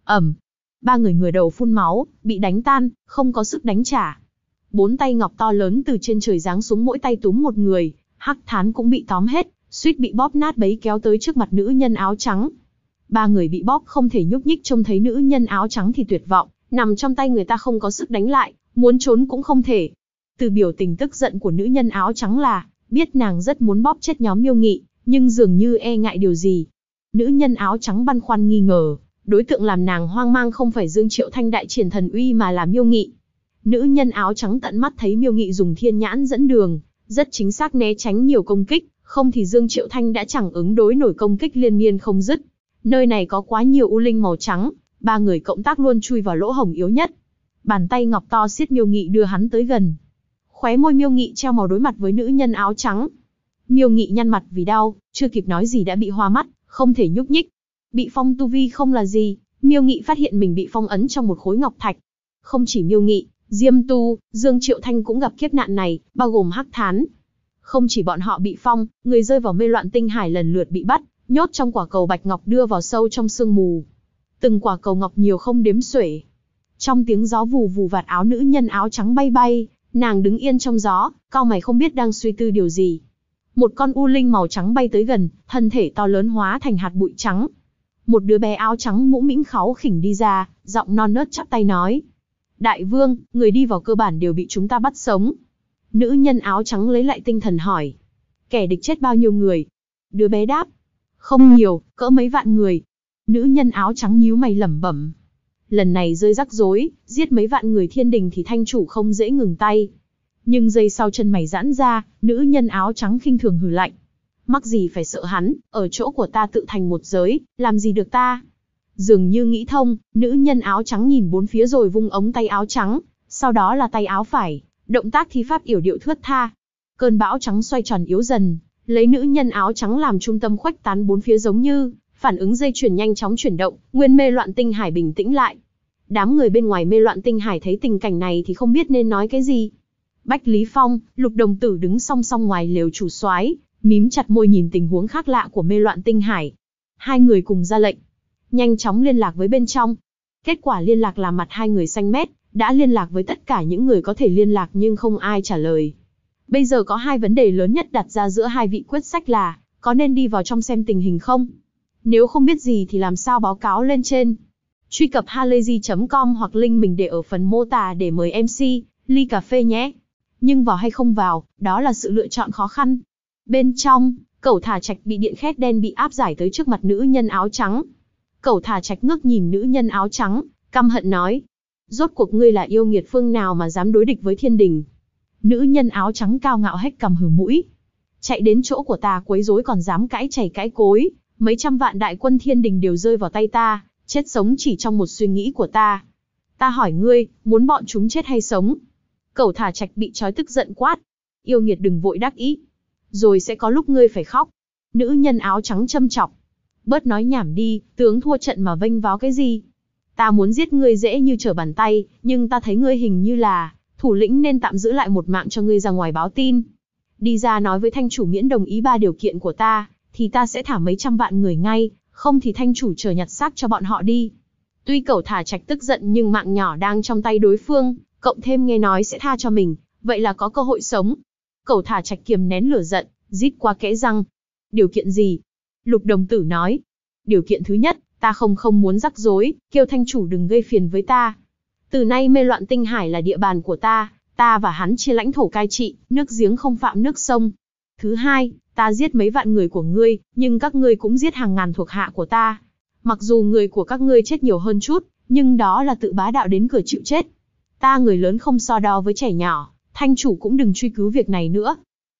Ba người ngửa đầu phun máu, bị đánh tan, không có sức đánh trả. Bốn tay ngọc to lớn từ trên trời giáng xuống mỗi tay túm một người, Hắc Thán cũng bị tóm hết, suýt bị bóp nát bấy kéo tới trước mặt nữ nhân áo trắng. Ba người bị bóp không thể nhúc nhích trông thấy nữ nhân áo trắng thì tuyệt vọng, nằm trong tay người ta không có sức đánh lại, muốn trốn cũng không thể. Từ biểu tình tức giận của nữ nhân áo trắng là, biết nàng rất muốn bóp chết nhóm Miêu Nghị, nhưng dường như e ngại điều gì. Nữ nhân áo trắng băn khoăn nghi ngờ, đối tượng làm nàng hoang mang không phải Dương Triệu Thanh đại triển thần uy mà là Miêu Nghị. Nữ nhân áo trắng tận mắt thấy Miêu Nghị dùng thiên nhãn dẫn đường, rất chính xác né tránh nhiều công kích, không thì Dương Triệu Thanh đã chẳng ứng đối nổi công kích liên miên không dứt. Nơi này có quá nhiều u linh màu trắng, ba người cộng tác luôn chui vào lỗ hổng yếu nhất. Bàn tay ngọc to siết Miêu Nghị đưa hắn tới gần. Khóe môi Miêu Nghị treo màu đối mặt với nữ nhân áo trắng. Miêu Nghị nhăn mặt vì đau, chưa kịp nói gì đã bị hoa mắt, không thể nhúc nhích. Bị phong tu vi không là gì, Miêu Nghị phát hiện mình bị phong ấn trong một khối ngọc thạch. Không chỉ Miêu Nghị, Diêm Tu, Dương Triệu Thanh cũng gặp kiếp nạn này, bao gồm Hắc Thán. Không chỉ bọn họ bị phong, người rơi vào mê loạn tinh hải lần lượt bị bắt, nhốt trong quả cầu bạch ngọc đưa vào sâu trong sương mù. Từng quả cầu ngọc nhiều không đếm xuể. Trong tiếng gió vù vù vạt áo nữ nhân áo trắng bay bay, nàng đứng yên trong gió, cau mày không biết đang suy tư điều gì. Một con u linh màu trắng bay tới gần, thân thể to lớn hóa thành hạt bụi trắng. Một đứa bé áo trắng mũ mĩm kháu khỉnh đi ra, giọng non nớt chắp tay nói. Đại vương, người đi vào cơ bản đều bị chúng ta bắt sống. Nữ nhân áo trắng lấy lại tinh thần hỏi. Kẻ địch chết bao nhiêu người? Đứa bé đáp. Không nhiều, cỡ mấy vạn người. Nữ nhân áo trắng nhíu mày lẩm bẩm. Lần này rơi rắc rối, giết mấy vạn người thiên đình thì thanh chủ không dễ ngừng tay. Nhưng giây sau chân mày giãn ra, nữ nhân áo trắng khinh thường hừ lạnh. Mắc gì phải sợ hắn, ở chỗ của ta tự thành một giới, làm gì được ta? Dường như nghĩ thông, nữ nhân áo trắng nhìn bốn phía rồi vung ống tay áo trắng, sau đó là tay áo phải, động tác thi pháp yểu điệu thướt tha. Cơn bão trắng xoay tròn yếu dần, lấy nữ nhân áo trắng làm trung tâm khuếch tán bốn phía giống như phản ứng dây chuyền nhanh chóng chuyển động, nguyên mê loạn tinh hải bình tĩnh lại. Đám người bên ngoài mê loạn tinh hải thấy tình cảnh này thì không biết nên nói cái gì. Bách Lý Phong, Lục Đồng Tử đứng song song ngoài lều chủ soái, mím chặt môi nhìn tình huống khác lạ của mê loạn tinh hải. Hai người cùng ra lệnh, nhanh chóng liên lạc với bên trong. Kết quả liên lạc là mặt hai người xanh mét, đã liên lạc với tất cả những người có thể liên lạc nhưng không ai trả lời. Bây giờ có hai vấn đề lớn nhất đặt ra giữa hai vị quyết sách là, có nên đi vào trong xem tình hình không? Nếu không biết gì thì làm sao báo cáo lên trên? Truy cập halayzi.com hoặc link mình để ở phần mô tả để mời MC, ly cà phê nhé. Nhưng vào hay không vào, đó là sự lựa chọn khó khăn. Bên trong, Cẩu Thả Trạch bị điện khét đen bị áp giải tới trước mặt nữ nhân áo trắng. Cẩu Thả Trạch ngước nhìn nữ nhân áo trắng, căm hận nói. Rốt cuộc ngươi là yêu nghiệt phương nào mà dám đối địch với thiên đình? Nữ nhân áo trắng cao ngạo hét cằm hừ mũi. Chạy đến chỗ của ta quấy rối còn dám cãi chày cãi cối, mấy trăm vạn đại quân thiên đình đều rơi vào tay ta, chết sống chỉ trong một suy nghĩ của ta. Ta hỏi ngươi, muốn bọn chúng chết hay sống? Cẩu Thả Trạch bị trói tức giận quát. Yêu nghiệt đừng vội đắc ý. Rồi sẽ có lúc ngươi phải khóc. Nữ nhân áo trắng châm chọc. Bớt nói nhảm đi, tướng thua trận mà vênh váo cái gì? Ta muốn giết ngươi dễ như trở bàn tay, nhưng ta thấy ngươi hình như là thủ lĩnh nên tạm giữ lại một mạng cho ngươi ra ngoài báo tin. Đi ra nói với thanh chủ miễn đồng ý 3 điều kiện của ta, thì ta sẽ thả mấy trăm vạn người ngay, không thì thanh chủ chờ nhặt xác cho bọn họ đi. Tuy Cẩu Thả Trạch tức giận nhưng mạng nhỏ đang trong tay đối phương, cộng thêm nghe nói sẽ tha cho mình, vậy là có cơ hội sống. Cẩu Thả Trạch kiềm nén lửa giận, rít qua kẽ răng. Điều kiện gì? Lục Đồng Tử nói. Điều kiện thứ nhất, ta không muốn rắc rối, kêu thanh chủ đừng gây phiền với ta. Từ nay mê loạn tinh hải là địa bàn của ta và hắn chia lãnh thổ cai trị, nước giếng không phạm nước sông. Thứ hai, ta giết mấy vạn người của ngươi, nhưng các ngươi cũng giết hàng ngàn thuộc hạ của ta. Mặc dù người của các ngươi chết nhiều hơn chút, nhưng đó là tự bá đạo đến cửa chịu chết. Ta người lớn không so đo với trẻ nhỏ, thanh chủ cũng đừng truy cứu việc này nữa.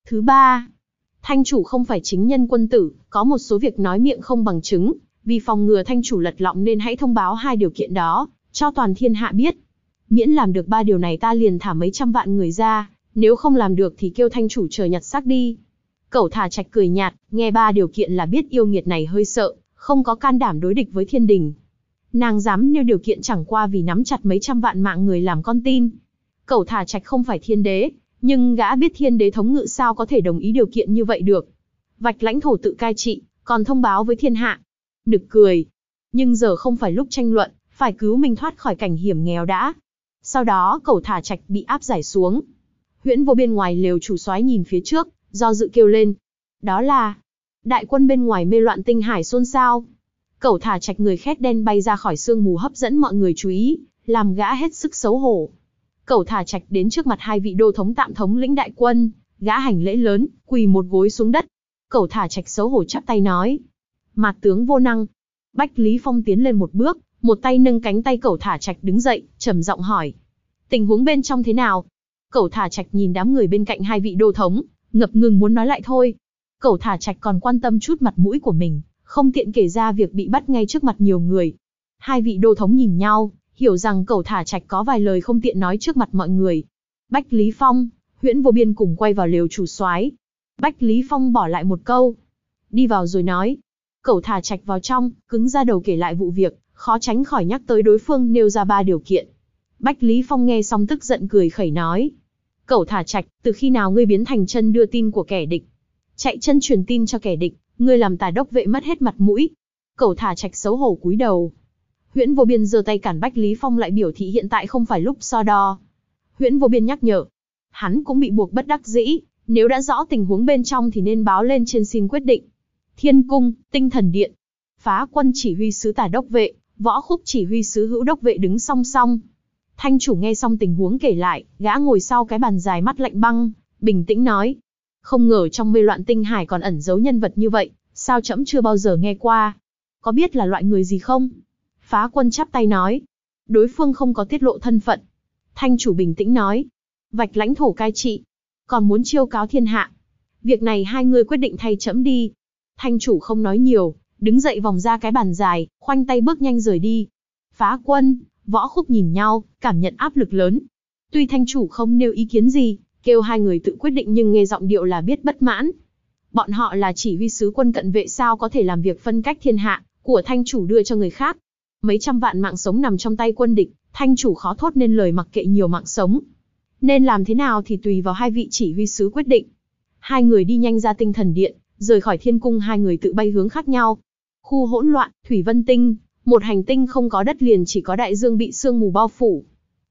Thứ ba, thanh chủ không phải chính nhân quân tử, có một số việc nói miệng không bằng chứng, vì phòng ngừa thanh chủ lật lọng nên hãy thông báo hai điều kiện đó, cho toàn thiên hạ biết. Miễn làm được ba điều này ta liền thả mấy trăm vạn người ra, nếu không làm được thì kêu thanh chủ chờ nhặt xác đi. Cẩu Thả Trạch cười nhạt, nghe ba điều kiện là biết yêu nghiệt này hơi sợ, không có can đảm đối địch với thiên đình. Nàng dám nêu điều kiện chẳng qua vì nắm chặt mấy trăm vạn mạng người làm con tin. Cẩu Thả Trạch không phải thiên đế, nhưng gã biết thiên đế thống ngự sao có thể đồng ý điều kiện như vậy được. Vạch lãnh thổ tự cai trị, còn thông báo với thiên hạ. Nực cười. Nhưng giờ không phải lúc tranh luận, phải cứu mình thoát khỏi cảnh hiểm nghèo đã. Sau đó Cẩu Thả Trạch bị áp giải xuống. Huyễn Vô Biên ngoài lều chủ soái nhìn phía trước, do dự kêu lên. Đó là... Đại quân bên ngoài mê loạn tinh hải xôn xao. Cẩu Thả Trạch người khét đen bay ra khỏi sương mù hấp dẫn mọi người chú ý, làm gã hết sức xấu hổ. Cẩu Thả Trạch đến trước mặt hai vị đô thống tạm thống lĩnh đại quân, gã hành lễ lớn, quỳ một gối xuống đất. Cẩu Thả Trạch xấu hổ chắp tay nói: Mạt tướng vô năng. Bách Lý Phong tiến lên một bước, một tay nâng cánh tay Cẩu Thả Trạch đứng dậy, trầm giọng hỏi: Tình huống bên trong thế nào? Cẩu Thả Trạch nhìn đám người bên cạnh hai vị đô thống, ngập ngừng muốn nói lại thôi. Cẩu Thả Trạch còn quan tâm chút mặt mũi của mình, không tiện kể ra việc bị bắt ngay trước mặt nhiều người. Hai vị đô thống nhìn nhau, hiểu rằng Cẩu Thả Trạch có vài lời không tiện nói trước mặt mọi người. Bách Lý Phong, Huyễn Vô Biên cùng quay vào lều chủ soái. Bách Lý Phong bỏ lại một câu: Đi vào rồi nói. Cẩu Thả Trạch vào trong, cứng ra đầu kể lại vụ việc, khó tránh khỏi nhắc tới đối phương nêu ra ba điều kiện. Bách Lý Phong nghe xong tức giận cười khẩy nói: Cẩu Thả Trạch, từ khi nào ngươi biến thành chân đưa tin của kẻ địch? Chạy chân truyền tin cho kẻ địch, ngươi làm Tà Đốc vệ mất hết mặt mũi. Cẩu Thả Trạch xấu hổ cúi đầu. Huyễn Vô Biên giơ tay cản Bách Lý Phong lại, biểu thị hiện tại không phải lúc so đo. Huyễn Vô Biên nhắc nhở. Hắn cũng bị buộc bất đắc dĩ, nếu đã rõ tình huống bên trong thì nên báo lên trên xin quyết định. Thiên cung, Tinh Thần Điện. Phá Quân chỉ huy sứ Tà Đốc vệ, Võ Khúc chỉ huy sứ Hữu Đốc vệ đứng song song. Thanh chủ nghe xong tình huống kể lại, gã ngồi sau cái bàn dài mắt lạnh băng, bình tĩnh nói: Không ngờ trong mê loạn tinh hải còn ẩn giấu nhân vật như vậy, sao trẫm chưa bao giờ nghe qua? Có biết là loại người gì không? Phá Quân chắp tay nói: Đối phương không có tiết lộ thân phận. Thanh chủ bình tĩnh nói: Vạch lãnh thổ cai trị, còn muốn chiêu cáo thiên hạ. Việc này hai người quyết định thay trẫm đi. Thanh chủ không nói nhiều, đứng dậy vòng ra cái bàn dài, khoanh tay bước nhanh rời đi. Phá Quân, Võ Khúc nhìn nhau, cảm nhận áp lực lớn. Tuy thanh chủ không nêu ý kiến gì, kêu hai người tự quyết định, nhưng nghe giọng điệu là biết bất mãn. Bọn họ là chỉ huy sứ quân cận vệ, sao có thể làm việc phân cách thiên hạ của thanh chủ đưa cho người khác. Mấy trăm vạn mạng sống nằm trong tay quân địch, thanh chủ khó thốt nên lời mặc kệ nhiều mạng sống. Nên làm thế nào thì tùy vào hai vị chỉ huy sứ quyết định. Hai người đi nhanh ra Tinh Thần Điện, rời khỏi thiên cung, hai người tự bay hướng khác nhau. Khu hỗn loạn, Thủy Vân Tinh, một hành tinh không có đất liền, chỉ có đại dương bị sương mù bao phủ.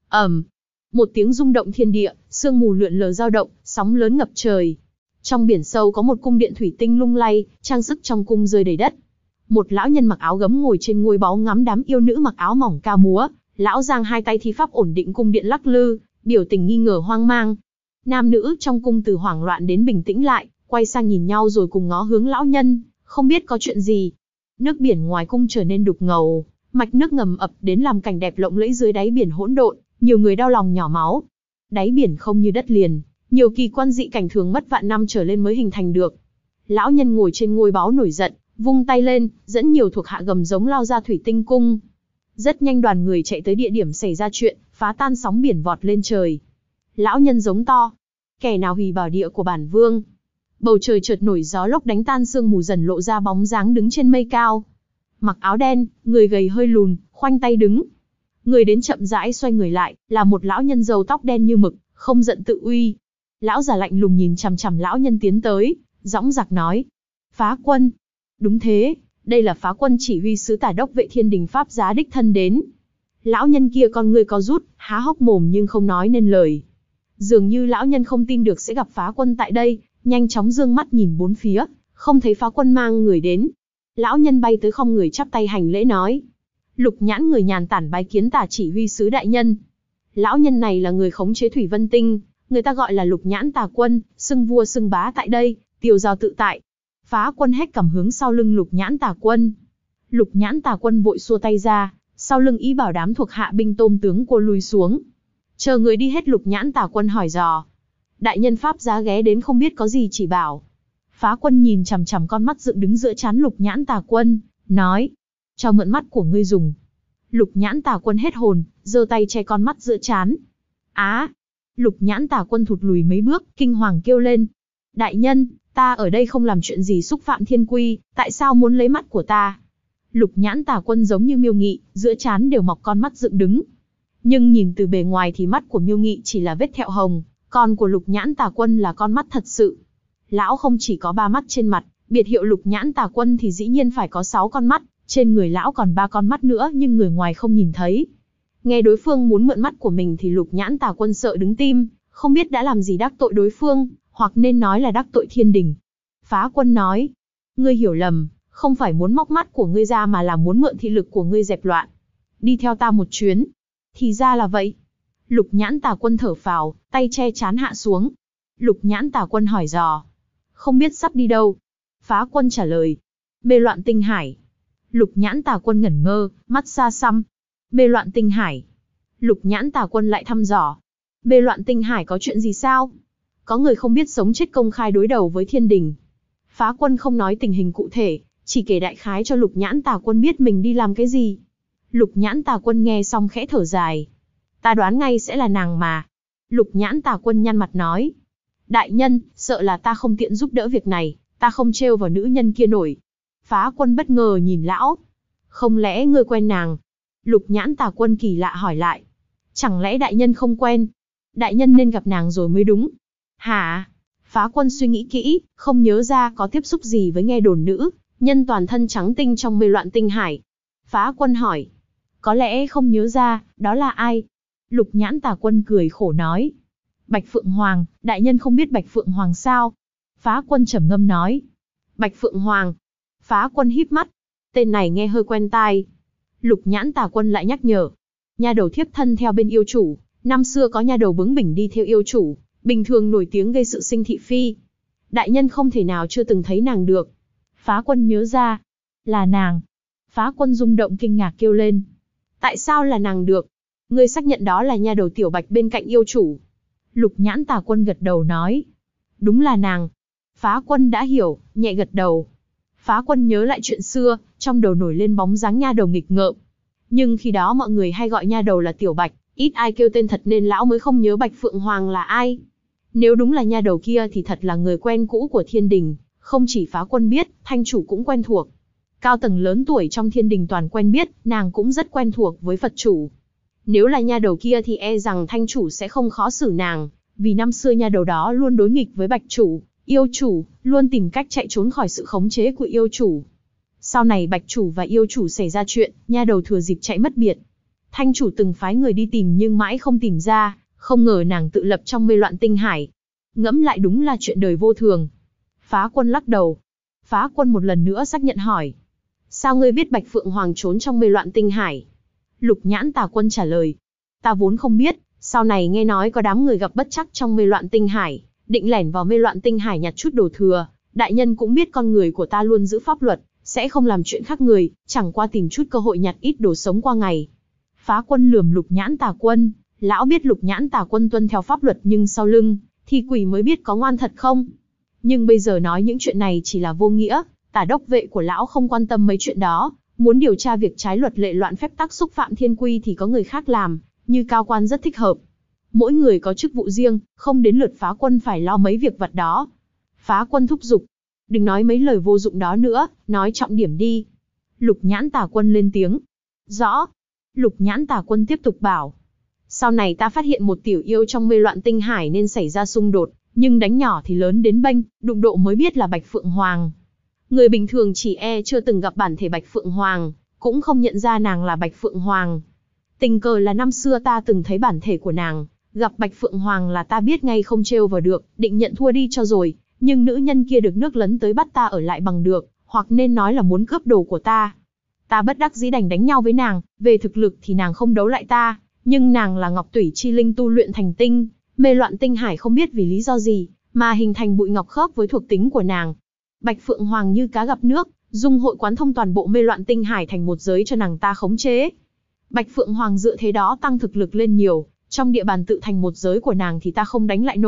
Một tiếng rung động thiên địa, sương mù lượn lờ dao động, sóng lớn ngập trời. Trong biển sâu có một cung điện thủy tinh lung lay, trang sức trong cung rơi đầy đất. Một lão nhân mặc áo gấm ngồi trên ngôi báu ngắm đám yêu nữ mặc áo mỏng ca múa. Lão giang hai tay thi pháp ổn định cung điện lắc lư, biểu tình nghi ngờ hoang mang. Nam nữ trong cung từ hoảng loạn đến bình tĩnh lại, quay sang nhìn nhau rồi cùng ngó hướng lão nhân, không biết có chuyện gì. Nước biển ngoài cung trở nên đục ngầu, mạch nước ngầm ập đến làm cảnh đẹp lộng lẫy dưới đáy biển hỗn độn, nhiều người đau lòng nhỏ máu. Đáy biển không như đất liền, nhiều kỳ quan dị cảnh thường mất vạn năm trở lên mới hình thành được. Lão nhân ngồi trên ngôi báu nổi giận, vung tay lên, dẫn nhiều thuộc hạ gầm giống lao ra thủy tinh cung. Rất nhanh đoàn người chạy tới địa điểm xảy ra chuyện, phá tan sóng biển vọt lên trời. Lão nhân giống to: Kẻ nào hủy bảo địa của bản vương? Bầu trời chợt nổi gió lốc đánh tan sương mù, dần lộ ra bóng dáng đứng trên mây cao. Mặc áo đen, người gầy hơi lùn, khoanh tay đứng. Người đến chậm rãi xoay người lại, là một lão nhân râu tóc đen như mực, không giận tự uy. Lão già lạnh lùng nhìn chằm chằm lão nhân tiến tới, dõng dạc nói: Phá Quân. Đúng thế, đây là Phá Quân chỉ huy sứ Tà Đốc vệ thiên đình pháp giá đích thân đến. Lão nhân kia con ngươi co rút, há hốc mồm nhưng không nói nên lời. Dường như lão nhân không tin được sẽ gặp Phá Quân tại đây, nhanh chóng dương mắt nhìn bốn phía, không thấy Phá Quân mang người đến. Lão nhân bay tới không người chắp tay hành lễ nói: Lục Nhãn người nhàn tản bái kiến Tả chỉ huy sứ đại nhân. Lão nhân này là người khống chế Thủy Vân Tinh, người ta gọi là Lục Nhãn Tà Quân, xưng vua xưng bá tại đây, tiêu giao tự tại. Phá Quân hét cầm hướng sau lưng Lục Nhãn Tà Quân. Lục Nhãn Tà Quân vội xua tay ra, sau lưng ý bảo đám thuộc hạ binh tôm tướng cô lui xuống. Chờ người đi hết, Lục Nhãn Tà Quân hỏi dò: Đại nhân pháp giá ghé đến không biết có gì chỉ bảo. Phá Quân nhìn chằm chằm con mắt dựng đứng giữa trán Lục Nhãn Tà Quân, nói, cho mượn mắt của ngươi dùng. Lục Nhãn Tà Quân hết hồn, giơ tay che con mắt giữa trán. Á! Lục Nhãn Tà Quân thụt lùi mấy bước, kinh hoàng kêu lên. Đại nhân, ta ở đây không làm chuyện gì xúc phạm thiên quy, tại sao muốn lấy mắt của ta? Lục Nhãn Tà Quân giống như Miêu Nghị, giữa trán đều mọc con mắt dựng đứng. Nhưng nhìn từ bề ngoài thì mắt của Miêu Nghị chỉ là vết thẹo hồng, còn của Lục Nhãn Tà Quân là con mắt thật sự. Lão không chỉ có 3 mắt trên mặt, biệt hiệu Lục Nhãn Tà Quân thì dĩ nhiên phải có 6 con mắt, trên người lão còn 3 con mắt nữa nhưng người ngoài không nhìn thấy. Nghe đối phương muốn mượn mắt của mình thì Lục Nhãn Tà Quân sợ đứng tim, không biết đã làm gì đắc tội đối phương, hoặc nên nói là đắc tội thiên đình. Phá Quân nói, ngươi hiểu lầm, không phải muốn móc mắt của ngươi ra mà là muốn mượn thị lực của ngươi dẹp loạn. Đi theo ta một chuyến. Thì ra là vậy. Lục Nhãn Tà Quân thở phào, tay che trán hạ xuống. Lục Nhãn Tà Quân hỏi dò, không biết sắp đi đâu? Phá Quân trả lời, mê loạn tinh hải. Lục Nhãn Tà Quân ngẩn ngơ, mắt xa xăm. Mê loạn tinh hải. Lục Nhãn Tà Quân lại thăm dò, mê loạn tinh hải có chuyện gì sao? Có người không biết sống chết công khai đối đầu với thiên đình. Phá Quân không nói tình hình cụ thể, chỉ kể đại khái cho Lục Nhãn Tà Quân biết mình đi làm cái gì. Lục Nhãn Tà Quân nghe xong khẽ thở dài. Ta đoán ngay sẽ là nàng mà. Lục Nhãn Tà Quân nhăn mặt nói, đại nhân, sợ là ta không tiện giúp đỡ việc này, ta không trêu vào nữ nhân kia nổi. Phá Quân bất ngờ nhìn lão. Không lẽ ngươi quen nàng? Lục Nhãn Tà Quân kỳ lạ hỏi lại. Chẳng lẽ đại nhân không quen? Đại nhân nên gặp nàng rồi mới đúng. Hả? Phá Quân suy nghĩ kỹ, không nhớ ra có tiếp xúc gì với nghe đồn nữ nhân toàn thân trắng tinh trong mê loạn tinh hải. Phá Quân hỏi, có lẽ không nhớ ra, đó là ai? Lục Nhãn Tà Quân cười khổ nói, Bạch Phượng Hoàng, đại nhân không biết Bạch Phượng Hoàng sao? Phá Quân trầm ngâm nói, Bạch Phượng Hoàng. Phá Quân híp mắt, tên này nghe hơi quen tai. Lục Nhãn Tà Quân lại nhắc nhở, nha đầu thiếp thân theo bên yêu chủ, năm xưa có nha đầu bướng bỉnh đi theo yêu chủ, bình thường nổi tiếng gây sự sinh thị phi. Đại nhân không thể nào chưa từng thấy nàng được. Phá Quân nhớ ra, là nàng. Phá Quân rung động kinh ngạc kêu lên, tại sao là nàng được? Ngươi xác nhận đó là nha đầu Tiểu Bạch bên cạnh yêu chủ? Lục Nhãn Tà Quân gật đầu nói, đúng là nàng. Phá Quân đã hiểu, nhẹ gật đầu. Phá Quân nhớ lại chuyện xưa, trong đầu nổi lên bóng dáng nha đầu nghịch ngợm. Nhưng khi đó mọi người hay gọi nha đầu là Tiểu Bạch, ít ai kêu tên thật nên lão mới không nhớ Bạch Phượng Hoàng là ai. Nếu đúng là nha đầu kia thì thật là người quen cũ của thiên đình, không chỉ Phá Quân biết, thanh chủ cũng quen thuộc. Cao tầng lớn tuổi trong thiên đình toàn quen biết, nàng cũng rất quen thuộc với Phật chủ. Nếu là nha đầu kia thì e rằng thanh chủ sẽ không khó xử nàng, vì năm xưa nha đầu đó luôn đối nghịch với Bạch chủ, yêu chủ, luôn tìm cách chạy trốn khỏi sự khống chế của yêu chủ. Sau này Bạch chủ và yêu chủ xảy ra chuyện, nha đầu thừa dịp chạy mất biệt. Thanh chủ từng phái người đi tìm nhưng mãi không tìm ra, không ngờ nàng tự lập trong mê loạn tinh hải. Ngẫm lại đúng là chuyện đời vô thường. Phá Quân lắc đầu. Phá Quân một lần nữa xác nhận hỏi, sao ngươi biết Bạch Phượng Hoàng trốn trong mê loạn tinh hải? Lục Nhãn Tà Quân trả lời, ta vốn không biết, sau này nghe nói có đám người gặp bất trắc trong mê loạn tinh hải, định lẻn vào mê loạn tinh hải nhặt chút đồ thừa. Đại nhân cũng biết con người của ta luôn giữ pháp luật, sẽ không làm chuyện khác người, chẳng qua tìm chút cơ hội nhặt ít đồ sống qua ngày. Phá Quân lườm Lục Nhãn Tà Quân, lão biết Lục Nhãn Tà Quân tuân theo pháp luật nhưng sau lưng, thì quỷ mới biết có ngoan thật không. Nhưng bây giờ nói những chuyện này chỉ là vô nghĩa, Tả đốc vệ của lão không quan tâm mấy chuyện đó, muốn điều tra việc trái luật lệ loạn phép tắc xúc phạm thiên quy thì có người khác làm, như cao quan rất thích hợp. Mỗi người có chức vụ riêng, không đến lượt Phá Quân phải lo mấy việc vặt đó. Phá Quân thúc giục, đừng nói mấy lời vô dụng đó nữa, nói trọng điểm đi. Lục Nhãn Tà Quân lên tiếng, rõ. Lục Nhãn Tà Quân tiếp tục bảo, sau này ta phát hiện một tiểu yêu trong mê loạn tinh hải nên xảy ra xung đột, nhưng đánh nhỏ thì lớn đến bênh, đụng độ mới biết là Bạch Phượng Hoàng. Người bình thường chỉ chưa từng gặp bản thể Bạch Phượng Hoàng, cũng không nhận ra nàng là Bạch Phượng Hoàng. Tình cờ là năm xưa ta từng thấy bản thể của nàng, gặp Bạch Phượng Hoàng là ta biết ngay không trêu vào được, định nhận thua đi cho rồi, nhưng nữ nhân kia được nước lấn tới bắt ta ở lại bằng được, hoặc nên nói là muốn cướp đồ của ta. Ta bất đắc dĩ đành đánh nhau với nàng, về thực lực thì nàng không đấu lại ta, nhưng nàng là Ngọc Tủy chi linh tu luyện thành tinh, mê loạn tinh hải không biết vì lý do gì, mà hình thành bụi ngọc khớp với thuộc tính của nàng. Bạch Phượng Hoàng như cá gặp nước, dung hội quán thông toàn bộ mê loạn tinh hải thành một giới cho nàng ta khống chế. Bạch Phượng Hoàng dựa thế đó tăng thực lực lên nhiều, trong địa bàn tự thành một giới của nàng thì ta không đánh lại nổi,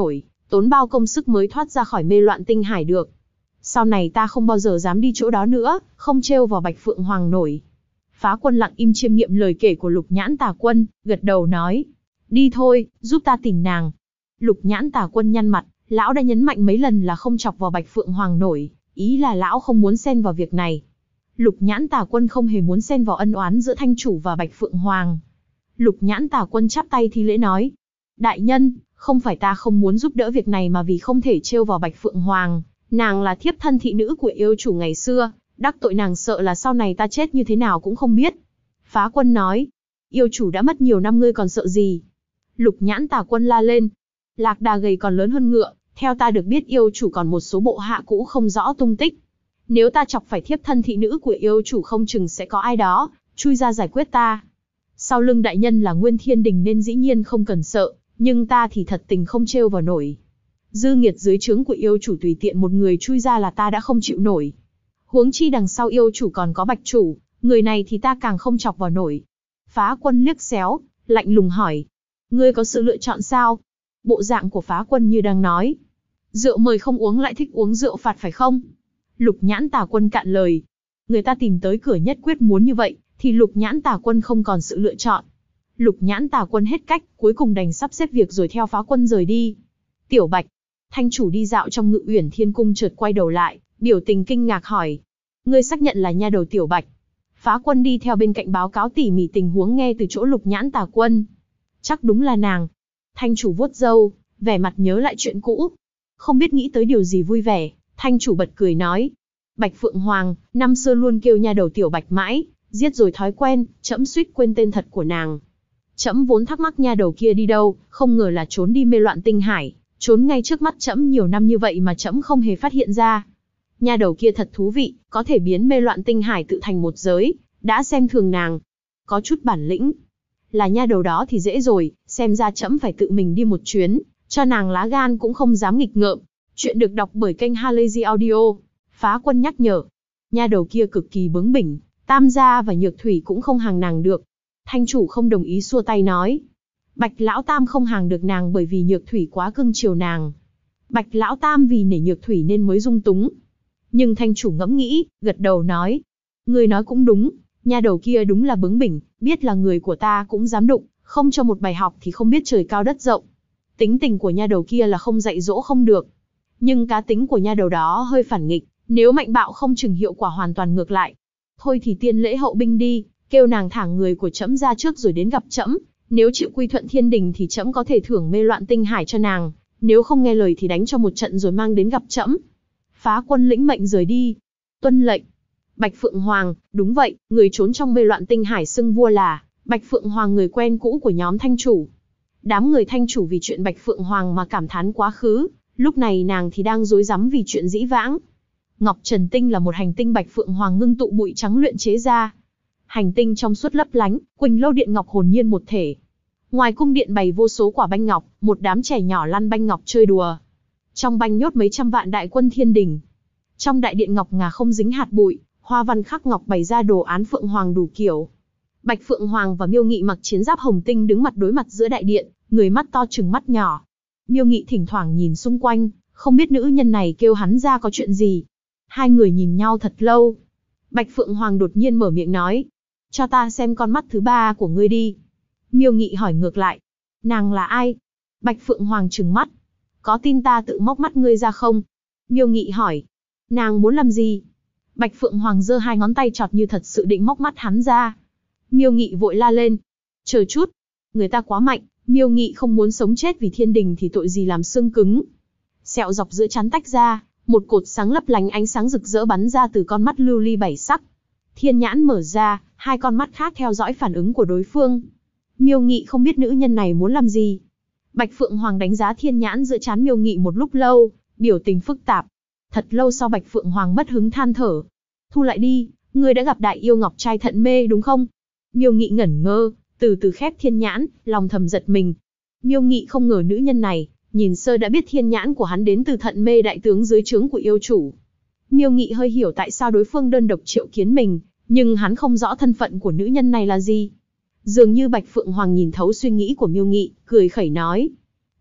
tốn bao công sức mới thoát ra khỏi mê loạn tinh hải được. Sau này ta không bao giờ dám đi chỗ đó nữa, không trêu vào Bạch Phượng Hoàng nổi. Phá Quân lặng im chiêm nghiệm lời kể của Lục Nhãn Tà Quân, gật đầu nói. Đi thôi, giúp ta tìm nàng. Lục Nhãn Tà Quân nhăn mặt, lão đã nhấn mạnh mấy lần là không chọc vào Bạch Phượng Hoàng nổi, ý là lão không muốn xen vào việc này. Lục Nhãn Tà Quân không hề muốn xen vào ân oán giữa Thanh Chủ và Bạch Phượng Hoàng. Lục Nhãn Tà Quân chắp tay thi lễ nói. Đại nhân, không phải ta không muốn giúp đỡ việc này mà vì không thể trêu vào Bạch Phượng Hoàng. Nàng là thiếp thân thị nữ của yêu chủ ngày xưa, đắc tội nàng sợ là sau này ta chết như thế nào cũng không biết. Phá Quân nói. Yêu chủ đã mất nhiều năm ngươi còn sợ gì? Lục Nhãn Tà Quân la lên. Lạc đà gầy còn lớn hơn ngựa, theo ta được biết yêu chủ còn một số bộ hạ cũ không rõ tung tích. Nếu ta chọc phải thiếp thân thị nữ của yêu chủ không chừng sẽ có ai đó chui ra giải quyết ta. Sau lưng đại nhân là Nguyên Thiên Đình nên dĩ nhiên không cần sợ, nhưng ta thì thật tình không trêu vào nổi. Dư nghiệt dưới trướng của yêu chủ tùy tiện một người chui ra là ta đã không chịu nổi. Huống chi đằng sau yêu chủ còn có Bạch chủ, người này thì ta càng không chọc vào nổi. Phá Quân liếc xéo, lạnh lùng hỏi. Ngươi có sự lựa chọn sao? Bộ dạng của Phá Quân như đang nói. Rượu mời không uống lại thích uống rượu phạt phải không? Lục Nhãn Tà Quân cạn lời. Người ta tìm tới cửa nhất quyết muốn như vậy, thì Lục Nhãn Tà Quân không còn sự lựa chọn. Lục Nhãn Tà Quân hết cách, cuối cùng đành sắp xếp việc rồi theo Phá Quân rời đi. Tiểu Bạch, Thanh Chủ đi dạo trong Ngự Uyển Thiên Cung chợt quay đầu lại, biểu tình kinh ngạc hỏi. Ngươi xác nhận là nha đầu Tiểu Bạch? Phá Quân đi theo bên cạnh báo cáo tỉ mỉ tình huống nghe từ chỗ Lục Nhãn Tà Quân. Chắc đúng là nàng. Thanh Chủ vuốt râu, vẻ mặt nhớ lại chuyện cũ. Không biết nghĩ tới điều gì vui vẻ, Thanh Chủ bật cười nói. Bạch Phượng Hoàng, năm xưa luôn kêu nha đầu Tiểu Bạch mãi, giết rồi thói quen, trẫm suýt quên tên thật của nàng. Trẫm vốn thắc mắc nha đầu kia đi đâu, không ngờ là trốn đi mê loạn tinh hải, trốn ngay trước mắt trẫm nhiều năm như vậy mà trẫm không hề phát hiện ra. Nha đầu kia thật thú vị, có thể biến mê loạn tinh hải tự thành một giới, đã xem thường nàng. Có chút bản lĩnh. Là nha đầu đó thì dễ rồi, xem ra trẫm phải tự mình đi một chuyến, cho nàng lá gan cũng không dám nghịch ngợm. Chuyện được đọc bởi kênh Halazy Audio. Phá Quân nhắc nhở. Nha đầu kia cực kỳ bướng bỉnh, Tam gia và Nhược Thủy cũng không hàng nàng được. Thanh Chủ không đồng ý xua tay nói. Bạch Lão Tam không hàng được nàng bởi vì Nhược Thủy quá cưng chiều nàng. Bạch Lão Tam vì nể Nhược Thủy nên mới dung túng. Nhưng Thanh Chủ ngẫm nghĩ, gật đầu nói. Người nói cũng đúng, nha đầu kia đúng là bướng bỉnh, biết là người của ta cũng dám đụng, không cho một bài học thì không biết trời cao đất rộng. Tính tình của nha đầu kia là không dạy dỗ không được. Nhưng cá tính của nha đầu đó hơi phản nghịch, nếu mạnh bạo không chừng hiệu quả hoàn toàn ngược lại. Thôi thì tiên lễ hậu binh đi, kêu nàng thả người của trẫm ra trước rồi đến gặp trẫm. Nếu chịu quy thuận thiên đình thì trẫm có thể thưởng mê loạn tinh hải cho nàng, nếu không nghe lời thì đánh cho một trận rồi mang đến gặp trẫm. Phá Quân lĩnh mệnh rời đi. Tuân lệnh. Bạch Phượng Hoàng, đúng vậy, người trốn trong mê loạn tinh hải xưng vua là Bạch Phượng Hoàng, người quen cũ của nhóm Thanh Chủ. Đám người Thanh Chủ vì chuyện Bạch Phượng Hoàng mà cảm thán quá khứ, lúc này nàng thì đang rối rắm vì chuyện dĩ vãng. Ngọc Trần Tinh là một hành tinh Bạch Phượng Hoàng ngưng tụ bụi trắng luyện chế ra. Hành tinh trong suốt lấp lánh, Quỳnh Lâu Điện Ngọc hồn nhiên một thể. Ngoài cung điện bày vô số quả banh ngọc, một đám trẻ nhỏ lăn banh ngọc chơi đùa. Trong banh nhốt mấy trăm vạn đại quân thiên đình. Trong đại điện ngọc ngà không dính hạt bụi, hoa văn khắc ngọc bày ra đồ án Phượng Hoàng đủ kiểu. Bạch Phượng Hoàng và Miêu Nghị mặc chiến giáp hồng tinh đứng mặt đối mặt giữa đại điện, người mắt to trừng mắt nhỏ. Miêu Nghị thỉnh thoảng nhìn xung quanh, không biết nữ nhân này kêu hắn ra có chuyện gì. Hai người nhìn nhau thật lâu. Bạch Phượng Hoàng đột nhiên mở miệng nói. Cho ta xem con mắt thứ ba của ngươi đi. Miêu Nghị hỏi ngược lại. Nàng là ai? Bạch Phượng Hoàng trừng mắt. Có tin ta tự móc mắt ngươi ra không? Miêu Nghị hỏi. Nàng muốn làm gì? Bạch Phượng Hoàng giơ hai ngón tay trọt như thật sự định móc mắt hắn ra. Miêu Nghị vội la lên. Chờ chút. Người ta quá mạnh, Miêu Nghị không muốn sống chết vì thiên đình thì tội gì làm xương cứng. Sẹo dọc giữa trán tách ra, một cột sáng lấp lánh ánh sáng rực rỡ bắn ra từ con mắt lưu ly bảy sắc. Thiên nhãn mở ra, hai con mắt khác theo dõi phản ứng của đối phương. Miêu Nghị không biết nữ nhân này muốn làm gì. Bạch Phượng Hoàng đánh giá thiên nhãn giữa trán Miêu Nghị một lúc lâu, biểu tình phức tạp. Thật lâu sau Bạch Phượng Hoàng mất hứng than thở. Thu lại đi, ngươi đã gặp đại yêu ngọc trai thận mê đúng không? Miêu Nghị ngẩn ngơ, từ từ khép thiên nhãn, lòng thầm giật mình. Miêu Nghị không ngờ nữ nhân này, nhìn sơ đã biết thiên nhãn của hắn đến từ thận mê đại tướng dưới trướng của yêu chủ. Miêu Nghị hơi hiểu tại sao đối phương đơn độc triệu kiến mình, nhưng hắn không rõ thân phận của nữ nhân này là gì. Dường như Bạch Phượng Hoàng nhìn thấu suy nghĩ của Miêu Nghị, cười khẩy nói.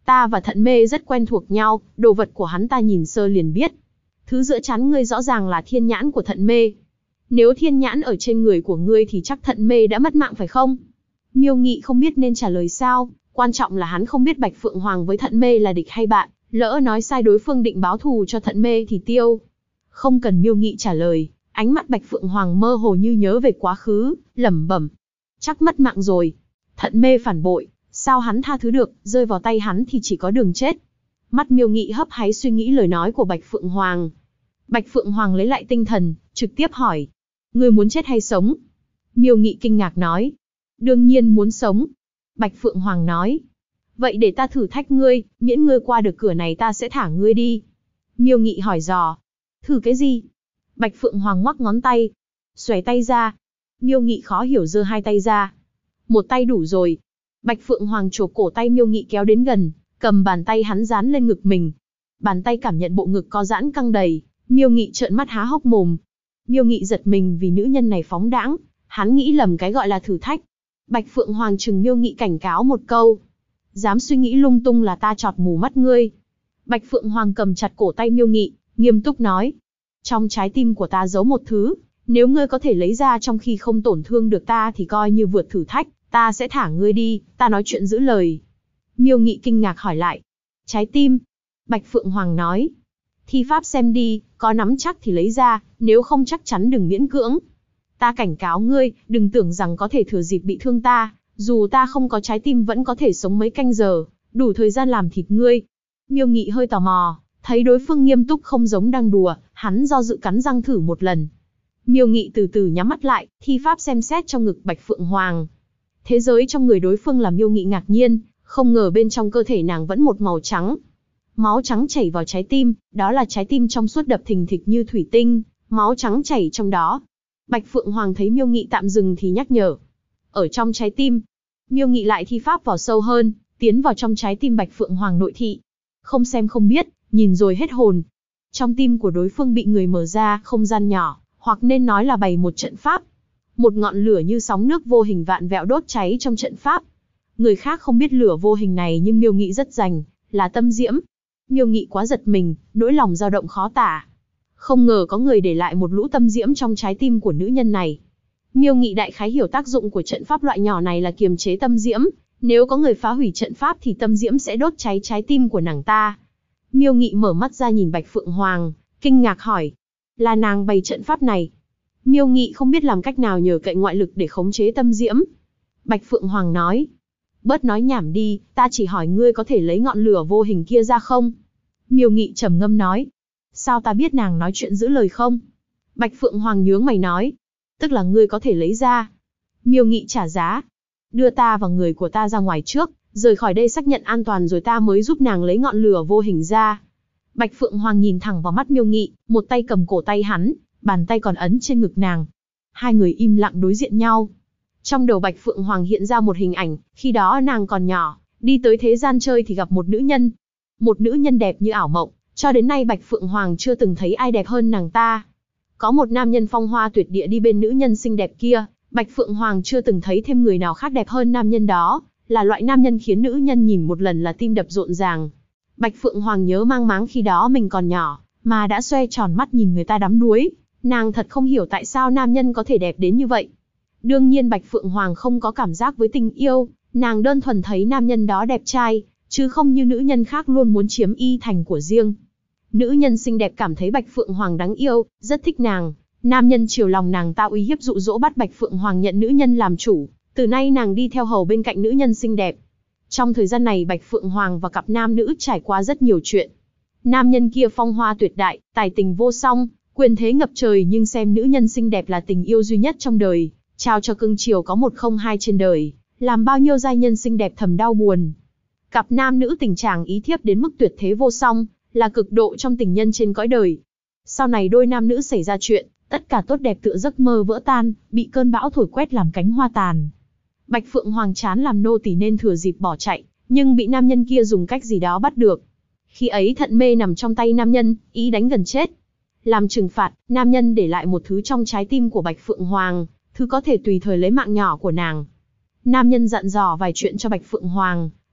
Ta và Thận Mê rất quen thuộc nhau, đồ vật của hắn ta nhìn sơ liền biết. Thứ giữa trán ngươi rõ ràng là thiên nhãn của Thận Mê. Nếu thiên nhãn ở trên người của ngươi thì chắc Thận Mê đã mất mạng phải không? Miêu Nghị không biết nên trả lời sao, quan trọng là hắn không biết Bạch Phượng Hoàng với Thận Mê là địch hay bạn, lỡ nói sai đối phương định báo thù cho Thận Mê thì tiêu. Không cần Miêu Nghị trả lời, ánh mắt Bạch Phượng Hoàng mơ hồ như nhớ về quá khứ, lẩm bẩm. Chắc mất mạng rồi. Thận Mê phản bội, sao hắn tha thứ được, rơi vào tay hắn thì chỉ có đường chết. Mắt Miêu Nghị hấp háy suy nghĩ lời nói của Bạch Phượng Hoàng. Bạch Phượng Hoàng lấy lại tinh thần, trực tiếp hỏi. Ngươi muốn chết hay sống? Miêu Nghị kinh ngạc nói. Đương nhiên muốn sống. Bạch Phượng Hoàng nói. Vậy để ta thử thách ngươi, miễn ngươi qua được cửa này ta sẽ thả ngươi đi. Miêu Nghị hỏi dò. Thử cái gì? Bạch Phượng Hoàng ngoắc ngón tay. Xòe tay ra. Miêu Nghị khó hiểu giơ hai tay ra. Một tay đủ rồi. Bạch Phượng Hoàng chộp cổ tay Miêu Nghị kéo đến gần, cầm bàn tay hắn dán lên ngực mình. Bàn tay cảm nhận bộ ngực có giãn căng đầy, Miêu Nghị trợn mắt há hốc mồm. Miêu Nghị giật mình vì nữ nhân này phóng đãng, hắn nghĩ lầm cái gọi là thử thách. Bạch Phượng Hoàng trừng Miêu Nghị cảnh cáo một câu. Dám suy nghĩ lung tung là ta chọt mù mắt ngươi. Bạch Phượng Hoàng cầm chặt cổ tay Miêu Nghị, nghiêm túc nói. Trong trái tim của ta giấu một thứ, nếu ngươi có thể lấy ra trong khi không tổn thương được ta thì coi như vượt thử thách, ta sẽ thả ngươi đi, ta nói chuyện giữ lời. Miêu Nghị kinh ngạc hỏi lại. Trái tim? Bạch Phượng Hoàng nói. Thi pháp xem đi, có nắm chắc thì lấy ra, nếu không chắc chắn đừng miễn cưỡng. Ta cảnh cáo ngươi, đừng tưởng rằng có thể thừa dịp bị thương ta, dù ta không có trái tim vẫn có thể sống mấy canh giờ, đủ thời gian làm thịt ngươi. Miêu Nghị hơi tò mò, thấy đối phương nghiêm túc không giống đang đùa, hắn do dự cắn răng thử một lần. Miêu Nghị từ từ nhắm mắt lại, thi pháp xem xét trong ngực Bạch Phượng Hoàng. Thế giới trong người đối phương làm Miêu Nghị ngạc nhiên, không ngờ bên trong cơ thể nàng vẫn một màu trắng. Máu trắng chảy vào trái tim, đó là trái tim trong suốt đập thình thịch như thủy tinh, máu trắng chảy trong đó. Bạch Phượng Hoàng thấy Miêu Nghị tạm dừng thì nhắc nhở. Ở trong trái tim. Miêu Nghị lại thi pháp vào sâu hơn, tiến vào trong trái tim Bạch Phượng Hoàng nội thị. Không xem không biết, nhìn rồi hết hồn. Trong tim của đối phương bị người mở ra không gian nhỏ, hoặc nên nói là bày một trận pháp. Một ngọn lửa như sóng nước vô hình vạn vẹo đốt cháy trong trận pháp. Người khác không biết lửa vô hình này nhưng Miêu Nghị rất rành, là tâm diễm. Miêu Nghị quá giật mình, nỗi lòng dao động khó tả. Không ngờ có người để lại một lũ tâm diễm trong trái tim của nữ nhân này. Miêu Nghị đại khái hiểu tác dụng của trận pháp loại nhỏ này là kiềm chế tâm diễm, nếu có người phá hủy trận pháp thì tâm diễm sẽ đốt cháy trái tim của nàng ta. Miêu Nghị mở mắt ra nhìn Bạch Phượng Hoàng, kinh ngạc hỏi. Là nàng bày trận pháp này? Miêu Nghị không biết làm cách nào nhờ cậy ngoại lực để khống chế tâm diễm. Bạch Phượng Hoàng nói. Bớt nói nhảm đi, ta chỉ hỏi ngươi có thể lấy ngọn lửa vô hình kia ra không? Miêu Nghị trầm ngâm nói. Sao ta biết nàng nói chuyện giữ lời không? Bạch Phượng Hoàng nhướng mày nói. Tức là ngươi có thể lấy ra. Miêu Nghị trả giá. Đưa ta và người của ta ra ngoài trước, rời khỏi đây xác nhận an toàn rồi ta mới giúp nàng lấy ngọn lửa vô hình ra. Bạch Phượng Hoàng nhìn thẳng vào mắt Miêu Nghị, một tay cầm cổ tay hắn, bàn tay còn ấn trên ngực nàng. Hai người im lặng đối diện nhau. Trong đầu Bạch Phượng Hoàng hiện ra một hình ảnh, khi đó nàng còn nhỏ, đi tới thế gian chơi thì gặp một nữ nhân. Một nữ nhân đẹp như ảo mộng, cho đến nay Bạch Phượng Hoàng chưa từng thấy ai đẹp hơn nàng ta. Có một nam nhân phong hoa tuyệt địa đi bên nữ nhân xinh đẹp kia, Bạch Phượng Hoàng chưa từng thấy thêm người nào khác đẹp hơn nam nhân đó, là loại nam nhân khiến nữ nhân nhìn một lần là tim đập rộn ràng. Bạch Phượng Hoàng nhớ mang máng khi đó mình còn nhỏ, mà đã xoe tròn mắt nhìn người ta đắm đuối, nàng thật không hiểu tại sao nam nhân có thể đẹp đến như vậy. Đương nhiên Bạch Phượng Hoàng không có cảm giác với tình yêu, nàng đơn thuần thấy nam nhân đó đẹp trai, chứ không như nữ nhân khác luôn muốn chiếm y thành của riêng. Nữ nhân xinh đẹp cảm thấy Bạch Phượng Hoàng đáng yêu, rất thích nàng. Nam nhân chiều lòng nàng ta uy hiếp dụ dỗ bắt Bạch Phượng Hoàng nhận nữ nhân làm chủ. Từ nay nàng đi theo hầu bên cạnh nữ nhân xinh đẹp. Trong thời gian này Bạch Phượng Hoàng và cặp nam nữ trải qua rất nhiều chuyện. Nam nhân kia phong hoa tuyệt đại, tài tình vô song, quyền thế ngập trời nhưng xem nữ nhân xinh đẹp là tình yêu duy nhất trong đời. Trao cho cưng chiều có một không hai trên đời, làm bao nhiêu giai nhân xinh đẹp thầm đau buồn. Cặp nam nữ tình chàng ý thiếp đến mức tuyệt thế vô song, là cực độ trong tình nhân trên cõi đời. Sau này đôi nam nữ xảy ra chuyện, tất cả tốt đẹp tựa giấc mơ vỡ tan, bị cơn bão thổi quét làm cánh hoa tàn. Bạch Phượng Hoàng chán làm nô tỳ nên thừa dịp bỏ chạy, nhưng bị nam nhân kia dùng cách gì đó bắt được. Khi ấy Thận Mê nằm trong tay nam nhân, ý đánh gần chết. Làm trừng phạt, nam nhân để lại một thứ trong trái tim của Bạch Phượng Hoàng, thứ có thể tùy thời lấy mạng nhỏ của nàng. Nam nhân dặn dò vài chuyện cho Bạch Phượng Hoàng,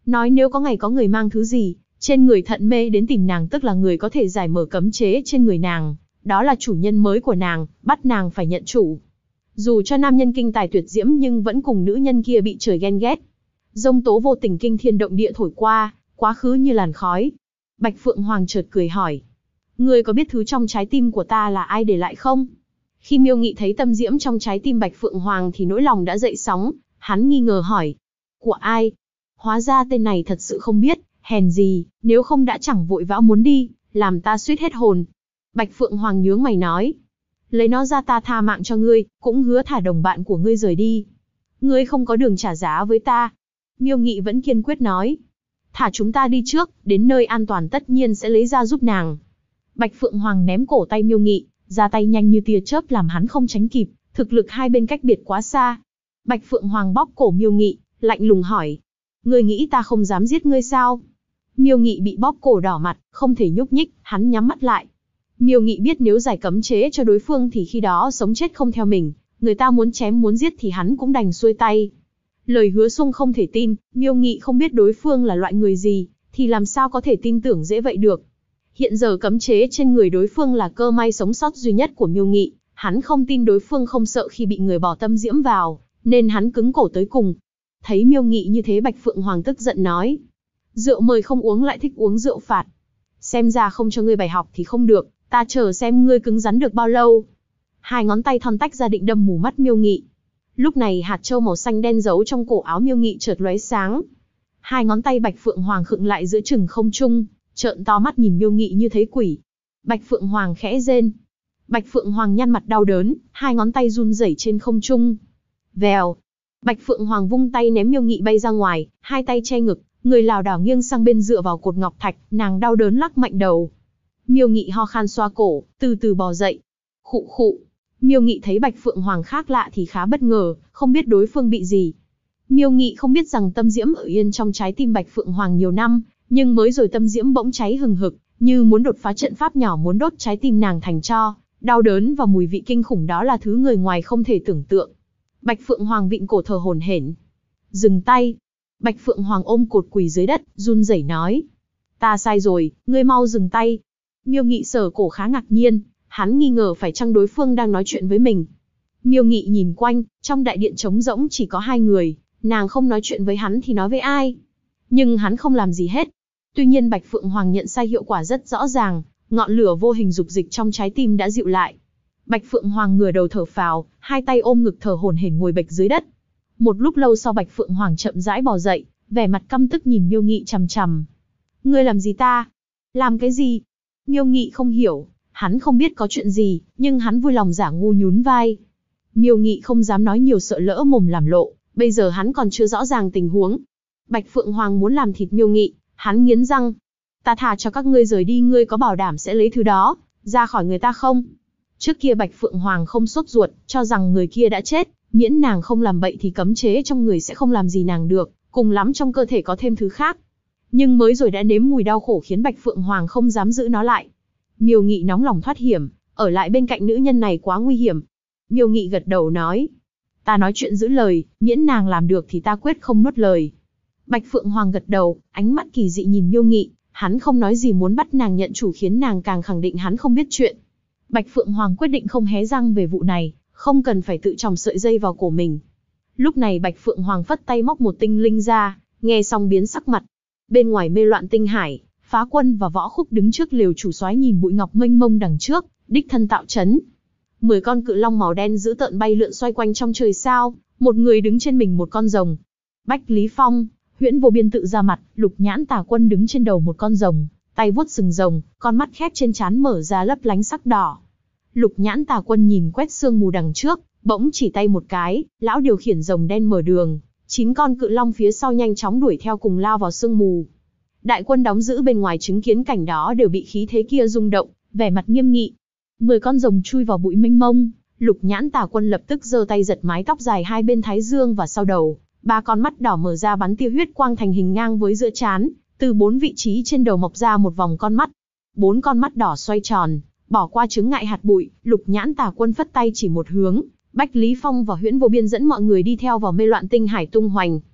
nói nếu có ngày có người mang thứ gì trên người thận mê đến tìm nàng, tức là người có thể giải mở cấm chế trên người nàng, đó là chủ nhân mới của nàng, bắt nàng phải nhận chủ. Dù cho nam nhân kinh tài tuyệt diễm nhưng vẫn cùng nữ nhân kia bị trời ghen ghét. Giông tố vô tình kinh thiên động địa thổi qua, quá khứ như làn khói. Bạch Phượng Hoàng chợt cười hỏi, ngươi có biết thứ trong trái tim của ta là ai để lại không? Khi Miêu Nghị thấy tâm diễm trong trái tim Bạch Phượng Hoàng thì nỗi lòng đã dậy sóng, hắn nghi ngờ hỏi, của ai? Hóa ra tên này thật sự không biết, hèn gì, nếu không đã chẳng vội vã muốn đi, làm ta suýt hết hồn. Bạch Phượng Hoàng nhướng mày nói, lấy nó ra ta tha mạng cho ngươi, cũng hứa thả đồng bạn của ngươi rời đi. Ngươi không có đường trả giá với ta. Miêu Nghị vẫn kiên quyết nói, thả chúng ta đi trước, đến nơi an toàn tất nhiên sẽ lấy ra giúp nàng. Bạch Phượng Hoàng ném cổ tay Miêu Nghị, ra tay nhanh như tia chớp làm hắn không tránh kịp, thực lực hai bên cách biệt quá xa. Bạch Phượng Hoàng bóp cổ Miêu Nghị, lạnh lùng hỏi, ngươi nghĩ ta không dám giết ngươi sao? Miêu Nghị bị bóp cổ đỏ mặt, không thể nhúc nhích, hắn nhắm mắt lại. Miêu Nghị biết nếu giải cấm chế cho đối phương thì khi đó sống chết không theo mình, người ta muốn chém muốn giết thì hắn cũng đành xuôi tay. Lời hứa sung không thể tin, Miêu Nghị không biết đối phương là loại người gì, thì làm sao có thể tin tưởng dễ vậy được. Hiện giờ cấm chế trên người đối phương là cơ may sống sót duy nhất của Miêu Nghị, hắn không tin đối phương không sợ khi bị người bỏ tâm diễm vào, nên hắn cứng cổ tới cùng. Thấy Miêu Nghị như thế Bạch Phượng Hoàng tức giận nói, rượu mời không uống lại thích uống rượu phạt. Xem ra không cho ngươi bài học thì không được, ta chờ xem ngươi cứng rắn được bao lâu. Hai ngón tay thon tách ra định đâm mù mắt Miêu Nghị. Lúc này hạt châu màu xanh đen giấu trong cổ áo Miêu Nghị chợt lóe sáng. Hai ngón tay Bạch Phượng Hoàng khựng lại giữa chừng không trung, trợn to mắt nhìn Miêu Nghị như thấy quỷ. Bạch Phượng Hoàng khẽ rên. Bạch Phượng Hoàng nhăn mặt đau đớn, hai ngón tay run rẩy trên không trung. Vèo. Bạch Phượng Hoàng vung tay ném Miêu Nghị bay ra ngoài, hai tay che ngực, người lảo đảo nghiêng sang bên dựa vào cột ngọc thạch, nàng đau đớn lắc mạnh đầu. Miêu Nghị ho khan xoa cổ, từ từ bò dậy. Khụ khụ. Miêu Nghị thấy Bạch Phượng Hoàng khác lạ thì khá bất ngờ, không biết đối phương bị gì. Miêu Nghị không biết rằng tâm diễm ở yên trong trái tim Bạch Phượng Hoàng nhiều năm, nhưng mới rồi tâm diễm bỗng cháy hừng hực, như muốn đột phá trận pháp nhỏ muốn đốt trái tim nàng thành tro. Đau đớn và mùi vị kinh khủng đó là thứ người ngoài không thể tưởng tượng. Bạch Phượng Hoàng vịn cổ thở hổn hển. Dừng tay. Bạch Phượng Hoàng ôm cột quỳ dưới đất, run rẩy nói. Ta sai rồi, ngươi mau dừng tay. Miêu Nghị sờ cổ khá ngạc nhiên, hắn nghi ngờ phải chăng đối phương đang nói chuyện với mình. Miêu Nghị nhìn quanh, trong đại điện trống rỗng chỉ có hai người, nàng không nói chuyện với hắn thì nói với ai. Nhưng hắn không làm gì hết. Tuy nhiên Bạch Phượng Hoàng nhận sai hiệu quả rất rõ ràng, ngọn lửa vô hình dục dịch trong trái tim đã dịu lại. Bạch Phượng Hoàng ngửa đầu thở phào, hai tay ôm ngực thở hổn hển ngồi bệt dưới đất. Một lúc lâu sau Bạch Phượng Hoàng chậm rãi bò dậy, vẻ mặt căm tức nhìn Miêu Nghị chằm chằm. Ngươi làm gì ta? Làm cái gì? Miêu Nghị không hiểu, hắn không biết có chuyện gì, nhưng hắn vui lòng giả ngu nhún vai. Miêu Nghị không dám nói nhiều sợ lỡ mồm làm lộ, bây giờ hắn còn chưa rõ ràng tình huống. Bạch Phượng Hoàng muốn làm thịt Miêu Nghị, hắn nghiến răng. Ta thà cho các ngươi rời đi, ngươi có bảo đảm sẽ lấy thứ đó ra khỏi người ta không? Trước kia Bạch Phượng Hoàng không sốt ruột, cho rằng người kia đã chết, miễn nàng không làm bậy thì cấm chế trong người sẽ không làm gì nàng được, cùng lắm trong cơ thể có thêm thứ khác. Nhưng mới rồi đã nếm mùi đau khổ khiến Bạch Phượng Hoàng không dám giữ nó lại. Miêu Nghị nóng lòng thoát hiểm, ở lại bên cạnh nữ nhân này quá nguy hiểm. Miêu Nghị gật đầu nói. Ta nói chuyện giữ lời, miễn nàng làm được thì ta quyết không nuốt lời. Bạch Phượng Hoàng gật đầu, ánh mắt kỳ dị nhìn Miêu Nghị, hắn không nói gì muốn bắt nàng nhận chủ khiến nàng càng khẳng định hắn không biết chuyện. Bạch Phượng Hoàng quyết định không hé răng về vụ này, không cần phải tự tròng sợi dây vào cổ mình. Lúc này Bạch Phượng Hoàng phất tay móc một tinh linh ra, nghe xong biến sắc mặt. Bên ngoài Mê Loạn Tinh Hải, Phá Quân và Võ Khúc đứng trước lều chủ soái nhìn bụi ngọc mênh mông đằng trước, đích thân tạo chấn. 10 con cự long màu đen dữ tợn bay lượn xoay quanh trong trời sao, một người đứng trên mình một con rồng. Bách Lý Phong, Huyễn Vô Biên tự ra mặt, Lục Nhãn Tà Quân đứng trên đầu một con rồng, tay vuốt sừng rồng, con mắt khép trên trán mở ra lấp lánh sắc đỏ. Lục Nhãn Tà Quân nhìn quét sương mù đằng trước, bỗng chỉ tay một cái, lão điều khiển rồng đen mở đường, 9 con cự long phía sau nhanh chóng đuổi theo cùng lao vào sương mù. Đại quân đóng giữ bên ngoài chứng kiến cảnh đó đều bị khí thế kia rung động, vẻ mặt nghiêm nghị. 10 con rồng chui vào bụi mênh mông, Lục Nhãn Tà Quân lập tức giơ tay giật mái tóc dài hai bên thái dương và sau đầu, 3 con mắt đỏ mở ra bắn tia huyết quang thành hình ngang với giữa trán, từ 4 vị trí trên đầu mọc ra một vòng con mắt. 4 con mắt đỏ xoay tròn, bỏ qua chướng ngại hạt bụi, Lục Nhãn Tà Quân phất tay chỉ một hướng, Bách Lý Phong và Huyễn Vô Biên dẫn mọi người đi theo vào Mê Loạn Tinh Hải tung hoành.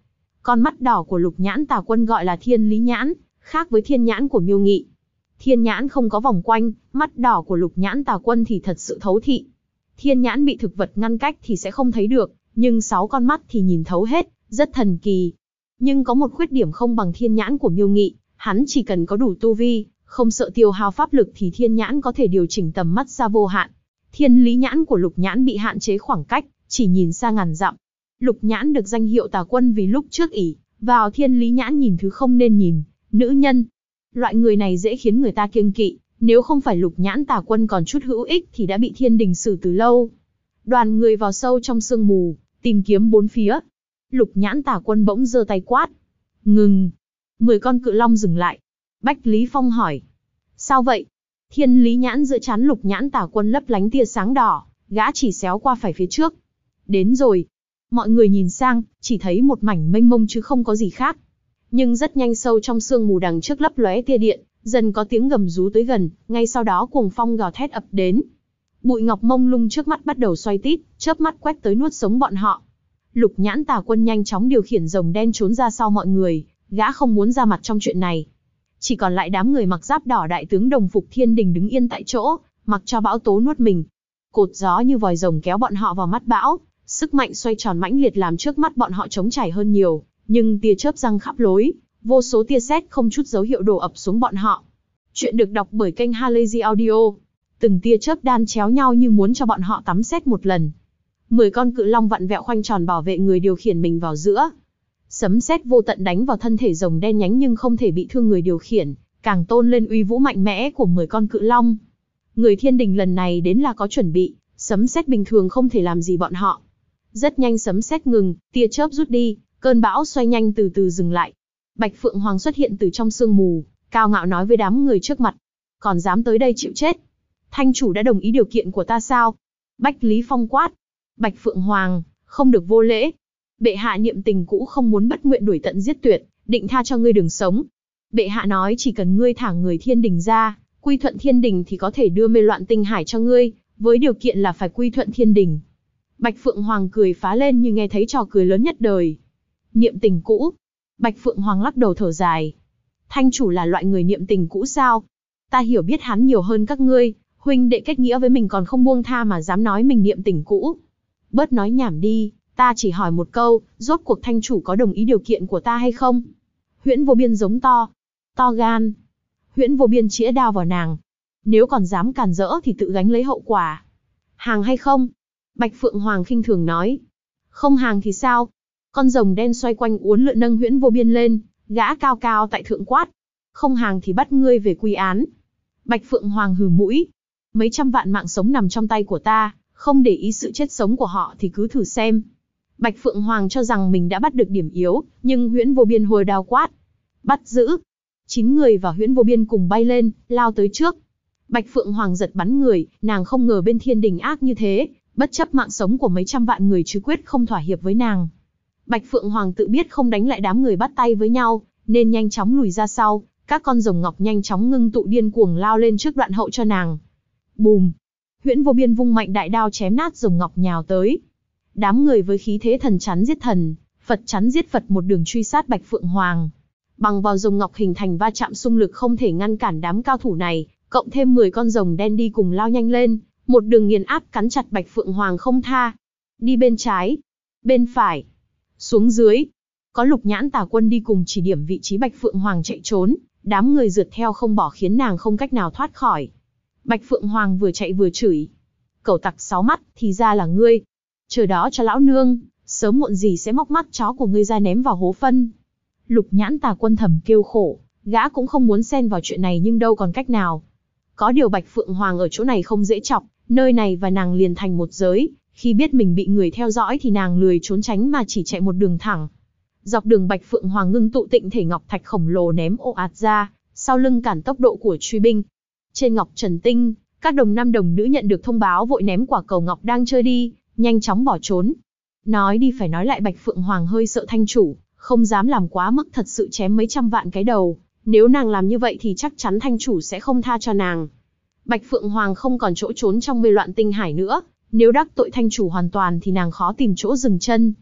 Con mắt đỏ của Lục Nhãn Tà Quân gọi là Thiên Lý Nhãn, khác với thiên nhãn của Miêu Nghị. Thiên nhãn không có vòng quanh, mắt đỏ của Lục Nhãn Tà Quân thì thật sự thấu thị. Thiên nhãn bị thực vật ngăn cách thì sẽ không thấy được, nhưng 6 con mắt thì nhìn thấu hết, rất thần kỳ. Nhưng có một khuyết điểm không bằng thiên nhãn của Miêu Nghị, hắn chỉ cần có đủ tu vi, không sợ tiêu hao pháp lực thì thiên nhãn có thể điều chỉnh tầm mắt ra vô hạn. Thiên Lý Nhãn của Lục Nhãn bị hạn chế khoảng cách, chỉ nhìn xa ngàn dặm. Lục Nhãn được danh hiệu Tà Quân vì lúc trước ỷ vào Thiên Lý Nhãn nhìn thứ không nên nhìn, nữ nhân. Loại người này dễ khiến người ta kiêng kỵ, nếu không phải Lục Nhãn Tà Quân còn chút hữu ích thì đã bị thiên đình xử từ lâu. Đoàn người vào sâu trong sương mù, tìm kiếm bốn phía. Lục Nhãn Tà Quân bỗng giơ tay quát. Ngừng. 10 con cự long dừng lại. Bách Lý Phong hỏi. Sao vậy? Thiên Lý Nhãn giữa trán Lục Nhãn Tà Quân lấp lánh tia sáng đỏ, gã chỉ xéo qua phải phía trước. Đến rồi. Mọi người nhìn sang, chỉ thấy một mảnh mênh mông chứ không có gì khác. Nhưng rất nhanh sâu trong sương mù đằng trước lấp lóe tia điện, dần có tiếng gầm rú tới gần, ngay sau đó cuồng phong gào thét ập đến. Bụi ngọc mông lung trước mắt bắt đầu xoay tít, chớp mắt quét tới nuốt sống bọn họ. Lục Nhãn Tà Quân nhanh chóng điều khiển rồng đen trốn ra sau mọi người, gã không muốn ra mặt trong chuyện này. Chỉ còn lại đám người mặc giáp đỏ đại tướng đồng phục thiên đình đứng yên tại chỗ, mặc cho bão tố nuốt mình. Cột gió như vòi rồng kéo bọn họ vào mắt bão, sức mạnh xoay tròn mãnh liệt làm trước mắt bọn họ trống trải hơn nhiều, nhưng tia chớp giăng khắp lối, vô số tia sét không chút dấu hiệu đổ ập xuống bọn họ. Chuyện được đọc bởi kênh Halazy Audio. Từng tia chớp đan chéo nhau như muốn cho bọn họ tắm sét một lần. 10 con cự long vặn vẹo khoanh tròn bảo vệ người điều khiển mình vào giữa. Sấm sét vô tận đánh vào thân thể rồng đen nhánh nhưng không thể bị thương người điều khiển, càng tôn lên uy vũ mạnh mẽ của 10 con cự long. Người thiên đình lần này đến là có chuẩn bị, sấm sét bình thường không thể làm gì bọn họ. Rất nhanh sấm sét ngừng, tia chớp rút đi, cơn bão xoay nhanh từ từ dừng lại. Bạch Phượng Hoàng xuất hiện từ trong sương mù, cao ngạo nói với đám người trước mặt. Còn dám tới đây chịu chết. Thanh chủ đã đồng ý điều kiện của ta sao? Bách Lý Phong quát. Bạch Phượng Hoàng, không được vô lễ. Bệ hạ niệm tình cũ không muốn bất nguyện đuổi tận giết tuyệt, định tha cho ngươi đường sống. Bệ hạ nói chỉ cần ngươi thả người thiên đình ra, quy thuận thiên đình thì có thể đưa mê loạn tinh hải cho ngươi, với điều kiện là phải quy thuận thiên đình. Bạch Phượng Hoàng cười phá lên như nghe thấy trò cười lớn nhất đời. Niệm tình cũ. Bạch Phượng Hoàng lắc đầu thở dài. Thanh chủ là loại người niệm tình cũ sao? Ta hiểu biết hắn nhiều hơn các ngươi, huynh đệ kết nghĩa với mình còn không buông tha mà dám nói mình niệm tình cũ. Bớt nói nhảm đi, ta chỉ hỏi một câu, rốt cuộc thanh chủ có đồng ý điều kiện của ta hay không? Huyễn Vô Biên giống to. To gan. Huyễn Vô Biên chĩa đao vào nàng. Nếu còn dám cản rỡ thì tự gánh lấy hậu quả. Hàng hay không? Bạch Phượng Hoàng khinh thường nói. Không hàng thì sao? Con rồng đen xoay quanh uốn lượn nâng Huyễn Vô Biên lên, gã cao cao tại thượng quát. Không hàng thì bắt ngươi về quy án. Bạch Phượng Hoàng hừ mũi. Mấy trăm vạn mạng sống nằm trong tay của ta, không để ý sự chết sống của họ thì cứ thử xem. Bạch Phượng Hoàng cho rằng mình đã bắt được điểm yếu, nhưng Huyễn Vô Biên hồi đao quát. Bắt giữ. 9 người và Huyễn Vô Biên cùng bay lên, lao tới trước. Bạch Phượng Hoàng giật bắn người, nàng không ngờ bên thiên đình ác như thế, bất chấp mạng sống của mấy trăm vạn người chứ quyết không thỏa hiệp với nàng. Bạch Phượng Hoàng tự biết không đánh lại đám người bắt tay với nhau, nên nhanh chóng lùi ra sau, các con rồng ngọc nhanh chóng ngưng tụ điên cuồng lao lên trước đoạn hậu cho nàng. Bùm! Huyễn Vô Biên vung mạnh đại đao chém nát rồng ngọc nhào tới. Đám người với khí thế thần chắn giết thần, Phật chắn giết Phật một đường truy sát Bạch Phượng Hoàng. Bằng vào rồng ngọc hình thành va chạm xung lực không thể ngăn cản đám cao thủ này, cộng thêm 10 con rồng đen đi cùng lao nhanh lên, một đường nghiền áp cắn chặt Bạch Phượng Hoàng không tha. Đi bên trái, bên phải, xuống dưới. Có Lục Nhãn Tà Quân đi cùng chỉ điểm vị trí Bạch Phượng Hoàng chạy trốn, đám người rượt theo không bỏ khiến nàng không cách nào thoát khỏi. Bạch Phượng Hoàng vừa chạy vừa chửi. Cẩu tặc 6 mắt, thì ra là ngươi. Chờ đó cho lão nương, sớm muộn gì sẽ móc mắt chó của ngươi ra ném vào hố phân. Lục Nhãn Tà Quân thầm kêu khổ, gã cũng không muốn xen vào chuyện này nhưng đâu còn cách nào. Có điều Bạch Phượng Hoàng ở chỗ này không dễ chọc, nơi này và nàng liền thành một giới, khi biết mình bị người theo dõi thì nàng lười trốn tránh mà chỉ chạy một đường thẳng. Dọc đường Bạch Phượng Hoàng ngưng tụ tịnh thể ngọc thạch khổng lồ ném ồ ạt ra, sau lưng cản tốc độ của truy binh. Trên Ngọc Trần Tinh, các đồng nam đồng nữ nhận được thông báo vội ném quả cầu ngọc đang chơi đi, nhanh chóng bỏ trốn. Nói đi phải nói lại Bạch Phượng Hoàng hơi sợ thanh chủ, không dám làm quá mức thật sự chém mấy trăm vạn cái đầu. Nếu nàng làm như vậy thì chắc chắn thanh chủ sẽ không tha cho nàng. Bạch Phượng Hoàng không còn chỗ trốn trong mê loạn tinh hải nữa, nếu đắc tội thanh chủ hoàn toàn thì nàng khó tìm chỗ dừng chân.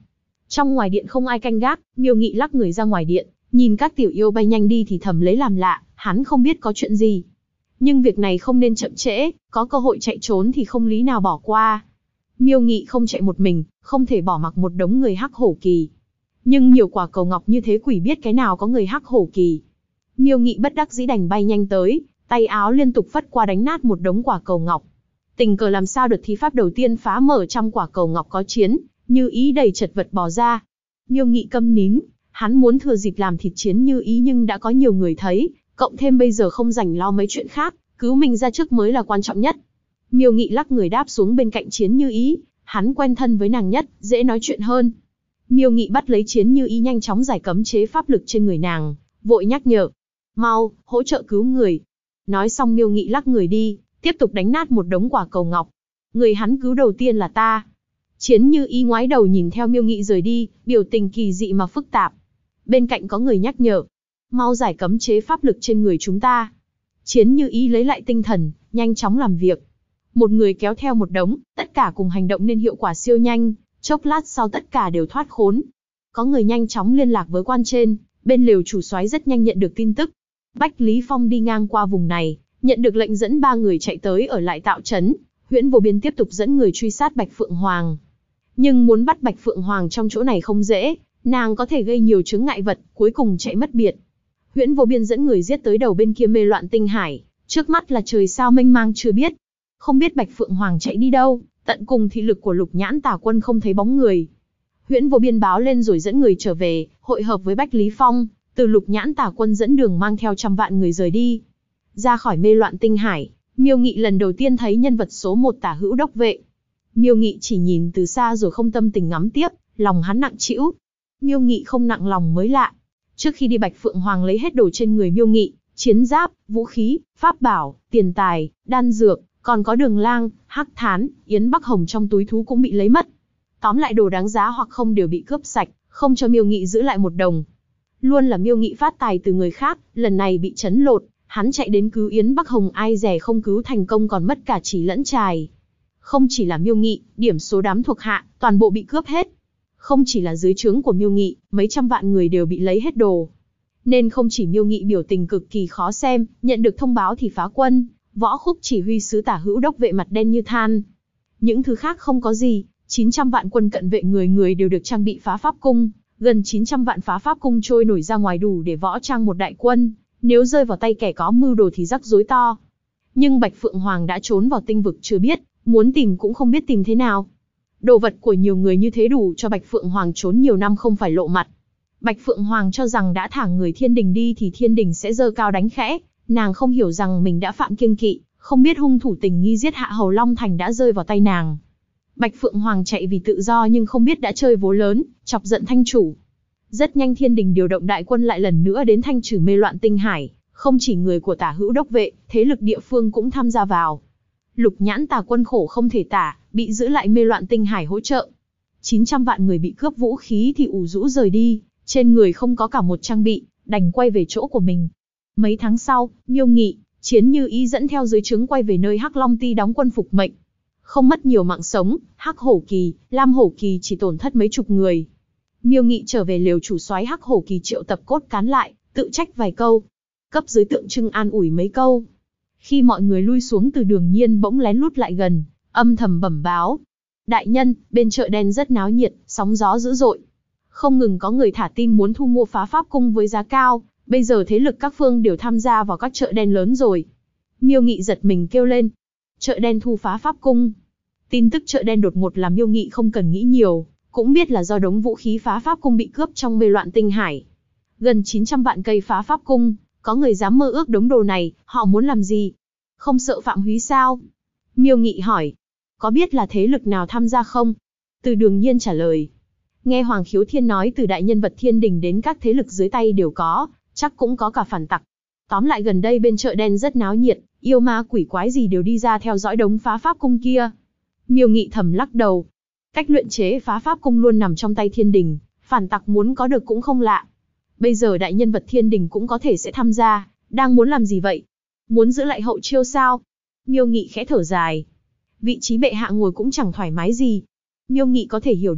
Trong ngoài điện không ai canh gác, Miêu Nghị lắc người ra ngoài điện, nhìn các tiểu yêu bay nhanh đi thì thầm lấy làm lạ, hắn không biết có chuyện gì. Nhưng việc này không nên chậm trễ, có cơ hội chạy trốn thì không lý nào bỏ qua. Miêu Nghị không chạy một mình, không thể bỏ mặc một đống người hắc hổ kỳ. Nhưng nhiều quả cầu ngọc như thế quỷ biết cái nào có người hắc hổ kỳ. Miêu Nghị bất đắc dĩ đành bay nhanh tới, tay áo liên tục phất qua đánh nát một đống quả cầu ngọc. Tình cờ làm sao đợt thi pháp đầu tiên phá mở trăm quả cầu ngọc có Chiến Như Ý đầy chật vật bò ra. Miêu Nghị câm nín, hắn muốn thừa dịp làm thịt Chiến Như Ý nhưng đã có nhiều người thấy, cộng thêm bây giờ không rảnh lo mấy chuyện khác, cứu mình ra trước mới là quan trọng nhất. Miêu Nghị lắc người đáp xuống bên cạnh Chiến Như Ý, hắn quen thân với nàng nhất, dễ nói chuyện hơn. Miêu Nghị bắt lấy Chiến Như Ý nhanh chóng giải cấm chế pháp lực trên người nàng, vội nhắc nhở, mau, hỗ trợ cứu người. Nói xong Miêu Nghị lắc người đi, tiếp tục đánh nát một đống quả cầu ngọc. Người hắn cứu đầu tiên là ta. Chiến Như Ý ngoái đầu nhìn theo Miêu Nghị rời đi, biểu tình kỳ dị mà phức tạp. Bên cạnh có người nhắc nhở, mau giải cấm chế pháp lực trên người chúng ta. Chiến Như Ý lấy lại tinh thần, nhanh chóng làm việc. Một người kéo theo một đống, tất cả cùng hành động nên hiệu quả siêu nhanh, chốc lát sau tất cả đều thoát khốn. Có người nhanh chóng liên lạc với quan trên, bên lều chủ soái rất nhanh nhận được tin tức. Bách Lý Phong đi ngang qua vùng này, nhận được lệnh dẫn 3 người chạy tới ở lại Tạo Trấn. Huyễn Vô Biên tiếp tục dẫn người truy sát Bạch Phượng Hoàng. Nhưng muốn bắt Bạch Phượng Hoàng trong chỗ này không dễ, nàng có thể gây nhiều chướng ngại vật, cuối cùng chạy mất biệt. Huyễn Vô Biên dẫn người giết tới đầu bên kia mê loạn tinh hải, trước mắt là trời sao mênh mang chưa biết. Không biết Bạch Phượng Hoàng chạy đi đâu, tận cùng thị lực của Lục Nhãn Tà Quân không thấy bóng người. Huyễn Vô Biên báo lên rồi dẫn người trở về, hội hợp với Bách Lý Phong, từ Lục Nhãn Tà Quân dẫn đường mang theo trăm vạn người rời đi. Ra khỏi mê loạn tinh hải, Miêu Nghị lần đầu tiên thấy nhân vật số 1 Tả Hữu Đốc Vệ. Miêu Nghị chỉ nhìn từ xa rồi không tâm tình ngắm tiếp, lòng hắn nặng trĩu. Miêu Nghị không nặng lòng mới lạ. Trước khi đi Bạch Phượng Hoàng lấy hết đồ trên người Miêu Nghị, chiến giáp, vũ khí, pháp bảo, tiền tài, đan dược, còn có Đường Lang, Hắc Thán, Yến Bắc Hồng trong túi thú cũng bị lấy mất. Tóm lại đồ đáng giá hoặc không đều bị cướp sạch, không cho Miêu Nghị giữ lại một đồng. Luôn là Miêu Nghị phát tài từ người khác, lần này bị chấn lột, hắn chạy đến cứu Yến Bắc Hồng ai dè không cứu thành công còn mất cả chỉ lẫn trài. Không chỉ là Miêu Nghị, điểm số đám thuộc hạ, toàn bộ bị cướp hết. Không chỉ là dưới trướng của Miêu Nghị, mấy trăm vạn người đều bị lấy hết đồ. Nên không chỉ Miêu Nghị biểu tình cực kỳ khó xem, nhận được thông báo thì phá quân, Võ Khúc chỉ huy sứ Tả Hữu Đốc Vệ mặt đen như than. Những thứ khác không có gì, 900 vạn quân cận vệ người người đều được trang bị phá pháp cung, gần 900 vạn phá pháp cung trôi nổi ra ngoài đủ để võ trang một đại quân, nếu rơi vào tay kẻ có mưu đồ thì rắc rối to. Nhưng Bạch Phượng Hoàng đã trốn vào tinh vực chưa biết, muốn tìm cũng không biết tìm thế nào. Đồ vật của nhiều người như thế đủ cho Bạch Phượng Hoàng trốn nhiều năm không phải lộ mặt. Bạch Phượng Hoàng cho rằng đã thả người Thiên Đình đi thì Thiên Đình sẽ giơ cao đánh khẽ, nàng không hiểu rằng mình đã phạm kiêng kỵ, không biết hung thủ tình nghi giết Hạ Hầu Long Thành đã rơi vào tay nàng. Bạch Phượng Hoàng chạy vì tự do nhưng không biết đã chơi vố lớn, chọc giận Thanh chủ. Rất nhanh Thiên Đình điều động đại quân lại lần nữa đến thanh trừ mê loạn tinh hải, không chỉ người của Tả Hữu Đốc Vệ, thế lực địa phương cũng tham gia vào. Lục Nhãn Tà Quân khổ không thể tả, bị giữ lại mê loạn tinh hải hỗ trợ. 900 vạn người bị cướp vũ khí thì ủ rũ rời đi, trên người không có cả một trang bị, đành quay về chỗ của mình. Mấy tháng sau, Miêu Nghị, Chiến Như Ý dẫn theo dưới trướng quay về nơi Hắc Long Ti đóng quân phục mệnh. Không mất nhiều mạng sống, Hắc Hổ Kỳ, Lam Hổ Kỳ chỉ tổn thất mấy chục người. Miêu Nghị trở về lều chủ soái Hắc Hổ Kỳ triệu tập cốt cán lại, tự trách vài câu. Cấp dưới tượng trưng an ủi mấy câu. Khi mọi người lui xuống từ Đường Nhiên bỗng lén lút lại gần, âm thầm bẩm báo. Đại nhân, bên chợ đen rất náo nhiệt, sóng gió dữ dội. Không ngừng có người thả tin muốn thu mua phá pháp cung với giá cao, bây giờ thế lực các phương đều tham gia vào các chợ đen lớn rồi. Miêu Nghị giật mình kêu lên. Chợ đen thu phá pháp cung. Tin tức chợ đen đột ngột làm Miêu Nghị không cần nghĩ nhiều, cũng biết là do đống vũ khí phá pháp cung bị cướp trong mê loạn tinh hải. Gần 900 vạn cây phá pháp cung, có người dám mơ ước đống đồ này, họ muốn làm gì? Không sợ phạm húy sao? Miêu Nghị hỏi. Có biết là thế lực nào tham gia không? Từ Đường Nhiên trả lời. Nghe Hoàng Khiếu Thiên nói từ đại nhân vật Thiên Đình đến các thế lực dưới tay đều có, chắc cũng có cả phản tặc. Tóm lại gần đây bên chợ đen rất náo nhiệt, yêu ma quỷ quái gì đều đi ra theo dõi đống phá pháp cung kia. Miêu Nghị thầm lắc đầu. Cách luyện chế phá pháp cung luôn nằm trong tay Thiên Đình, phản tặc muốn có được cũng không lạ. Bây giờ đại nhân vật Thiên Đình cũng có thể sẽ tham gia, đang muốn làm gì vậy? Muốn giữ lại hậu chiêu sao? Miêu Nghị khẽ thở dài. Vị trí bệ hạ ngồi cũng chẳng thoải mái gì. Miêu Nghị có thể hiểu được,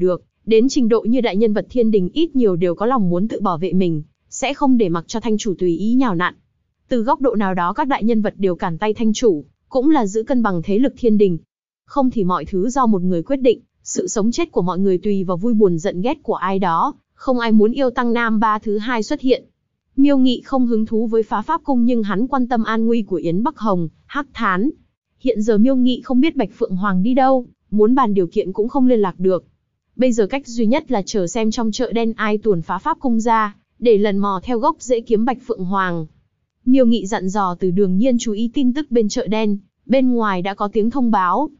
Đến trình độ như đại nhân vật thiên đình ít nhiều đều có lòng muốn tự bảo vệ mình, sẽ không để mặc cho thanh chủ tùy ý nhào nặn. Từ góc độ nào đó các đại nhân vật đều cản tay thanh chủ, cũng là giữ cân bằng thế lực thiên đình. Không thì mọi thứ do một người quyết định, sự sống chết của mọi người tùy vào vui buồn giận ghét của ai đó, không ai muốn yêu tăng nam ba thứ hai xuất hiện. Miêu Nghị không hứng thú với phá pháp cung nhưng hắn quan tâm an nguy của Yến Bắc Hồng, Hắc Thán. Hiện giờ Miêu Nghị không biết Bạch Phượng Hoàng đi đâu, muốn bàn điều kiện cũng không liên lạc được. Bây giờ cách duy nhất là chờ xem trong chợ đen ai tuồn phá pháp cung ra, để lần mò theo gốc rễ kiếm Bạch Phượng Hoàng. Miêu Nghị dặn dò Từ Đường Nhiên chú ý tin tức bên chợ đen, bên ngoài đã có tiếng thông báo.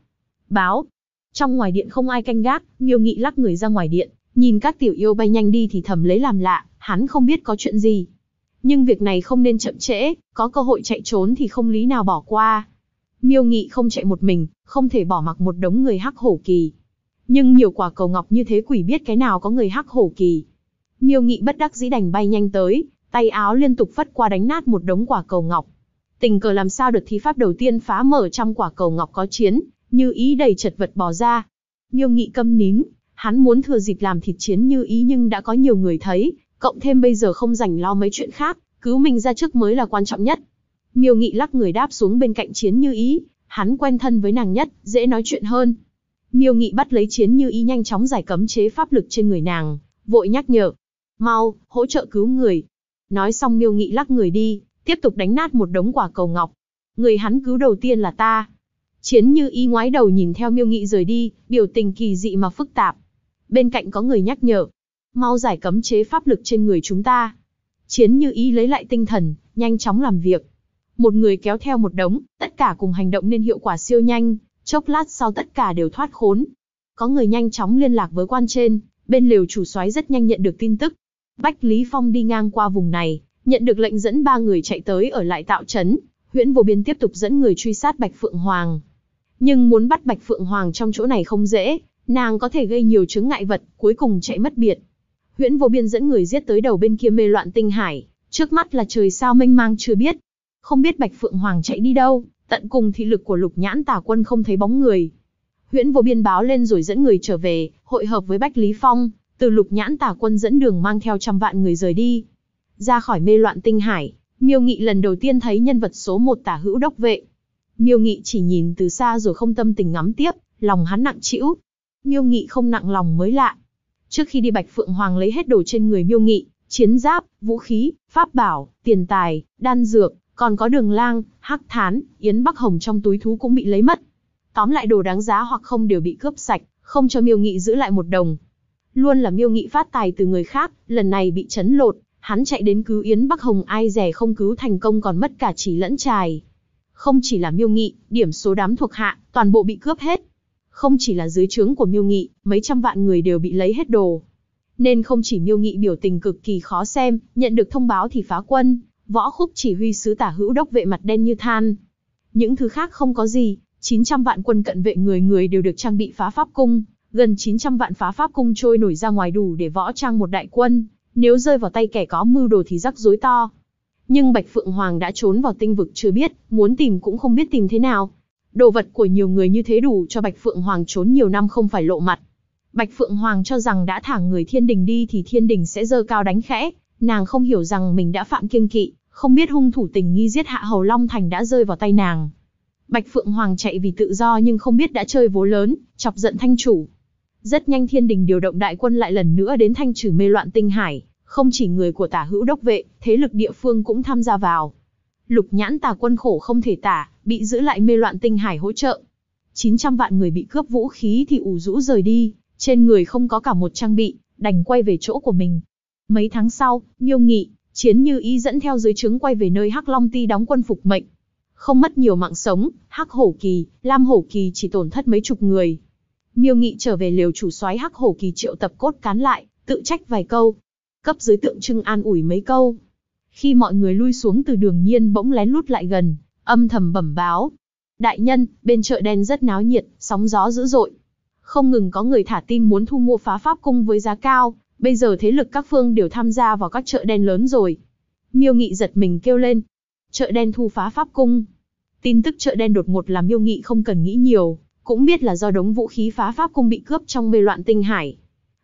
Trong ngoài điện không ai canh gác, Miêu Nghị lắc người ra ngoài điện, nhìn các tiểu yêu bay nhanh đi thì thầm lấy làm lạ, hắn không biết có chuyện gì. Nhưng việc này không nên chậm trễ, có cơ hội chạy trốn thì không lý nào bỏ qua. Miêu Nghị không chạy một mình, không thể bỏ mặc một đống người hắc hổ kỳ. Nhưng nhiều quả cầu ngọc như thế quỷ biết cái nào có người hắc hổ kỳ. Miêu Nghị bất đắc dĩ đành bay nhanh tới, tay áo liên tục phất qua đánh nát một đống quả cầu ngọc. Tình cờ làm sao đợt thi pháp đầu tiên phá mở trăm quả cầu ngọc có Chiến Như Ý đầy chật vật bò ra. Miêu Nghị câm nín, hắn muốn thừa dịp làm thịt Chiến Như Ý nhưng đã có nhiều người thấy, cộng thêm bây giờ không rảnh lo mấy chuyện khác, cứu mình ra trước mới là quan trọng nhất. Miêu Nghị lắc người đáp xuống bên cạnh Chiến Như Ý, hắn quen thân với nàng nhất, dễ nói chuyện hơn. Miêu Nghị bắt lấy Chiến Như Ý nhanh chóng giải cấm chế pháp lực trên người nàng, vội nhắc nhở, mau, hỗ trợ cứu người. Nói xong Miêu Nghị lắc người đi, tiếp tục đánh nát một đống quả cầu ngọc. Người hắn cứu đầu tiên là ta. Chiến Như Ý ngoái đầu nhìn theo Miêu Nghị rời đi, biểu tình kỳ dị mà phức tạp. Bên cạnh có người nhắc nhở, mau giải cấm chế pháp lực trên người chúng ta. Chiến Như Ý lấy lại tinh thần, nhanh chóng làm việc. Một người kéo theo một đống, tất cả cùng hành động nên hiệu quả siêu nhanh, chốc lát sau tất cả đều thoát khốn. Có người nhanh chóng liên lạc với quan trên, bên lều chủ soái rất nhanh nhận được tin tức. Bách Lý Phong đi ngang qua vùng này, nhận được lệnh dẫn 3 người chạy tới ở lại Tạo Trấn. Huyễn Vô Biên tiếp tục dẫn người truy sát Bạch Phượng Hoàng. Nhưng muốn bắt Bạch Phượng Hoàng trong chỗ này không dễ, nàng có thể gây nhiều chướng ngại vật, cuối cùng chạy mất biệt. Huyễn Vô Biên dẫn người giết tới đầu bên kia mê loạn tinh hải, trước mắt là trời sao mênh mang chưa biết. Không biết Bạch Phượng Hoàng chạy đi đâu, tận cùng thị lực của Lục Nhãn Tà Quân không thấy bóng người. Huyễn Vô Biên báo lên rồi dẫn người trở về, hội hợp với Bách Lý Phong, từ Lục Nhãn Tà Quân dẫn đường mang theo trăm vạn người rời đi. Ra khỏi mê loạn tinh hải, Miêu Nghị lần đầu tiên thấy nhân vật số 1 Tả Hữu Đốc Vệ. Miêu Nghị chỉ nhìn từ xa rồi không tâm tình ngắm tiếp, lòng hắn nặng trĩu. Miêu Nghị không nặng lòng mới lạ. Trước khi đi Bạch Phượng Hoàng lấy hết đồ trên người Miêu Nghị, chiến giáp, vũ khí, pháp bảo, tiền tài, đan dược, còn có Đường Lang, Hắc Thán, Yến Bắc Hồng trong túi thú cũng bị lấy mất. Tóm lại đồ đáng giá hoặc không đều bị cướp sạch, không cho Miêu Nghị giữ lại một đồng. Luôn là Miêu Nghị phát tài từ người khác, lần này bị chấn lột, hắn chạy đến cứu Yến Bắc Hồng ai dè không cứu thành công còn mất cả chỉ lẫn trài. Không chỉ là Miêu Nghị, điểm số đám thuộc hạ, toàn bộ bị cướp hết. Không chỉ là dưới trướng của Miêu Nghị, mấy trăm vạn người đều bị lấy hết đồ. Nên không chỉ Miêu Nghị biểu tình cực kỳ khó xem, nhận được thông báo thì phá quân, Võ Khúc chỉ huy sứ Tả Hữu Đốc Vệ mặt đen như than. Những thứ khác không có gì, 900 vạn quân cận vệ người người đều được trang bị phá pháp cung, gần 900 vạn phá pháp cung trôi nổi ra ngoài đủ để võ trang một đại quân, nếu rơi vào tay kẻ có mưu đồ thì rắc rối to. Nhưng Bạch Phượng Hoàng đã trốn vào tinh vực chưa biết, muốn tìm cũng không biết tìm thế nào. Đồ vật của nhiều người như thế đủ cho Bạch Phượng Hoàng trốn nhiều năm không phải lộ mặt. Bạch Phượng Hoàng cho rằng đã thả người thiên đình đi thì thiên đình sẽ giơ cao đánh khẽ, nàng không hiểu rằng mình đã phạm kiêng kỵ, không biết hung thủ tình nghi giết Hạ Hầu Long Thành đã rơi vào tay nàng. Bạch Phượng Hoàng chạy vì tự do nhưng không biết đã chơi vố lớn, chọc giận thanh chủ. Rất nhanh thiên đình điều động đại quân lại lần nữa đến thanh trừ mê loạn tinh hải, không chỉ người của Tả Hữu Đốc Vệ, thế lực địa phương cũng tham gia vào. Lục Nhãn Tà Quân khổ không thể tả, bị giữ lại mê loạn tinh hải hỗ trợ. 900 vạn người bị cướp vũ khí thì ủ rũ rời đi, trên người không có cả một trang bị, đành quay về chỗ của mình. Mấy tháng sau, Miêu Nghị, Chiến Như Ý dẫn theo dưới trướng quay về nơi Hắc Long Ti đóng quân phục mệnh. Không mất nhiều mạng sống, Hắc Hổ Kỳ, Lam Hổ Kỳ chỉ tổn thất mấy chục người. Miêu Nghị trở về lều chủ soái Hắc Hổ Kỳ triệu tập cốt cán lại, tự trách vài câu, cấp dưới tượng trưng an ủi mấy câu. Khi mọi người lui xuống từ Đường Nhiên bỗng lén lút lại gần, âm thầm bẩm báo. Đại nhân, bên chợ đen rất náo nhiệt, sóng gió dữ dội. Không ngừng có người thả tin muốn thu mua phá pháp cung với giá cao, bây giờ thế lực các phương đều tham gia vào các chợ đen lớn rồi. Miêu Nghị giật mình kêu lên. Chợ đen thu phá pháp cung. Tin tức chợ đen đột ngột làm Miêu Nghị không cần nghĩ nhiều, cũng biết là do đống vũ khí phá pháp cung bị cướp trong mê loạn tinh hải.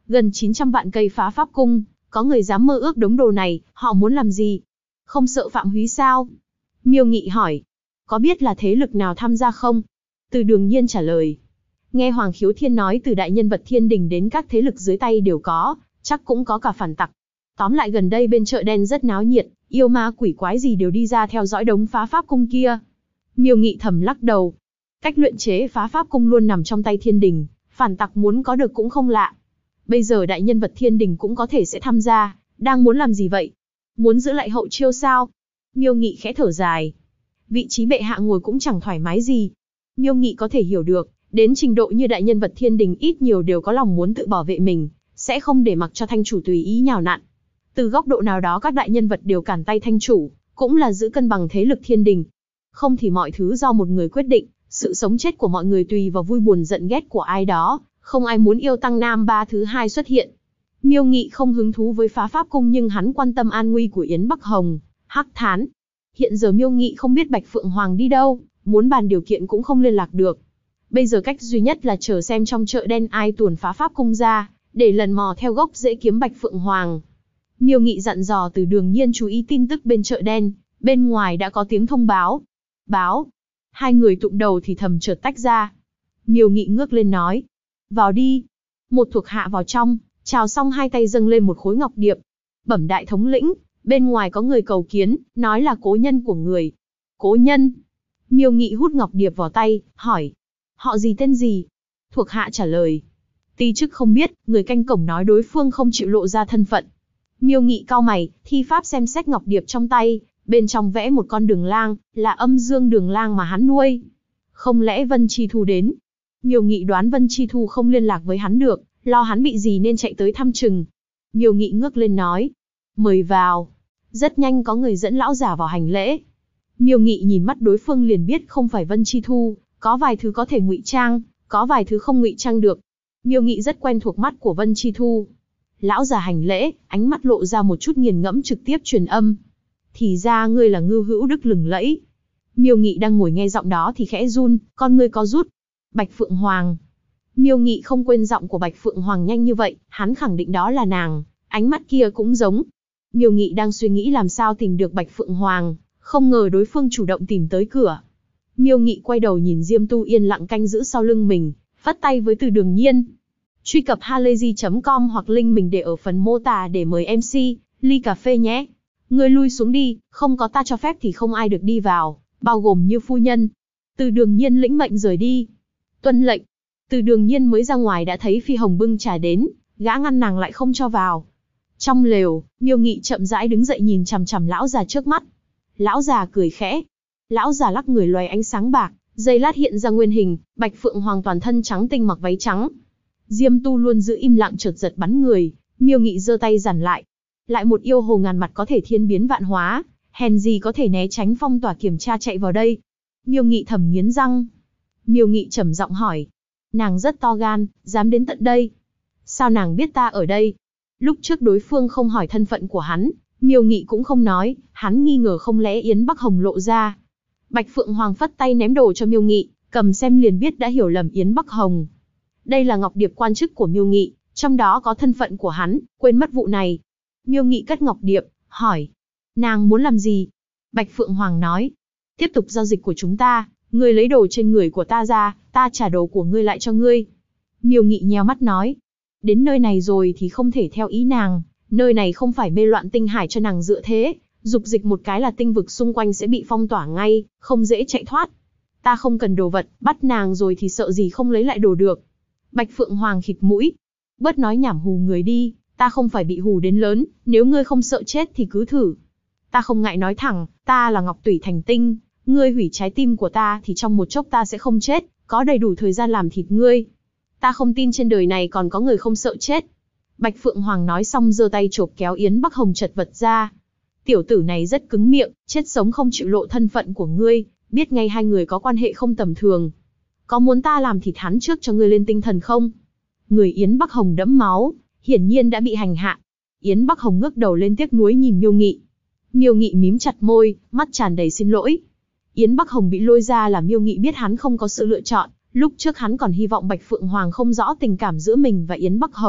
Gần 900 vạn cây phá pháp cung, có người dám mơ ước đống đồ này, họ muốn làm gì? Không sợ phạm húy sao? Miêu Nghị hỏi. Có biết là thế lực nào tham gia không? Từ Đường Nhiên trả lời. Nghe Hoàng Khiếu Thiên nói từ đại nhân vật thiên đình đến các thế lực dưới tay đều có, chắc cũng có cả phản tặc. Tóm lại gần đây bên chợ đen rất náo nhiệt, yêu ma quỷ quái gì đều đi ra theo dõi đống phá pháp cung kia. Miêu Nghị thầm lắc đầu. Cách luyện chế phá pháp cung luôn nằm trong tay thiên đình, phản tặc muốn có được cũng không lạ. Bây giờ đại nhân vật thiên đình cũng có thể sẽ tham gia, đang muốn làm gì vậy? Muốn giữ lại hậu chiêu sao? Miêu Nghị khẽ thở dài. Vị trí bệ hạ ngồi cũng chẳng thoải mái gì. Miêu Nghị có thể hiểu được, đến trình độ như đại nhân vật thiên đình ít nhiều đều có lòng muốn tự bảo vệ mình, sẽ không để mặc cho thanh chủ tùy ý nhào nặn. Từ góc độ nào đó các đại nhân vật đều cản tay thanh chủ, cũng là giữ cân bằng thế lực thiên đình. Không thì mọi thứ do một người quyết định, sự sống chết của mọi người tùy vào vui buồn giận ghét của ai đó, không ai muốn yêu tăng nam ba thứ hai xuất hiện. Miêu Nghị không hứng thú với phá pháp cung nhưng hắn quan tâm an nguy của Yến Bắc Hồng, hắc thán. Hiện giờ Miêu Nghị không biết Bạch Phượng Hoàng đi đâu, muốn bàn điều kiện cũng không liên lạc được. Bây giờ cách duy nhất là chờ xem trong chợ đen ai tuồn phá pháp cung ra, để lần mò theo gốc rễ kiếm Bạch Phượng Hoàng. Miêu Nghị dặn dò Từ Đường Nhiên chú ý tin tức bên chợ đen, bên ngoài đã có tiếng thông báo. Báo. Hai người tụng đầu thì thầm chợt tách ra. Miêu Nghị ngước lên nói. Vào đi. Một thuộc hạ vào trong, chào xong hai tay dâng lên một khối ngọc điệp. Bẩm đại thống lĩnh, bên ngoài có người cầu kiến, nói là cố nhân của người. Cố nhân. Miêu Nghị hút ngọc điệp vào tay, hỏi. Họ gì tên gì? Thuộc hạ trả lời. Ti chức không biết, người canh cổng nói đối phương không chịu lộ ra thân phận. Miêu Nghị cau mày, thi pháp xem xét ngọc điệp trong tay, bên trong vẽ một con đường lang, là âm dương đường lang mà hắn nuôi. Không lẽ Vân Chi Thu đến? Miêu Nghị đoán Vân Chi Thu không liên lạc với hắn được, lo hắn bị gì nên chạy tới thăm chừng. Miêu Nghị ngước lên nói. Mời vào. Rất nhanh có người dẫn lão giả vào hành lễ. Miêu Nghị nhìn mắt đối phương liền biết không phải Vân Chi Thu, có vài thứ có thể ngụy trang, có vài thứ không ngụy trang được. Miêu Nghị rất quen thuộc mắt của Vân Chi Thu. Lão già hành lễ, ánh mắt lộ ra một chút nghiền ngẫm trực tiếp truyền âm. Thì ra ngươi là Ngưu Hữu Đức lừng lẫy. Miêu Nghị đang ngồi nghe giọng đó thì khẽ run, con ngươi có rút. Bạch Phượng Hoàng. Miêu Nghị không quên giọng của Bạch Phượng Hoàng nhanh như vậy, hắn khẳng định đó là nàng, ánh mắt kia cũng giống. Miêu Nghị đang suy nghĩ làm sao tìm được Bạch Phượng Hoàng, không ngờ đối phương chủ động tìm tới cửa. Miêu Nghị quay đầu nhìn Diêm Tu yên lặng canh giữ sau lưng mình, phất tay với Từ Đường Nhiên. Truy cập halayzi.com hoặc link mình để ở phần mô tả để mời MC, ly cà phê nhé. Ngươi lui xuống đi, không có ta cho phép thì không ai được đi vào, bao gồm như phu nhân. Từ Đường Nhiên lĩnh mệnh rời đi. Tuân lệnh. Từ Đường Nhiên mới ra ngoài đã thấy Phi Hồng bưng trà đến, gã ngăn nàng lại không cho vào. Trong lều, Miêu Nghị chậm rãi đứng dậy nhìn chằm chằm lão già trước mắt. Lão già cười khẽ. Lão già lắc người loài ánh sáng bạc, giây lát hiện ra nguyên hình, Bạch Phượng Hoàng toàn thân trắng tinh mặc váy trắng. Diêm Tu luôn giữ im lặng chợt giật bắn người, Miêu Nghị giơ tay giản lại. Lại một yêu hồ ngàn mặt có thể thiên biến vạn hóa, hèn gì có thể né tránh phong tỏa kiểm tra chạy vào đây. Miêu Nghị thầm nghiến răng. Miêu Nghị trầm giọng hỏi. Nàng rất to gan, dám đến tận đây. Sao nàng biết ta ở đây? Lúc trước đối phương không hỏi thân phận của hắn, Miêu Nghị cũng không nói, hắn nghi ngờ không lẽ Yến Bắc Hồng lộ ra. Bạch Phượng Hoàng phất tay ném đồ cho Miêu Nghị, cầm xem liền biết đã hiểu lầm Yến Bắc Hồng. Đây là ngọc điệp quan chức của Miêu Nghị, trong đó có thân phận của hắn, quên mất vụ này. Miêu Nghị cất ngọc điệp, hỏi. Nàng muốn làm gì? Bạch Phượng Hoàng nói. Tiếp tục giao dịch của chúng ta, ngươi lấy đồ trên người của ta ra, ta trả đồ của ngươi lại cho ngươi. Miêu Nghị nheo mắt nói. Đến nơi này rồi thì không thể theo ý nàng, nơi này không phải mê loạn tinh hải cho nàng dựa thế, dục dịch một cái là tinh vực xung quanh sẽ bị phong tỏa ngay, không dễ chạy thoát. Ta không cần đồ vật, bắt nàng rồi thì sợ gì không lấy lại đồ được. Bạch Phượng Hoàng khịt mũi. Bớt nói nhảm hù người đi, ta không phải bị hù đến lớn, nếu ngươi không sợ chết thì cứ thử. Ta không ngại nói thẳng, ta là Ngọc Tủy Thành Tinh, ngươi hủy trái tim của ta thì trong một chốc ta sẽ không chết, có đầy đủ thời gian làm thịt ngươi. Ta không tin trên đời này còn có người không sợ chết. Bạch Phượng Hoàng nói xong giơ tay chộp kéo Yến Bắc Hồng chật vật ra. Tiểu tử này rất cứng miệng, chết sống không chịu lộ thân phận của ngươi, biết ngay hai người có quan hệ không tầm thường. Có muốn ta làm thịt hắn trước cho ngươi lên tinh thần không? Người Yến Bắc Hồng đẫm máu, hiển nhiên đã bị hành hạ. Yến Bắc Hồng ngước đầu lên tiếc nuối nhìn Miêu Nghị. Miêu Nghị mím chặt môi, mắt tràn đầy xin lỗi. Yến Bắc Hồng bị lôi ra là Miêu Nghị biết hắn không có sự lựa chọn. Lúc trước hắn còn hy vọng Bạch Phượng Hoàng không rõ tình cảm giữa mình và Yến Bắc Hồng,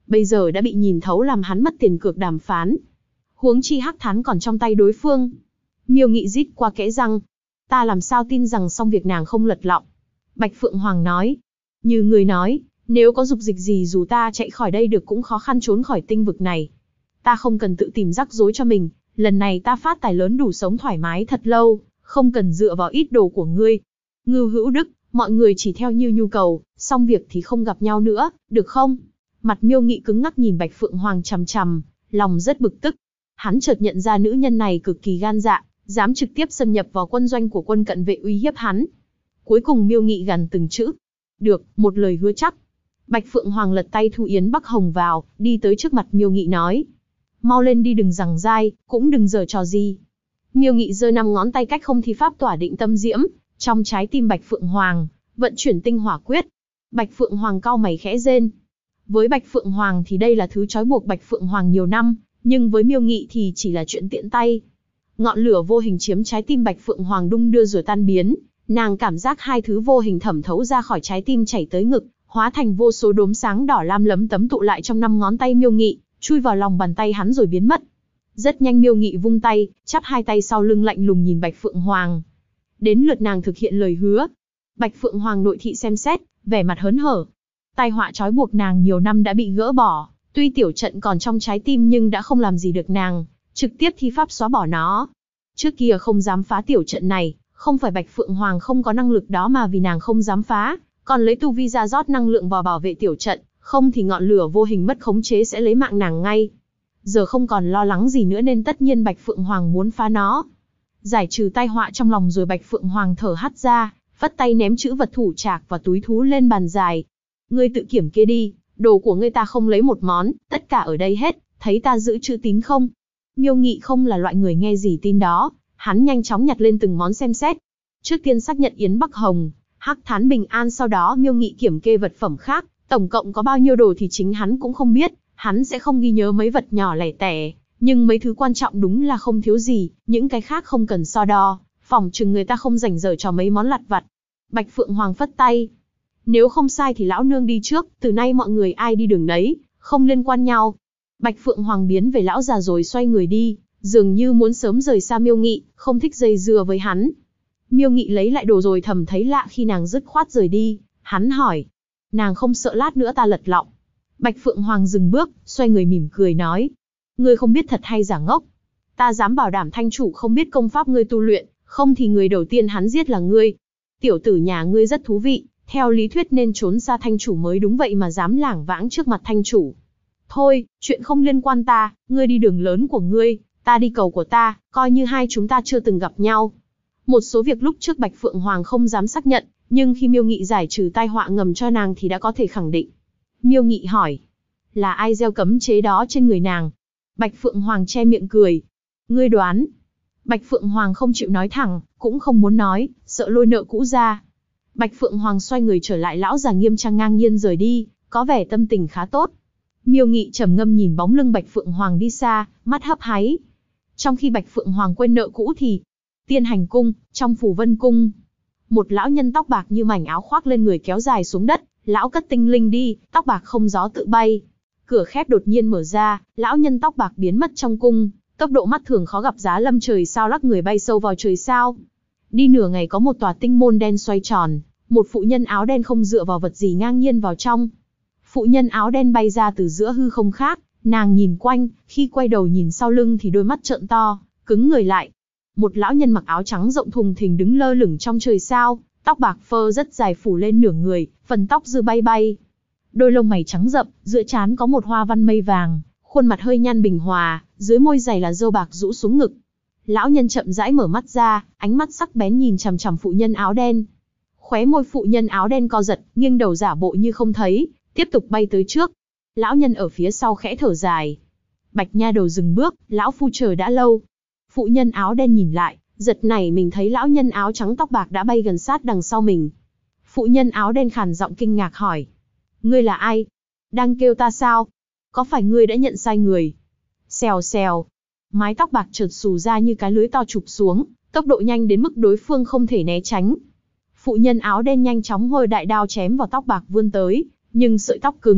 bây giờ đã bị nhìn thấu làm hắn mất tiền cược đàm phán. Huống chi Hắc Thán còn trong tay đối phương. Miêu Nghị rít qua kẽ răng. Ta làm sao tin rằng xong việc nàng không lật lọng. Bạch Phượng Hoàng nói. Như người nói, nếu có dục dịch gì dù ta chạy khỏi đây được cũng khó khăn trốn khỏi tinh vực này. Ta không cần tự tìm rắc rối cho mình, lần này ta phát tài lớn đủ sống thoải mái thật lâu, không cần dựa vào ít đồ của ngươi. Ngưu Hữu Đức, mọi người chỉ theo như nhu cầu, xong việc thì không gặp nhau nữa, được không? Mặt Miêu Nghị cứng ngắc nhìn Bạch Phượng Hoàng chằm chằm, lòng rất bực tức. Hắn chợt nhận ra nữ nhân này cực kỳ gan dạ, dám trực tiếp xâm nhập vào quân doanh của quân cận vệ uy hiếp hắn. Cuối cùng Miêu Nghị gằn từng chữ. Được, một lời hứa chắc. Bạch Phượng Hoàng lật tay thu Yến Bắc Hồng vào, đi tới trước mặt Miêu Nghị nói. Mau lên đi, đừng giằng dai, cũng đừng giở trò gì. Miêu Nghị giơ 5 ngón tay cách không thi pháp tỏa định tâm diễm, trong trái tim Bạch Phượng Hoàng, vận chuyển tinh hỏa quyết. Bạch Phượng Hoàng cau mày khẽ rên. Với Bạch Phượng Hoàng thì đây là thứ trói buộc Bạch Phượng Hoàng nhiều năm, nhưng với Miêu Nghị thì chỉ là chuyện tiện tay. Ngọn lửa vô hình chiếm trái tim Bạch Phượng Hoàng đung đưa rồi tan biến, nàng cảm giác hai thứ vô hình thẩm thấu ra khỏi trái tim chảy tới ngực, hóa thành vô số đốm sáng đỏ lam lấm tấm tụ lại trong 5 ngón tay Miêu Nghị, chui vào lòng bàn tay hắn rồi biến mất. Rất nhanh Miêu Nghị vung tay, chắp hai tay sau lưng lạnh lùng nhìn Bạch Phượng Hoàng. Đến lượt nàng thực hiện lời hứa. Bạch Phượng Hoàng nội thị xem xét, vẻ mặt hớn hở. Tai họa trói buộc nàng nhiều năm đã bị gỡ bỏ, tuy tiểu trận còn trong trái tim nhưng đã không làm gì được nàng, trực tiếp thi pháp xóa bỏ nó. Trước kia không dám phá tiểu trận này, không phải Bạch Phượng Hoàng không có năng lực đó mà vì nàng không dám phá, còn lấy tu vi ra rót năng lượng vào bảo vệ tiểu trận, không thì ngọn lửa vô hình mất khống chế sẽ lấy mạng nàng ngay. Giờ không còn lo lắng gì nữa nên tất nhiên Bạch Phượng Hoàng muốn phá nó. Giải trừ tai họa trong lòng rồi Bạch Phượng Hoàng thở hắt ra, phất tay ném chữ vật thủ trạc và túi thú lên bàn dài. Ngươi tự kiểm kê đi, đồ của ngươi ta không lấy một món, tất cả ở đây hết, thấy ta giữ chữ tín không? Miêu Nghị không là loại người nghe gì tin đó, hắn nhanh chóng nhặt lên từng món xem xét. Trước tiên xác nhận Yến Bắc Hồng, Hắc Thán bình an, sau đó Miêu Nghị kiểm kê vật phẩm khác, tổng cộng có bao nhiêu đồ thì chính hắn cũng không biết, hắn sẽ không ghi nhớ mấy vật nhỏ lẻ tẻ, nhưng mấy thứ quan trọng đúng là không thiếu gì, những cái khác không cần so đo, phỏng chừng người ta không rảnh rỗi cho mấy món lặt vặt. Bạch Phượng Hoàng phất tay. Nếu không sai thì lão nương đi trước, từ nay mọi người ai đi đường đấy, không liên quan nhau. Bạch Phượng Hoàng biến về lão già rồi xoay người đi, dường như muốn sớm rời xa Miêu Nghị, không thích dây dưa với hắn. Miêu Nghị lấy lại đồ rồi thầm thấy lạ khi nàng dứt khoát rời đi, hắn hỏi. Nàng không sợ lát nữa ta lật lọng? Bạch Phượng Hoàng dừng bước, xoay người mỉm cười nói. Ngươi không biết thật hay giả ngốc? Ta dám bảo đảm thanh chủ không biết công pháp ngươi tu luyện, không thì người đầu tiên hắn giết là ngươi. Tiểu tử nhà ngươi rất thú vị, theo lý thuyết nên trốn xa thanh chủ mới đúng, vậy mà dám lảng vãng trước mặt thanh chủ. Thôi, chuyện không liên quan ta, ngươi đi đường lớn của ngươi, ta đi cầu của ta, coi như hai chúng ta chưa từng gặp nhau. Một số việc lúc trước Bạch Phượng Hoàng không dám xác nhận, nhưng khi Miêu Nghị giải trừ tai họa ngầm cho nàng thì đã có thể khẳng định. Miêu Nghị hỏi, là ai gieo cấm chế đó trên người nàng? Bạch Phượng Hoàng che miệng cười. Ngươi đoán. Bạch Phượng Hoàng không chịu nói thẳng, cũng không muốn nói, sợ lôi nợ cũ ra. Bạch Phượng Hoàng xoay người trở lại lão già nghiêm trang ngang nhiên rời đi, có vẻ tâm tình khá tốt. Miêu Nghị trầm ngâm nhìn bóng lưng Bạch Phượng Hoàng đi xa, mắt hấp háy. Trong khi Bạch Phượng Hoàng quên nợ cũ thì Tiên Hành Cung, trong Phù Vân Cung, một lão nhân tóc bạc như mảnh áo khoác lên người kéo dài xuống đất, lão cất tinh linh đi, tóc bạc không gió tự bay. Cửa khép đột nhiên mở ra, lão nhân tóc bạc biến mất trong cung, tốc độ mắt thường khó gặp giá lâm trời sao lắc người bay sâu vào trời sao. Đi nửa ngày có một tòa tinh môn đen xoay tròn, một phụ nhân áo đen không dựa vào vật gì ngang nhiên vào trong. Phụ nhân áo đen bay ra từ giữa hư không khác, nàng nhìn quanh, khi quay đầu nhìn sau lưng thì đôi mắt trợn to, cứng người lại. Một lão nhân mặc áo trắng rộng thùng thình đứng lơ lửng trong trời sao, tóc bạc phơ rất dài phủ lên nửa người, phần tóc dư bay bay. Đôi lông mày trắng rậm, giữa trán có một hoa văn mây vàng, khuôn mặt hơi nhăn bình hòa, dưới môi dày là râu bạc rũ xuống ngực. Lão nhân chậm rãi mở mắt ra, ánh mắt sắc bén nhìn chằm chằm phụ nhân áo đen. Khóe môi phụ nhân áo đen co giật, nghiêng đầu giả bộ như không thấy, tiếp tục bay tới trước. Lão nhân ở phía sau khẽ thở dài. Bạch nha đầu dừng bước, lão phu chờ đã lâu. Phụ nhân áo đen nhìn lại, giật nảy mình thấy lão nhân áo trắng tóc bạc đã bay gần sát đằng sau mình. Phụ nhân áo đen khàn giọng kinh ngạc hỏi. Ngươi là ai? Đang kêu ta sao? Có phải ngươi đã nhận sai người? Xèo xèo. Mái tóc bạc chợt xù ra như cái lưới to chụp xuống, tốc độ nhanh đến mức đối phương không thể né tránh. Phụ nhân áo đen nhanh chóng hôi đại đao chém vào tóc bạc vươn tới, nhưng sợi tóc cứng,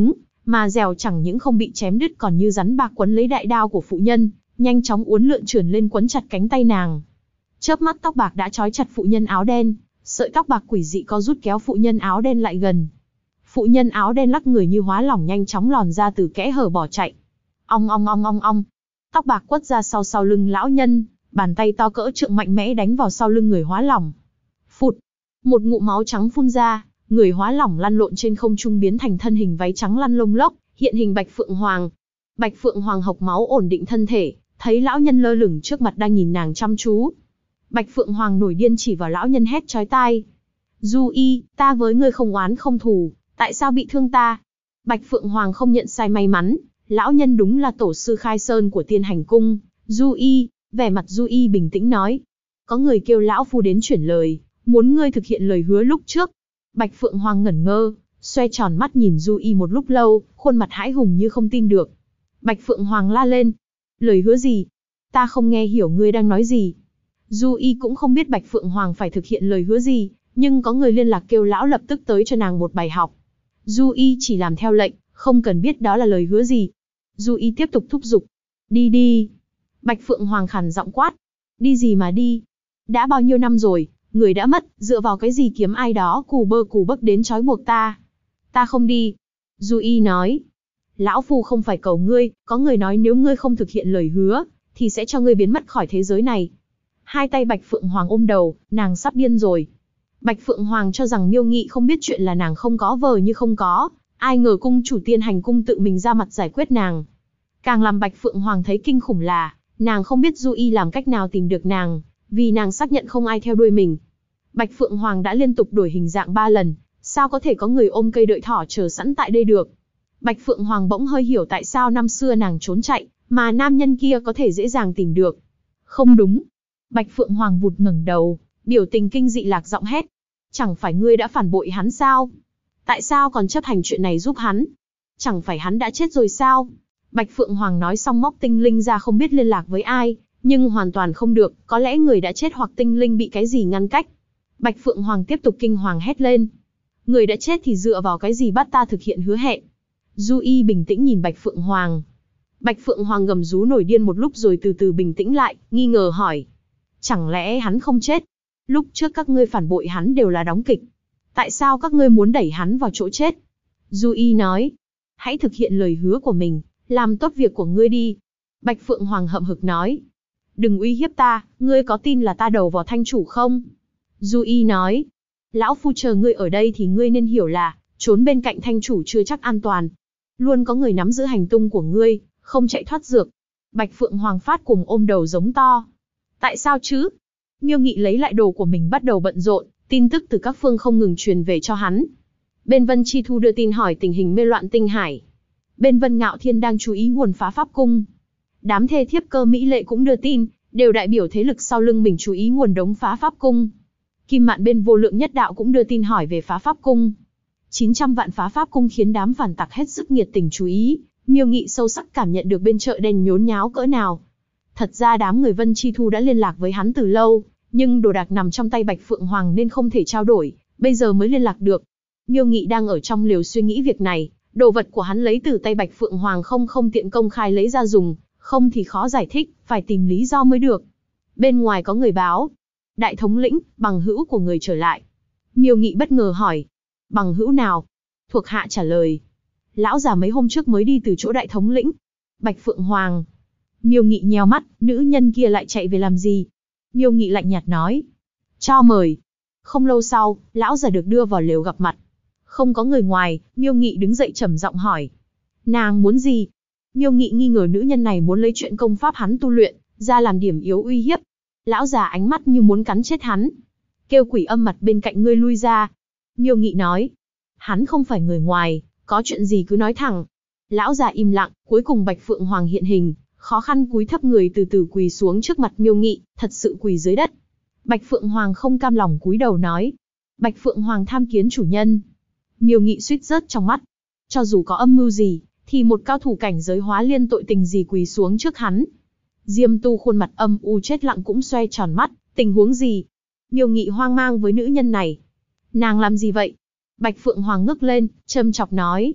mà dẻo chẳng những không bị chém đứt còn như rắn bạc quấn lấy đại đao của phụ nhân, nhanh chóng uốn lượn trườn lên quấn chặt cánh tay nàng. Chớp mắt tóc bạc đã trói chặt phụ nhân áo đen, sợi tóc bạc quỷ dị co rút kéo phụ nhân áo đen lại gần. Phụ nhân áo đen lắc người như hóa lỏng nhanh chóng lòn ra từ kẽ hở bỏ chạy. Ong ong ong ong ong. Tóc bạc quất ra sau lưng lão nhân, bàn tay to cỡ trượng mạnh mẽ đánh vào sau lưng người hóa lỏng. Phụt, một ngụm máu trắng phun ra, người hóa lỏng lăn lộn trên không trung biến thành thân hình váy trắng lăn lông lốc, hiện hình Bạch Phượng Hoàng. Bạch Phượng Hoàng hộc máu ổn định thân thể, thấy lão nhân lơ lửng trước mặt đang nhìn nàng chăm chú. Bạch Phượng Hoàng nổi điên chỉ vào lão nhân hét chói tai. Du Y, ta với ngươi không oán không thù, tại sao bị thương ta? Bạch Phượng Hoàng không nhận sai may mắn, lão nhân đúng là tổ sư khai sơn của Tiên Hành Cung. Du Y, vẻ mặt Du Y bình tĩnh nói. Có người kêu lão phu đến chuyển lời, muốn ngươi thực hiện lời hứa lúc trước. Bạch Phượng Hoàng ngẩn ngơ, xoe tròn mắt nhìn Du Y một lúc lâu, khuôn mặt hãi hùng như không tin được. Bạch Phượng Hoàng la lên. Lời hứa gì? Ta không nghe hiểu ngươi đang nói gì. Du Y cũng không biết Bạch Phượng Hoàng phải thực hiện lời hứa gì, nhưng có người liên lạc kêu lão lập tức tới cho nàng một bài học. Du Y chỉ làm theo lệnh, không cần biết đó là lời hứa gì. Du Y tiếp tục thúc giục. Đi đi. Bạch Phượng Hoàng khàn giọng quát. Đi gì mà đi? Đã bao nhiêu năm rồi, người đã mất, dựa vào cái gì kiếm ai đó cù bấc đến trói buộc ta? Ta không đi. Du Y nói. Lão phu không phải cầu ngươi, có người nói nếu ngươi không thực hiện lời hứa, thì sẽ cho ngươi biến mất khỏi thế giới này. Hai tay Bạch Phượng Hoàng ôm đầu, nàng sắp điên rồi. Bạch Phượng Hoàng cho rằng Miêu Nghị không biết chuyện là nàng không có vờ như không có, ai ngờ cung chủ Tiên Hành Cung tự mình ra mặt giải quyết nàng. Càng làm Bạch Phượng Hoàng thấy kinh khủng là, nàng không biết Du Y làm cách nào tìm được nàng, vì nàng xác nhận không ai theo đuôi mình. Bạch Phượng Hoàng đã liên tục đổi hình dạng 3 lần, sao có thể có người ôm cây đợi thỏ chờ sẵn tại đây được. Bạch Phượng Hoàng bỗng hơi hiểu tại sao năm xưa nàng trốn chạy, mà nam nhân kia có thể dễ dàng tìm được. Không đúng. Bạch Phượng Hoàng vụt ngẩng đầu, biểu tình kinh dị lạc giọng hét. Chẳng phải ngươi đã phản bội hắn sao? Tại sao còn chấp hành chuyện này giúp hắn? Chẳng phải hắn đã chết rồi sao? Bạch Phượng Hoàng nói xong móc tinh linh ra không biết liên lạc với ai, nhưng hoàn toàn không được, có lẽ người đã chết hoặc tinh linh bị cái gì ngăn cách. Bạch Phượng Hoàng tiếp tục kinh hoàng hét lên. Người đã chết thì dựa vào cái gì bắt ta thực hiện hứa hẹn? Du Y bình tĩnh nhìn Bạch Phượng Hoàng. Bạch Phượng Hoàng gầm rú nổi điên một lúc rồi từ từ bình tĩnh lại, nghi ngờ hỏi. Chẳng lẽ hắn không chết? Lúc trước các ngươi phản bội hắn đều là đóng kịch. Tại sao các ngươi muốn đẩy hắn vào chỗ chết? Du Y nói. Hãy thực hiện lời hứa của mình, làm tốt việc của ngươi đi. Bạch Phượng Hoàng hậm hực nói. Đừng uy hiếp ta, ngươi có tin là ta đầu vào thanh chủ không? Du Y nói. Lão phu chờ ngươi ở đây thì ngươi nên hiểu là, trốn bên cạnh thanh chủ chưa chắc an toàn. Luôn có người nắm giữ hành tung của ngươi, không chạy thoát dược. Bạch Phượng Hoàng phát cùng ôm đầu giống to. Tại sao chứ? Miêu Nghị lấy lại đồ của mình bắt đầu bận rộn, tin tức từ các phương không ngừng truyền về cho hắn. Bên Vân Chi Thu đưa tin hỏi tình hình mê loạn tinh hải. Bên Vân Ngạo Thiên đang chú ý nguồn phá pháp cung. Đám thê thiếp Cơ Mỹ Lệ cũng đưa tin, đều đại biểu thế lực sau lưng mình chú ý nguồn đống phá pháp cung. Kim Mạn bên Vô Lượng Nhất Đạo cũng đưa tin hỏi về phá pháp cung. 900 vạn phá pháp cung khiến đám phản tặc hết sức nhiệt tình chú ý, Miêu Nghị sâu sắc cảm nhận được bên chợ đen nhốn nháo cỡ nào. Thật ra đám người Vân Chi Thu đã liên lạc với hắn từ lâu, nhưng đồ đạc nằm trong tay Bạch Phượng Hoàng nên không thể trao đổi, bây giờ mới liên lạc được. Miêu Nghị đang ở trong liều suy nghĩ việc này, đồ vật của hắn lấy từ tay Bạch Phượng Hoàng không tiện công khai lấy ra dùng, không thì khó giải thích, phải tìm lý do mới được. Bên ngoài có người báo, đại thống lĩnh, bằng hữu của người trở lại. Miêu Nghị bất ngờ hỏi, bằng hữu nào? Thuộc hạ trả lời, lão già mấy hôm trước mới đi từ chỗ đại thống lĩnh. Bạch Phượng Hoàng. Miêu Nghị nheo mắt, nữ nhân kia lại chạy về làm gì? Miêu Nghị lạnh nhạt nói, cho mời. Không lâu sau, lão già được đưa vào lều gặp mặt. Không có người ngoài, Miêu Nghị đứng dậy trầm giọng hỏi, nàng muốn gì? Miêu Nghị nghi ngờ nữ nhân này muốn lấy chuyện công pháp hắn tu luyện ra làm điểm yếu uy hiếp. Lão già ánh mắt như muốn cắn chết hắn. Kêu quỷ âm mặt bên cạnh ngươi lui ra. Miêu Nghị nói, hắn không phải người ngoài, có chuyện gì cứ nói thẳng. Lão già im lặng, cuối cùng Bạch Phượng Hoàng hiện hình, khó khăn cúi thấp người từ từ quỳ xuống trước mặt Miêu Nghị, thật sự quỳ dưới đất. Bạch Phượng Hoàng không cam lòng cúi đầu nói, Bạch Phượng Hoàng tham kiến chủ nhân. Miêu Nghị suýt rớt trong mắt. Cho dù có âm mưu gì, thì một cao thủ cảnh giới hóa liên tội tình gì quỳ xuống trước hắn. Diêm Tu khuôn mặt âm u chết lặng cũng xoe tròn mắt, tình huống gì? Miêu Nghị hoang mang với nữ nhân này. Nàng làm gì vậy? Bạch Phượng Hoàng ngước lên, châm chọc nói.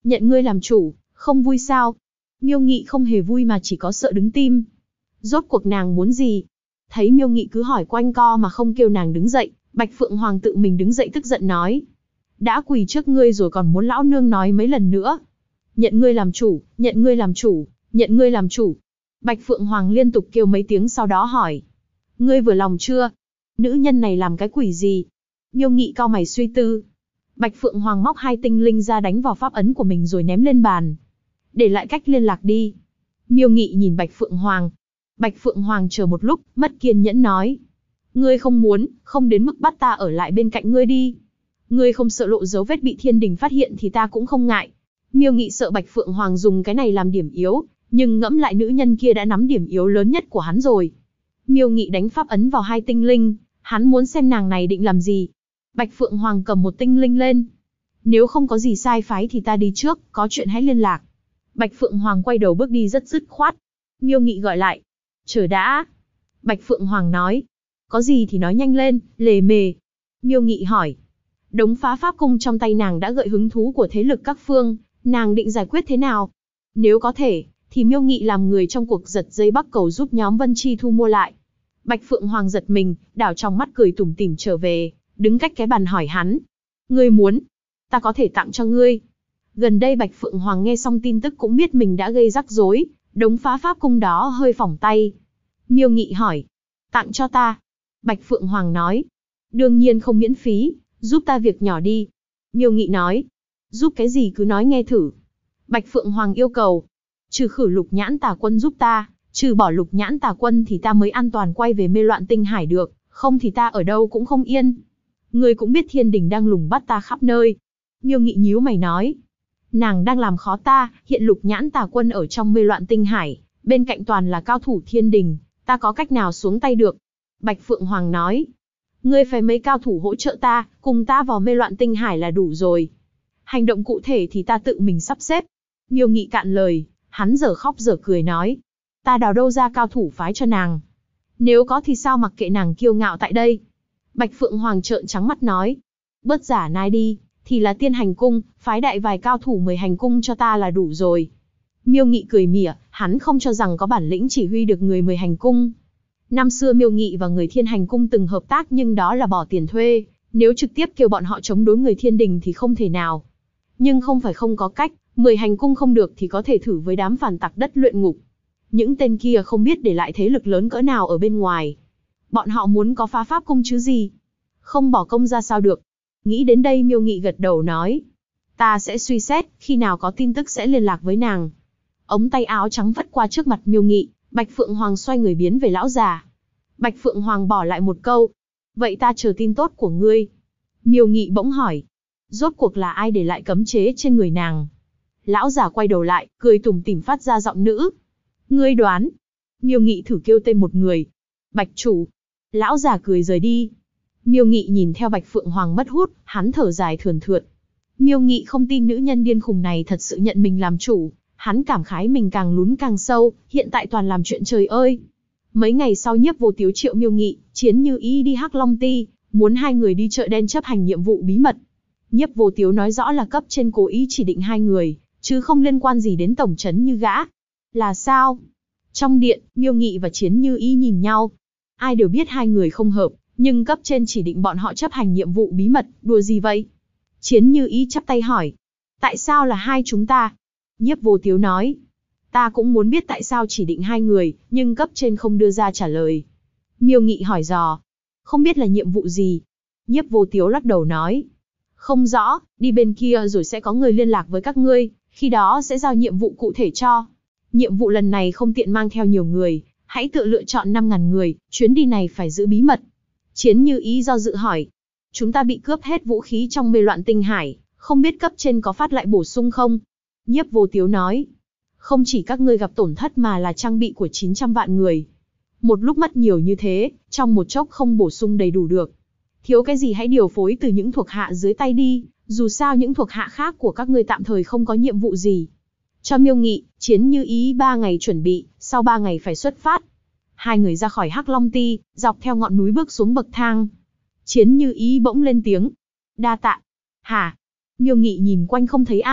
Nhận ngươi làm chủ, không vui sao? Miêu Nghị không hề vui mà chỉ có sợ đứng tim. Rốt cuộc nàng muốn gì? Thấy Miêu Nghị cứ hỏi quanh co mà không kêu nàng đứng dậy, Bạch Phượng Hoàng tự mình đứng dậy tức giận nói. Đã quỳ trước ngươi rồi còn muốn lão nương nói mấy lần nữa. Nhận ngươi làm chủ, nhận ngươi làm chủ, nhận ngươi làm chủ. Bạch Phượng Hoàng liên tục kêu mấy tiếng sau đó hỏi. Ngươi vừa lòng chưa? Nữ nhân này làm cái quỷ gì? Miêu Nghị cau mày suy tư. Bạch Phượng Hoàng móc 2 tinh linh ra đánh vào pháp ấn của mình rồi ném lên bàn. Để lại cách liên lạc đi. Miêu Nghị nhìn Bạch Phượng Hoàng. Bạch Phượng Hoàng chờ một lúc, mất kiên nhẫn nói. Ngươi không muốn, không đến mức bắt ta ở lại bên cạnh ngươi đi. Ngươi không sợ lộ dấu vết bị thiên đình phát hiện thì ta cũng không ngại. Miêu Nghị sợ Bạch Phượng Hoàng dùng cái này làm điểm yếu, nhưng ngẫm lại nữ nhân kia đã nắm điểm yếu lớn nhất của hắn rồi. Miêu Nghị đánh pháp ấn vào 2 tinh linh, hắn muốn xem nàng này định làm gì. Bạch Phượng Hoàng cầm 1 tinh linh lên. Nếu không có gì sai phái thì ta đi trước, có chuyện hãy liên lạc. Bạch Phượng Hoàng quay đầu bước đi rất dứt khoát. Miêu Nghị gọi lại. Chờ đã. Bạch Phượng Hoàng nói. Có gì thì nói nhanh lên, lề mề. Miêu Nghị hỏi. Đống phá pháp cung trong tay nàng đã gợi hứng thú của thế lực các phương, nàng định giải quyết thế nào? Nếu có thể, thì Miêu Nghị làm người trong cuộc giật dây Bắc Cầu giúp nhóm Vân Chi thu mua lại. Bạch Phượng Hoàng giật mình, đảo trong mắt cười tủm tỉm trở về, đứng cách cái bàn hỏi hắn. Ngươi muốn? Ta có thể tặng cho ngươi. Gần đây Bạch Phượng Hoàng nghe xong tin tức cũng biết mình đã gây rắc rối, đống phá pháp cung đó hơi phỏng tay. Miêu Nghị hỏi. Tặng cho ta. Bạch Phượng Hoàng nói. Đương nhiên không miễn phí, giúp ta việc nhỏ đi. Miêu Nghị nói. Giúp cái gì cứ nói nghe thử. Bạch Phượng Hoàng yêu cầu. Trừ khử Lục Nhãn Tà Quân giúp ta, trừ bỏ Lục Nhãn Tà Quân thì ta mới an toàn quay về Mê Loạn Tinh Hải được, không thì ta ở đâu cũng không yên. Ngươi cũng biết thiên đình đang lùng bắt ta khắp nơi. Miêu Nghị nhíu mày nói. Nàng đang làm khó ta, hiện Lục Nhãn Tà Quân ở trong Mê Loạn Tinh Hải, bên cạnh toàn là cao thủ thiên đình, ta có cách nào xuống tay được? Bạch Phượng Hoàng nói. Ngươi phải mấy cao thủ hỗ trợ ta, cùng ta vào Mê Loạn Tinh Hải là đủ rồi. Hành động cụ thể thì ta tự mình sắp xếp. Miêu Nghị cạn lời, hắn dở khóc dở cười nói. Ta đào đâu ra cao thủ phái cho nàng? Nếu có thì sao mặc kệ nàng kiêu ngạo tại đây? Bạch Phượng Hoàng trợn trắng mắt nói. Bớt giả nai đi, thì là Tiên Hành Cung, phái đại vài cao thủ 10 hành cung cho ta là đủ rồi. Miêu Nghị cười mỉa, hắn không cho rằng có bản lĩnh chỉ huy được người 10 hành cung. Năm xưa Miêu Nghị và người Thiên Hành Cung từng hợp tác nhưng đó là bỏ tiền thuê, nếu trực tiếp kêu bọn họ chống đối người thiên đình thì không thể nào. Nhưng không phải không có cách, 10 hành cung không được thì có thể thử với đám phản tặc đất luyện ngục. Những tên kia không biết để lại thế lực lớn cỡ nào ở bên ngoài. Bọn họ muốn có phá pháp cung chứ gì. Không bỏ công ra sao được. Nghĩ đến đây Miêu Nghị gật đầu nói. Ta sẽ suy xét, khi nào có tin tức sẽ liên lạc với nàng. Ống tay áo trắng vất qua trước mặt Miêu Nghị, Bạch Phượng Hoàng xoay người biến về lão già. Bạch Phượng Hoàng bỏ lại một câu. Vậy ta chờ tin tốt của ngươi. Miêu Nghị bỗng hỏi. Rốt cuộc là ai để lại cấm chế trên người nàng? Lão già quay đầu lại, cười tủm tỉm phát ra giọng nữ. Ngươi đoán. Miêu Nghị thử kêu tên một người. Bạch chủ. Lão già cười rời đi. Miêu Nghị nhìn theo Bạch Phượng Hoàng mất hút, hắn thở dài thườn thượt. Miêu Nghị không tin nữ nhân điên khùng này thật sự nhận mình làm chủ, hắn cảm khái mình càng lún càng sâu, hiện tại toàn làm chuyện trời ơi. Mấy ngày sau Nhiếp Vô Tiếu triệu Miêu Nghị, Chiến Như Ý đi Hắc Long Ti, muốn hai người đi chợ đen chấp hành nhiệm vụ bí mật. Nhiếp Vô Tiếu nói rõ là cấp trên cố ý chỉ định hai người, chứ không liên quan gì đến tổng trấn Như gã. Là sao? Trong điện, Miêu Nghị và Chiến Như Ý nhìn nhau. Ai đều biết hai người không hợp, nhưng cấp trên chỉ định bọn họ chấp hành nhiệm vụ bí mật, đùa gì vậy? Chiến Như Ý chắp tay hỏi. Tại sao là hai chúng ta? Nhiếp Vô Tiếu nói. Ta cũng muốn biết tại sao chỉ định hai người, nhưng cấp trên không đưa ra trả lời. Miêu Nghị hỏi dò. Không biết là nhiệm vụ gì? Nhiếp Vô Tiếu lắc đầu nói. Không rõ, đi bên kia rồi sẽ có người liên lạc với các ngươi, khi đó sẽ giao nhiệm vụ cụ thể cho. Nhiệm vụ lần này không tiện mang theo nhiều người, hãy tự lựa chọn 5.000 người, chuyến đi này phải giữ bí mật. Chiến Như Ý do dự hỏi. Chúng ta bị cướp hết vũ khí trong Mê Loạn Tinh Hải, không biết cấp trên có phát lại bổ sung không? Nhiếp Vô Tiếu nói. Không chỉ các ngươi gặp tổn thất mà là trang bị của 900 vạn người. Một lúc mất nhiều như thế, trong một chốc không bổ sung đầy đủ được. Thiếu cái gì hãy điều phối từ những thuộc hạ dưới tay đi, dù sao những thuộc hạ khác của các ngươi tạm thời không có nhiệm vụ gì. Cho Miêu Nghị, Chiến Như Ý 3 ngày chuẩn bị, sau 3 ngày phải xuất phát. Hai người ra khỏi Hắc Long Ti, dọc theo ngọn núi bước xuống bậc thang. Chiến Như Ý bỗng lên tiếng. Đa tạ. Hả? Miêu Nghị nhìn quanh không thấy ai,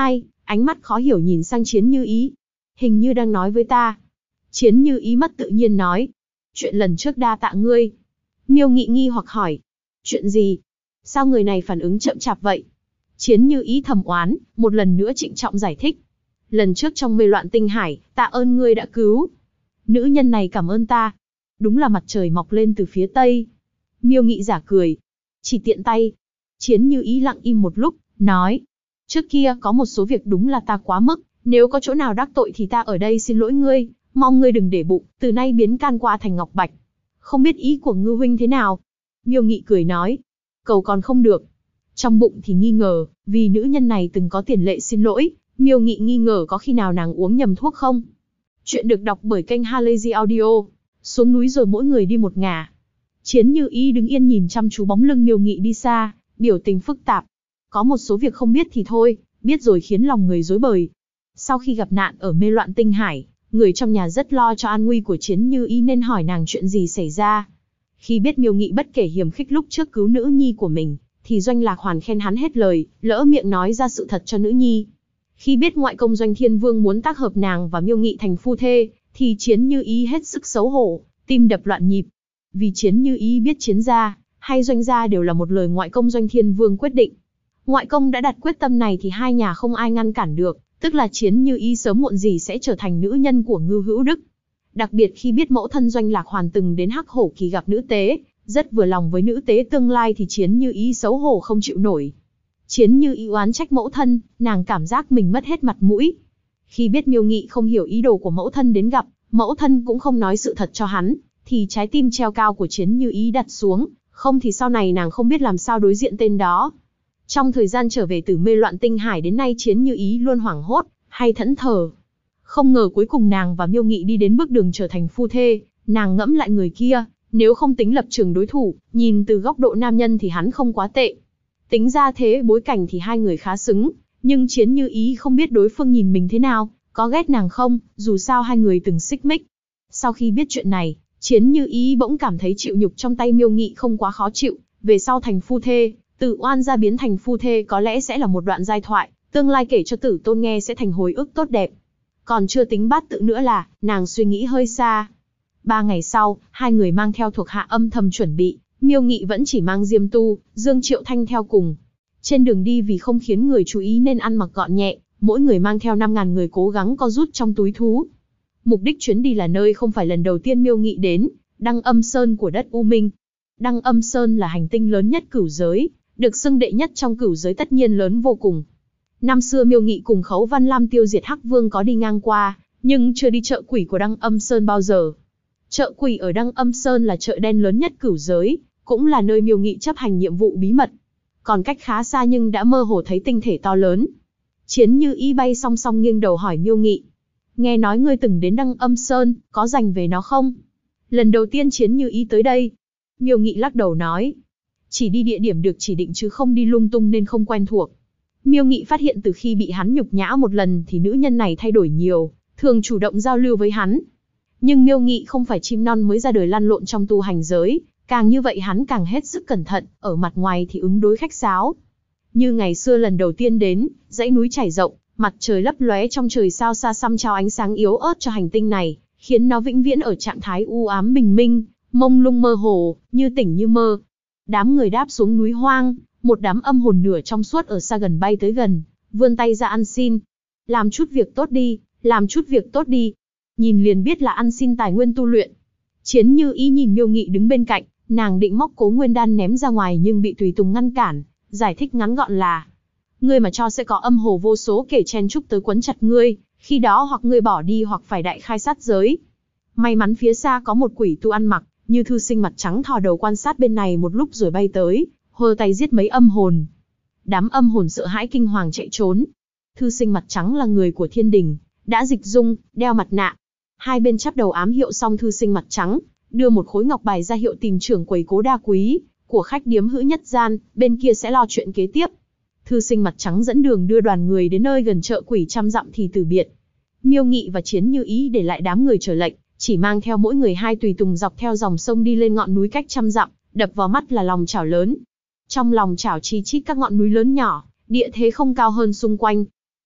ánh mắt khó hiểu nhìn sang Chiến Như Ý. Hình như đang nói với ta. Chiến Như Ý mất tự nhiên nói. Chuyện lần trước đa tạ ngươi. Miêu Nghị nghi hoặc hỏi. Chuyện gì? Sao người này phản ứng chậm chạp vậy? Chiến Như Ý thầm oán, một lần nữa trịnh trọng giải thích. Lần trước trong mê loạn tinh hải, tạ ơn ngươi đã cứu. Nữ nhân này cảm ơn ta. Đúng là mặt trời mọc lên từ phía tây. Miêu Nghị giả cười. Chỉ tiện tay. Chiến Như Ý lặng im một lúc, nói. Trước kia có một số việc đúng là ta quá mức, nếu có chỗ nào đắc tội thì ta ở đây xin lỗi ngươi, mong ngươi đừng để bụng, từ nay biến can qua thành ngọc bạch. Không biết ý của Ngư huynh thế nào? Miêu Nghị cười nói. Cầu còn không được. Trong bụng thì nghi ngờ, vì nữ nhân này từng có tiền lệ xin lỗi, Miêu Nghị nghi ngờ có khi nào nàng uống nhầm thuốc không? Chuyện được đọc bởi kênh Halazy Audio. Xuống núi rồi mỗi người đi một ngả. Chiến Như Ý đứng yên nhìn chăm chú bóng lưng Miêu Nghị đi xa, biểu tình phức tạp. Có một số việc không biết thì thôi, biết rồi khiến lòng người rối bời. Sau khi gặp nạn ở mê loạn tinh hải, người trong nhà rất lo cho an nguy của Chiến Như Ý nên hỏi nàng chuyện gì xảy ra. Khi biết Miêu Nghị bất kể hiềm khích lúc trước cứu nữ nhi của mình, thì Doanh Lạc Hoàn khen hắn hết lời, lỡ miệng nói ra sự thật cho nữ nhi. Khi biết ngoại công Doanh Thiên Vương muốn tác hợp nàng và Miêu Nghị thành phu thê, thì Chiến Như Ý hết sức xấu hổ, tim đập loạn nhịp. Vì Chiến Như Ý biết Chiến gia hay Doanh gia đều là một lời ngoại công Doanh Thiên Vương quyết định. Ngoại công đã đặt quyết tâm này thì hai nhà không ai ngăn cản được, tức là Chiến Như Ý sớm muộn gì sẽ trở thành nữ nhân của Ngư Hữu Đức. Đặc biệt khi biết mẫu thân Doanh Lạc Hoàn từng đến Hắc Hổ Kỳ gặp nữ tế, rất vừa lòng với nữ tế tương lai thì Chiến Như Ý xấu hổ không chịu nổi. Chiến Như Ý oán trách mẫu thân, nàng cảm giác mình mất hết mặt mũi. Khi biết Miêu Nghị không hiểu ý đồ của mẫu thân đến gặp, mẫu thân cũng không nói sự thật cho hắn, thì trái tim treo cao của Chiến Như Ý đặt xuống, không thì sau này nàng không biết làm sao đối diện tên đó. Trong thời gian trở về từ mê loạn tinh hải đến nay Chiến Như Ý luôn hoảng hốt, hay thẫn thờ. Không ngờ cuối cùng nàng và Miêu Nghị đi đến bước đường trở thành phu thê, nàng ngẫm lại người kia, nếu không tính lập trường đối thủ, nhìn từ góc độ nam nhân thì hắn không quá tệ. Tính ra thế bối cảnh thì hai người khá xứng, nhưng Chiến Như Ý không biết đối phương nhìn mình thế nào, có ghét nàng không, dù sao hai người từng xích mích. Sau khi biết chuyện này, Chiến Như Ý bỗng cảm thấy chịu nhục trong tay Miêu Nghị không quá khó chịu, về sau thành phu thê, từ oan gia biến thành phu thê có lẽ sẽ là một đoạn giai thoại, tương lai kể cho tử tôn nghe sẽ thành hồi ức tốt đẹp. Còn chưa tính bát tự nữa là, nàng suy nghĩ hơi xa. 3 ngày sau, hai người mang theo thuộc hạ âm thầm chuẩn bị, Miêu Nghị vẫn chỉ mang Diêm Tu, Dương Triệu Thanh theo cùng. Trên đường đi vì không khiến người chú ý nên ăn mặc gọn nhẹ, mỗi người mang theo 5.000 người cố gắng co rút trong túi thú. Mục đích chuyến đi là nơi không phải lần đầu tiên Miêu Nghị đến, Đăng Âm Sơn của đất U Minh. Đăng Âm Sơn là hành tinh lớn nhất cửu giới, được xưng đệ nhất trong cửu giới tất nhiên lớn vô cùng. Năm xưa Miêu Nghị cùng Khấu Văn Lam tiêu diệt Hắc Vương có đi ngang qua, nhưng chưa đi chợ quỷ của Đăng Âm Sơn bao giờ. Chợ quỷ ở Đăng Âm Sơn là chợ đen lớn nhất cửu giới, cũng là nơi Miêu Nghị chấp hành nhiệm vụ bí mật. Còn cách khá xa nhưng đã mơ hồ thấy tinh thể to lớn. Chiến Như Ý bay song song nghiêng đầu hỏi Miêu Nghị. Nghe nói ngươi từng đến Đăng Âm Sơn, có rành về nó không? Lần đầu tiên Chiến Như Ý tới đây. Miêu Nghị lắc đầu nói. Chỉ đi địa điểm được chỉ định chứ không đi lung tung nên không quen thuộc. Miêu Nghị phát hiện từ khi bị hắn nhục nhã một lần thì nữ nhân này thay đổi nhiều, thường chủ động giao lưu với hắn. Nhưng Miêu Nghị không phải chim non mới ra đời lăn lộn trong tu hành giới, càng như vậy hắn càng hết sức cẩn thận, ở mặt ngoài thì ứng đối khách sáo. Như ngày xưa lần đầu tiên đến, dãy núi trải rộng, mặt trời lấp lóe trong trời sao xa xăm trao ánh sáng yếu ớt cho hành tinh này, khiến nó vĩnh viễn ở trạng thái u ám bình minh, mông lung mơ hồ, như tỉnh như mơ. Đám người đáp xuống núi hoang, một đám âm hồn nửa trong suốt ở xa gần bay tới gần, vươn tay ra ăn xin. Làm chút việc tốt đi, làm chút việc tốt đi. Nhìn liền biết là ăn xin tài nguyên tu luyện. Chiến Như Ý nhìn Miêu Nghị đứng bên cạnh, nàng định móc Cố Nguyên Đan ném ra ngoài nhưng bị Tùy Tùng ngăn cản, giải thích ngắn gọn là: ngươi mà cho sẽ có âm hồ vô số kể chen chúc tới quấn chặt ngươi, khi đó hoặc ngươi bỏ đi hoặc phải đại khai sát giới. May mắn phía xa có một quỷ tu ăn mặc như thư sinh mặt trắng thò đầu quan sát bên này một lúc rồi bay tới, hơ tay giết mấy âm hồn. Đám âm hồn sợ hãi kinh hoàng chạy trốn. Thư sinh mặt trắng là người của thiên đình, đã dịch dung, đeo mặt nạ. Hai bên chắp đầu ám hiệu xong thư sinh mặt trắng, đưa một khối ngọc bài ra hiệu tìm trưởng quầy Cố Đa Quý, của khách điếm Hữu Nhất Gian, bên kia sẽ lo chuyện kế tiếp. Thư sinh mặt trắng dẫn đường đưa đoàn người đến nơi gần chợ quỷ 100 dặm thì từ biệt. Miêu Nghị và Chiến Như Ý để lại đám người chờ lệnh, chỉ mang theo mỗi người 2 tùy tùng dọc theo dòng sông đi lên ngọn núi cách 100 dặm, đập vào mắt là lòng chảo lớn. Trong lòng chảo chi chít các ngọn núi lớn nhỏ, địa thế không cao hơn xung quanh.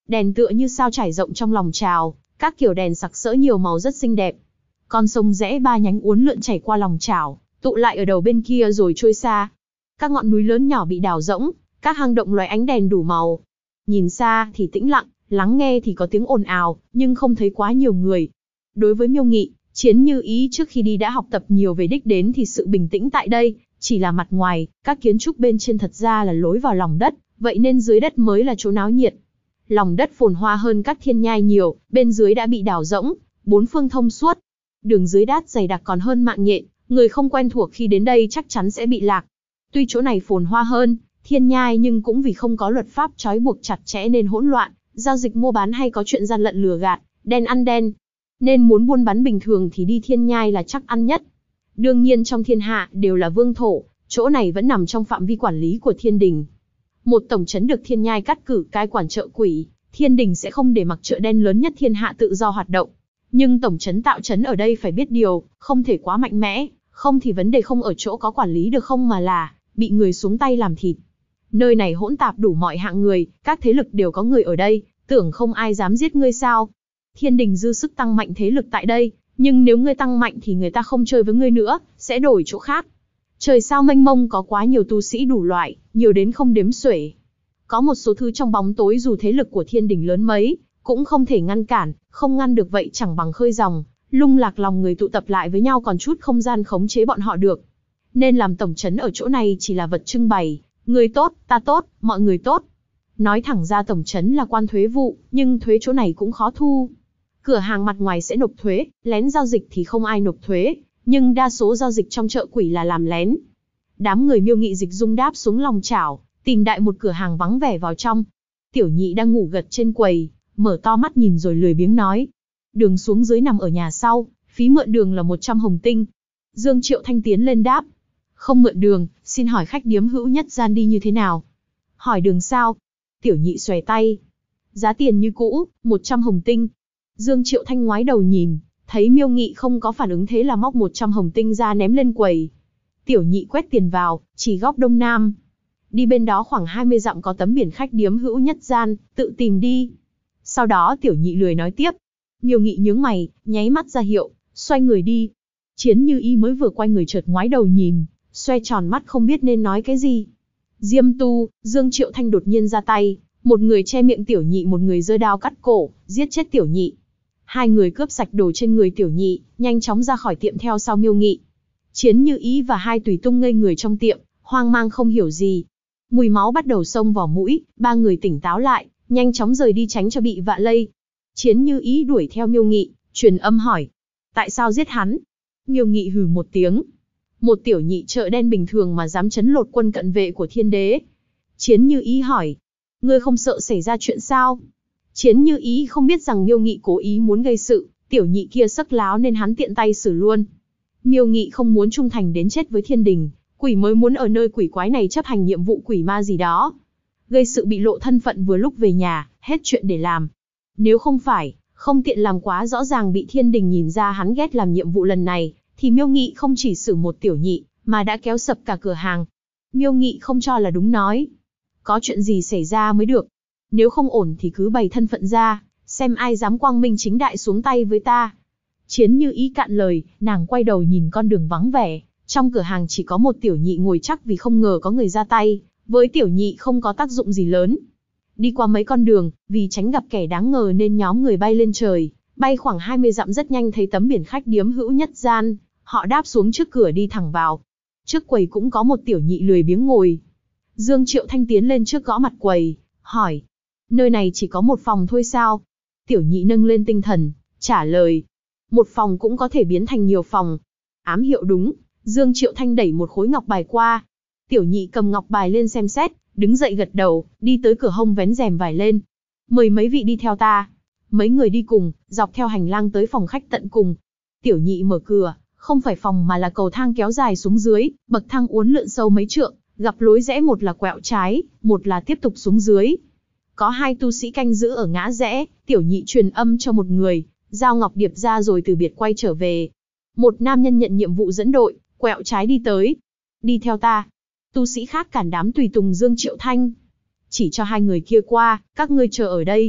Đèn tựa như sao trải rộng trong lòng chào, các kiểu đèn sặc sỡ nhiều màu rất xinh đẹp. Con sông rẽ ba nhánh uốn lượn chảy qua lòng chảo, tụ lại ở đầu bên kia rồi trôi xa. Các ngọn núi lớn nhỏ bị đào rỗng, các hang động lóe ánh đèn đủ màu. Nhìn xa thì tĩnh lặng, lắng nghe thì có tiếng ồn ào, nhưng không thấy quá nhiều người. Đối với Miêu Nghị, Chiến Như Ý trước khi đi đã học tập nhiều về đích đến thì sự bình tĩnh tại đây chỉ là mặt ngoài, các kiến trúc bên trên thật ra là lối vào lòng đất, vậy nên dưới đất mới là chỗ náo nhiệt. Lòng đất phồn hoa hơn các thiên nhai nhiều, bên dưới đã bị đào rỗng, bốn phương thông suốt. Đường dưới đát dày đặc còn hơn mạng nhện, người không quen thuộc khi đến đây chắc chắn sẽ bị lạc. Tuy chỗ này phồn hoa hơn thiên nhai nhưng cũng vì không có luật pháp trói buộc chặt chẽ nên hỗn loạn, giao dịch mua bán hay có chuyện gian lận lừa gạt, đen ăn đen. Nên muốn buôn bán bình thường thì đi thiên nhai là chắc ăn nhất. Đương nhiên trong thiên hạ đều là vương thổ, chỗ này vẫn nằm trong phạm vi quản lý của thiên đình. Một tổng trấn được thiên nhai cắt cử cai quản chợ quỷ, thiên đình sẽ không để mặc chợ đen lớn nhất thiên hạ tự do hoạt động. Nhưng tổng trấn tạo trấn ở đây phải biết điều, không thể quá mạnh mẽ, không thì vấn đề không ở chỗ có quản lý được không mà là bị người xuống tay làm thịt. Nơi này hỗn tạp đủ mọi hạng người, các thế lực đều có người ở đây, tưởng không ai dám giết ngươi sao? Thiên đình dư sức tăng mạnh thế lực tại đây, nhưng nếu ngươi tăng mạnh thì người ta không chơi với ngươi nữa, sẽ đổi chỗ khác. Trời sao mênh mông có quá nhiều tu sĩ đủ loại, nhiều đến không đếm xuể. Có một số thứ trong bóng tối dù thế lực của thiên đình lớn mấy, cũng không thể ngăn cản, không ngăn được vậy chẳng bằng khơi dòng, lung lạc lòng người tụ tập lại với nhau còn chút không gian khống chế bọn họ được. Nên làm tổng trấn ở chỗ này chỉ là vật trưng bày, người tốt, ta tốt, mọi người tốt. Nói thẳng ra tổng trấn là quan thuế vụ, nhưng thuế chỗ này cũng khó thu. Cửa hàng mặt ngoài sẽ nộp thuế, lén giao dịch thì không ai nộp thuế, nhưng đa số giao dịch trong chợ quỷ là làm lén. Đám người Miêu Nghị dịch dung đáp xuống lòng chảo, tìm đại một cửa hàng vắng vẻ vào trong. Tiểu Nhị đang ngủ gật trên quầy, mở to mắt nhìn rồi lười biếng nói. Đường xuống dưới nằm ở nhà sau, phí mượn đường là 100 hồng tinh. Dương Triệu Thanh tiến lên đáp. Không mượn đường, xin hỏi khách điếm Hữu Nhất Gian đi như thế nào? Hỏi đường sao? Tiểu Nhị xòe tay. Giá tiền như cũ, 100 hồng tinh. Dương Triệu Thanh ngoái đầu nhìn, thấy Miêu Nghị không có phản ứng thế là móc 100 hồng tinh ra ném lên quầy. Tiểu Nhị quét tiền vào, chỉ góc đông nam. Đi bên đó khoảng 20 dặm có tấm biển khách điếm Hữu Nhất Gian, tự tìm đi. Sau đó Tiểu Nhị lười nói tiếp. Miêu Nghị nhướng mày, nháy mắt ra hiệu, xoay người đi. Chiến Như Ý mới vừa quay người chợt ngoái đầu nhìn, xoe tròn mắt không biết nên nói cái gì. Diêm Tu, Dương Triệu Thanh đột nhiên ra tay, một người che miệng Tiểu Nhị, một người giơ đao cắt cổ, giết chết Tiểu Nhị. Hai người cướp sạch đồ trên người Tiểu Nhị, nhanh chóng ra khỏi tiệm theo sau Miêu Nghị. Chiến Như Ý và hai tùy tung ngây người trong tiệm, hoang mang không hiểu gì. Mùi máu bắt đầu xông vào mũi, ba người tỉnh táo lại, nhanh chóng rời đi tránh cho bị vạ lây. Chiến Như Ý đuổi theo Miêu Nghị, truyền âm hỏi. Tại sao giết hắn? Miêu Nghị hừ một tiếng. Một Tiểu Nhị chợ đen bình thường mà dám trấn lột quân cận vệ của thiên đế. Chiến Như Ý hỏi. Ngươi không sợ xảy ra chuyện sao? Chiến Như Ý không biết rằng Miêu Nghị cố ý muốn gây sự, Tiểu Nhị kia sắc láo nên hắn tiện tay xử luôn. Miêu Nghị không muốn trung thành đến chết với thiên đình, quỷ mới muốn ở nơi quỷ quái này chấp hành nhiệm vụ quỷ ma gì đó. Gây sự bị lộ thân phận vừa lúc về nhà, hết chuyện để làm. Nếu không phải, không tiện làm quá rõ ràng bị thiên đình nhìn ra hắn ghét làm nhiệm vụ lần này, thì Miêu Nghị không chỉ xử một Tiểu Nhị, mà đã kéo sập cả cửa hàng. Miêu Nghị không cho là đúng nói. Có chuyện gì xảy ra mới được. Nếu không ổn thì cứ bày thân phận ra, xem ai dám quang minh chính đại xuống tay với ta. Chiến Như Ý cạn lời, nàng quay đầu nhìn con đường vắng vẻ. Trong cửa hàng chỉ có một Tiểu Nhị ngồi chắc vì không ngờ có người ra tay. Với Tiểu Nhị không có tác dụng gì lớn. Đi qua mấy con đường, vì tránh gặp kẻ đáng ngờ nên nhóm người bay lên trời. Bay khoảng 20 dặm rất nhanh thấy tấm biển khách điếm Hữu Nhất Gian. Họ đáp xuống trước cửa đi thẳng vào. Trước quầy cũng có một Tiểu Nhị lười biếng ngồi. Dương Triệu Thanh tiến lên trước gõ mặt quầy, hỏi. Nơi này chỉ có một phòng thôi sao? Tiểu Nhị nâng lên tinh thần, trả lời. Một phòng cũng có thể biến thành nhiều phòng. Ám hiệu đúng, Dương Triệu Thanh đẩy một khối ngọc bài qua. Tiểu Nhị cầm ngọc bài lên xem xét, đứng dậy gật đầu, đi tới cửa hông vén rèm vải lên. Mời mấy vị đi theo ta. Mấy người đi cùng, dọc theo hành lang tới phòng khách tận cùng. Tiểu Nhị mở cửa, không phải phòng mà là cầu thang kéo dài xuống dưới, bậc thang uốn lượn sâu mấy trượng, gặp lối rẽ một là quẹo trái, một là tiếp tục xuống dưới. Có hai tu sĩ canh giữ ở ngã rẽ, Tiểu Nhị truyền âm cho một người, giao ngọc điệp ra rồi từ biệt quay trở về. Một nam nhân nhận nhiệm vụ dẫn đội, quẹo trái đi tới. Đi theo ta. Tu sĩ khác cản đám tùy tùng Dương Triệu Thanh. Chỉ cho hai người kia qua, các ngươi chờ ở đây.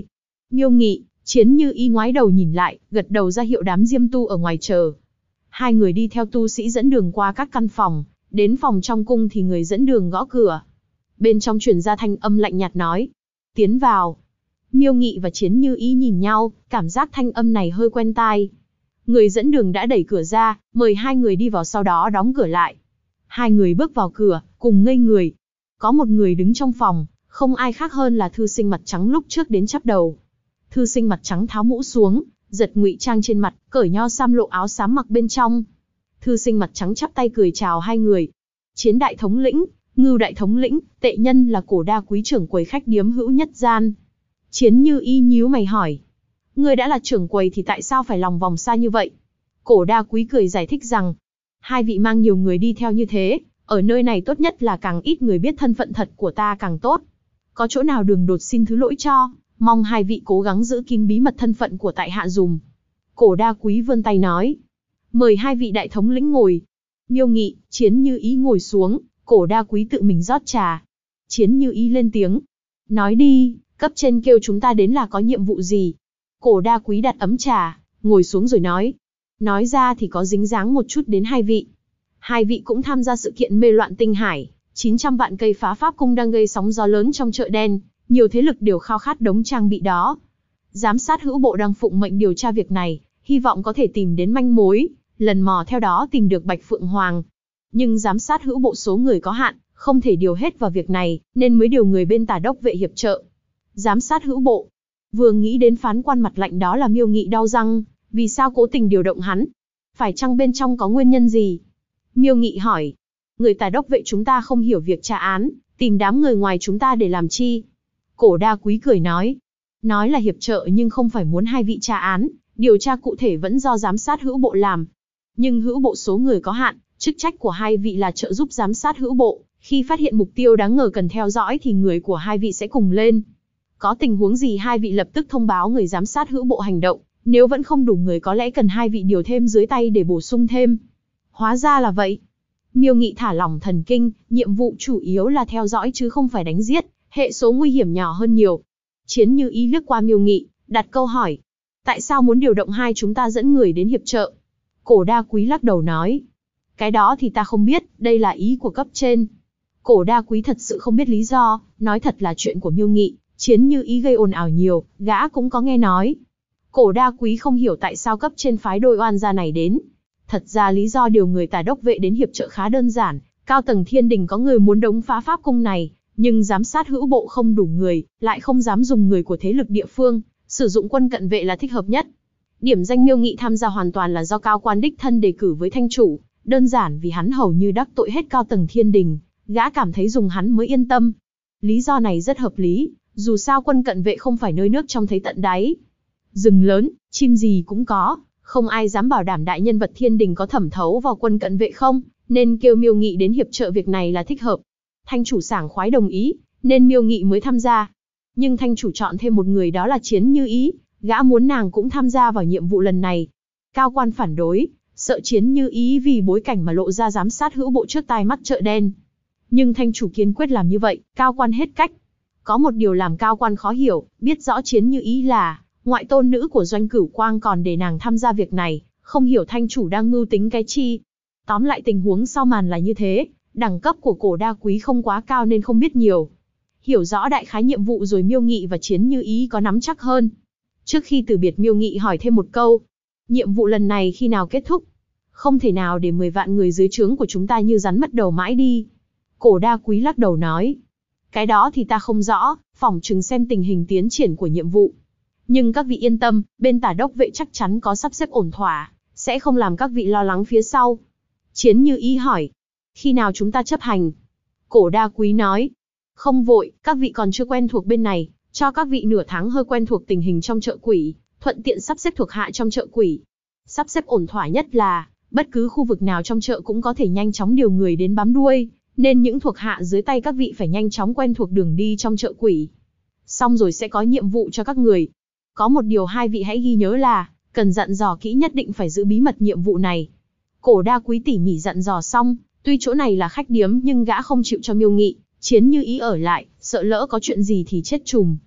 Miêu Nghị, Chiến Như Ý ngoái đầu nhìn lại, gật đầu ra hiệu đám Diêm Tu ở ngoài chờ. Hai người đi theo tu sĩ dẫn đường qua các căn phòng, đến phòng trong cung thì người dẫn đường gõ cửa. Bên trong truyền ra thanh âm lạnh nhạt nói, tiến vào. Miêu Nghị và Chiến Như Ý nhìn nhau, cảm giác thanh âm này hơi quen tai. Người dẫn đường đã đẩy cửa ra, mời hai người đi vào sau đó đóng cửa lại. Hai người bước vào cửa, cùng ngây người. Có một người đứng trong phòng, không ai khác hơn là thư sinh mặt trắng lúc trước đến chắp đầu. Thư sinh mặt trắng tháo mũ xuống, giật ngụy trang trên mặt, cởi nho sam lộ áo xám mặc bên trong. Thư sinh mặt trắng chắp tay cười chào hai người. Chiến đại thống lĩnh, Ngưu đại thống lĩnh, tệ nhân là Cổ Đa quý trưởng quầy khách điếm Hữu Nhất Gian. Chiến Như Ý nhíu mày hỏi. Người đã là trưởng quầy thì tại sao phải lòng vòng xa như vậy? Cổ Đa quý cười giải thích rằng, hai vị mang nhiều người đi theo như thế, ở nơi này tốt nhất là càng ít người biết thân phận thật của ta càng tốt. Có chỗ nào đường đột xin thứ lỗi cho, mong hai vị cố gắng giữ kín bí mật thân phận của tại hạ dùm. Cổ Đa quý vươn tay nói. Mời hai vị đại thống lĩnh ngồi. Miêu Nghị, Chiến Như Ý ngồi xuống, Cổ Đa quý tự mình rót trà. Chiến Như Ý lên tiếng. Nói đi, cấp trên kêu chúng ta đến là có nhiệm vụ gì? Cổ Đa quý đặt ấm trà, ngồi xuống rồi nói. Nói ra thì có dính dáng một chút đến hai vị. Hai vị cũng tham gia sự kiện mê loạn tinh hải, 900 vạn cây phá pháp cung đang gây sóng gió lớn trong chợ đen, nhiều thế lực đều khao khát đống trang bị đó. Giám sát hữu bộ đang phụng mệnh điều tra việc này, hy vọng có thể tìm đến manh mối, lần mò theo đó tìm được Bạch Phượng Hoàng. Nhưng giám sát hữu bộ số người có hạn, không thể điều hết vào việc này, nên mới điều người bên Tả Đốc vệ hiệp trợ. Giám sát hữu bộ. Vừa nghĩ đến phán quan mặt lạnh đó là Miêu Nghị đau răng, vì sao cố tình điều động hắn? Phải chăng bên trong có nguyên nhân gì? Miêu Nghị hỏi. Người Tả Đốc vệ chúng ta không hiểu việc tra án, tìm đám người ngoài chúng ta để làm chi? Cổ Đa quý cười nói. Nói là hiệp trợ nhưng không phải muốn hai vị tra án, điều tra cụ thể vẫn do giám sát hữu bộ làm. Nhưng hữu bộ số người có hạn, chức trách của hai vị là trợ giúp giám sát hữu bộ, khi phát hiện mục tiêu đáng ngờ cần theo dõi thì người của hai vị sẽ cùng lên. Có tình huống gì hai vị lập tức thông báo người giám sát hữu bộ hành động, nếu vẫn không đủ người có lẽ cần hai vị điều thêm dưới tay để bổ sung thêm. Hóa ra là vậy. Miêu Nghị thả lỏng thần kinh, nhiệm vụ chủ yếu là theo dõi chứ không phải đánh giết, hệ số nguy hiểm nhỏ hơn nhiều. Chiến Như Ý liếc qua Miêu Nghị, đặt câu hỏi. Tại sao muốn điều động hai chúng ta dẫn người đến hiệp trợ? Cổ Đa quý lắc đầu nói. Cái đó thì ta không biết, đây là ý của cấp trên. Cổ Đa quý thật sự không biết lý do, nói thật là chuyện của Miêu Nghị, Chiến Như Ý gây ồn ào nhiều, gã cũng có nghe nói. Cổ Đa quý không hiểu tại sao cấp trên phái đôi oan gia này đến. Thật ra lý do điều người Tả Đốc vệ đến hiệp trợ khá đơn giản, cao tầng thiên đình có người muốn đống phá pháp cung này, nhưng giám sát hữu bộ không đủ người, lại không dám dùng người của thế lực địa phương, sử dụng quân cận vệ là thích hợp nhất. Điểm danh Miêu Nghị tham gia hoàn toàn là do cao quan đích thân đề cử với thanh chủ, đơn giản vì hắn hầu như đắc tội hết cao tầng thiên đình, gã cảm thấy dùng hắn mới yên tâm. Lý do này rất hợp lý, dù sao quân cận vệ không phải nơi nước trong thấy tận đáy. Rừng lớn, chim gì cũng có, không ai dám bảo đảm đại nhân vật thiên đình có thẩm thấu vào quân cận vệ không, nên kêu Miêu Nghị đến hiệp trợ việc này là thích hợp. Thanh chủ sảng khoái đồng ý, nên Miêu Nghị mới tham gia. Nhưng thanh chủ chọn thêm một người đó là Chiến Như Ý, gã muốn nàng cũng tham gia vào nhiệm vụ lần này. Cao quan phản đối, sợ Chiến Như Ý vì bối cảnh mà lộ ra giám sát hữu bộ trước tai mắt chợ đen. Nhưng thanh chủ kiên quyết làm như vậy, cao quan hết cách. Có một điều làm cao quan khó hiểu, biết rõ Chiến Như Ý là ngoại tôn nữ của Doanh Cửu Quang còn để nàng tham gia việc này, không hiểu thanh chủ đang mưu tính cái chi. Tóm lại tình huống sau màn là như thế, đẳng cấp của Cổ Đa quý không quá cao nên không biết nhiều. Hiểu rõ đại khái nhiệm vụ rồi Miêu Nghị và Chiến Như Ý có nắm chắc hơn. Trước khi từ biệt Miêu Nghị hỏi thêm một câu. Nhiệm vụ lần này khi nào kết thúc? Không thể nào để 10 vạn người dưới trướng của chúng ta như rắn mất đầu mãi đi. Cổ Đa quý lắc đầu nói. Cái đó thì ta không rõ, phỏng chừng xem tình hình tiến triển của nhiệm vụ. Nhưng các vị yên tâm, bên Tả Đốc vệ chắc chắn có sắp xếp ổn thỏa, sẽ không làm các vị lo lắng phía sau. Chiến Như Ý hỏi. Khi nào chúng ta chấp hành? Cổ Đa quý nói. Không vội, các vị còn chưa quen thuộc bên này, cho các vị nửa tháng hơi quen thuộc tình hình trong chợ quỷ, thuận tiện sắp xếp thuộc hạ trong chợ quỷ. Sắp xếp ổn thỏa nhất là, bất cứ khu vực nào trong chợ cũng có thể nhanh chóng điều người đến bám đuôi, nên những thuộc hạ dưới tay các vị phải nhanh chóng quen thuộc đường đi trong chợ quỷ. Xong rồi sẽ có nhiệm vụ cho các người. Có một điều hai vị hãy ghi nhớ là, cần dặn dò kỹ nhất định phải giữ bí mật nhiệm vụ này. Cổ Đa quý tỉ mỉ dặn dò xong, tuy chỗ này là khách điếm nhưng gã không chịu cho Miêu Nghị, Chiến Như Ý ở lại, sợ lỡ có chuyện gì thì chết chùm.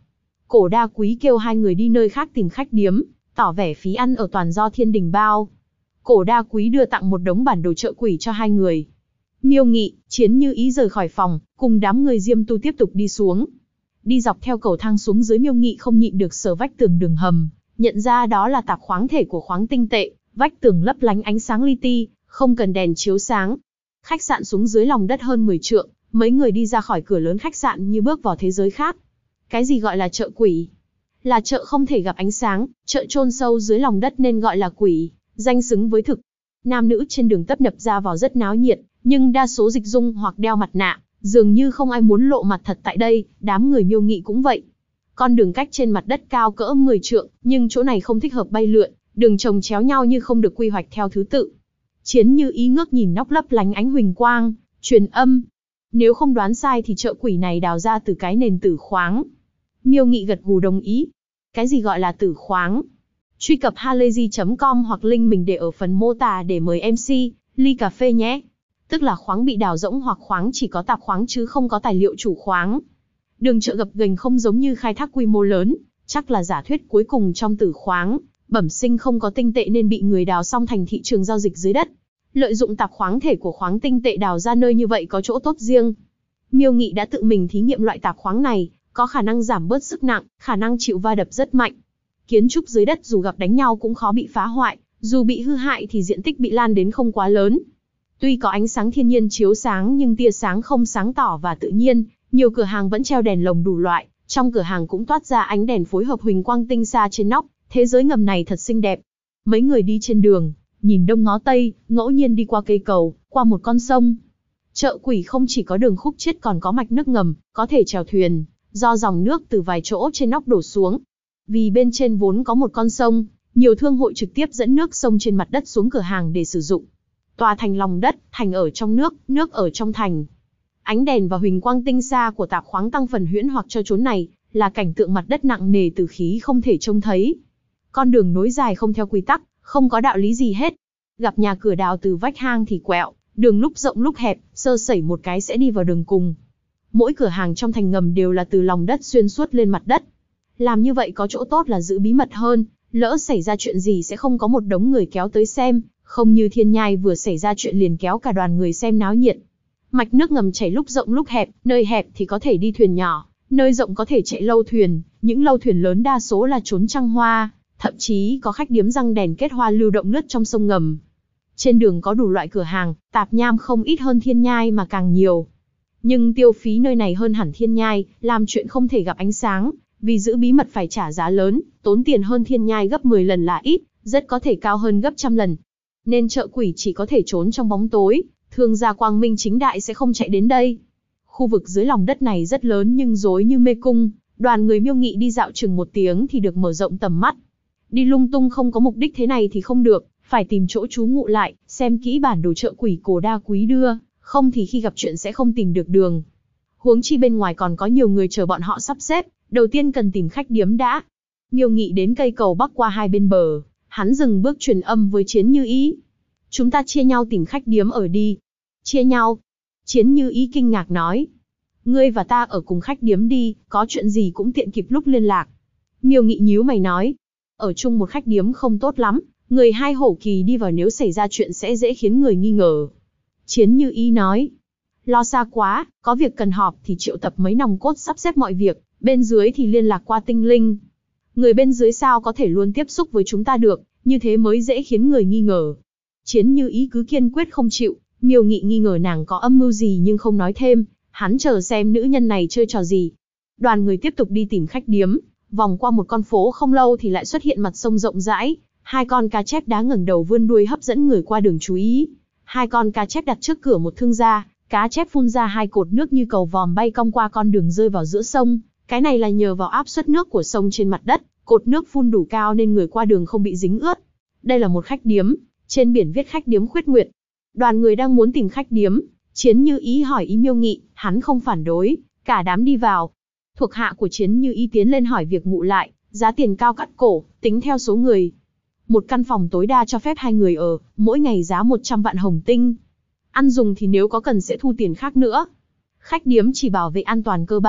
Cổ Đa Quý kêu hai người đi nơi khác tìm khách điếm, tỏ vẻ phí ăn ở toàn do thiên đình bao. Cổ Đa Quý đưa tặng một đống bản đồ chợ quỷ cho hai người. Miêu Nghị, Chiến Như Ý rời khỏi phòng, cùng đám người Diêm Tu tiếp tục đi xuống. Đi dọc theo cầu thang xuống dưới, Miêu Nghị không nhịn được sờ vách tường đường hầm, nhận ra đó là tạp khoáng thể của khoáng tinh tệ, vách tường lấp lánh ánh sáng li ti, không cần đèn chiếu sáng. Khách sạn xuống dưới lòng đất hơn 10 trượng, mấy người đi ra khỏi cửa lớn khách sạn như bước vào thế giới khác. Cái gì gọi là chợ quỷ? Là chợ không thể gặp ánh sáng, chợ chôn sâu dưới lòng đất nên gọi là quỷ, danh xứng với thực. Nam nữ trên đường tấp nập ra vào rất náo nhiệt, nhưng đa số dịch dung hoặc đeo mặt nạ, dường như không ai muốn lộ mặt thật tại đây, đám người Miêu Nghị cũng vậy. Con đường cách trên mặt đất cao cỡ 10 trượng, nhưng chỗ này không thích hợp bay lượn, đường chồng chéo nhau như không được quy hoạch theo thứ tự. Chiến Như Ý ngước nhìn nóc lấp lánh ánh huỳnh quang, truyền âm. Nếu không đoán sai thì chợ quỷ này đào ra từ cái nền tử khoáng. Miêu Nghị gật gù đồng ý. Cái gì gọi là tử khoáng? Truy cập halayzi.com hoặc link mình để ở phần mô tả để mời MC, ly cà phê nhé. Tức là khoáng bị đào rỗng hoặc khoáng chỉ có tạp khoáng chứ không có tài liệu chủ khoáng. Đường chợ gập ghềnh không giống như khai thác quy mô lớn, chắc là giả thuyết cuối cùng trong tử khoáng. Bẩm sinh không có tinh tệ nên bị người đào xong thành thị trường giao dịch dưới đất. Lợi dụng tạp khoáng thể của khoáng tinh tệ đào ra nơi như vậy có chỗ tốt riêng. Miêu Nghị đã tự mình thí nghiệm loại tạp khoáng này, có khả năng giảm bớt sức nặng, khả năng chịu va đập rất mạnh. Kiến trúc dưới đất dù gặp đánh nhau cũng khó bị phá hoại, dù bị hư hại thì diện tích bị lan đến không quá lớn. Tuy có ánh sáng thiên nhiên chiếu sáng nhưng tia sáng không sáng tỏ và tự nhiên, nhiều cửa hàng vẫn treo đèn lồng đủ loại, trong cửa hàng cũng toát ra ánh đèn phối hợp huỳnh quang tinh xa trên nóc, thế giới ngầm này thật xinh đẹp. Mấy người đi trên đường, nhìn đông ngó tây, ngẫu nhiên đi qua cây cầu, qua một con sông. Chợ quỷ không chỉ có đường khúc chiết còn có mạch nước ngầm, có thể chèo thuyền, do dòng nước từ vài chỗ trên nóc đổ xuống. Vì bên trên vốn có một con sông, nhiều thương hội trực tiếp dẫn nước sông trên mặt đất xuống cửa hàng để sử dụng. Tòa thành lòng đất, thành ở trong nước ở trong thành. Ánh đèn và huỳnh quang tinh xa của tạp khoáng tăng phần huyễn hoặc cho chốn này, là cảnh tượng mặt đất nặng nề từ khí không thể trông thấy. Con đường nối dài không theo quy tắc, không có đạo lý gì hết. Gặp nhà cửa đào từ vách hang thì quẹo, đường lúc rộng lúc hẹp, sơ sẩy một cái sẽ đi vào đường cùng. Mỗi cửa hàng trong thành ngầm đều là từ lòng đất xuyên suốt lên mặt đất. Làm như vậy có chỗ tốt là giữ bí mật hơn, lỡ xảy ra chuyện gì sẽ không có một đống người kéo tới xem, không như Thiên Nhai vừa xảy ra chuyện liền kéo cả đoàn người xem náo nhiệt. Mạch nước ngầm chảy lúc rộng lúc hẹp, nơi hẹp thì có thể đi thuyền nhỏ, nơi rộng có thể chạy lâu thuyền, những lâu thuyền lớn đa số là trốn trăng hoa, thậm chí có khách điếm răng đèn kết hoa lưu động lướt trong sông ngầm. Trên đường có đủ loại cửa hàng, tạp nham không ít hơn Thiên Nhai mà càng nhiều. Nhưng tiêu phí nơi này hơn hẳn Thiên Nhai, làm chuyện không thể gặp ánh sáng, vì giữ bí mật phải trả giá lớn, tốn tiền hơn Thiên Nhai gấp 10 lần là ít, rất có thể cao hơn gấp trăm lần. Nên chợ quỷ chỉ có thể trốn trong bóng tối, thương gia quang minh chính đại sẽ không chạy đến đây. Khu vực dưới lòng đất này rất lớn nhưng rối như mê cung, đoàn người Miêu Nghị đi dạo chừng 1 tiếng thì được mở rộng tầm mắt. Đi lung tung không có mục đích thế này thì không được, phải tìm chỗ trú ngụ lại, xem kỹ bản đồ chợ quỷ Cổ Đa Quý đưa, không thì khi gặp chuyện sẽ không tìm được đường. Huống chi bên ngoài còn có nhiều người chờ bọn họ sắp xếp, đầu tiên cần tìm khách điếm đã. Miêu Nghị đến cây cầu bắc qua hai bên bờ, hắn dừng bước truyền âm với Chiến Như Ý. Chúng ta chia nhau tìm khách điếm ở đi. Chia nhau? Chiến Như Ý kinh ngạc nói. Ngươi và ta ở cùng khách điếm đi, có chuyện gì cũng tiện kịp lúc liên lạc. Miêu Nghị nhíu mày nói. Ở chung một khách điếm không tốt lắm, người hai hổ kỳ đi vào nếu xảy ra chuyện sẽ dễ khiến người nghi ngờ. Chiến Như Ý nói. Lo xa quá, có việc cần họp thì triệu tập mấy nòng cốt sắp xếp mọi việc, bên dưới thì liên lạc qua tinh linh. Người bên dưới sao có thể luôn tiếp xúc với chúng ta được, như thế mới dễ khiến người nghi ngờ. Chiến Như Ý cứ kiên quyết không chịu, Miêu Nghị nghi ngờ nàng có âm mưu gì nhưng không nói thêm, hắn chờ xem nữ nhân này chơi trò gì. Đoàn người tiếp tục đi tìm khách điếm, vòng qua một con phố không lâu thì lại xuất hiện mặt sông rộng rãi, hai con cá chép đá ngẩng đầu vươn đuôi hấp dẫn người qua đường chú ý. Hai con cá chép đặt trước cửa một thương gia, cá chép phun ra hai cột nước như cầu vòm bay cong qua con đường rơi vào giữa sông, cái này là nhờ vào áp suất nước của sông trên mặt đất, cột nước phun đủ cao nên người qua đường không bị dính ướt. Đây là một khách điếm, trên biển viết khách điếm Khuyết Nguyệt. Đoàn người đang muốn tìm khách điếm, Chiến Như Ý hỏi ý Miêu Nghị, hắn không phản đối, cả đám đi vào. Thuộc hạ của Chiến Như Ý tiến lên hỏi việc ngụ lại, giá tiền cao cắt cổ, tính theo số người. Một căn phòng tối đa cho phép 2 người ở, mỗi ngày giá 100 vạn hồng tinh. Ăn dùng thì nếu có cần sẽ thu tiền khác nữa. Khách điếm chỉ bảo vệ an toàn cơ bản,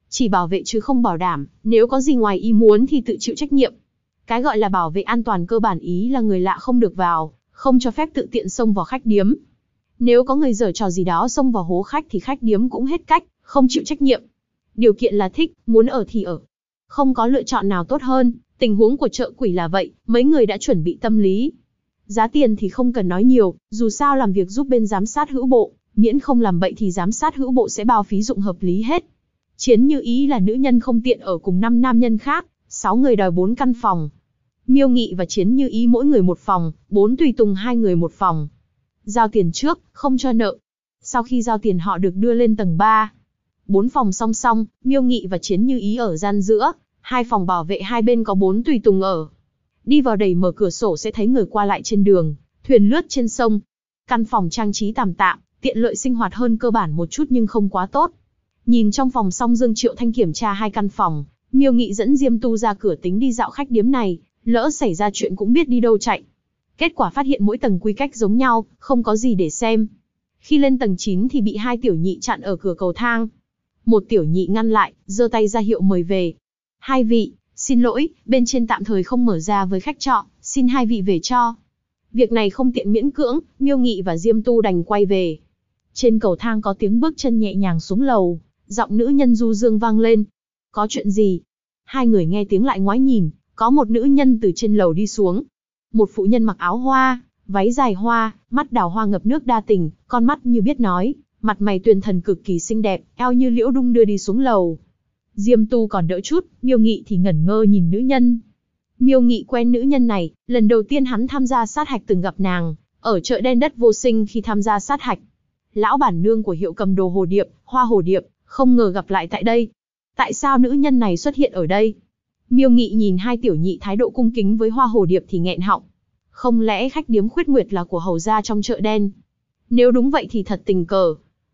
Chỉ bảo vệ chứ không bảo đảm, nếu có gì ngoài ý muốn thì tự chịu trách nhiệm. Cái gọi là bảo vệ an toàn cơ bản ý là người lạ không được vào, không cho phép tự tiện xông vào khách điếm. Nếu có người giở trò gì đó xông vào hố khách thì khách điếm cũng hết cách, không chịu trách nhiệm. Điều kiện là thích, muốn ở thì ở. Không có lựa chọn nào tốt hơn, tình huống của chợ quỷ là vậy, mấy người đã chuẩn bị tâm lý. Giá tiền thì không cần nói nhiều, dù sao làm việc giúp bên giám sát hữu bộ, miễn không làm bậy thì giám sát hữu bộ sẽ bao phí dụng hợp lý hết. Chiến Như Ý là nữ nhân không tiện ở cùng 5 nam nhân khác, 6 người đòi 4 căn phòng. Miêu Nghị và Chiến Như Ý mỗi người một phòng, 4 tùy tùng 2 người một phòng. Giao tiền trước, không cho nợ. Sau khi giao tiền họ được đưa lên tầng 3. 4 phòng song song, Miêu Nghị và Chiến Như Ý ở gian giữa, 2 phòng bảo vệ hai bên có 4 tùy tùng ở. Đi vào đẩy mở cửa sổ sẽ thấy người qua lại trên đường, thuyền lướt trên sông. Căn phòng trang trí tạm tạm, tiện lợi sinh hoạt hơn cơ bản một chút nhưng không quá tốt. Nhìn trong phòng xong Dương Triệu Thanh kiểm tra 2 căn phòng, Miêu Nghị dẫn Diêm Tu ra cửa tính đi dạo khách điếm này, lỡ xảy ra chuyện cũng biết đi đâu chạy. Kết quả phát hiện mỗi tầng quy cách giống nhau, không có gì để xem. Khi lên tầng 9 thì bị 2 tiểu nhị chặn ở cửa cầu thang. Một tiểu nhị ngăn lại, giơ tay ra hiệu mời về. 2 vị, xin lỗi, bên trên tạm thời không mở ra với khách trọ, xin 2 vị về cho. Việc này không tiện miễn cưỡng, Miêu Nghị và Diêm Tu đành quay về. Trên cầu thang có tiếng bước chân nhẹ nhàng xuống lầu, giọng nữ nhân du dương vang lên. Có chuyện gì? 2 người nghe tiếng lại ngoái nhìn, có một nữ nhân từ trên lầu đi xuống. Một phụ nhân mặc áo hoa, váy dài hoa, mắt đào hoa ngập nước đa tình, con mắt như biết nói, mặt mày tuyền thần cực kỳ xinh đẹp, eo như liễu đung đưa đi xuống lầu. Diêm Tu còn đỡ chút, Miêu Nghị thì ngẩn ngơ nhìn nữ nhân. Miêu Nghị quen nữ nhân này, lần đầu tiên hắn tham gia sát hạch từng gặp nàng, ở chợ đen đất vô sinh khi tham gia sát hạch. Lão bản nương của hiệu cầm đồ Hồ Điệp, Hoa Hồ Điệp, không ngờ gặp lại tại đây. Tại sao nữ nhân này xuất hiện ở đây? Miêu Nghị nhìn 2 tiểu nhị thái độ cung kính với Hoa Hồ Điệp thì nghẹn họng. Không lẽ khách điếm Khuyết Nguyệt là của hầu gia trong chợ đen? Nếu đúng vậy thì thật tình cờ.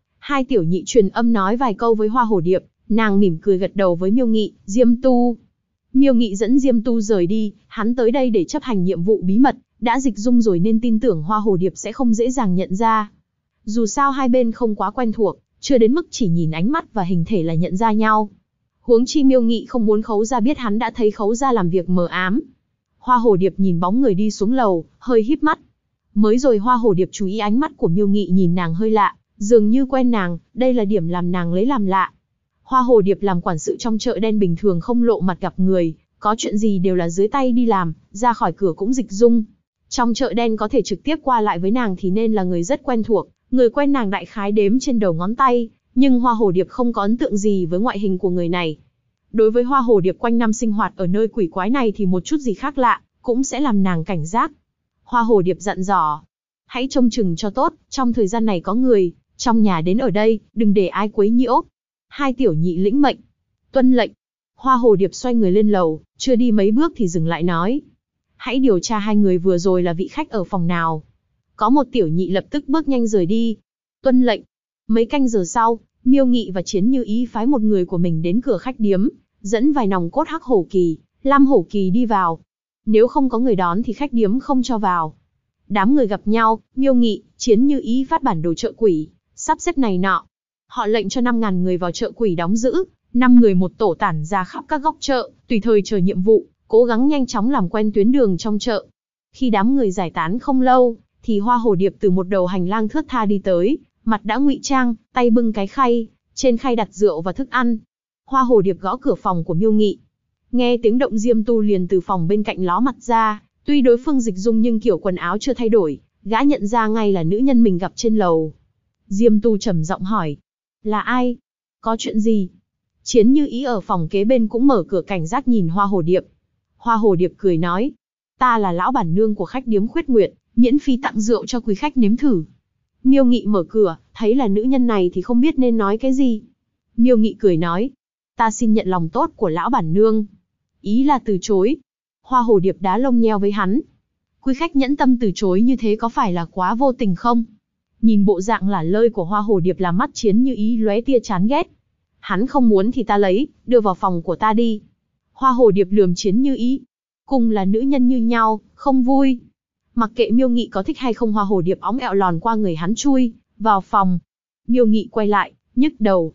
2 tiểu nhị truyền âm nói vài câu với Hoa Hồ Điệp, nàng mỉm cười gật đầu với Miêu Nghị, Diêm Tu. Miêu Nghị dẫn Diêm Tu rời đi, hắn tới đây để chấp hành nhiệm vụ bí mật, đã dịch dung rồi nên tin tưởng Hoa Hồ Điệp sẽ không dễ dàng nhận ra. Dù sao hai bên không quá quen thuộc, chưa đến mức chỉ nhìn ánh mắt và hình thể là nhận ra nhau. Huống chi Miêu Nghị không muốn Khấu gia biết hắn đã thấy Khấu gia làm việc mờ ám. Hoa Hồ Điệp nhìn bóng người đi xuống lầu, hơi híp mắt. Mới rồi Hoa Hồ Điệp chú ý ánh mắt của Miêu Nghị nhìn nàng hơi lạ, dường như quen nàng, đây là điểm làm nàng lấy làm lạ. Hoa Hồ Điệp làm quản sự trong chợ đen bình thường không lộ mặt gặp người, có chuyện gì đều là dưới tay đi làm, ra khỏi cửa cũng dịch dung. Trong chợ đen có thể trực tiếp qua lại với nàng thì nên là người rất quen thuộc, người quen nàng đại khái đếm trên đầu ngón tay, nhưng Hoa Hồ Điệp không có ấn tượng gì với ngoại hình của người này. Đối với Hoa Hồ Điệp quanh năm sinh hoạt ở nơi quỷ quái này thì một chút gì khác lạ, cũng sẽ làm nàng cảnh giác. Hoa Hồ Điệp dặn dò, hãy trông chừng cho tốt, trong thời gian này có người trong nhà đến ở đây, đừng để ai quấy nhiễu. 2 tiểu nhị lĩnh mệnh, tuân lệnh. Hoa Hồ Điệp xoay người lên lầu, chưa đi mấy bước thì dừng lại nói, hãy điều tra 2 người vừa rồi là vị khách ở phòng nào. Có một tiểu nhị lập tức bước nhanh rời đi. Tuân lệnh. Mấy canh giờ sau, Miêu Nghị và Chiến Như Ý phái một người của mình đến cửa khách điếm, dẫn vài nòng cốt Hắc Hổ Kỳ, Lam Hổ Kỳ đi vào. Nếu không có người đón thì khách điếm không cho vào. Đám người gặp nhau, Miêu Nghị, Chiến Như Ý phát bản đồ chợ quỷ, sắp xếp này nọ. Họ lệnh cho 5.000 người vào chợ quỷ đóng giữ, 5 người một tổ tản ra khắp các góc chợ, tùy thời chờ nhiệm vụ, cố gắng nhanh chóng làm quen tuyến đường trong chợ. Khi đám người giải tán không lâu, thì Hoa Hồ Điệp từ một đầu hành lang thướt tha đi tới, mặt đã ngụy trang, tay bưng cái khay, trên khay đặt rượu và thức ăn. Hoa Hồ Điệp gõ cửa phòng của Miêu Nghị. Nghe tiếng động Diêm Tu liền từ phòng bên cạnh ló mặt ra, tuy đối phương dịch dung nhưng kiểu quần áo chưa thay đổi, gã nhận ra ngay là nữ nhân mình gặp trên lầu. Diêm Tu trầm giọng hỏi, là ai? Có chuyện gì? Chiến Như Ý ở phòng kế bên cũng mở cửa cảnh giác nhìn Hoa Hồ Điệp. Hoa Hồ Điệp cười nói, ta là lão bản nương của khách điếm Khuyết Nguyệt, miễn phí tặng rượu cho quý khách nếm thử. Miêu Nghị mở cửa, thấy là nữ nhân này thì không biết nên nói cái gì. Miêu Nghị cười nói, ta xin nhận lòng tốt của lão bản nương. Ý là từ chối. Hoa Hồ Điệp đá lông nheo với hắn. Quý khách nhẫn tâm từ chối như thế có phải là quá vô tình không? Nhìn bộ dạng lả lơi của Hoa Hồ Điệp làm mắt Chiến Như Ý lóe tia chán ghét. Hắn không muốn thì ta lấy, đưa vào phòng của ta đi. Hoa Hồ Điệp lườm Chiến Như Ý. Cùng là nữ nhân như nhau, không vui. Mặc kệ Miêu Nghị có thích hay không, Hoa Hồ Điệp óng ẹo lòn qua người hắn chui vào phòng. Miêu Nghị quay lại, nhức đầu.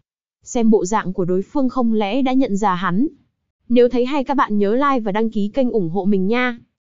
xem bộ dạng của đối phương không lẽ đã nhận ra hắn. Nếu thấy hay các bạn nhớ like và đăng ký kênh ủng hộ mình nha.